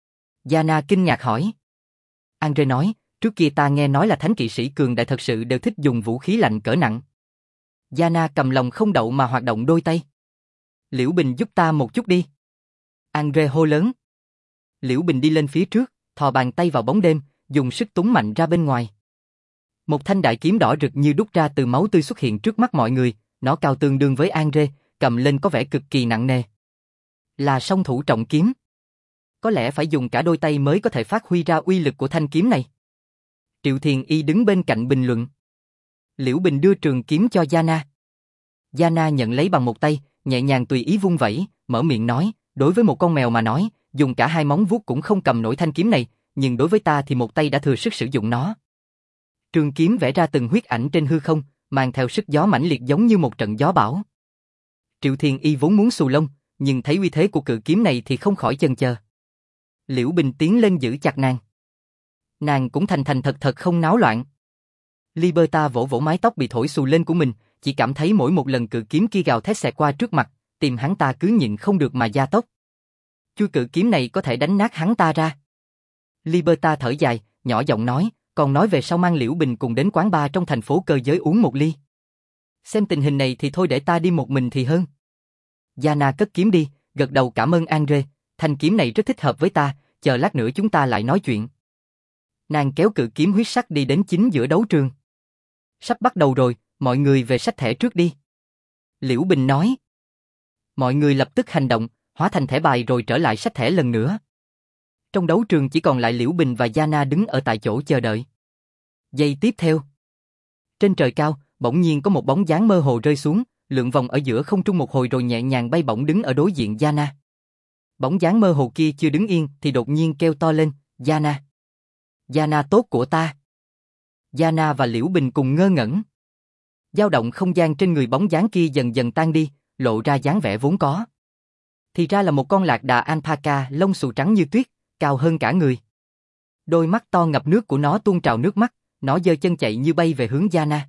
Yana kinh ngạc hỏi. Andre nói, trước kia ta nghe nói là thánh kỵ sĩ cường đại thật sự đều thích dùng vũ khí lạnh cỡ nặng. Yana cầm lòng không đậu mà hoạt động đôi tay. Liễu Bình giúp ta một chút đi. Andre hô lớn. Liễu Bình đi lên phía trước, thò bàn tay vào bóng đêm, dùng sức túng mạnh ra bên ngoài. Một thanh đại kiếm đỏ rực như đúc ra từ máu tươi xuất hiện trước mắt mọi người, nó cao tương đương với Andre, cầm lên có vẻ cực kỳ nặng nề. Là song thủ trọng kiếm. Có lẽ phải dùng cả đôi tay mới có thể phát huy ra uy lực của thanh kiếm này. Triệu Thiền Y đứng bên cạnh bình luận. Liễu Bình đưa trường kiếm cho Yana. Yana nhận lấy bằng một tay, nhẹ nhàng tùy ý vung vẩy, mở miệng nói, đối với một con mèo mà nói, dùng cả hai móng vuốt cũng không cầm nổi thanh kiếm này, nhưng đối với ta thì một tay đã thừa sức sử dụng nó. Trường kiếm vẽ ra từng huyết ảnh trên hư không, mang theo sức gió mãnh liệt giống như một trận gió bão. Triệu Thiền Y vốn muốn xù lông, nhưng thấy uy thế của cự kiếm này thì không khỏi chần chờ. Liễu Bình tiến lên giữ chặt nàng. Nàng cũng thành thành thật thật không náo loạn. Liberta vỗ vỗ mái tóc bị thổi xù lên của mình, chỉ cảm thấy mỗi một lần cự kiếm kia gào thét xẹt qua trước mặt, tim hắn ta cứ nhịn không được mà gia tốc. Chui cự kiếm này có thể đánh nát hắn ta ra. Liberta thở dài, nhỏ giọng nói, còn nói về sau mang Liễu Bình cùng đến quán bar trong thành phố cơ giới uống một ly. Xem tình hình này thì thôi để ta đi một mình thì hơn. Yana cất kiếm đi, gật đầu cảm ơn Andre, thanh kiếm này rất thích hợp với ta, chờ lát nữa chúng ta lại nói chuyện. Nàng kéo cự kiếm huyết sắc đi đến chính giữa đấu trường. Sắp bắt đầu rồi, mọi người về xách thẻ trước đi. Liễu Bình nói. Mọi người lập tức hành động, hóa thành thẻ bài rồi trở lại xách thẻ lần nữa. Trong đấu trường chỉ còn lại Liễu Bình và Yana đứng ở tại chỗ chờ đợi. Giây tiếp theo. Trên trời cao, bỗng nhiên có một bóng dáng mơ hồ rơi xuống, lượn vòng ở giữa không trung một hồi rồi nhẹ nhàng bay bổng đứng ở đối diện Yana. Bóng dáng mơ hồ kia chưa đứng yên thì đột nhiên kêu to lên, Yana. Yana tốt của ta. Yana và Liễu Bình cùng ngơ ngẩn. Dao động không gian trên người bóng dáng kia dần dần tan đi, lộ ra dáng vẻ vốn có. Thì ra là một con lạc đà alpaca lông xù trắng như tuyết, cao hơn cả người. Đôi mắt to ngập nước của nó tuôn trào nước mắt, nó giơ chân chạy như bay về hướng Yana.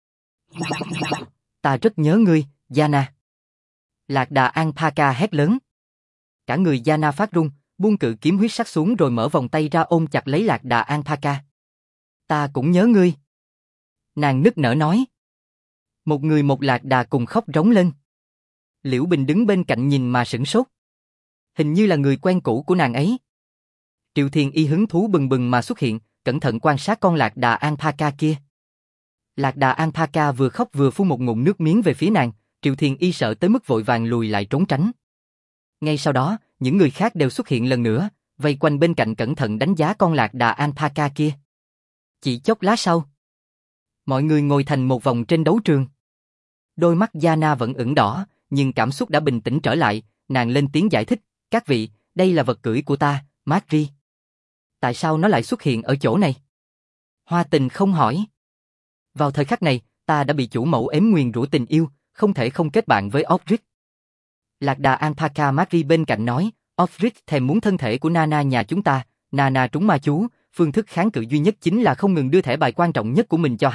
Ta rất nhớ ngươi, Yana. Lạc đà alpaca hét lớn. Cả người Yana phát run, buông cự kiếm huyết sắc xuống rồi mở vòng tay ra ôm chặt lấy lạc đà alpaca. Ta cũng nhớ ngươi. Nàng nức nở nói. Một người một lạc đà cùng khóc rống lên. Liễu Bình đứng bên cạnh nhìn mà sửng sốt. Hình như là người quen cũ của nàng ấy. Triệu Thiền Y hứng thú bừng bừng mà xuất hiện, cẩn thận quan sát con lạc đà alpaca kia. Lạc đà alpaca vừa khóc vừa phun một ngụm nước miếng về phía nàng, Triệu Thiền Y sợ tới mức vội vàng lùi lại trốn tránh. Ngay sau đó, những người khác đều xuất hiện lần nữa, vây quanh bên cạnh cẩn thận đánh giá con lạc đà alpaca kia. Chỉ chốc lát sau, mọi người ngồi thành một vòng trên đấu trường. Đôi mắt Yana vẫn ửng đỏ, nhưng cảm xúc đã bình tĩnh trở lại, nàng lên tiếng giải thích, các vị, đây là vật cưỡi của ta, Marky. Tại sao nó lại xuất hiện ở chỗ này? Hoa Tình không hỏi. Vào thời khắc này, ta đã bị chủ mẫu ếm nguyền rủa tình yêu, không thể không kết bạn với Offric. Lạc đà alpaca Marky bên cạnh nói, Offric thèm muốn thân thể của Nana nhà chúng ta, Nana trúng ma chú, phương thức kháng cự duy nhất chính là không ngừng đưa thẻ bài quan trọng nhất của mình cho hắn,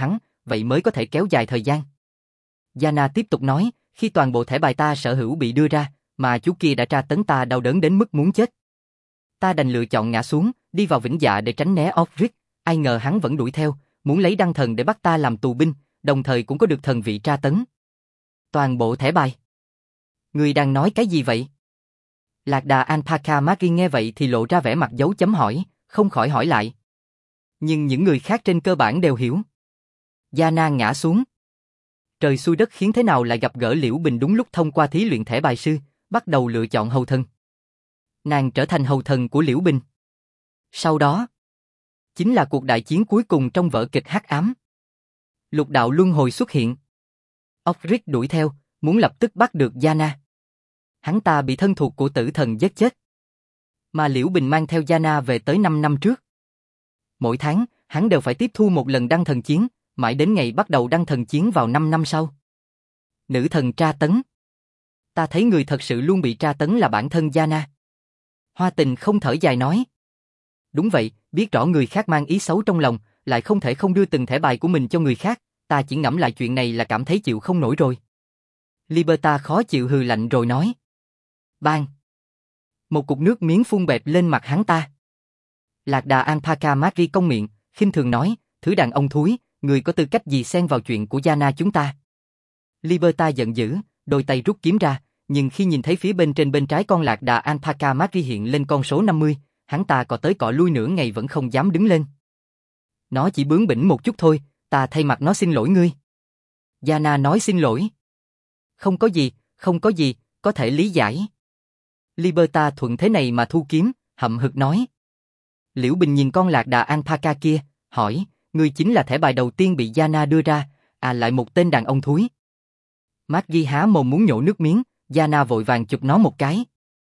vậy mới có thể kéo dài thời gian. Yana tiếp tục nói, khi toàn bộ thẻ bài ta sở hữu bị đưa ra, mà chú kia đã tra tấn ta đau đớn đến mức muốn chết. Ta đành lựa chọn ngã xuống, đi vào vĩnh dạ để tránh né Offric, ai ngờ hắn vẫn đuổi theo, muốn lấy đăng thần để bắt ta làm tù binh, đồng thời cũng có được thần vị tra tấn. Toàn bộ thẻ bài. Ngươi đang nói cái gì vậy? Lạc Đà Anpaka Magi nghe vậy thì lộ ra vẻ mặt dấu chấm hỏi, không khỏi hỏi lại. Nhưng những người khác trên cơ bản đều hiểu. Yana ngã xuống. Trời xui đất khiến thế nào lại gặp gỡ Liễu Bình đúng lúc thông qua thí luyện thẻ bài sư, bắt đầu lựa chọn hầu thần. Nàng trở thành hầu thần của Liễu Bình. Sau đó, chính là cuộc đại chiến cuối cùng trong vở kịch Hắc Ám. Lục đạo luân hồi xuất hiện. Offric đuổi theo, muốn lập tức bắt được Yana. Hắn ta bị thân thuộc của tử thần giết chết. Mà Liễu Bình mang theo Yana về tới 5 năm trước. Mỗi tháng, hắn đều phải tiếp thu một lần đăng thần chiến, mãi đến ngày bắt đầu đăng thần chiến vào 5 năm sau. Nữ thần tra tấn. Ta thấy người thật sự luôn bị tra tấn là bản thân Yana. Hoa Tình không thở dài nói. Đúng vậy, biết rõ người khác mang ý xấu trong lòng, lại không thể không đưa từng thẻ bài của mình cho người khác, ta chỉ ngẫm lại chuyện này là cảm thấy chịu không nổi rồi. Liberta khó chịu hừ lạnh rồi nói. Bang! Một cục nước miếng phun bẹp lên mặt hắn ta. Lạc Đà Anpaka Magi cong miệng, khinh thường nói, thứ đàn ông thúi, người có tư cách gì xen vào chuyện của Yana chúng ta. Liberta giận dữ, đôi tay rút kiếm ra, nhưng khi nhìn thấy phía bên trên bên trái con Lạc Đà Anpaka Magi hiện lên con số 50, hắn ta cọ tới cọ lui nửa ngày vẫn không dám đứng lên. Nó chỉ bướng bỉnh một chút thôi, ta thay mặt nó xin lỗi ngươi. Yana nói xin lỗi. Không có gì, không có gì, có thể lý giải. Liberta thuận thế này mà thu kiếm, hậm hực nói. Liễu Bình nhìn con Lạc Đà Anpaka kia, hỏi, ngươi chính là thẻ bài đầu tiên bị Yana đưa ra, à lại một tên đàn ông thúi. Magi há mồm muốn nhổ nước miếng, Yana vội vàng chụp nó một cái.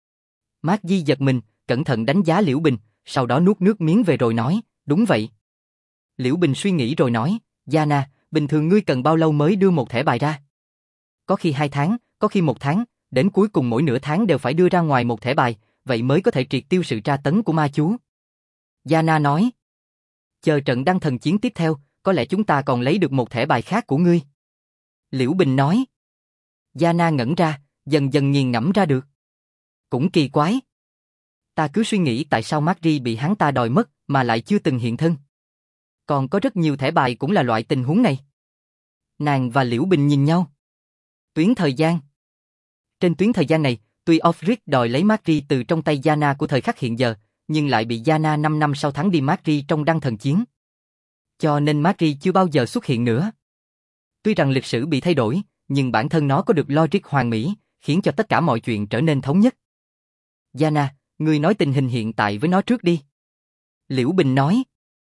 Magi giật mình, cẩn thận đánh giá Liễu Bình, sau đó nuốt nước miếng về rồi nói, đúng vậy. Liễu Bình suy nghĩ rồi nói, Yana, bình thường ngươi cần bao lâu mới đưa một thẻ bài ra? Có khi 2 tháng, có khi 1 tháng, đến cuối cùng mỗi nửa tháng đều phải đưa ra ngoài một thẻ bài, vậy mới có thể triệt tiêu sự tra tấn của ma chú. Yana nói, chờ trận đăng thần chiến tiếp theo, có lẽ chúng ta còn lấy được một thẻ bài khác của ngươi. Liễu Bình nói. Yana ngẩn ra, dần dần nghiền ngẫm ra được. Cũng kỳ quái. Ta cứ suy nghĩ tại sao Magi bị hắn ta đòi mất mà lại chưa từng hiện thân. Còn có rất nhiều thẻ bài cũng là loại tình huống này. Nàng và Liễu Bình nhìn nhau. Tuyến thời gian. Trên tuyến thời gian này, tuy Offric đòi lấy Magi từ trong tay Yana của thời khắc hiện giờ, nhưng lại bị Yana 5 năm sau thắng đi Magi trong đăng thần chiến. Cho nên Magi chưa bao giờ xuất hiện nữa. Tuy rằng lịch sử bị thay đổi, nhưng bản thân nó có được logic hoàn mỹ, khiến cho tất cả mọi chuyện trở nên thống nhất. Yana, ngươi nói tình hình hiện tại với nó trước đi. Liễu Bình nói.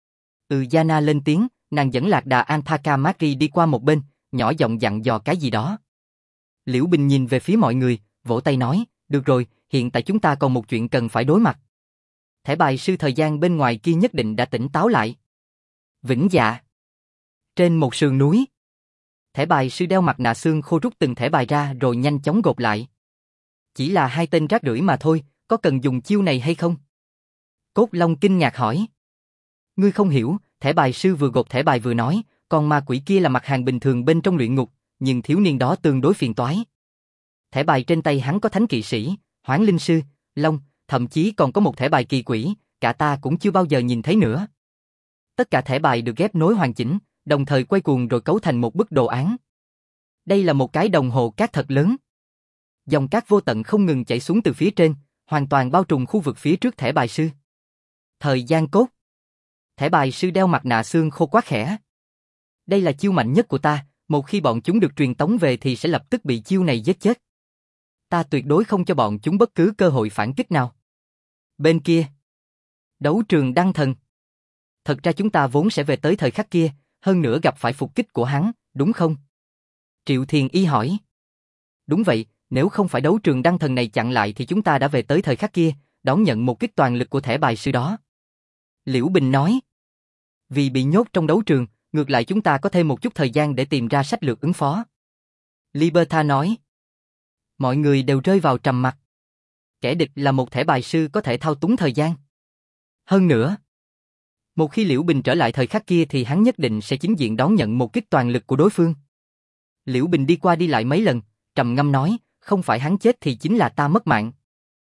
Yana lên tiếng, nàng dẫn Lạc Đà Anpaka Magi đi qua một bên, nhỏ giọng dặn dò cái gì đó. Liễu Bình nhìn về phía mọi người, vỗ tay nói, được rồi, hiện tại chúng ta còn một chuyện cần phải đối mặt. Thẻ bài sư thời gian bên ngoài kia nhất định đã tỉnh táo lại. Vĩnh Dạ. Trên một sườn núi. Thẻ bài sư đeo mặt nạ xương khô rút từng thẻ bài ra rồi nhanh chóng gộp lại. Chỉ là 2 tên rác rưởi mà thôi, có cần dùng chiêu này hay không? Cốt Long kinh ngạc hỏi. Ngươi không hiểu, thẻ bài sư vừa gộp thẻ bài vừa nói, còn ma quỷ kia là mặt hàng bình thường bên trong luyện ngục, nhưng thiếu niên đó tương đối phiền toái. Thẻ bài trên tay hắn có thánh kỵ sĩ, hoán linh sư, long, thậm chí còn có một thẻ bài kỳ quỷ, cả ta cũng chưa bao giờ nhìn thấy nữa. Tất cả thẻ bài được ghép nối hoàn chỉnh, đồng thời quay cuồng rồi cấu thành một bức đồ án. Đây là một cái đồng hồ cát thật lớn. Dòng cát vô tận không ngừng chảy xuống từ phía trên, hoàn toàn bao trùm khu vực phía trước thẻ bài sư. Thời gian cốt. Thẻ bài sư đeo mặt nạ xương khô quá khẽ. Đây là chiêu mạnh nhất của ta, một khi bọn chúng được truyền tống về thì sẽ lập tức bị chiêu này giết chết. Ta tuyệt đối không cho bọn chúng bất cứ cơ hội phản kích nào. Bên kia. Đấu trường đăng thần. Thật ra chúng ta vốn sẽ về tới thời khắc kia, hơn nữa gặp phải phục kích của hắn, đúng không? Triệu Thiền Y hỏi. Đúng vậy, nếu không phải đấu trường đăng thần này chặn lại thì chúng ta đã về tới thời khắc kia, đón nhận một kích toàn lực của thẻ bài sư đó. Liễu Bình nói. Vì bị nhốt trong đấu trường, ngược lại chúng ta có thêm một chút thời gian để tìm ra sách lược ứng phó. Liberta nói. Mọi người đều rơi vào trầm mặc. Kẻ địch là một thẻ bài sư có thể thao túng thời gian. Hơn nữa, Một khi Liễu Bình trở lại thời khắc kia thì hắn nhất định sẽ chính diện đón nhận một kích toàn lực của đối phương. Liễu Bình đi qua đi lại mấy lần, trầm ngâm nói, không phải hắn chết thì chính là ta mất mạng.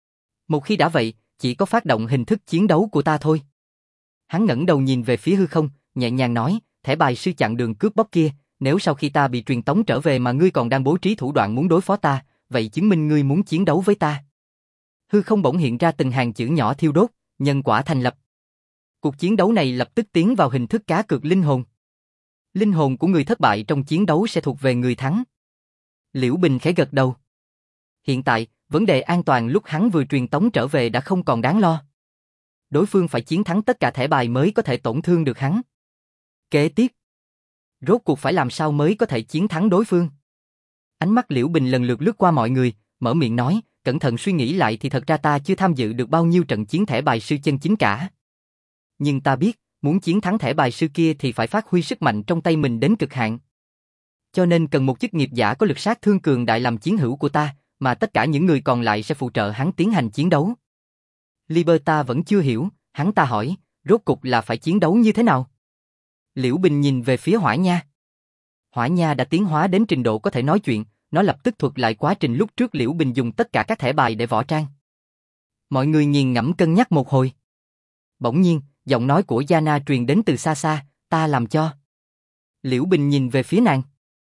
Một khi đã vậy, chỉ có phát động hình thức chiến đấu của ta thôi. Hắn ngẩng đầu nhìn về phía hư không, nhẹ nhàng nói, thẻ bài sư chặn đường cướp bóc kia, nếu sau khi ta bị truyền tống trở về mà ngươi còn đang bố trí thủ đoạn muốn đối phó ta, vậy chứng minh ngươi muốn chiến đấu với ta. Hư không bỗng hiện ra từng hàng chữ nhỏ thiêu đốt, nhân quả thành lập. Cuộc chiến đấu này lập tức tiến vào hình thức cá cược linh hồn. Linh hồn của người thất bại trong chiến đấu sẽ thuộc về người thắng. Liễu Bình khẽ gật đầu. Hiện tại, vấn đề an toàn lúc hắn vừa truyền tống trở về đã không còn đáng lo. Đối phương phải chiến thắng tất cả thẻ bài mới có thể tổn thương được hắn. Kế tiếp, rốt cuộc phải làm sao mới có thể chiến thắng đối phương? Ánh mắt Liễu Bình lần lượt lướt qua mọi người, mở miệng nói, cẩn thận suy nghĩ lại thì thật ra ta chưa tham dự được bao nhiêu trận chiến thẻ bài sư chân chính cả. Nhưng ta biết, muốn chiến thắng thẻ bài sư kia thì phải phát huy sức mạnh trong tay mình đến cực hạn. Cho nên cần một chức nghiệp giả có lực sát thương cường đại làm chiến hữu của ta, mà tất cả những người còn lại sẽ phụ trợ hắn tiến hành chiến đấu. Liberta vẫn chưa hiểu, hắn ta hỏi, rốt cục là phải chiến đấu như thế nào? Liễu Bình nhìn về phía Hỏa Nha. Hỏa Nha đã tiến hóa đến trình độ có thể nói chuyện, nó lập tức thuật lại quá trình lúc trước Liễu Bình dùng tất cả các thẻ bài để võ trang. Mọi người nghiền ngẫm cân nhắc một hồi. Bỗng nhiên, giọng nói của Yana truyền đến từ xa xa, ta làm cho. Liễu Bình nhìn về phía nàng.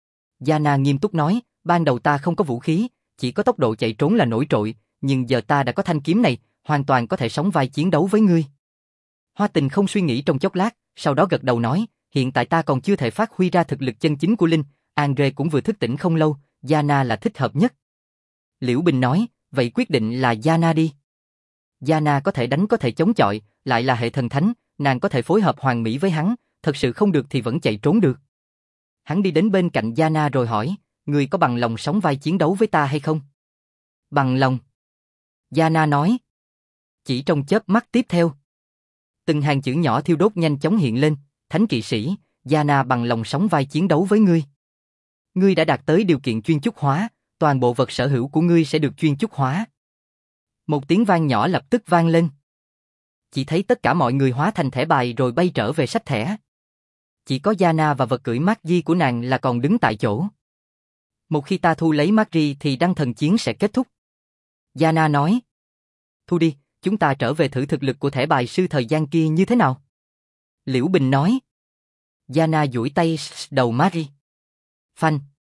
Yana nghiêm túc nói, ban đầu ta không có vũ khí, chỉ có tốc độ chạy trốn là nổi trội, nhưng giờ ta đã có thanh kiếm này, hoàn toàn có thể sóng vai chiến đấu với ngươi. Hoa Tình không suy nghĩ trong chốc lát, sau đó gật đầu nói, hiện tại ta còn chưa thể phát huy ra thực lực chân chính của Linh, Andre cũng vừa thức tỉnh không lâu, Yana là thích hợp nhất. Liễu Bình nói, vậy quyết định là Yana đi. Yana có thể đánh có thể chống chọi, lại là hệ thần thánh, nàng có thể phối hợp hoàn mỹ với hắn, thật sự không được thì vẫn chạy trốn được. Hắn đi đến bên cạnh Yana rồi hỏi, ngươi có bằng lòng sóng vai chiến đấu với ta hay không? Bằng lòng. Yana nói. Chỉ trong chớp mắt tiếp theo, từng hàng chữ nhỏ thiêu đốt nhanh chóng hiện lên, thánh kỵ sĩ, Yana bằng lòng sóng vai chiến đấu với ngươi. Ngươi đã đạt tới điều kiện chuyên chúc hóa, toàn bộ vật sở hữu của ngươi sẽ được chuyên chúc hóa. Một tiếng vang nhỏ lập tức vang lên. Chỉ thấy tất cả mọi người hóa thành thẻ bài rồi bay trở về sách thẻ. Chỉ có Yana và vật cưỡi Magi của nàng là còn đứng tại chỗ. Một khi ta thu lấy Magi thì đăng thần chiến sẽ kết thúc. Yana nói. Thu đi, chúng ta trở về thử thực lực của thẻ bài sư thời gian kia như thế nào? Liễu Bình nói. Yana duỗi tay đầu Magi. Phanh.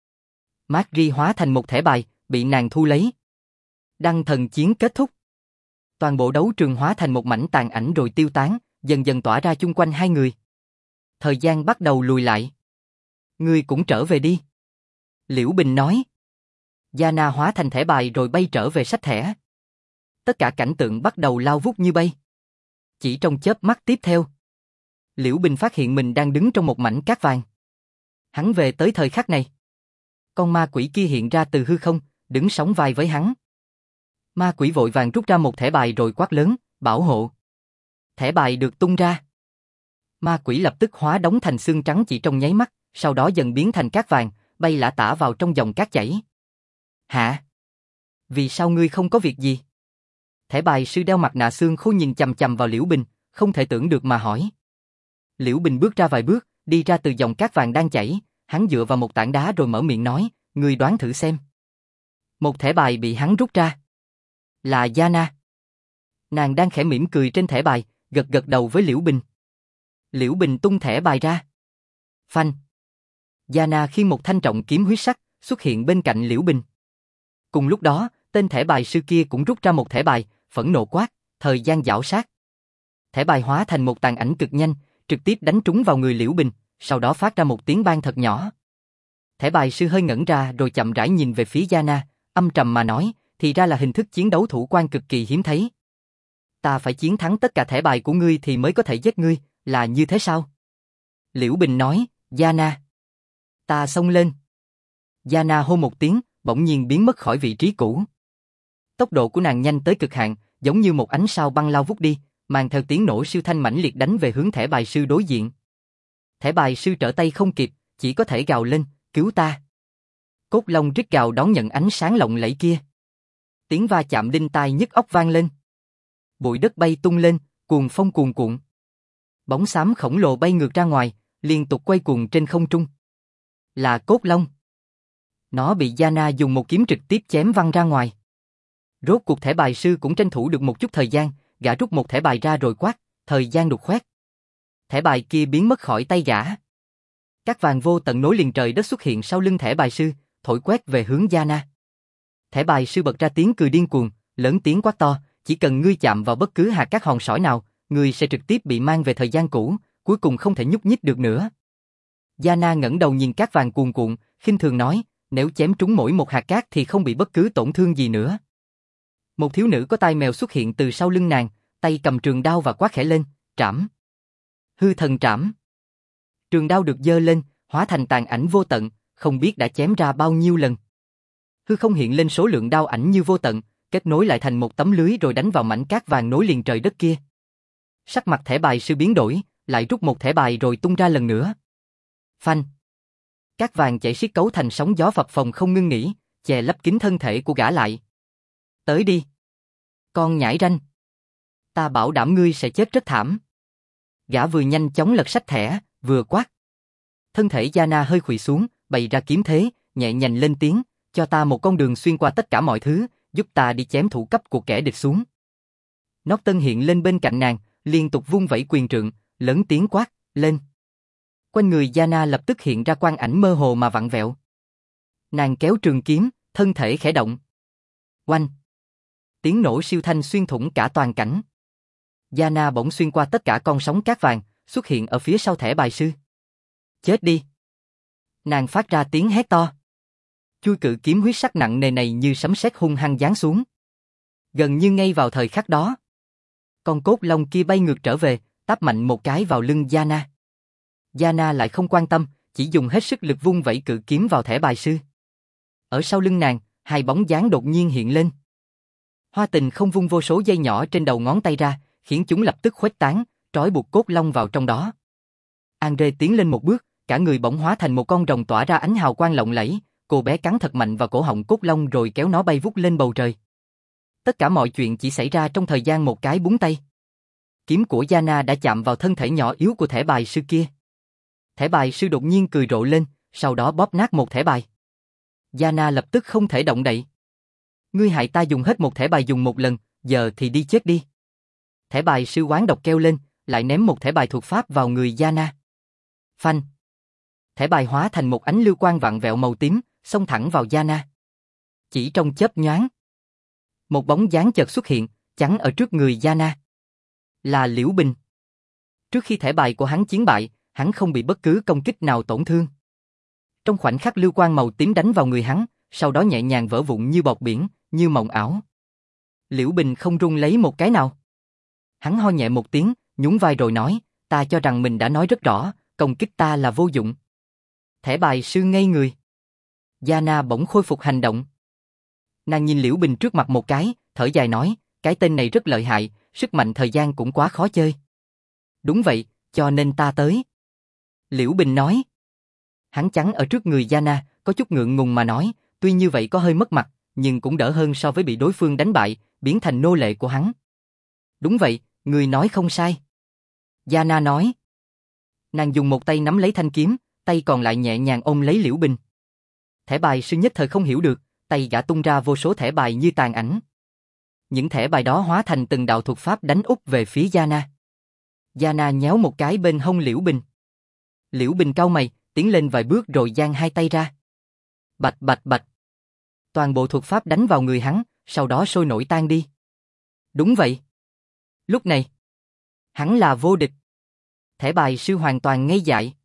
Magi hóa thành một thẻ bài, bị nàng thu lấy. Đăng thần chiến kết thúc. Toàn bộ đấu trường hóa thành một mảnh tàn ảnh rồi tiêu tán, dần dần tỏa ra chung quanh hai người. Thời gian bắt đầu lùi lại. Ngươi cũng trở về đi. Liễu Bình nói. Yana hóa thành thẻ bài rồi bay trở về sách thẻ. Tất cả cảnh tượng bắt đầu lao vút như bay. Chỉ trong chớp mắt tiếp theo, Liễu Bình phát hiện mình đang đứng trong một mảnh cát vàng. Hắn về tới thời khắc này. Con ma quỷ kia hiện ra từ hư không, đứng sóng vai với hắn. Ma quỷ vội vàng rút ra một thẻ bài rồi quát lớn, bảo hộ. Thẻ bài được tung ra. Ma quỷ lập tức hóa đóng thành xương trắng chỉ trong nháy mắt, sau đó dần biến thành cát vàng, bay lả tả vào trong dòng cát chảy. Hả? Vì sao ngươi không có việc gì? Thẻ bài sư đeo mặt nạ xương khô nhìn chằm chằm vào Liễu Bình, không thể tưởng được mà hỏi. Liễu Bình bước ra vài bước, đi ra từ dòng cát vàng đang chảy, hắn dựa vào một tảng đá rồi mở miệng nói, ngươi đoán thử xem. Một thẻ bài bị hắn rút ra. Là Yana. Nàng đang khẽ mỉm cười trên thẻ bài, gật gật đầu với Liễu Bình. Liễu Bình tung thẻ bài ra. Phanh. Yana khiêng một thanh trọng kiếm huyết sắc, xuất hiện bên cạnh Liễu Bình. Cùng lúc đó, tên thẻ bài sư kia cũng rút ra một thẻ bài, phẫn nộ quát, thời gian giảo sát. Thẻ bài hóa thành một tàn ảnh cực nhanh, trực tiếp đánh trúng vào người Liễu Bình, sau đó phát ra một tiếng bang thật nhỏ. Thẻ bài sư hơi ngẩn ra rồi chậm rãi nhìn về phía Yana, âm trầm mà nói, thì ra là hình thức chiến đấu thủ quan cực kỳ hiếm thấy. Ta phải chiến thắng tất cả thẻ bài của ngươi thì mới có thể giết ngươi, là như thế sao? Liễu Bình nói, Yana. Ta xông lên. Yana hô một tiếng, bỗng nhiên biến mất khỏi vị trí cũ. Tốc độ của nàng nhanh tới cực hạn, giống như một ánh sao băng lao vút đi, mang theo tiếng nổ siêu thanh mãnh liệt đánh về hướng thẻ bài sư đối diện. Thẻ bài sư trở tay không kịp, chỉ có thể gào lên, cứu ta. Cốt long rít gào đón nhận ánh sáng lộng lẫy kia. Tiếng va chạm đinh tai nhức óc vang lên. Bụi đất bay tung lên, cuồng phong cuồn cuộn. Bóng xám khổng lồ bay ngược ra ngoài, liên tục quay cuồng trên không trung. Là cốt long. Nó bị Yana dùng một kiếm trực tiếp chém văng ra ngoài. Rốt cuộc thẻ bài sư cũng tranh thủ được một chút thời gian, gã rút một thẻ bài ra rồi quát, thời gian đục khoét. Thẻ bài kia biến mất khỏi tay gã. Cát vàng vô tận nối liền trời đất xuất hiện sau lưng thẻ bài sư, thổi quét về hướng Yana. Thẻ bài sư bật ra tiếng cười điên cuồng, lớn tiếng quát to, chỉ cần ngươi chạm vào bất cứ hạt cát hòn sỏi nào, ngươi sẽ trực tiếp bị mang về thời gian cũ, cuối cùng không thể nhúc nhích được nữa. Yana ngẩng đầu nhìn cát vàng cuồn cuộn, khinh thường nói, nếu chém trúng mỗi một hạt cát thì không bị bất cứ tổn thương gì nữa. Một thiếu nữ có tai mèo xuất hiện từ sau lưng nàng, tay cầm trường đao và quát khẽ lên, trảm. Hư thần trảm. Trường đao được giơ lên, hóa thành tàn ảnh vô tận, không biết đã chém ra bao nhiêu lần. Hư không hiện lên số lượng đao ảnh như vô tận, kết nối lại thành một tấm lưới rồi đánh vào mảnh cát vàng nối liền trời đất kia. Sắc mặt thẻ bài sư biến đổi, lại rút một thẻ bài rồi tung ra lần nữa. Phanh. Cát vàng chảy xiết cấu thành sóng gió phập phồng không ngưng nghỉ, che lấp kín thân thể của gã lại. Tới đi. Con nhãi ranh. Ta bảo đảm ngươi sẽ chết rất thảm. Gã vừa nhanh chóng lật sách thẻ, vừa quát. Thân thể Yana hơi khuỵu xuống, bày ra kiếm thế, nhẹ nhàng lên tiếng, cho ta một con đường xuyên qua tất cả mọi thứ, giúp ta đi chém thủ cấp của kẻ địch xuống. Nót Tân hiện lên bên cạnh nàng, liên tục vung vẩy quyền trượng, lớn tiếng quát, lên. Quanh người Yana lập tức hiện ra quang ảnh mơ hồ mà vặn vẹo. Nàng kéo trường kiếm, thân thể khẽ động. Oanh! Tiếng nổ siêu thanh xuyên thủng cả toàn cảnh. Yana bỗng xuyên qua tất cả con sóng cát vàng, xuất hiện ở phía sau thẻ bài sư. Chết đi! Nàng phát ra tiếng hét to. Chui cự kiếm huyết sắc nặng nề này như sấm sét hung hăng giáng xuống. Gần như ngay vào thời khắc đó, con cốt long kia bay ngược trở về, táp mạnh một cái vào lưng Yana. Yana lại không quan tâm, chỉ dùng hết sức lực vung vẩy cự kiếm vào thẻ bài sư. Ở sau lưng nàng, hai bóng dáng đột nhiên hiện lên. Hoa Tình không vung vô số dây nhỏ trên đầu ngón tay ra, khiến chúng lập tức khuếch tán, trói buộc cốt long vào trong đó. Andre tiến lên một bước, cả người bỗng hóa thành một con rồng tỏa ra ánh hào quang lộng lẫy, cô bé cắn thật mạnh vào cổ họng cốt long rồi kéo nó bay vút lên bầu trời. Tất cả mọi chuyện chỉ xảy ra trong thời gian một cái búng tay. Kiếm của Yana đã chạm vào thân thể nhỏ yếu của thẻ bài sư kia. Thẻ bài sư đột nhiên cười rộ lên, sau đó bóp nát một thẻ bài. Yana lập tức không thể động đậy. Ngươi hại ta dùng hết một thẻ bài dùng một lần, giờ thì đi chết đi. Thẻ bài sư oán độc kêu lên, lại ném một thẻ bài thuộc pháp vào người Yana. Phanh. Thẻ bài hóa thành một ánh lưu quang vặn vẹo màu tím, xông thẳng vào Yana. Chỉ trong chớp nhoáng, một bóng dáng chợt xuất hiện, chắn ở trước người Yana. Là Liễu Bình. Trước khi thẻ bài của hắn chiến bại, hắn không bị bất cứ công kích nào tổn thương. Trong khoảnh khắc lưu quang màu tím đánh vào người hắn, sau đó nhẹ nhàng vỡ vụn như bọt biển, như mộng ảo. Liễu Bình không rung lấy một cái nào. Hắn ho nhẹ một tiếng, nhún vai rồi nói, ta cho rằng mình đã nói rất rõ, công kích ta là vô dụng. Thẻ bài sư ngây người. Yana bỗng khôi phục hành động. Nàng nhìn Liễu Bình trước mặt một cái, thở dài nói, cái tên này rất lợi hại, sức mạnh thời gian cũng quá khó chơi. Đúng vậy, cho nên ta tới. Liễu Bình nói. Hắn chắn ở trước người Yana, có chút ngượng ngùng mà nói, tuy như vậy có hơi mất mặt, nhưng cũng đỡ hơn so với bị đối phương đánh bại, biến thành nô lệ của hắn. Đúng vậy, người nói không sai. Yana nói. Nàng dùng một tay nắm lấy thanh kiếm, tay còn lại nhẹ nhàng ôm lấy Liễu Bình. Thẻ bài sư nhất thời không hiểu được, tay gã tung ra vô số thẻ bài như tàn ảnh. Những thẻ bài đó hóa thành từng đạo thuật pháp đánh úp về phía Yana. Yana nhéo một cái bên hông Liễu Bình. Liễu Bình cau mày, tiến lên vài bước rồi giang hai tay ra. Bạch bạch bạch. Toàn bộ thuật pháp đánh vào người hắn, sau đó sôi nổi tan đi. Đúng vậy. Lúc này, hắn là vô địch. Thẻ bài sư hoàn toàn ngây dại.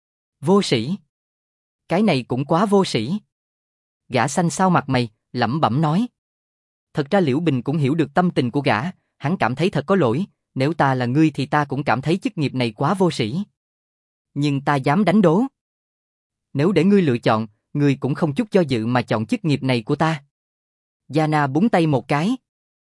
Vô sĩ. Cái này cũng quá vô sĩ. Gã xanh xao mặt mày, lẩm bẩm nói. Thật ra Liễu Bình cũng hiểu được tâm tình của gã, hắn cảm thấy thật có lỗi, nếu ta là ngươi thì ta cũng cảm thấy chức nghiệp này quá vô sĩ. Nhưng ta dám đánh đố. Nếu để ngươi lựa chọn, ngươi cũng không chút do dự mà chọn chức nghiệp này của ta. Yana búng tay một cái.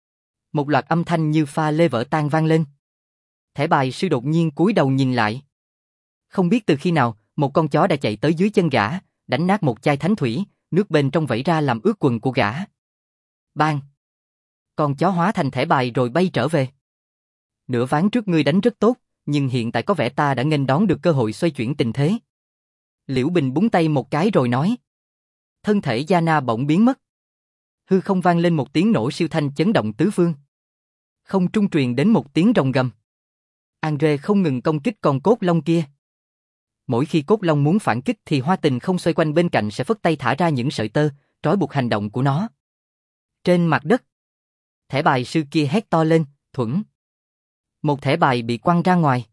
Một loạt âm thanh như pha lê vỡ tan vang lên. Thẻ bài sư đột nhiên cúi đầu nhìn lại. Không biết từ khi nào, một con chó đã chạy tới dưới chân gã, đánh nát một chai thánh thủy, nước bên trong vẩy ra làm ướt quần của gã. Bang! Con chó hóa thành thẻ bài rồi bay trở về. Nửa ván trước ngươi đánh rất tốt, nhưng hiện tại có vẻ ta đã nghênh đón được cơ hội xoay chuyển tình thế. Liễu Bình búng tay một cái rồi nói. Thân thể Gianna bỗng biến mất. Hư không vang lên một tiếng nổ siêu thanh chấn động tứ phương. Không trung truyền đến một tiếng rồng gầm. Andre không ngừng công kích con cốt long kia. Mỗi khi cốt long muốn phản kích thì Hoa Tình không xoay quanh bên cạnh sẽ phất tay thả ra những sợi tơ, trói buộc hành động của nó. Trên mặt đất, thẻ bài sư kia hét to lên, thuẫn. Một thẻ bài bị quăng ra ngoài.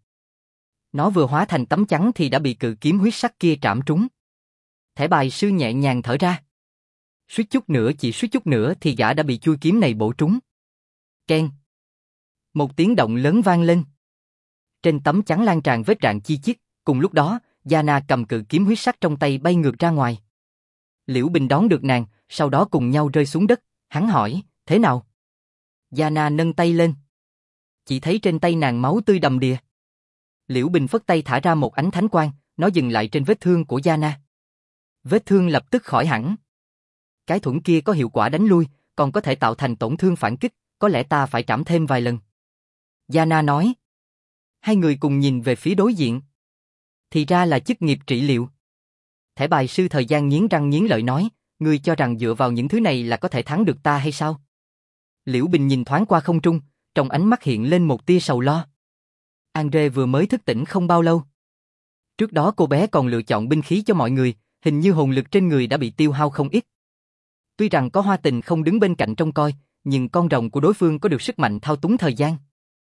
Nó vừa hóa thành tấm chắn thì đã bị cự kiếm huyết sắc kia trảm trúng. Thẻ bài sư nhẹ nhàng thở ra. Suýt chút nữa, chỉ suýt chút nữa thì gã đã bị chui kiếm này bổ trúng. Keng. Một tiếng động lớn vang lên. Trên tấm chắn lan tràn vết rạn chi chít, cùng lúc đó, Gianna cầm cự kiếm huyết sắc trong tay bay ngược ra ngoài. Liễu Bình đón được nàng, sau đó cùng nhau rơi xuống đất, hắn hỏi, thế nào? Gianna nâng tay lên. Chỉ thấy trên tay nàng máu tươi đầm đìa. Liễu Bình phất tay thả ra một ánh thánh quang, nó dừng lại trên vết thương của Gianna. Vết thương lập tức khỏi hẳn. Cái thuẫn kia có hiệu quả đánh lui, còn có thể tạo thành tổn thương phản kích, có lẽ ta phải trảm thêm vài lần. Gianna nói. Hai người cùng nhìn về phía đối diện. Thì ra là chức nghiệp trị liệu. Thẻ bài sư thời gian nghiến răng nghiến lợi nói, ngươi cho rằng dựa vào những thứ này là có thể thắng được ta hay sao? Liễu Bình nhìn thoáng qua không trung, trong ánh mắt hiện lên một tia sầu lo. Andre vừa mới thức tỉnh không bao lâu. Trước đó cô bé còn lựa chọn binh khí cho mọi người, hình như hồn lực trên người đã bị tiêu hao không ít. Tuy rằng có Hoa Tình không đứng bên cạnh trông coi, nhưng con rồng của đối phương có được sức mạnh thao túng thời gian.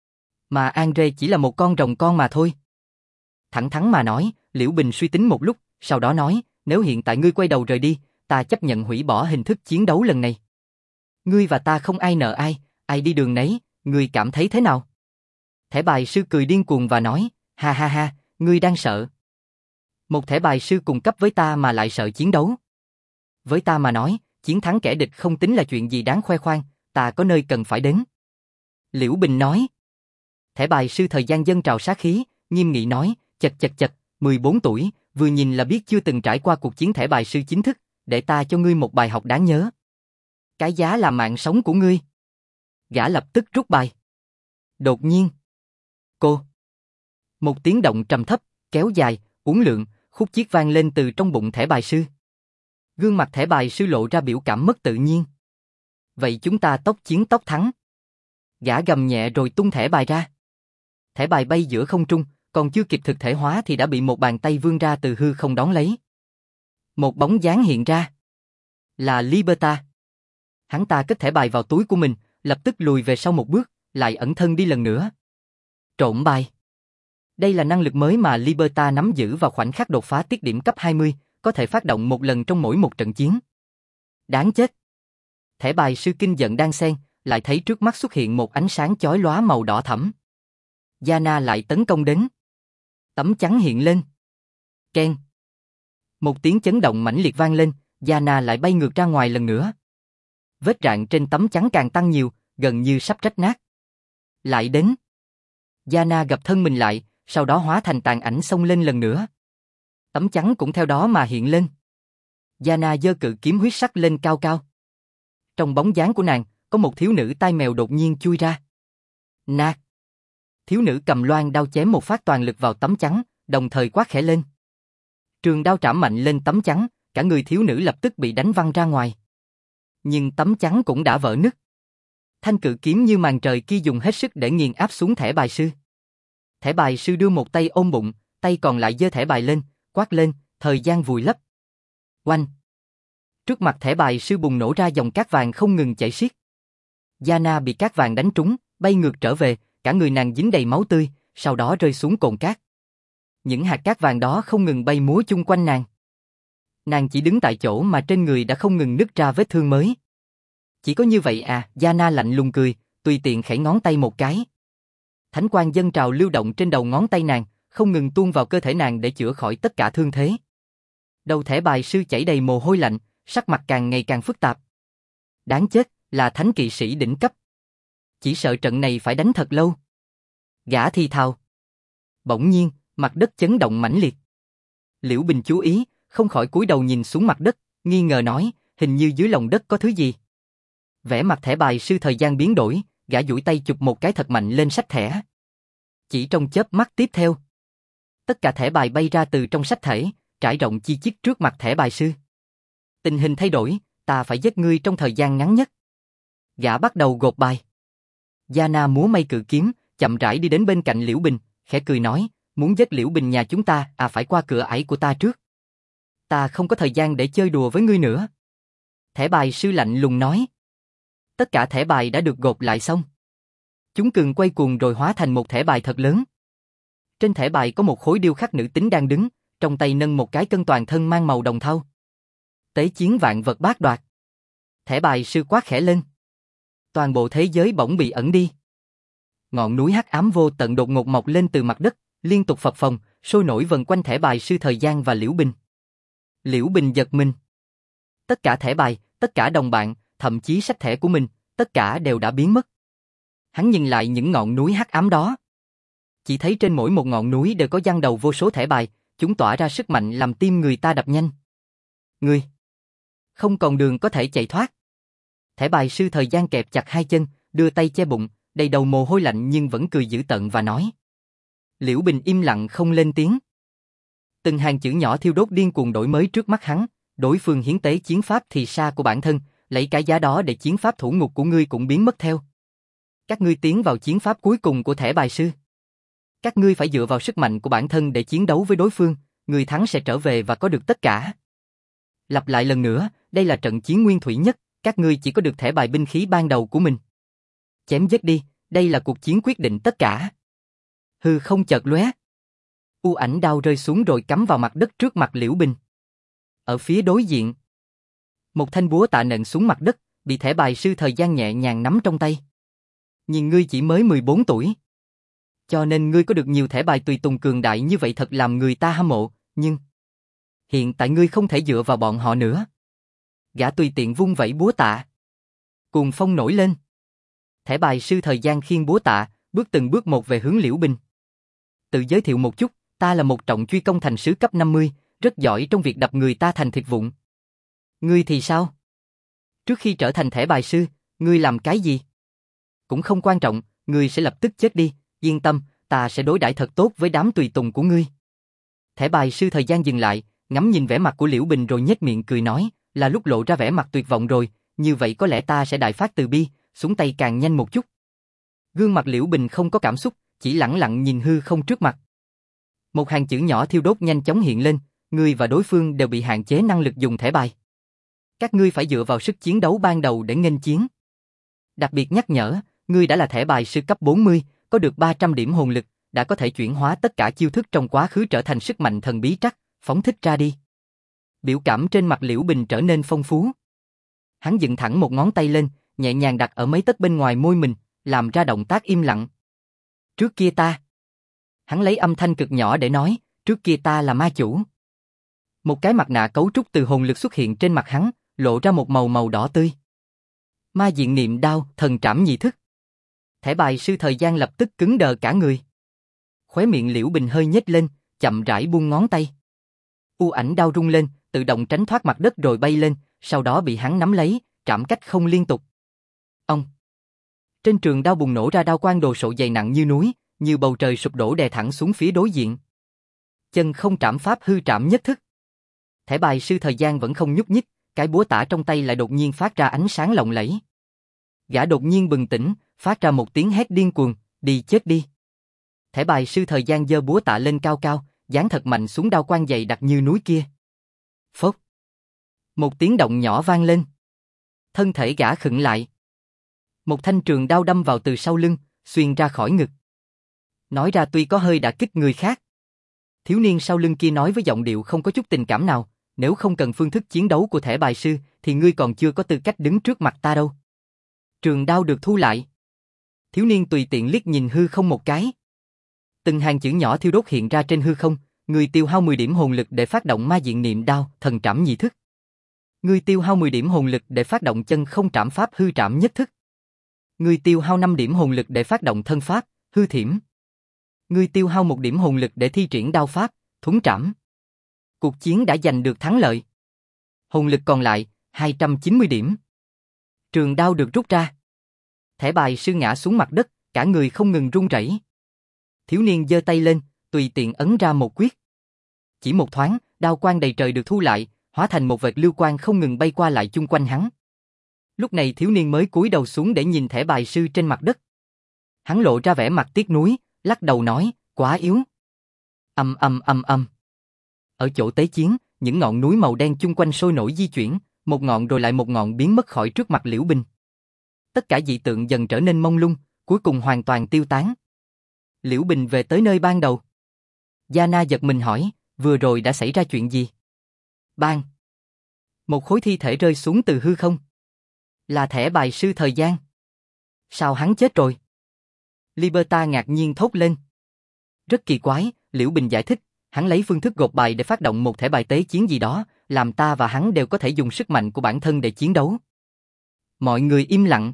Mà Andre chỉ là một con rồng con mà thôi. Thẳng thắn mà nói, Liễu Bình suy tính một lúc, sau đó nói, nếu hiện tại ngươi quay đầu rời đi, ta chấp nhận hủy bỏ hình thức chiến đấu lần này. Ngươi và ta không ai nợ ai, ai đi đường nấy, ngươi cảm thấy thế nào? Thẻ bài sư cười điên cuồng và nói, ha ha ha, ngươi đang sợ. Một thẻ bài sư cùng cấp với ta mà lại sợ chiến đấu. Với ta mà nói, chiến thắng kẻ địch không tính là chuyện gì đáng khoe khoang, ta có nơi cần phải đến. Liễu Bình nói. Thẻ bài sư thời gian dâng trào sát khí, nghiêm nghị nói, chật chật chật, 14 tuổi, vừa nhìn là biết chưa từng trải qua cuộc chiến thẻ bài sư chính thức, để ta cho ngươi một bài học đáng nhớ. Cái giá là mạng sống của ngươi. Gã lập tức rút bài. Đột nhiên. Cô. Một tiếng động trầm thấp, kéo dài, uốn lượn, khúc chiết vang lên từ trong bụng thẻ bài sư. Gương mặt thẻ bài sư lộ ra biểu cảm mất tự nhiên. Vậy chúng ta tốc chiến tốc thắng. Gã gầm nhẹ rồi tung thẻ bài ra. Thẻ bài bay giữa không trung, còn chưa kịp thực thể hóa thì đã bị một bàn tay vươn ra từ hư không đón lấy. Một bóng dáng hiện ra. Là Liberta. Hắn ta cất thẻ bài vào túi của mình, lập tức lùi về sau một bước, lại ẩn thân đi lần nữa. Trộm bài. Đây là năng lực mới mà Liberta nắm giữ vào khoảnh khắc đột phá tiết điểm cấp 20, có thể phát động một lần trong mỗi một trận chiến. Đáng chết. Thẻ bài sư kinh giận đang xen, lại thấy trước mắt xuất hiện một ánh sáng chói lóa màu đỏ thẫm. Gianna lại tấn công đến. Tấm chắn hiện lên. Keng. Một tiếng chấn động mãnh liệt vang lên, Gianna lại bay ngược ra ngoài lần nữa. Vết rạn trên tấm chắn càng tăng nhiều, gần như sắp rách nát. Lại đến. Gianna gập thân mình lại, sau đó hóa thành tàn ảnh xông lên lần nữa. Tấm chắn cũng theo đó mà hiện lên. Gianna giơ cự kiếm huyết sắc lên cao cao. Trong bóng dáng của nàng, có một thiếu nữ tai mèo đột nhiên chui ra. Nạt. Thiếu nữ cầm loan đao chém một phát toàn lực vào tấm chắn, đồng thời quát khẽ lên. Trường đao trảm mạnh lên tấm chắn, cả người thiếu nữ lập tức bị đánh văng ra ngoài. Nhưng tấm chắn cũng đã vỡ nứt. Thanh cự kiếm như màn trời kia dùng hết sức để nghiền áp xuống thẻ bài sư. Thẻ bài sư đưa một tay ôm bụng, tay còn lại giơ thẻ bài lên, quát lên, thời gian vùi lấp. Oanh! Trước mặt thẻ bài sư bùng nổ ra dòng cát vàng không ngừng chảy xiết. Gianna bị cát vàng đánh trúng, bay ngược trở về, cả người nàng dính đầy máu tươi, sau đó rơi xuống cồn cát. Những hạt cát vàng đó không ngừng bay múa chung quanh nàng. Nàng chỉ đứng tại chỗ mà trên người đã không ngừng nứt ra vết thương mới. Chỉ có như vậy à? Gianna lạnh lùng cười, tùy tiện khẽ ngón tay một cái. Thánh quang dâng trào lưu động trên đầu ngón tay nàng, không ngừng tuôn vào cơ thể nàng để chữa khỏi tất cả thương thế. Đầu thẻ bài sư chảy đầy mồ hôi lạnh, sắc mặt càng ngày càng phức tạp. Đáng chết, là thánh kỵ sĩ đỉnh cấp. Chỉ sợ trận này phải đánh thật lâu. Gã thì thào. Bỗng nhiên, mặt đất chấn động mãnh liệt. Liễu Bình chú ý, không khỏi cúi đầu nhìn xuống mặt đất, nghi ngờ nói, hình như dưới lòng đất có thứ gì. Vẻ mặt thẻ bài sư thời gian biến đổi, gã duỗi tay chụp một cái thật mạnh lên sách thẻ. Chỉ trong chớp mắt tiếp theo, tất cả thẻ bài bay ra từ trong sách thể, trải rộng chi chít trước mặt thẻ bài sư. Tình hình thay đổi, ta phải giết ngươi trong thời gian ngắn nhất. Gã bắt đầu gộp bài. Giana múa may cự kiếm, chậm rãi đi đến bên cạnh Liễu Bình, khẽ cười nói, muốn giết Liễu Bình nhà chúng ta, phải qua cửa ải của ta trước. Ta không có thời gian để chơi đùa với ngươi nữa. Thẻ bài sư lạnh lùng nói. Tất cả thẻ bài đã được gộp lại xong. Chúng cường quay cuồng rồi hóa thành một thẻ bài thật lớn. Trên thẻ bài có một khối điêu khắc nữ tính đang đứng, trong tay nâng một cái cân toàn thân mang màu đồng thau. Tế chiến vạn vật bát đoạt. Thẻ bài sư quát khẽ lên. Toàn bộ thế giới bỗng bị ẩn đi. Ngọn núi hắc ám vô tận đột ngột mọc lên từ mặt đất, liên tục phập phồng, sôi nổi vần quanh thẻ bài sư thời gian và Liễu Bình. Liễu Bình giật mình. Tất cả thẻ bài, tất cả đồng bạn, thậm chí sách thẻ của mình, tất cả đều đã biến mất. Hắn nhìn lại những ngọn núi hắc ám đó. Chỉ thấy trên mỗi một ngọn núi đều có giăng đầu vô số thẻ bài, chúng tỏa ra sức mạnh làm tim người ta đập nhanh. Ngươi không còn đường có thể chạy thoát. Thẻ bài sư thời gian kẹp chặt hai chân, đưa tay che bụng, đầy đầu mồ hôi lạnh nhưng vẫn cười dữ tợn và nói. Liễu Bình im lặng không lên tiếng. Từng hàng chữ nhỏ thiêu đốt điên cuồng đổi mới trước mắt hắn, đối phương hiến tế chiến pháp thì xa của bản thân, lấy cái giá đó để chiến pháp thủ ngục của ngươi cũng biến mất theo. Các ngươi tiến vào chiến pháp cuối cùng của thẻ bài sư. Các ngươi phải dựa vào sức mạnh của bản thân để chiến đấu với đối phương, người thắng sẽ trở về và có được tất cả. Lặp lại lần nữa, đây là trận chiến nguyên thủy nhất, các ngươi chỉ có được thẻ bài binh khí ban đầu của mình. Chém giết đi, đây là cuộc chiến quyết định tất cả. Hư không chợt lóe. U ảnh đao rơi xuống rồi cắm vào mặt đất trước mặt Liễu Bình. Ở phía đối diện, một thanh búa tạ nện xuống mặt đất, bị thẻ bài sư thời gian nhẹ nhàng nắm trong tay. Nhưng ngươi chỉ mới 14 tuổi. Cho nên ngươi có được nhiều thẻ bài tùy tùng cường đại như vậy thật làm người ta hâm mộ, nhưng hiện tại ngươi không thể dựa vào bọn họ nữa. Gã tùy tiện vung vẩy búa tạ. Cuồng phong nổi lên. Thẻ bài sư thời gian khiêng búa tạ, bước từng bước một về hướng Liễu Bình. Tự giới thiệu một chút, ta là một trọng truy công thành sứ cấp 50, rất giỏi trong việc đập người ta thành thịt vụn. Ngươi thì sao? Trước khi trở thành thẻ bài sư, ngươi làm cái gì? Cũng không quan trọng, ngươi sẽ lập tức chết đi, yên tâm, ta sẽ đối đãi thật tốt với đám tùy tùng của ngươi. Thẻ bài sư thời gian dừng lại, ngắm nhìn vẻ mặt của Liễu Bình rồi nhếch miệng cười nói, là lúc lộ ra vẻ mặt tuyệt vọng rồi, như vậy có lẽ ta sẽ đại phát từ bi, xuống tay càng nhanh một chút. Gương mặt Liễu Bình không có cảm xúc, chỉ lẳng lặng nhìn hư không trước mặt. Một hàng chữ nhỏ thiêu đốt nhanh chóng hiện lên, ngươi và đối phương đều bị hạn chế năng lực dùng thẻ bài. Các ngươi phải dựa vào sức chiến đấu ban đầu để nghênh chiến. Đặc biệt nhắc nhở, ngươi đã là thẻ bài sư cấp 40, có được 300 điểm hồn lực, đã có thể chuyển hóa tất cả chiêu thức trong quá khứ trở thành sức mạnh thần bí trắc, phóng thích ra đi. Biểu cảm trên mặt Liễu Bình trở nên phong phú. Hắn dựng thẳng một ngón tay lên, nhẹ nhàng đặt ở mấy tấc bên ngoài môi mình, làm ra động tác im lặng. Trước kia ta. Hắn lấy âm thanh cực nhỏ để nói, trước kia ta là ma chủ. Một cái mặt nạ cấu trúc từ hồn lực xuất hiện trên mặt hắn, lộ ra một màu đỏ tươi. Ma diện niệm đao, thần trảm nhị thức. Thẻ bài sư thời gian lập tức cứng đờ cả người. Khóe miệng Liễu Bình hơi nhếch lên, chậm rãi buông ngón tay. U ảnh đao rung lên, tự động tránh thoát mặt đất rồi bay lên, sau đó bị hắn nắm lấy, trảm cách không liên tục. Ông. Trên trường đao bùng nổ ra đao quang đồ sộ dày nặng như núi, như bầu trời sụp đổ đè thẳng xuống phía đối diện. Chân không trảm pháp hư trảm nhất thức. Thẻ bài sư thời gian vẫn không nhúc nhích, cái búa tả trong tay lại đột nhiên phát ra ánh sáng lộng lẫy. Gã đột nhiên bừng tỉnh, phát ra một tiếng hét điên cuồng, đi chết đi. Thẻ bài sư thời gian giơ búa tạ lên cao cao, giáng thật mạnh xuống đao quang dày đặc như núi kia. Phốc. Một tiếng động nhỏ vang lên. Thân thể gã khựng lại. Một thanh trường đao đâm vào từ sau lưng, xuyên ra khỏi ngực. Nói ra tuy có hơi đả kích người khác. Thiếu niên sau lưng kia nói với giọng điệu không có chút tình cảm nào, nếu không cần phương thức chiến đấu của thẻ bài sư, thì ngươi còn chưa có tư cách đứng trước mặt ta đâu. Trường đao được thu lại. Thiếu niên tùy tiện liếc nhìn hư không một cái. Từng hàng chữ nhỏ thiêu đốt hiện ra trên hư không, ngươi tiêu hao 10 điểm hồn lực để phát động ma diện niệm đao, thần trảm nhị thức. Ngươi tiêu hao 10 điểm hồn lực để phát động chân không trảm pháp hư trảm nhất thức. Ngươi tiêu hao 5 điểm hồn lực để phát động thân pháp, hư thiểm. Ngươi tiêu hao 1 điểm hồn lực để thi triển đao pháp, thuấn trảm. Cuộc chiến đã giành được thắng lợi. Hồn lực còn lại, 290 điểm. Trường đao được rút ra. Thẻ bài sư ngã xuống mặt đất, cả người không ngừng run rẩy. Thiếu niên giơ tay lên, tùy tiện ấn ra một quyết. Chỉ một thoáng, đao quang đầy trời được thu lại, hóa thành một vệt lưu quang không ngừng bay qua lại chung quanh hắn. Lúc này thiếu niên mới cúi đầu xuống để nhìn thẻ bài sư trên mặt đất. Hắn lộ ra vẻ mặt tiếc nuối, lắc đầu nói, quá yếu. Âm âm âm âm. Ở chỗ tế chiến, những ngọn núi màu đen chung quanh sôi nổi di chuyển, một ngọn rồi lại một ngọn biến mất khỏi trước mặt Liễu Bình. Tất cả dị tượng dần trở nên mông lung, cuối cùng hoàn toàn tiêu tán. Liễu Bình về tới nơi ban đầu. Giana giật mình hỏi, vừa rồi đã xảy ra chuyện gì? Bang! Một khối thi thể rơi xuống từ hư không. Là thẻ bài sư thời gian. Sao hắn chết rồi? Liberta ngạc nhiên thốt lên. Rất kỳ quái, Liễu Bình giải thích, hắn lấy phương thức gộp bài để phát động một thẻ bài tế chiến gì đó, làm ta và hắn đều có thể dùng sức mạnh của bản thân để chiến đấu. Mọi người im lặng.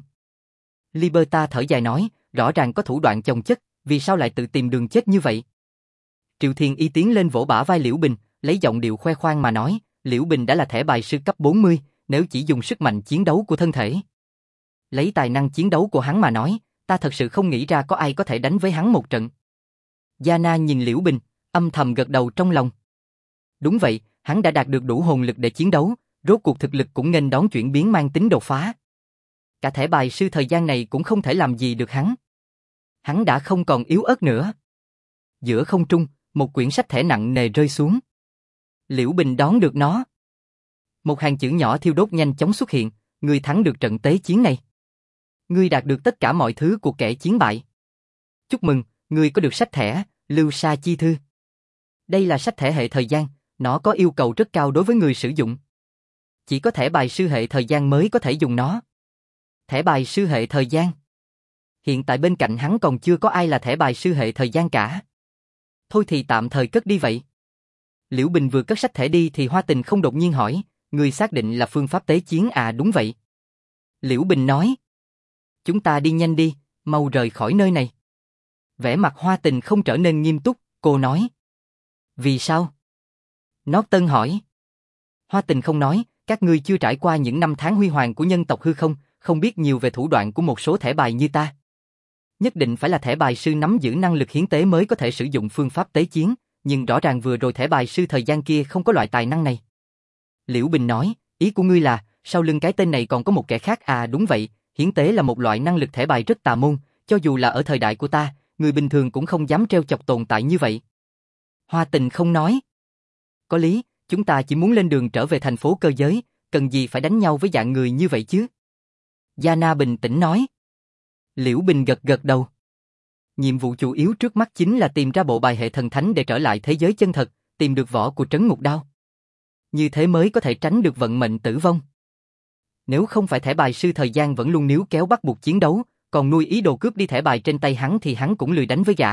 Liberta thở dài nói, rõ ràng có thủ đoạn chồng chất, vì sao lại tự tìm đường chết như vậy? Triệu Thiên Y tiến lên vỗ bả vai Liễu Bình, lấy giọng điệu khoe khoang mà nói, Liễu Bình đã là thẻ bài sư cấp 40, nếu chỉ dùng sức mạnh chiến đấu của thân thể. Lấy tài năng chiến đấu của hắn mà nói, ta thật sự không nghĩ ra có ai có thể đánh với hắn một trận. Giana nhìn Liễu Bình, âm thầm gật đầu trong lòng. Đúng vậy, hắn đã đạt được đủ hồn lực để chiến đấu, rốt cuộc thực lực cũng nghênh đón chuyển biến mang tính đột phá. Cả thẻ bài sư thời gian này cũng không thể làm gì được hắn. Hắn đã không còn yếu ớt nữa. Giữa không trung, một quyển sách thẻ nặng nề rơi xuống. Liễu Bình đón được nó. Một hàng chữ nhỏ thiêu đốt nhanh chóng xuất hiện, ngươi thắng được trận tế chiến này. Ngươi đạt được tất cả mọi thứ của kẻ chiến bại. Chúc mừng, ngươi có được sách thẻ, Lưu Sa Chi Thư. Đây là sách thẻ hệ thời gian, nó có yêu cầu rất cao đối với người sử dụng. Chỉ có thẻ bài sư hệ thời gian mới có thể dùng nó. Thẻ bài sư hệ thời gian. Hiện tại bên cạnh hắn còn chưa có ai là thẻ bài sư hệ thời gian cả. Thôi thì tạm thời cất đi vậy. Liễu Bình vừa cất sách thẻ đi thì Hoa Tình không đột nhiên hỏi, ngươi xác định là phương pháp tế chiến à? Đúng vậy. Liễu Bình nói. Chúng ta đi nhanh đi, mau rời khỏi nơi này. Vẻ mặt Hoa Tình không trở nên nghiêm túc, cô nói. Vì sao? Nót Tân hỏi. Hoa Tình không nói, các ngươi chưa trải qua những năm tháng huy hoàng của nhân tộc hư không, không biết nhiều về thủ đoạn của một số thẻ bài như ta. Nhất định phải là thẻ bài sư nắm giữ năng lực hiến tế mới có thể sử dụng phương pháp tế chiến, nhưng rõ ràng vừa rồi thẻ bài sư thời gian kia không có loại tài năng này. Liễu Bình nói, ý của ngươi là, sau lưng cái tên này còn có một kẻ khác à? Đúng vậy, hiến tế là một loại năng lực thẻ bài rất tà môn, cho dù là ở thời đại của ta, người bình thường cũng không dám trêu chọc tồn tại như vậy. Hoa Tình không nói. Có lý, chúng ta chỉ muốn lên đường trở về thành phố cơ giới, cần gì phải đánh nhau với dạng người như vậy chứ? Giana bình tĩnh nói. Liễu Bình gật gật đầu. Nhiệm vụ chủ yếu trước mắt chính là tìm ra bộ bài hệ thần thánh để trở lại thế giới chân thật, tìm được vỏ của trấn ngục đao. Như thế mới có thể tránh được vận mệnh tử vong. Nếu không phải thẻ bài sư thời gian vẫn luôn níu kéo bắt buộc chiến đấu, còn nuôi ý đồ cướp đi thẻ bài trên tay hắn thì hắn cũng lười đánh với gã.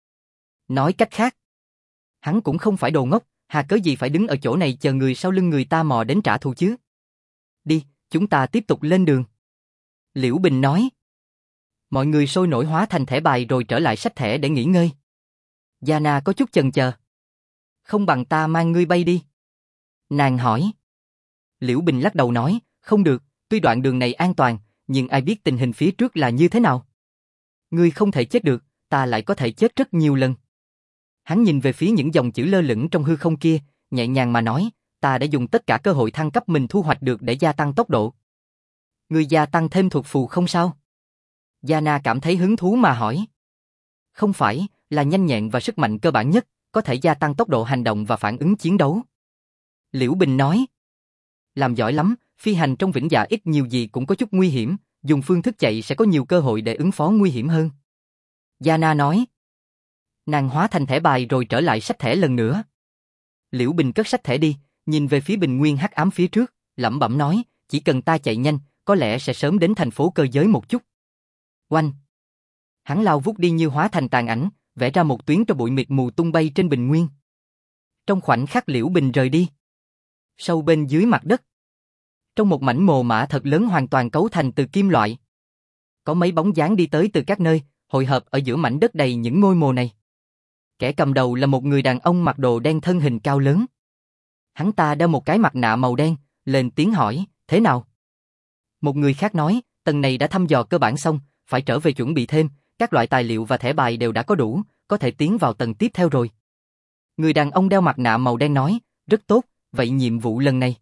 Nói cách khác, hắn cũng không phải đồ ngốc, hà cớ gì phải đứng ở chỗ này chờ người sau lưng người ta mò đến trả thù chứ. Đi, chúng ta tiếp tục lên đường. Liễu Bình nói. Mọi người sôi nổi hóa thành thẻ bài rồi trở lại sách thẻ để nghỉ ngơi. Giana có chút chần chờ. Không bằng ta mang ngươi bay đi. Nàng hỏi. Liễu Bình lắc đầu nói, không được, tuy đoạn đường này an toàn, nhưng ai biết tình hình phía trước là như thế nào. Ngươi không thể chết được, ta lại có thể chết rất nhiều lần. Hắn nhìn về phía những dòng chữ lơ lửng trong hư không kia, nhẹ nhàng mà nói, ta đã dùng tất cả cơ hội thăng cấp mình thu hoạch được để gia tăng tốc độ. Ngươi gia tăng thêm thuật phù không sao? Giana cảm thấy hứng thú mà hỏi. Không phải, là nhanh nhẹn và sức mạnh cơ bản nhất, có thể gia tăng tốc độ hành động và phản ứng chiến đấu. Liễu Bình nói. Làm giỏi lắm, phi hành trong vĩnh dạ ít nhiều gì cũng có chút nguy hiểm, dùng phương thức chạy sẽ có nhiều cơ hội để ứng phó nguy hiểm hơn. Giana nói. Nàng hóa thành thẻ bài rồi trở lại sách thẻ lần nữa. Liễu Bình cất sách thẻ đi, nhìn về phía bình nguyên hắc ám phía trước, lẩm bẩm nói, chỉ cần ta chạy nhanh, có lẽ sẽ sớm đến thành phố cơ giới một chút. Oanh! Hắn lao vút đi như hóa thành tàn ảnh, vẽ ra một tuyến cho bụi mịt mù tung bay trên bình nguyên. Trong khoảnh khắc Liễu Bình rời đi, sâu bên dưới mặt đất, trong một mảnh mồ mả thật lớn hoàn toàn cấu thành từ kim loại, có mấy bóng dáng đi tới từ các nơi, hội hợp ở giữa mảnh đất đầy những ngôi mồ này. Kẻ cầm đầu là một người đàn ông mặc đồ đen thân hình cao lớn. Hắn ta đeo một cái mặt nạ màu đen, lên tiếng hỏi, thế nào? Một người khác nói, tầng này đã thăm dò cơ bản xong, phải trở về chuẩn bị thêm, các loại tài liệu và thẻ bài đều đã có đủ, có thể tiến vào tầng tiếp theo rồi. Người đàn ông đeo mặt nạ màu đen nói, rất tốt, vậy nhiệm vụ lần này.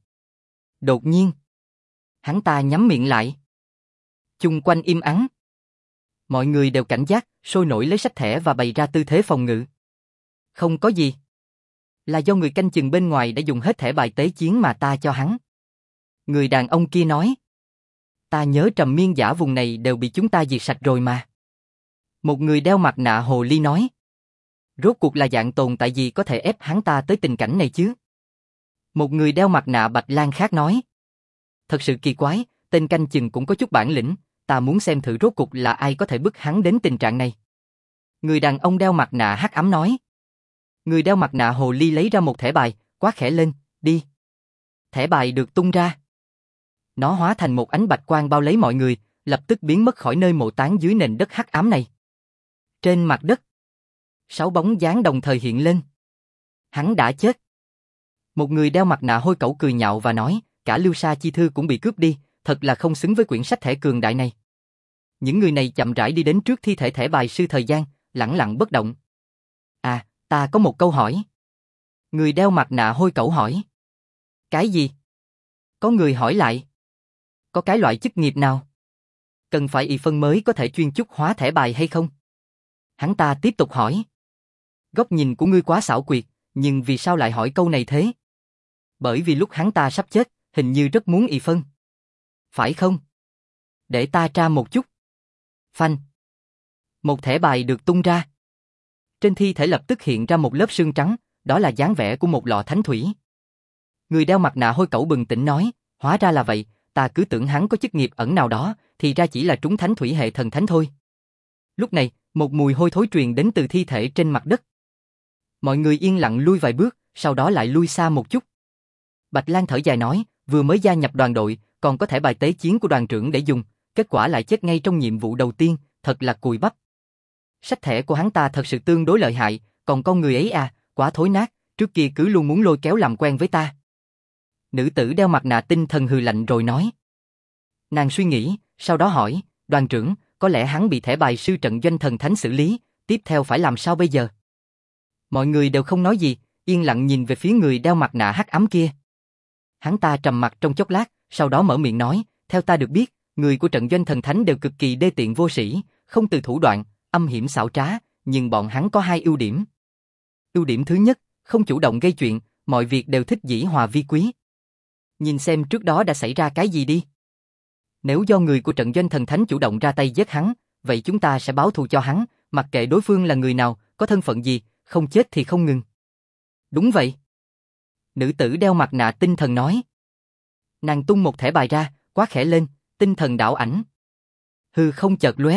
Đột nhiên, hắn ta nhắm miệng lại. Chung quanh im ắng. Mọi người đều cảnh giác, sôi nổi lấy sách thẻ và bày ra tư thế phòng ngự. Không có gì. Là do người canh chừng bên ngoài đã dùng hết thẻ bài tế chiến mà ta cho hắn. Người đàn ông kia nói. Ta nhớ trầm miên giả vùng này đều bị chúng ta diệt sạch rồi mà. Một người đeo mặt nạ hồ ly nói. Rốt cuộc là dạng tồn tại gì có thể ép hắn ta tới tình cảnh này chứ? Một người đeo mặt nạ bạch lang khác nói. Thật sự kỳ quái, tên canh chừng cũng có chút bản lĩnh, ta muốn xem thử rốt cuộc là ai có thể bức hắn đến tình trạng này. Người đàn ông đeo mặt nạ hắc ám nói. Người đeo mặt nạ hồ ly lấy ra một thẻ bài, quát khẽ lên, đi. Thẻ bài được tung ra. Nó hóa thành một ánh bạch quang bao lấy mọi người, lập tức biến mất khỏi nơi mộ táng dưới nền đất hắc ám này. Trên mặt đất, 6 bóng dáng đồng thời hiện lên. Hắn đã chết. Một người đeo mặt nạ hôi cẩu cười nhạo và nói, cả Lưu Sa chi thư cũng bị cướp đi, thật là không xứng với quyển sách thẻ cường đại này. Những người này chậm rãi đi đến trước thi thể thẻ bài sư thời gian, lẳng lặng bất động. À, ta có một câu hỏi. Người đeo mặt nạ hôi cẩu hỏi. Cái gì? Có người hỏi lại. Có cái loại chức nghiệp nào? Cần phải y phân mới có thể chuyên chúc hóa thẻ bài hay không? Hắn ta tiếp tục hỏi. Góc nhìn của ngươi quá xảo quyệt, nhưng vì sao lại hỏi câu này thế? Bởi vì lúc hắn ta sắp chết, hình như rất muốn y phân. Phải không? Để ta tra một chút. Phanh. Một thẻ bài được tung ra. Trên thi thể lập tức hiện ra một lớp sương trắng, đó là dáng vẻ của một lọ thánh thủy. Người đeo mặt nạ hôi cẩu bừng tỉnh nói, hóa ra là vậy, ta cứ tưởng hắn có chức nghiệp ẩn nào đó, thì ra chỉ là trúng thánh thủy hệ thần thánh thôi. Lúc này, một mùi hôi thối truyền đến từ thi thể trên mặt đất. Mọi người yên lặng lui vài bước, sau đó lại lui xa một chút. Bạch Lang thở dài nói, vừa mới gia nhập đoàn đội, còn có thẻ bài tế chiến của đoàn trưởng để dùng, kết quả lại chết ngay trong nhiệm vụ đầu tiên, thật là cùi bắp. Sách thẻ của hắn ta thật sự tương đối lợi hại, còn con người ấy à, quá thối nát, trước kia cứ luôn muốn lôi kéo làm quen với ta. Nữ tử đeo mặt nạ tinh thần hừ lạnh rồi nói. Nàng suy nghĩ, sau đó hỏi, đoàn trưởng, có lẽ hắn bị thẻ bài sư trận doanh thần thánh xử lý, tiếp theo phải làm sao bây giờ? Mọi người đều không nói gì, yên lặng nhìn về phía người đeo mặt nạ hắc ám kia. Hắn ta trầm mặc trong chốc lát, sau đó mở miệng nói, theo ta được biết, người của trận doanh thần thánh đều cực kỳ đê tiện vô sĩ, không từ thủ đoạn, âm hiểm xảo trá, nhưng bọn hắn có 2 ưu điểm. Ưu điểm thứ nhất, không chủ động gây chuyện, mọi việc đều thích dĩ hòa vi quý. Nhìn xem trước đó đã xảy ra cái gì đi. Nếu do người của trận doanh thần thánh chủ động ra tay giết hắn, vậy chúng ta sẽ báo thù cho hắn, mặc kệ đối phương là người nào, có thân phận gì, không chết thì không ngừng. Đúng vậy. Nữ tử đeo mặt nạ tinh thần nói. Nàng tung một thẻ bài ra, quát khẽ lên, tinh thần đảo ảnh. Hư không chợt lóe.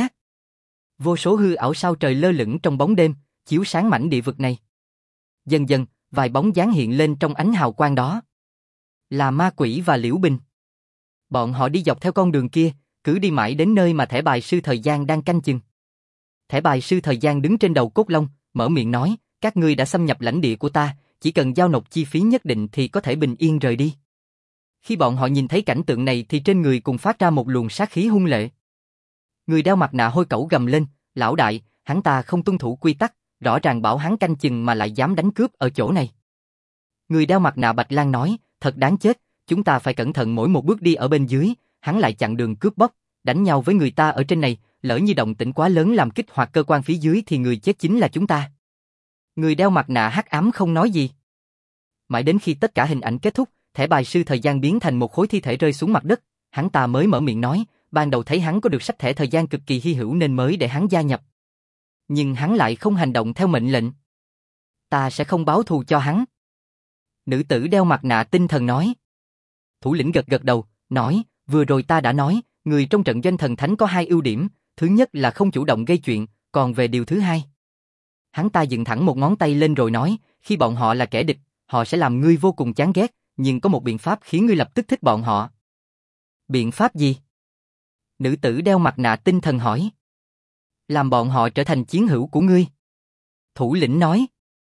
Vô số hư ảo sao trời lơ lửng trong bóng đêm, chiếu sáng mảnh địa vực này. Dần dần, vài bóng dáng hiện lên trong ánh hào quang đó. Là ma quỷ và Liễu Bình. Bọn họ đi dọc theo con đường kia, cứ đi mãi đến nơi mà thẻ bài sư thời gian đang canh chừng. Thẻ bài sư thời gian đứng trên đầu cốt long, mở miệng nói, các ngươi đã xâm nhập lãnh địa của ta, chỉ cần giao nộp chi phí nhất định thì có thể bình yên rời đi. Khi bọn họ nhìn thấy cảnh tượng này thì trên người cùng phát ra một luồng sát khí hung lệ. Người đeo mặt nạ hôi cẩu gầm lên, lão đại, hắn ta không tuân thủ quy tắc, rõ ràng bảo hắn canh chừng mà lại dám đánh cướp ở chỗ này. Người đeo mặt nạ Bạch Lang nói, thật đáng chết, chúng ta phải cẩn thận mỗi một bước đi ở bên dưới, hắn lại chặn đường cướp bóc, đánh nhau với người ta ở trên này, lỡ như động tĩnh quá lớn làm kích hoạt cơ quan phía dưới thì người chết chính là chúng ta. Người đeo mặt nạ hắc ám không nói gì. Mãi đến khi tất cả hình ảnh kết thúc, thẻ bài sư thời gian biến thành một khối thi thể rơi xuống mặt đất, hắn ta mới mở miệng nói, ban đầu thấy hắn có được sách thẻ thời gian cực kỳ hy hữu nên mới để hắn gia nhập. Nhưng hắn lại không hành động theo mệnh lệnh. Ta sẽ không báo thù cho hắn. Nữ tử đeo mặt nạ tinh thần nói. Thủ lĩnh gật gật đầu, nói, vừa rồi ta đã nói, người trong trận doanh thần thánh có 2 ưu điểm, thứ nhất là không chủ động gây chuyện, còn về điều thứ hai. Hắn ta dựng thẳng một ngón tay lên rồi nói, khi bọn họ là kẻ địch, họ sẽ làm ngươi vô cùng chán ghét, nhưng có một biện pháp khiến ngươi lập tức thích bọn họ. Biện pháp gì? Nữ tử đeo mặt nạ tinh thần hỏi. Làm bọn họ trở thành chiến hữu của ngươi. Thủ lĩnh nói.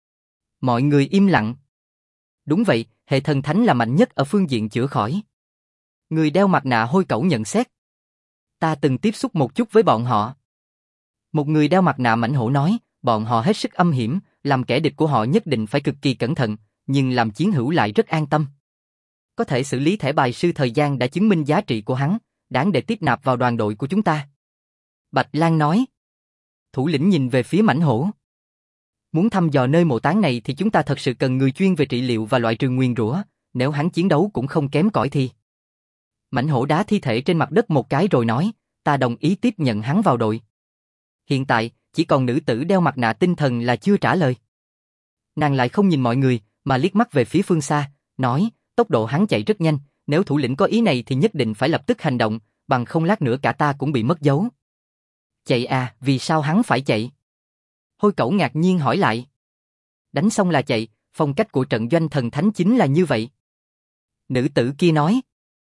Mọi người im lặng. Đúng vậy, hệ thần thánh là mạnh nhất ở phương diện chữa khỏi. Người đeo mặt nạ hôi cẩu nhận xét. Ta từng tiếp xúc một chút với bọn họ. Một người đeo mặt nạ mãnh hổ nói, bọn họ hết sức âm hiểm, làm kẻ địch của họ nhất định phải cực kỳ cẩn thận, nhưng làm chiến hữu lại rất an tâm. Có thể xử lý thẻ bài sư thời gian đã chứng minh giá trị của hắn, đáng để tiếp nạp vào đoàn đội của chúng ta. Bạch Lang nói. Thủ lĩnh nhìn về phía Mãnh Hổ. Muốn thăm dò nơi mộ táng này thì chúng ta thật sự cần người chuyên về trị liệu và loại trừ nguyền rủa, nếu hắn chiến đấu cũng không kém cỏi thì. Mãnh Hổ đá thi thể trên mặt đất một cái rồi nói, ta đồng ý tiếp nhận hắn vào đội. Hiện tại, chỉ còn nữ tử đeo mặt nạ tinh thần là chưa trả lời. Nàng lại không nhìn mọi người, mà liếc mắt về phía phương xa, nói, tốc độ hắn chạy rất nhanh, nếu thủ lĩnh có ý này thì nhất định phải lập tức hành động, bằng không lát nữa cả ta cũng bị mất dấu. Chạy à, vì sao hắn phải chạy? Hôi Cẩu ngạc nhiên hỏi lại. Đánh xong là chạy, phong cách của trận doanh thần thánh chính là như vậy. Nữ tử kia nói.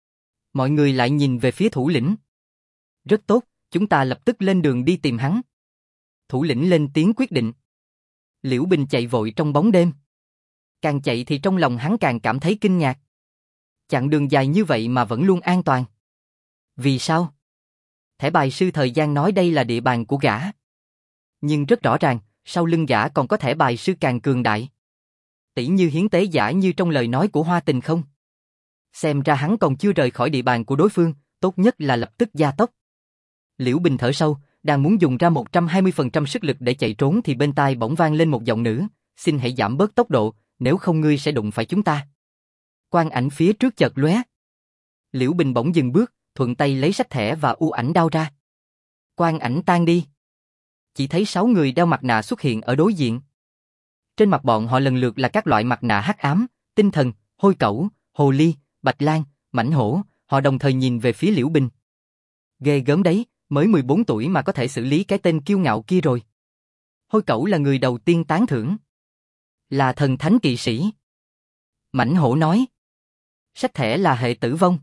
Mọi người lại nhìn về phía thủ lĩnh. Rất tốt, chúng ta lập tức lên đường đi tìm hắn. Thủ lĩnh lên tiếng quyết định. Liễu Bình chạy vội trong bóng đêm. Càng chạy thì trong lòng hắn càng cảm thấy kinh ngạc. Chặng đường dài như vậy mà vẫn luôn an toàn. Vì sao? Thẻ bài sư thời gian nói đây là địa bàn của gã. Nhưng rất rõ ràng, sau lưng gã còn có thẻ bài sư càng cường đại. Tỷ như hiến tế giả như trong lời nói của Hoa Tình không? Xem ra hắn còn chưa rời khỏi địa bàn của đối phương, tốt nhất là lập tức gia tốc. Liễu Bình thở sâu, đang muốn dùng ra 120% sức lực để chạy trốn thì bên tai bỗng vang lên một giọng nữ, xin hãy giảm bớt tốc độ, nếu không ngươi sẽ đụng phải chúng ta. Quang ảnh phía trước chợt lóe. Liễu Bình bỗng dừng bước, thuận tay lấy sách thẻ và u ảnh đao ra. Quang ảnh tan đi. Chỉ thấy 6 người đeo mặt nạ xuất hiện ở đối diện. Trên mặt bọn họ lần lượt là các loại mặt nạ hắc ám, tinh thần, hôi cẩu, hồ ly, bạch lang, mãnh hổ, họ đồng thời nhìn về phía Liễu Bình. Ghê gớm đấy, mới 14 tuổi mà có thể xử lý cái tên kiêu ngạo kia rồi. Hôi cẩu là người đầu tiên tán thưởng. Là thần thánh kỵ sĩ. Mãnh hổ nói. Sách thẻ là hệ tử vong.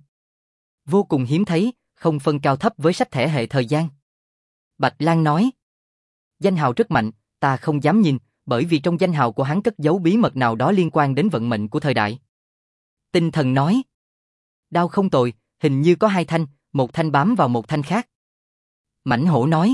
Vô cùng hiếm thấy, không phân cao thấp với sách thẻ hệ thời gian. Bạch Lang nói. Danh hào rất mạnh, ta không dám nhìn, bởi vì trong danh hào của hắn cất giấu bí mật nào đó liên quan đến vận mệnh của thời đại. Tinh thần nói. Đao không tồi, hình như có 2 thanh, một thanh bám vào một thanh khác. Mãnh hổ nói.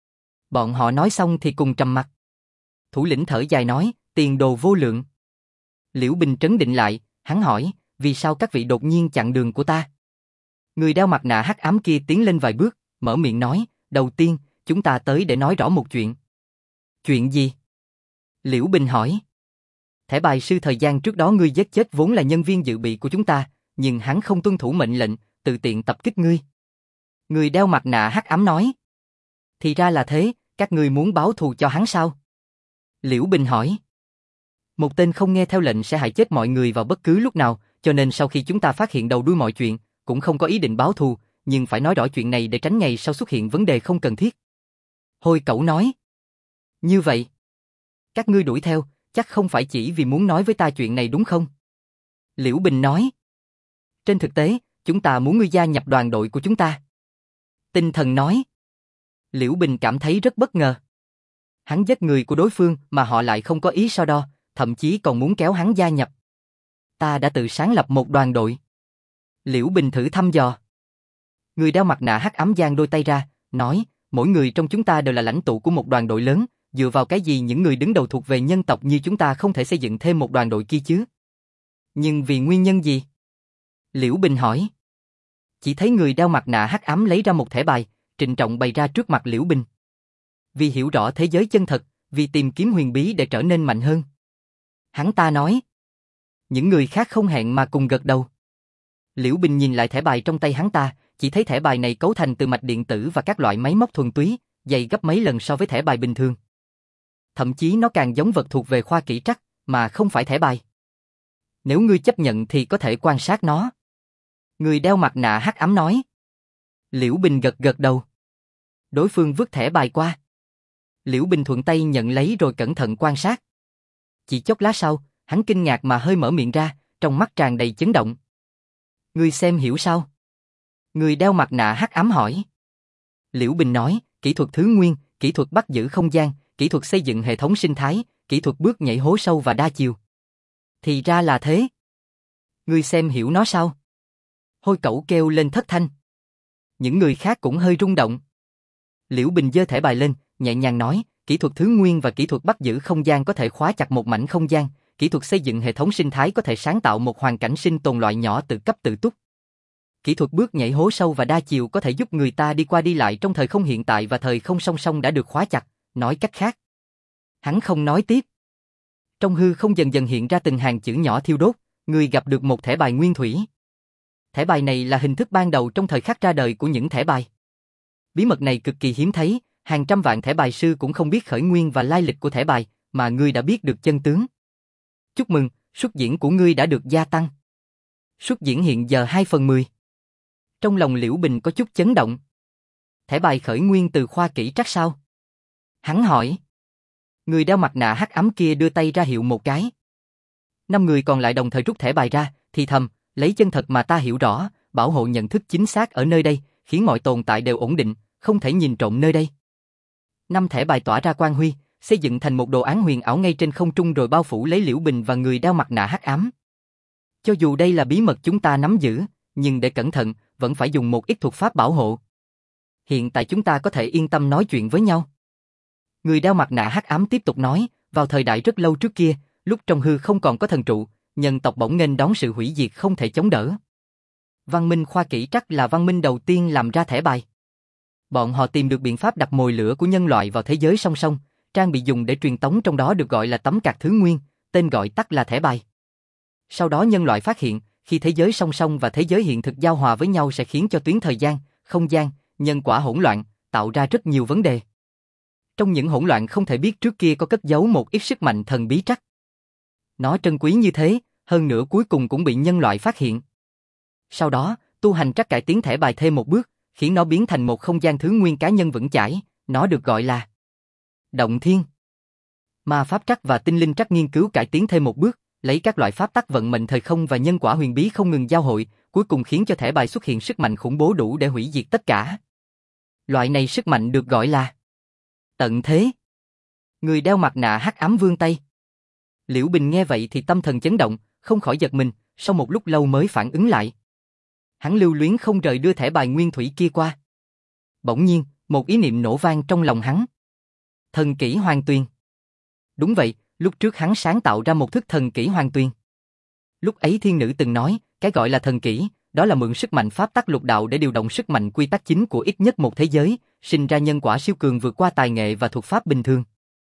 Bọn họ nói xong thì cùng trầm mặt. Thủ lĩnh thở dài nói, tiền đồ vô lượng. Liễu Bình trấn định lại, hắn hỏi, vì sao các vị đột nhiên chặn đường của ta? Người đeo mặt nạ hắc ám kia tiến lên vài bước, mở miệng nói, đầu tiên, chúng ta tới để nói rõ một chuyện. Chuyện gì? Liễu Bình hỏi. Thẻ bài sư thời gian trước đó ngươi giết chết vốn là nhân viên dự bị của chúng ta, nhưng hắn không tuân thủ mệnh lệnh, tự tiện tập kích ngươi. Người đeo mặt nạ hắc ám nói. Thì ra là thế, các ngươi muốn báo thù cho hắn sao? Liễu Bình hỏi. Một tên không nghe theo lệnh sẽ hại chết mọi người vào bất cứ lúc nào, cho nên sau khi chúng ta phát hiện đầu đuôi mọi chuyện, cũng không có ý định báo thù, nhưng phải nói rõ chuyện này để tránh ngày sau xuất hiện vấn đề không cần thiết. Hôi cẩu nói. Như vậy, các ngươi đuổi theo, chắc không phải chỉ vì muốn nói với ta chuyện này đúng không? Liễu Bình nói. Trên thực tế, chúng ta muốn ngươi gia nhập đoàn đội của chúng ta. Tinh thần nói. Liễu Bình cảm thấy rất bất ngờ. Hắn giết người của đối phương mà họ lại không có ý so đo, thậm chí còn muốn kéo hắn gia nhập. Ta đã tự sáng lập một đoàn đội. Liễu Bình thử thăm dò. Người đeo mặt nạ hắc ám giang đôi tay ra, nói, mỗi người trong chúng ta đều là lãnh tụ của một đoàn đội lớn, dựa vào cái gì những người đứng đầu thuộc về nhân tộc như chúng ta không thể xây dựng thêm một đoàn đội kia chứ? Nhưng vì nguyên nhân gì? Liễu Bình hỏi. Chỉ thấy người đeo mặt nạ hắc ám lấy ra một thẻ bài, trịnh trọng bày ra trước mặt Liễu Bình. Vì hiểu rõ thế giới chân thật, vì tìm kiếm huyền bí để trở nên mạnh hơn. Hắn ta nói. Những người khác không hẹn mà cùng gật đầu. Liễu Bình nhìn lại thẻ bài trong tay hắn ta, chỉ thấy thẻ bài này cấu thành từ mạch điện tử và các loại máy móc thuần túy, dày gấp mấy lần so với thẻ bài bình thường. Thậm chí nó càng giống vật thuộc về khoa kỹ trắc, mà không phải thẻ bài. Nếu ngươi chấp nhận thì có thể quan sát nó. Người đeo mặt nạ hắc ám nói. Liễu Bình gật gật đầu. Đối phương vứt thẻ bài qua. Liễu Bình thuận tay nhận lấy rồi cẩn thận quan sát. Chỉ chốc lát sau, hắn kinh ngạc mà hơi mở miệng ra, trong mắt tràn đầy chấn động. Ngươi xem hiểu sao? Người đeo mặt nạ hắc ám hỏi. Liễu Bình nói, kỹ thuật thứ nguyên, kỹ thuật bắt giữ không gian, kỹ thuật xây dựng hệ thống sinh thái, kỹ thuật bước nhảy hố sâu và đa chiều. Thì ra là thế. Ngươi xem hiểu nó sao? Hôi cẩu kêu lên thất thanh. Những người khác cũng hơi rung động. Liễu Bình giơ thẻ bài lên, nhẹ nhàng nói, kỹ thuật thứ nguyên và kỹ thuật bắt giữ không gian có thể khóa chặt một mảnh không gian, kỹ thuật xây dựng hệ thống sinh thái có thể sáng tạo một hoàn cảnh sinh tồn loại nhỏ tự cấp tự túc. Kỹ thuật bước nhảy hố sâu và đa chiều có thể giúp người ta đi qua đi lại trong thời không hiện tại và thời không song song đã được khóa chặt, nói cách khác. Hắn không nói tiếp. Trong hư không dần dần hiện ra từng hàng chữ nhỏ thiêu đốt, người gặp được một thẻ bài nguyên thủy. Thẻ bài này là hình thức ban đầu trong thời khắc ra đời của những thẻ bài. Bí mật này cực kỳ hiếm thấy, hàng trăm vạn thẻ bài sư cũng không biết khởi nguyên và lai lịch của thẻ bài, mà ngươi đã biết được chân tướng. Chúc mừng, xuất diễn của ngươi đã được gia tăng. Xuất diễn hiện giờ 2/10. Trong lòng Liễu Bình có chút chấn động. Thẻ bài khởi nguyên từ khoa kỹ trắc sao? Hắn hỏi. Người đeo mặt nạ hắc ám kia đưa tay ra hiệu một cái. 5 người còn lại đồng thời rút thẻ bài ra, thì thầm, lấy chân thật mà ta hiểu rõ, bảo hộ nhận thức chính xác ở nơi đây, khiến mọi tồn tại đều ổn định, không thể nhìn trộm nơi đây. 5 thẻ bài tỏa ra quang huy, xây dựng thành một đồ án huyền ảo ngay trên không trung rồi bao phủ lấy Liễu Bình và người đeo mặt nạ hắc ám. Cho dù đây là bí mật chúng ta nắm giữ, nhưng để cẩn thận, vẫn phải dùng một ít thuật pháp bảo hộ. Hiện tại chúng ta có thể yên tâm nói chuyện với nhau. Người đeo mặt nạ hắc ám tiếp tục nói, vào thời đại rất lâu trước kia, lúc trong hư không còn có thần trụ, nhân tộc bỗng nghênh đón sự hủy diệt không thể chống đỡ. Văn minh khoa kỹ trắc là văn minh đầu tiên làm ra thẻ bài. Bọn họ tìm được biện pháp đặt mồi lửa của nhân loại vào thế giới song song, trang bị dùng để truyền tống trong đó được gọi là tấm card thứ nguyên, tên gọi tắt là thẻ bài. Sau đó nhân loại phát hiện, khi thế giới song song và thế giới hiện thực giao hòa với nhau sẽ khiến cho tuyến thời gian, không gian, nhân quả hỗn loạn, tạo ra rất nhiều vấn đề. Trong những hỗn loạn không thể biết trước kia có cất giấu một ít sức mạnh thần bí trắc. Nó trân quý như thế, hơn nữa cuối cùng cũng bị nhân loại phát hiện. Sau đó, tu hành trắc cải tiến thẻ bài thêm một bước, khiến nó biến thành một không gian thứ nguyên cá nhân vững chãi, nó được gọi là Động Thiên. Ma pháp trắc và tinh linh trắc nghiên cứu cải tiến thêm một bước, lấy các loại pháp tắc vận mệnh thời không và nhân quả huyền bí không ngừng giao hội, cuối cùng khiến cho thẻ bài xuất hiện sức mạnh khủng bố đủ để hủy diệt tất cả. Loại này sức mạnh được gọi là tận thế. Người đeo mặt nạ hắc ám vươn tay. Liễu Bình nghe vậy thì tâm thần chấn động, không khỏi giật mình, sau một lúc lâu mới phản ứng lại. Hắn lưu luyến không rời đưa thẻ bài nguyên thủy kia qua. Bỗng nhiên, một ý niệm nổ vang trong lòng hắn. Thần kỹ hoàn tuyền. Đúng vậy, lúc trước hắn sáng tạo ra một thức thần kỹ hoàn tuyền. Lúc ấy thiên nữ từng nói, cái gọi là thần kỹ, đó là mượn sức mạnh pháp tắc lục đạo để điều động sức mạnh quy tắc chính của ít nhất một thế giới, sinh ra nhân quả siêu cường vượt qua tài nghệ và thuật pháp bình thường.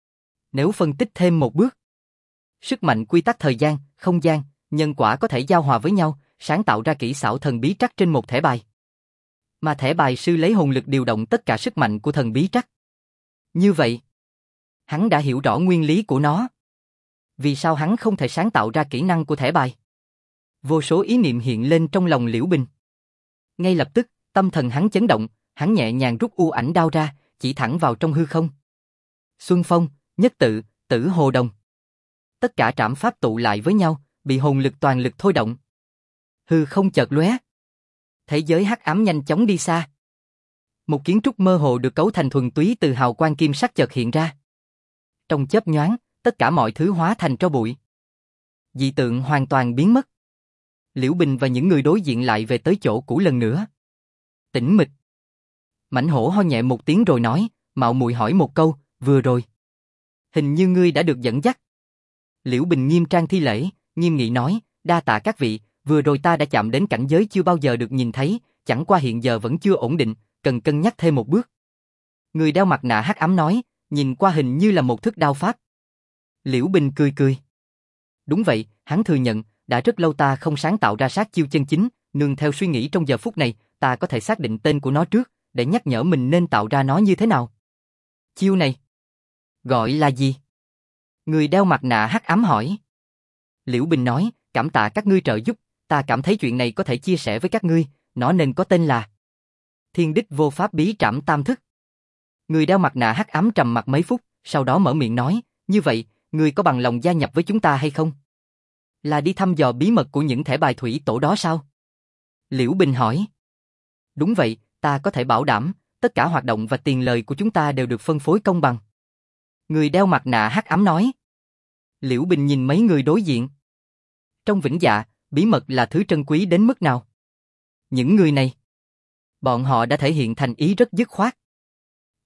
Nếu phân tích thêm một bước, sức mạnh quy tắc thời gian, không gian, nhân quả có thể giao hòa với nhau, sáng tạo ra kỹ xảo thần bí trắc trên một thẻ bài. Mà thẻ bài sư lấy hồn lực điều động tất cả sức mạnh của thần bí trắc. Như vậy, hắn đã hiểu rõ nguyên lý của nó. Vì sao hắn không thể sáng tạo ra kỹ năng của thẻ bài? Vô số ý niệm hiện lên trong lòng Liễu Bình. Ngay lập tức, tâm thần hắn chấn động, hắn nhẹ nhàng rút u ảnh đao ra, chỉ thẳng vào trong hư không. Xuân Phong, Nhất Tự, Tử Hồ Đồng. Tất cả trảm pháp tụ lại với nhau, bị hồn lực toàn lực thôi động. Hư không chợt lóe. Thế giới hắc ám nhanh chóng đi xa. Một kiến trúc mơ hồ được cấu thành thuần túy từ hào quang kim sắc chợt hiện ra. Trong chớp nhoáng, tất cả mọi thứ hóa thành tro bụi. Dị tượng hoàn toàn biến mất. Liễu Bình và những người đối diện lại về tới chỗ cũ lần nữa. Tĩnh mịch. Mãnh hổ ho nhẹ một tiếng rồi nói, mạo muội hỏi một câu, vừa rồi. Hình như ngươi đã được dẫn dắt. Liễu Bình nghiêm trang thi lễ, nghiêm nghị nói, đa tạ các vị, vừa rồi ta đã chạm đến cảnh giới chưa bao giờ được nhìn thấy, chẳng qua hiện giờ vẫn chưa ổn định, cần cân nhắc thêm một bước. Người đeo mặt nạ hắc ám nói, nhìn qua hình như là một thức đao pháp. Liễu Bình cười cười. Đúng vậy, hắn thừa nhận, đã rất lâu ta không sáng tạo ra sát chiêu chân chính, nương theo suy nghĩ trong giờ phút này, ta có thể xác định tên của nó trước, để nhắc nhở mình nên tạo ra nó như thế nào. Chiêu này gọi là gì? Người đeo mặt nạ hắc ám hỏi. Liễu Bình nói, cảm tạ các ngươi trợ giúp, ta cảm thấy chuyện này có thể chia sẻ với các ngươi, nó nên có tên là Thiên Đích Vô Pháp Bí Trảm Tam Thức. Người đeo mặt nạ hắc ám trầm mặc mấy phút, sau đó mở miệng nói, như vậy, ngươi có bằng lòng gia nhập với chúng ta hay không? Là đi thăm dò bí mật của những thẻ bài thủy tổ đó sao? Liễu Bình hỏi. Đúng vậy, ta có thể bảo đảm, tất cả hoạt động và tiền lời của chúng ta đều được phân phối công bằng. Người đeo mặt nạ hắc ám nói. Liễu Bình nhìn mấy người đối diện. Trong Vĩnh Dạ, bí mật là thứ trân quý đến mức nào? Những người này, bọn họ đã thể hiện thành ý rất dứt khoát.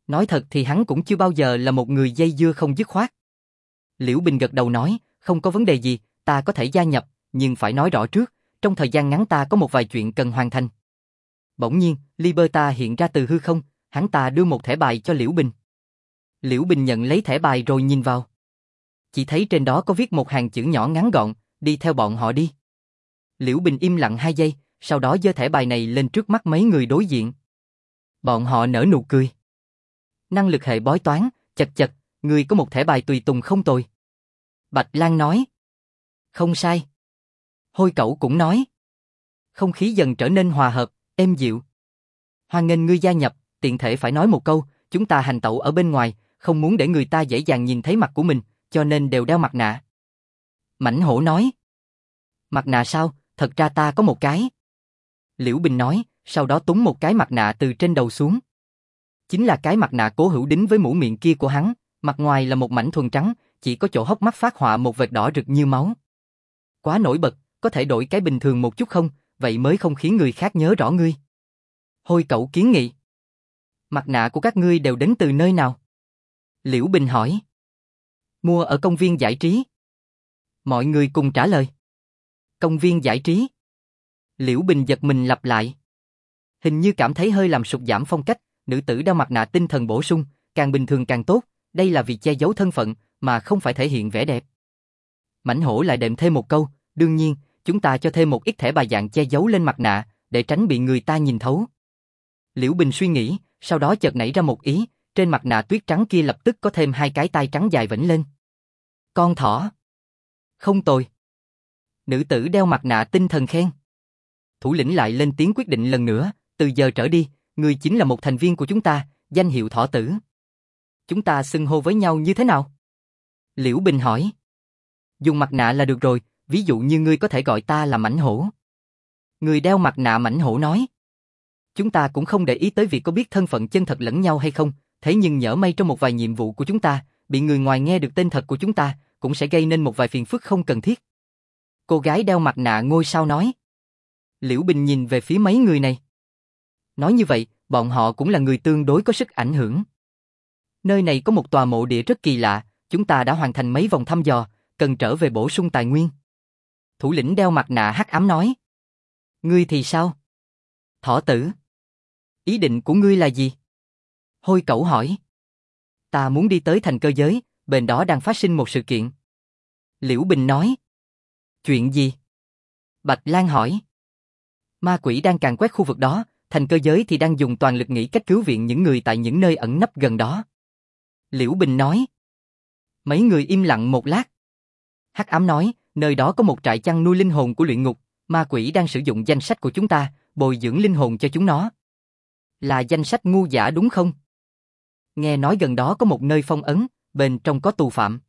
Nói thật thì hắn cũng chưa bao giờ là một người dây dưa không dứt khoát. Liễu Bình gật đầu nói, không có vấn đề gì, ta có thể gia nhập, nhưng phải nói rõ trước, trong thời gian ngắn ta có một vài chuyện cần hoàn thành. Bỗng nhiên, Liberta hiện ra từ hư không, hắn ta đưa một thẻ bài cho Liễu Bình. Liễu Bình nhận lấy thẻ bài rồi nhìn vào. Chỉ thấy trên đó có viết một hàng chữ nhỏ ngắn gọn, đi theo bọn họ đi. Liễu Bình im lặng 2 giây, sau đó giơ thẻ bài này lên trước mắt mấy người đối diện. Bọn họ nở nụ cười. Năng lực hệ bói toán, chật chật, người có một thẻ bài tùy tùng không tồi. Bạch Lan nói. Không sai. Hôi Cẩu cũng nói. Không khí dần trở nên hòa hợp, êm dịu. Hoan nghênh ngươi gia nhập, tiện thể phải nói một câu, chúng ta hành tẩu ở bên ngoài, không muốn để người ta dễ dàng nhìn thấy mặt của mình, cho nên đều đeo mặt nạ. Mãnh Hổ nói. Mặt nạ sao, thật ra ta có một cái. Liễu Bình nói, sau đó túm một cái mặt nạ từ trên đầu xuống. Chính là cái mặt nạ Cố Hữu đính với mũ miệng kia của hắn, mặt ngoài là một mảnh thuần trắng, chỉ có chỗ hốc mắt phát họa một vệt đỏ rực như máu. Quá nổi bật, có thể đổi cái bình thường một chút không, vậy mới không khiến người khác nhớ rõ ngươi. Hôi Cẩu kiến nghị. Mặt nạ của các ngươi đều đến từ nơi nào? Liễu Bình hỏi. Mua ở công viên giải trí. Mọi người cùng trả lời. Công viên giải trí. Liễu Bình giật mình lặp lại. Hình như cảm thấy hơi làm sụt giảm phong cách, nữ tử đeo mặt nạ tinh thần bổ sung, càng bình thường càng tốt, đây là vì che giấu thân phận, mà không phải thể hiện vẻ đẹp. Mãnh Hổ lại đệm thêm một câu, đương nhiên, chúng ta cho thêm một ít thẻ bài dạng che giấu lên mặt nạ, để tránh bị người ta nhìn thấu. Liễu Bình suy nghĩ, sau đó chợt nảy ra một ý, trên mặt nạ tuyết trắng kia lập tức có thêm 2 cái tai trắng dài vểnh lên. Con thỏ. Không tồi. Nữ tử đeo mặt nạ tinh thần khen. Thủ lĩnh lại lên tiếng quyết định lần nữa, từ giờ trở đi, người chính là một thành viên của chúng ta, danh hiệu Thỏ Tử. Chúng ta xưng hô với nhau như thế nào? Liễu Bình hỏi. Dùng mặt nạ là được rồi, ví dụ như ngươi có thể gọi ta là Mãnh Hổ. Người đeo mặt nạ Mãnh Hổ nói. Chúng ta cũng không để ý tới việc có biết thân phận chân thật lẫn nhau hay không, thế nhưng nhỡ may trong một vài nhiệm vụ của chúng ta, bị người ngoài nghe được tên thật của chúng ta, cũng sẽ gây nên một vài phiền phức không cần thiết. Cô gái đeo mặt nạ ngôi sao nói. Liễu Bình nhìn về phía mấy người này. Nói như vậy, bọn họ cũng là người tương đối có sức ảnh hưởng. Nơi này có một tòa mộ địa rất kỳ lạ, chúng ta đã hoàn thành mấy vòng thăm dò, cần trở về bổ sung tài nguyên. Thủ lĩnh đeo mặt nạ hắc ám nói. Ngươi thì sao? Thỏ Tử. Ý định của ngươi là gì? Hôi Cẩu hỏi. Ta muốn đi tới thành cơ giới, bên đó đang phát sinh một sự kiện. Liễu Bình nói. Chuyện gì? Bạch Lan hỏi. Ma quỷ đang càn quét khu vực đó, thành cơ giới thì đang dùng toàn lực nghĩ cách cứu viện những người tại những nơi ẩn nấp gần đó. Liễu Bình nói. Mấy người im lặng một lát. Hắc ám nói, nơi đó có một trại chăn nuôi linh hồn của luyện ngục, ma quỷ đang sử dụng danh sách của chúng ta, bồi dưỡng linh hồn cho chúng nó. Là danh sách ngu dã đúng không? Nghe nói gần đó có một nơi phong ấn, bên trong có tù phạm.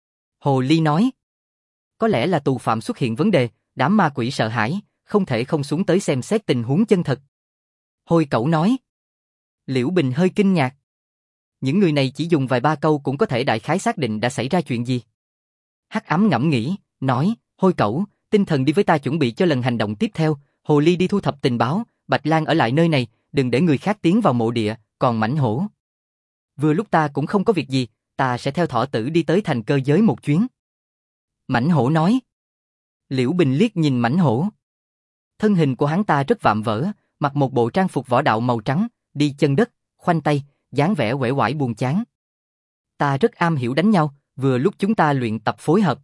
Hồ Ly nói. Có lẽ là tù phạm xuất hiện vấn đề, đám ma quỷ sợ hãi, không thể không xuống tới xem xét tình huống chân thật. Hôi Cẩu nói. Liễu Bình hơi kinh ngạc. Những người này chỉ dùng vài ba câu cũng có thể đại khái xác định đã xảy ra chuyện gì. Hắc ám ngẫm nghĩ, nói, Hôi Cẩu, tinh thần đi với ta chuẩn bị cho lần hành động tiếp theo, Hồ Ly đi thu thập tình báo, Bạch Lan ở lại nơi này, đừng để người khác tiến vào mộ địa, còn Mãnh Hổ. Vừa lúc ta cũng không có việc gì, ta sẽ theo Thỏ Tử đi tới thành cơ giới một chuyến. Mãnh Hổ nói. Liễu Bình liếc nhìn Mãnh Hổ. Thân hình của hắn ta rất vạm vỡ, mặc một bộ trang phục võ đạo màu trắng, đi chân đất, khoanh tay, dáng vẻ uể oải buồn chán. Ta rất am hiểu đánh nhau, vừa lúc chúng ta luyện tập phối hợp.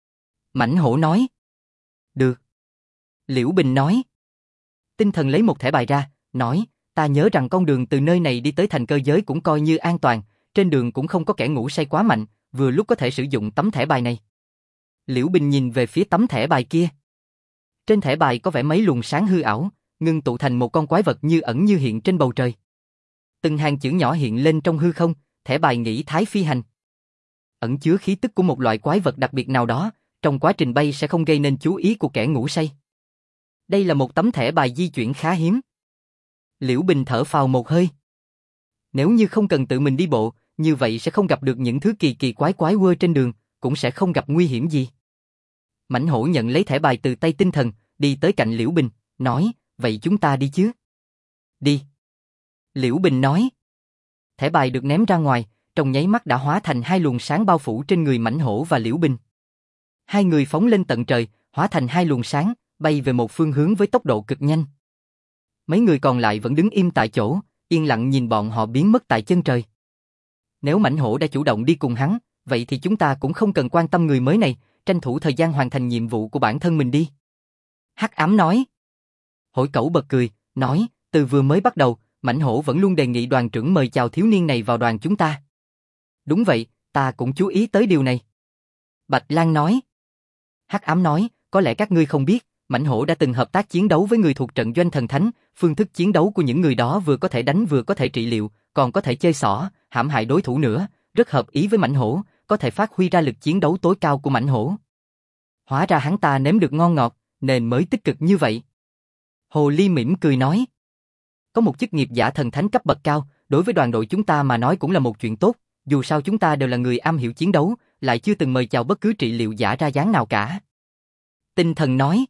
Mãnh Hổ nói. Được. Liễu Bình nói. Tinh thần lấy một thẻ bài ra, nói, ta nhớ rằng con đường từ nơi này đi tới thành cơ giới cũng coi như an toàn, trên đường cũng không có kẻ ngủ say quá mạnh, vừa lúc có thể sử dụng tấm thẻ bài này. Liễu Bình nhìn về phía tấm thẻ bài kia. Trên thẻ bài có vẻ mấy luồng sáng hư ảo, ngưng tụ thành một con quái vật như ẩn như hiện trên bầu trời. Từng hàng chữ nhỏ hiện lên trong hư không, thẻ bài nghĩ Thái phi hành. Ẩn chứa khí tức của một loại quái vật đặc biệt nào đó, trong quá trình bay sẽ không gây nên chú ý của kẻ ngủ say. Đây là một tấm thẻ bài di chuyển khá hiếm. Liễu Bình thở phào một hơi. Nếu như không cần tự mình đi bộ, như vậy sẽ không gặp được những thứ kỳ kỳ quái quái quơ trên đường, cũng sẽ không gặp nguy hiểm gì. Mãnh Hổ nhận lấy thẻ bài từ tay tinh thần, đi tới cạnh Liễu Bình, nói, vậy chúng ta đi chứ? Đi. Liễu Bình nói. Thẻ bài được ném ra ngoài, trong nháy mắt đã hóa thành hai luồng sáng bao phủ trên người Mãnh Hổ và Liễu Bình. Hai người phóng lên tận trời, hóa thành hai luồng sáng, bay về một phương hướng với tốc độ cực nhanh. Mấy người còn lại vẫn đứng im tại chỗ, yên lặng nhìn bọn họ biến mất tại chân trời. Nếu Mãnh Hổ đã chủ động đi cùng hắn, vậy thì chúng ta cũng không cần quan tâm người mới này, tranh thủ thời gian hoàn thành nhiệm vụ của bản thân mình đi. Hắc Ám nói. Hổ Cẩu bật cười, nói, từ vừa mới bắt đầu, Mãnh Hổ vẫn luôn đề nghị đoàn trưởng mời chào thiếu niên này vào đoàn chúng ta. Đúng vậy, ta cũng chú ý tới điều này. Bạch Lan nói. Hắc Ám nói, có lẽ các ngươi không biết, Mãnh Hổ đã từng hợp tác chiến đấu với người thuộc trận doanh thần thánh, phương thức chiến đấu của những người đó vừa có thể đánh vừa có thể trị liệu, còn có thể chơi xỏ, hãm hại đối thủ nữa, rất hợp ý với Mãnh Hổ, có thể phát huy ra lực chiến đấu tối cao của Mãnh Hổ. Hóa ra hắn ta nếm được ngon ngọt, nên mới tích cực như vậy. Hồ Ly mỉm cười nói. Có một chức nghiệp giả thần thánh cấp bậc cao, đối với đoàn đội chúng ta mà nói cũng là một chuyện tốt, dù sao chúng ta đều là người am hiểu chiến đấu, lại chưa từng mời chào bất cứ trị liệu giả ra dáng nào cả. Tinh Thần nói.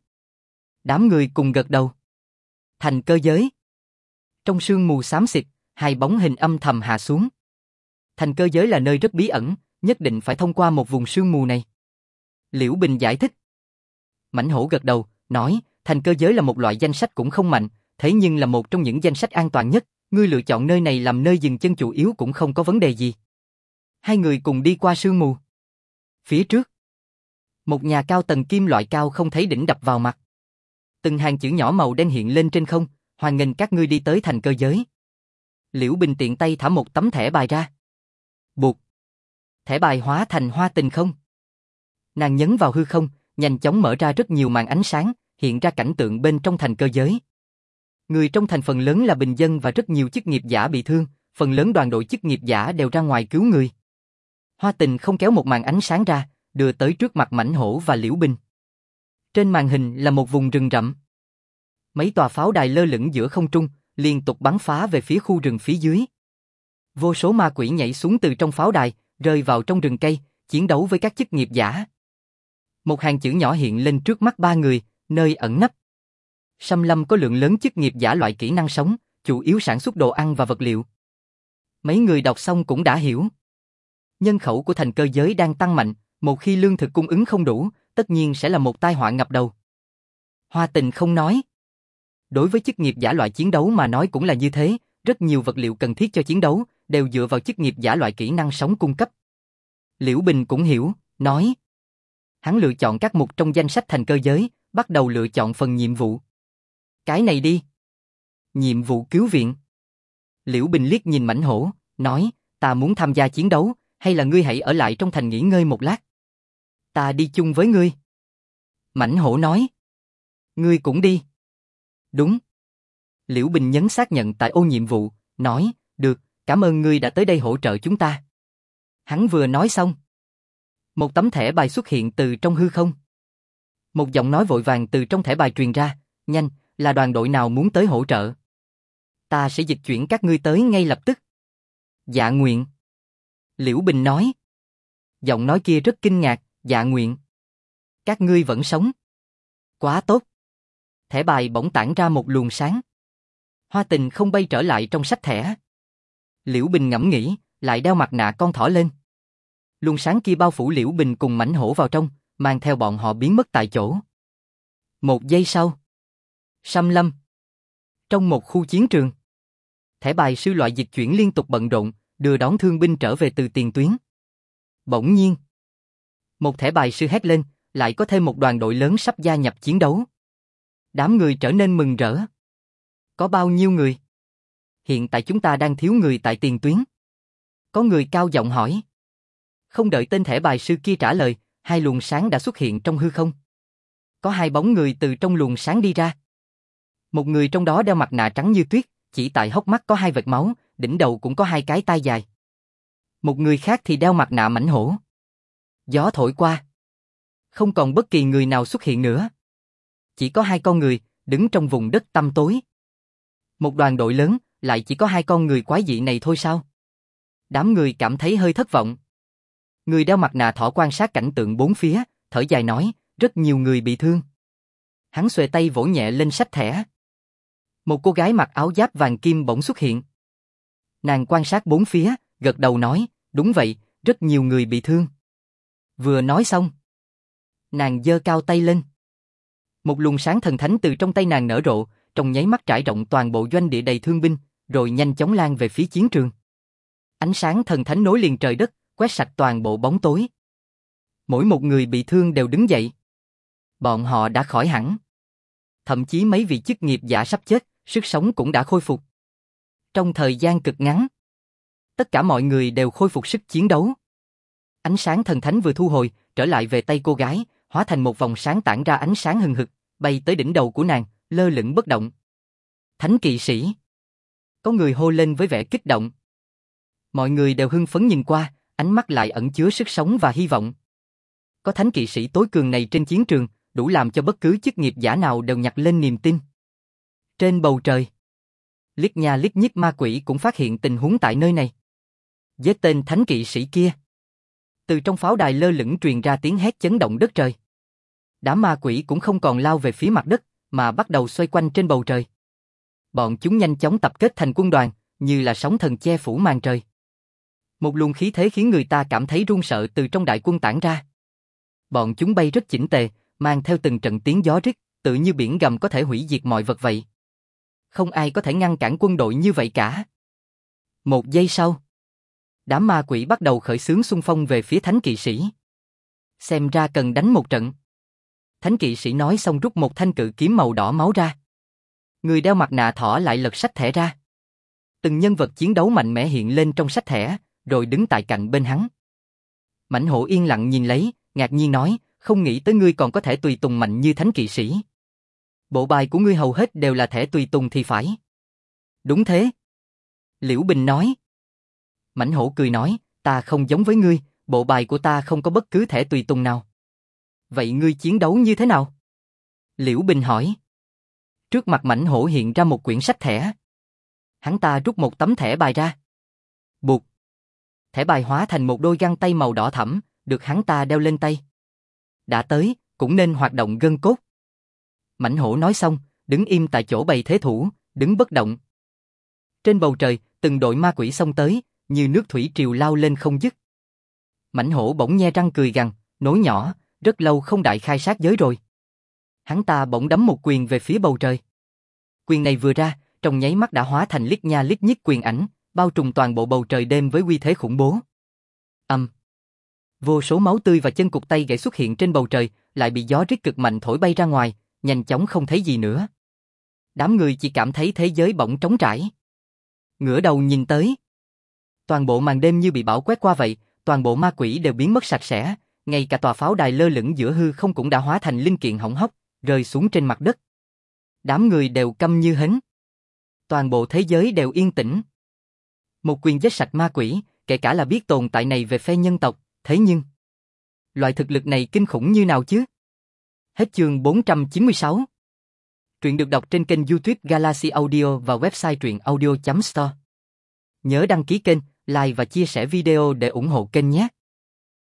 Đám người cùng gật đầu. Thành cơ giới. Trong sương mù xám xịt, hai bóng hình âm thầm hạ xuống. Thành cơ giới là nơi rất bí ẩn, nhất định phải thông qua một vùng sương mù này. Liễu Bình giải thích. Mãnh Hổ gật đầu, nói, thành cơ giới là một loại danh sách cũng không mạnh, thế nhưng là một trong những danh sách an toàn nhất, ngươi lựa chọn nơi này làm nơi dừng chân chủ yếu cũng không có vấn đề gì. Hai người cùng đi qua sương mù. Phía trước, một nhà cao tầng kim loại cao không thấy đỉnh đập vào mặt. Từng hàng chữ nhỏ màu đen hiện lên trên không, hoan nghênh các ngươi đi tới thành cơ giới. Liễu Bình tiện tay thả một tấm thẻ bài ra. Buộc. Thẻ bài hóa thành hoa tình không. Nàng nhấn vào hư không, nhanh chóng mở ra rất nhiều màn ánh sáng, hiện ra cảnh tượng bên trong thành cơ giới. Người trong thành phần lớn là bình dân và rất nhiều chức nghiệp giả bị thương, phần lớn đoàn đội chức nghiệp giả đều ra ngoài cứu người. Hoa tình không kéo một màn ánh sáng ra, đưa tới trước mặt Mãnh Hổ và Liễu Bình. Trên màn hình là một vùng rừng rậm. Mấy tòa pháo đài lơ lửng giữa không trung, liên tục bắn phá về phía khu rừng phía dưới. Vô số ma quỷ nhảy xuống từ trong pháo đài, rơi vào trong rừng cây, chiến đấu với các chức nghiệp giả. Một hàng chữ nhỏ hiện lên trước mắt ba người, nơi ẩn nấp. Xâm lâm có lượng lớn chức nghiệp giả loại kỹ năng sống, chủ yếu sản xuất đồ ăn và vật liệu. Mấy người đọc xong cũng đã hiểu. Nhân khẩu của thành cơ giới đang tăng mạnh, một khi lương thực cung ứng không đủ, tất nhiên sẽ là một tai họa ngập đầu. Hoa tình không nói. Đối với chức nghiệp giả loại chiến đấu mà nói cũng là như thế, rất nhiều vật liệu cần thiết cho chiến đấu, đều dựa vào chức nghiệp giả loại kỹ năng sống cung cấp. Liễu Bình cũng hiểu, nói. Hắn lựa chọn các mục trong danh sách thành cơ giới, bắt đầu lựa chọn phần nhiệm vụ. Cái này đi. Nhiệm vụ cứu viện. Liễu Bình liếc nhìn Mãnh Hổ, nói, ta muốn tham gia chiến đấu, hay là ngươi hãy ở lại trong thành nghỉ ngơi một lát. Ta đi chung với ngươi. Mãnh Hổ nói. Ngươi cũng đi. Đúng. Liễu Bình nhấn xác nhận tại ô nhiệm vụ, nói, được, cảm ơn ngươi đã tới đây hỗ trợ chúng ta. Hắn vừa nói xong. Một tấm thẻ bài xuất hiện từ trong hư không. Một giọng nói vội vàng từ trong thẻ bài truyền ra, nhanh, là đoàn đội nào muốn tới hỗ trợ. Ta sẽ dịch chuyển các ngươi tới ngay lập tức. Dạ nguyện. Liễu Bình nói. Giọng nói kia rất kinh ngạc, dạ nguyện. Các ngươi vẫn sống. Quá tốt. Thẻ bài bỗng tản ra một luồng sáng. Hoa tình không bay trở lại trong sách thẻ. Liễu Bình ngẫm nghĩ, lại đeo mặt nạ con thỏ lên. Luồng sáng kia bao phủ Liễu Bình cùng Mãnh Hổ vào trong, mang theo bọn họ biến mất tại chỗ. Một giây sau. Xâm lâm. Trong một khu chiến trường. Thẻ bài sư loại dịch chuyển liên tục bận rộn, đưa đón thương binh trở về từ tiền tuyến. Bỗng nhiên. Một thẻ bài sư hét lên, lại có thêm một đoàn đội lớn sắp gia nhập chiến đấu. Đám người trở nên mừng rỡ. Có bao nhiêu người? Hiện tại chúng ta đang thiếu người tại tiền tuyến. Có người cao giọng hỏi. Không đợi tên thẻ bài sư kia trả lời, hai luồng sáng đã xuất hiện trong hư không. Có hai bóng người từ trong luồng sáng đi ra. Một người trong đó đeo mặt nạ trắng như tuyết, chỉ tại hốc mắt có hai vệt máu, đỉnh đầu cũng có hai cái tai dài. Một người khác thì đeo mặt nạ Mãnh Hổ. Gió thổi qua. Không còn bất kỳ người nào xuất hiện nữa. Chỉ có hai con người, đứng trong vùng đất tăm tối. Một đoàn đội lớn, lại chỉ có hai con người quái dị này thôi sao? Đám người cảm thấy hơi thất vọng. Người đeo mặt nạ thỏ quan sát cảnh tượng bốn phía, thở dài nói, rất nhiều người bị thương. Hắn xuề tay vỗ nhẹ lên sách thẻ. Một cô gái mặc áo giáp vàng kim bỗng xuất hiện. Nàng quan sát bốn phía, gật đầu nói, đúng vậy, rất nhiều người bị thương. Vừa nói xong, nàng giơ cao tay lên. Một luồng sáng thần thánh từ trong tay nàng nở rộ, trong nháy mắt trải rộng toàn bộ doanh địa đầy thương binh, rồi nhanh chóng lan về phía chiến trường. Ánh sáng thần thánh nối liền trời đất, quét sạch toàn bộ bóng tối. Mỗi một người bị thương đều đứng dậy. Bọn họ đã khỏi hẳn. Thậm chí mấy vị chức nghiệp giả sắp chết, sức sống cũng đã khôi phục. Trong thời gian cực ngắn, tất cả mọi người đều khôi phục sức chiến đấu. Ánh sáng thần thánh vừa thu hồi, trở lại về tay cô gái, hóa thành một vòng sáng tản ra ánh sáng hừng hực, bay tới đỉnh đầu của nàng, lơ lửng bất động. Thánh kỵ sĩ. Có người hô lên với vẻ kích động. Mọi người đều hưng phấn nhìn qua, ánh mắt lại ẩn chứa sức sống và hy vọng. Có thánh kỵ sĩ tối cường này trên chiến trường, đủ làm cho bất cứ chức nghiệp giả nào đều nhặt lên niềm tin. Trên bầu trời, liếc nha liếc nhích ma quỷ cũng phát hiện tình huống tại nơi này. Với tên thánh kỵ sĩ kia. Từ trong pháo đài lơ lửng truyền ra tiếng hét chấn động đất trời. Đám ma quỷ cũng không còn lao về phía mặt đất, mà bắt đầu xoay quanh trên bầu trời. Bọn chúng nhanh chóng tập kết thành quân đoàn, như là sóng thần che phủ màn trời. Một luồng khí thế khiến người ta cảm thấy run sợ từ trong đại quân tản ra. Bọn chúng bay rất chỉnh tề, mang theo từng trận tiếng gió rít, tự như biển gầm có thể hủy diệt mọi vật vậy. Không ai có thể ngăn cản quân đội như vậy cả. Một giây sau, đám ma quỷ bắt đầu khởi xướng xung phong về phía thánh kỵ sĩ. Xem ra cần đánh một trận. Thánh kỵ sĩ nói xong rút một thanh cự kiếm màu đỏ máu ra. Người đeo mặt nạ thỏ lại lật sách thẻ ra. Từng nhân vật chiến đấu mạnh mẽ hiện lên trong sách thẻ, rồi đứng tại cạnh bên hắn. Mãnh hổ yên lặng nhìn lấy, ngạc nhiên nói, không nghĩ tới ngươi còn có thể tùy tùng mạnh như thánh kỵ sĩ. Bộ bài của ngươi hầu hết đều là thẻ tùy tùng thì phải. Đúng thế. Liễu Bình nói. Mãnh hổ cười nói, ta không giống với ngươi, bộ bài của ta không có bất cứ thẻ tùy tùng nào. Vậy ngươi chiến đấu như thế nào? Liễu Bình hỏi. Trước mặt mãnh hổ hiện ra một quyển sách thẻ. Hắn ta rút một tấm thẻ bài ra. Bụt. Thẻ bài hóa thành một đôi găng tay màu đỏ thẫm, được hắn ta đeo lên tay. Đã tới, cũng nên hoạt động gân cốt. Mãnh hổ nói xong, đứng im tại chỗ bày thế thủ, đứng bất động. Trên bầu trời, từng đội ma quỷ xông tới, như nước thủy triều lao lên không dứt. Mãnh hổ bỗng nhe răng cười gằn, nói nhỏ, rất lâu không đại khai sát giới rồi. Hắn ta bỗng đấm một quyền về phía bầu trời. Quyền này vừa ra, trong nháy mắt đã hóa thành liếc nha liếc nhích quyền ảnh, bao trùm toàn bộ bầu trời đêm với uy thế khủng bố. Vô số máu tươi và chân cụt tay gãy xuất hiện trên bầu trời, lại bị gió rít cực mạnh thổi bay ra ngoài, nhanh chóng không thấy gì nữa. Đám người chỉ cảm thấy thế giới bỗng trống trải. Ngửa đầu nhìn tới. Toàn bộ màn đêm như bị bão quét qua vậy, toàn bộ ma quỷ đều biến mất sạch sẽ, ngay cả tòa pháo đài lơ lửng giữa hư không cũng đã hóa thành linh kiện hỏng hóc, rơi xuống trên mặt đất. Đám người đều câm như hến. Toàn bộ thế giới đều yên tĩnh. Một quyền giết sạch ma quỷ, kể cả là biết tồn tại này về phe nhân tộc, thế nhưng loại thực lực này kinh khủng như nào chứ? Hết chương 496. Truyện được đọc trên kênh YouTube Galaxy Audio và website truyệnaudio.store. Nhớ đăng ký kênh, like và chia sẻ video để ủng hộ kênh nhé.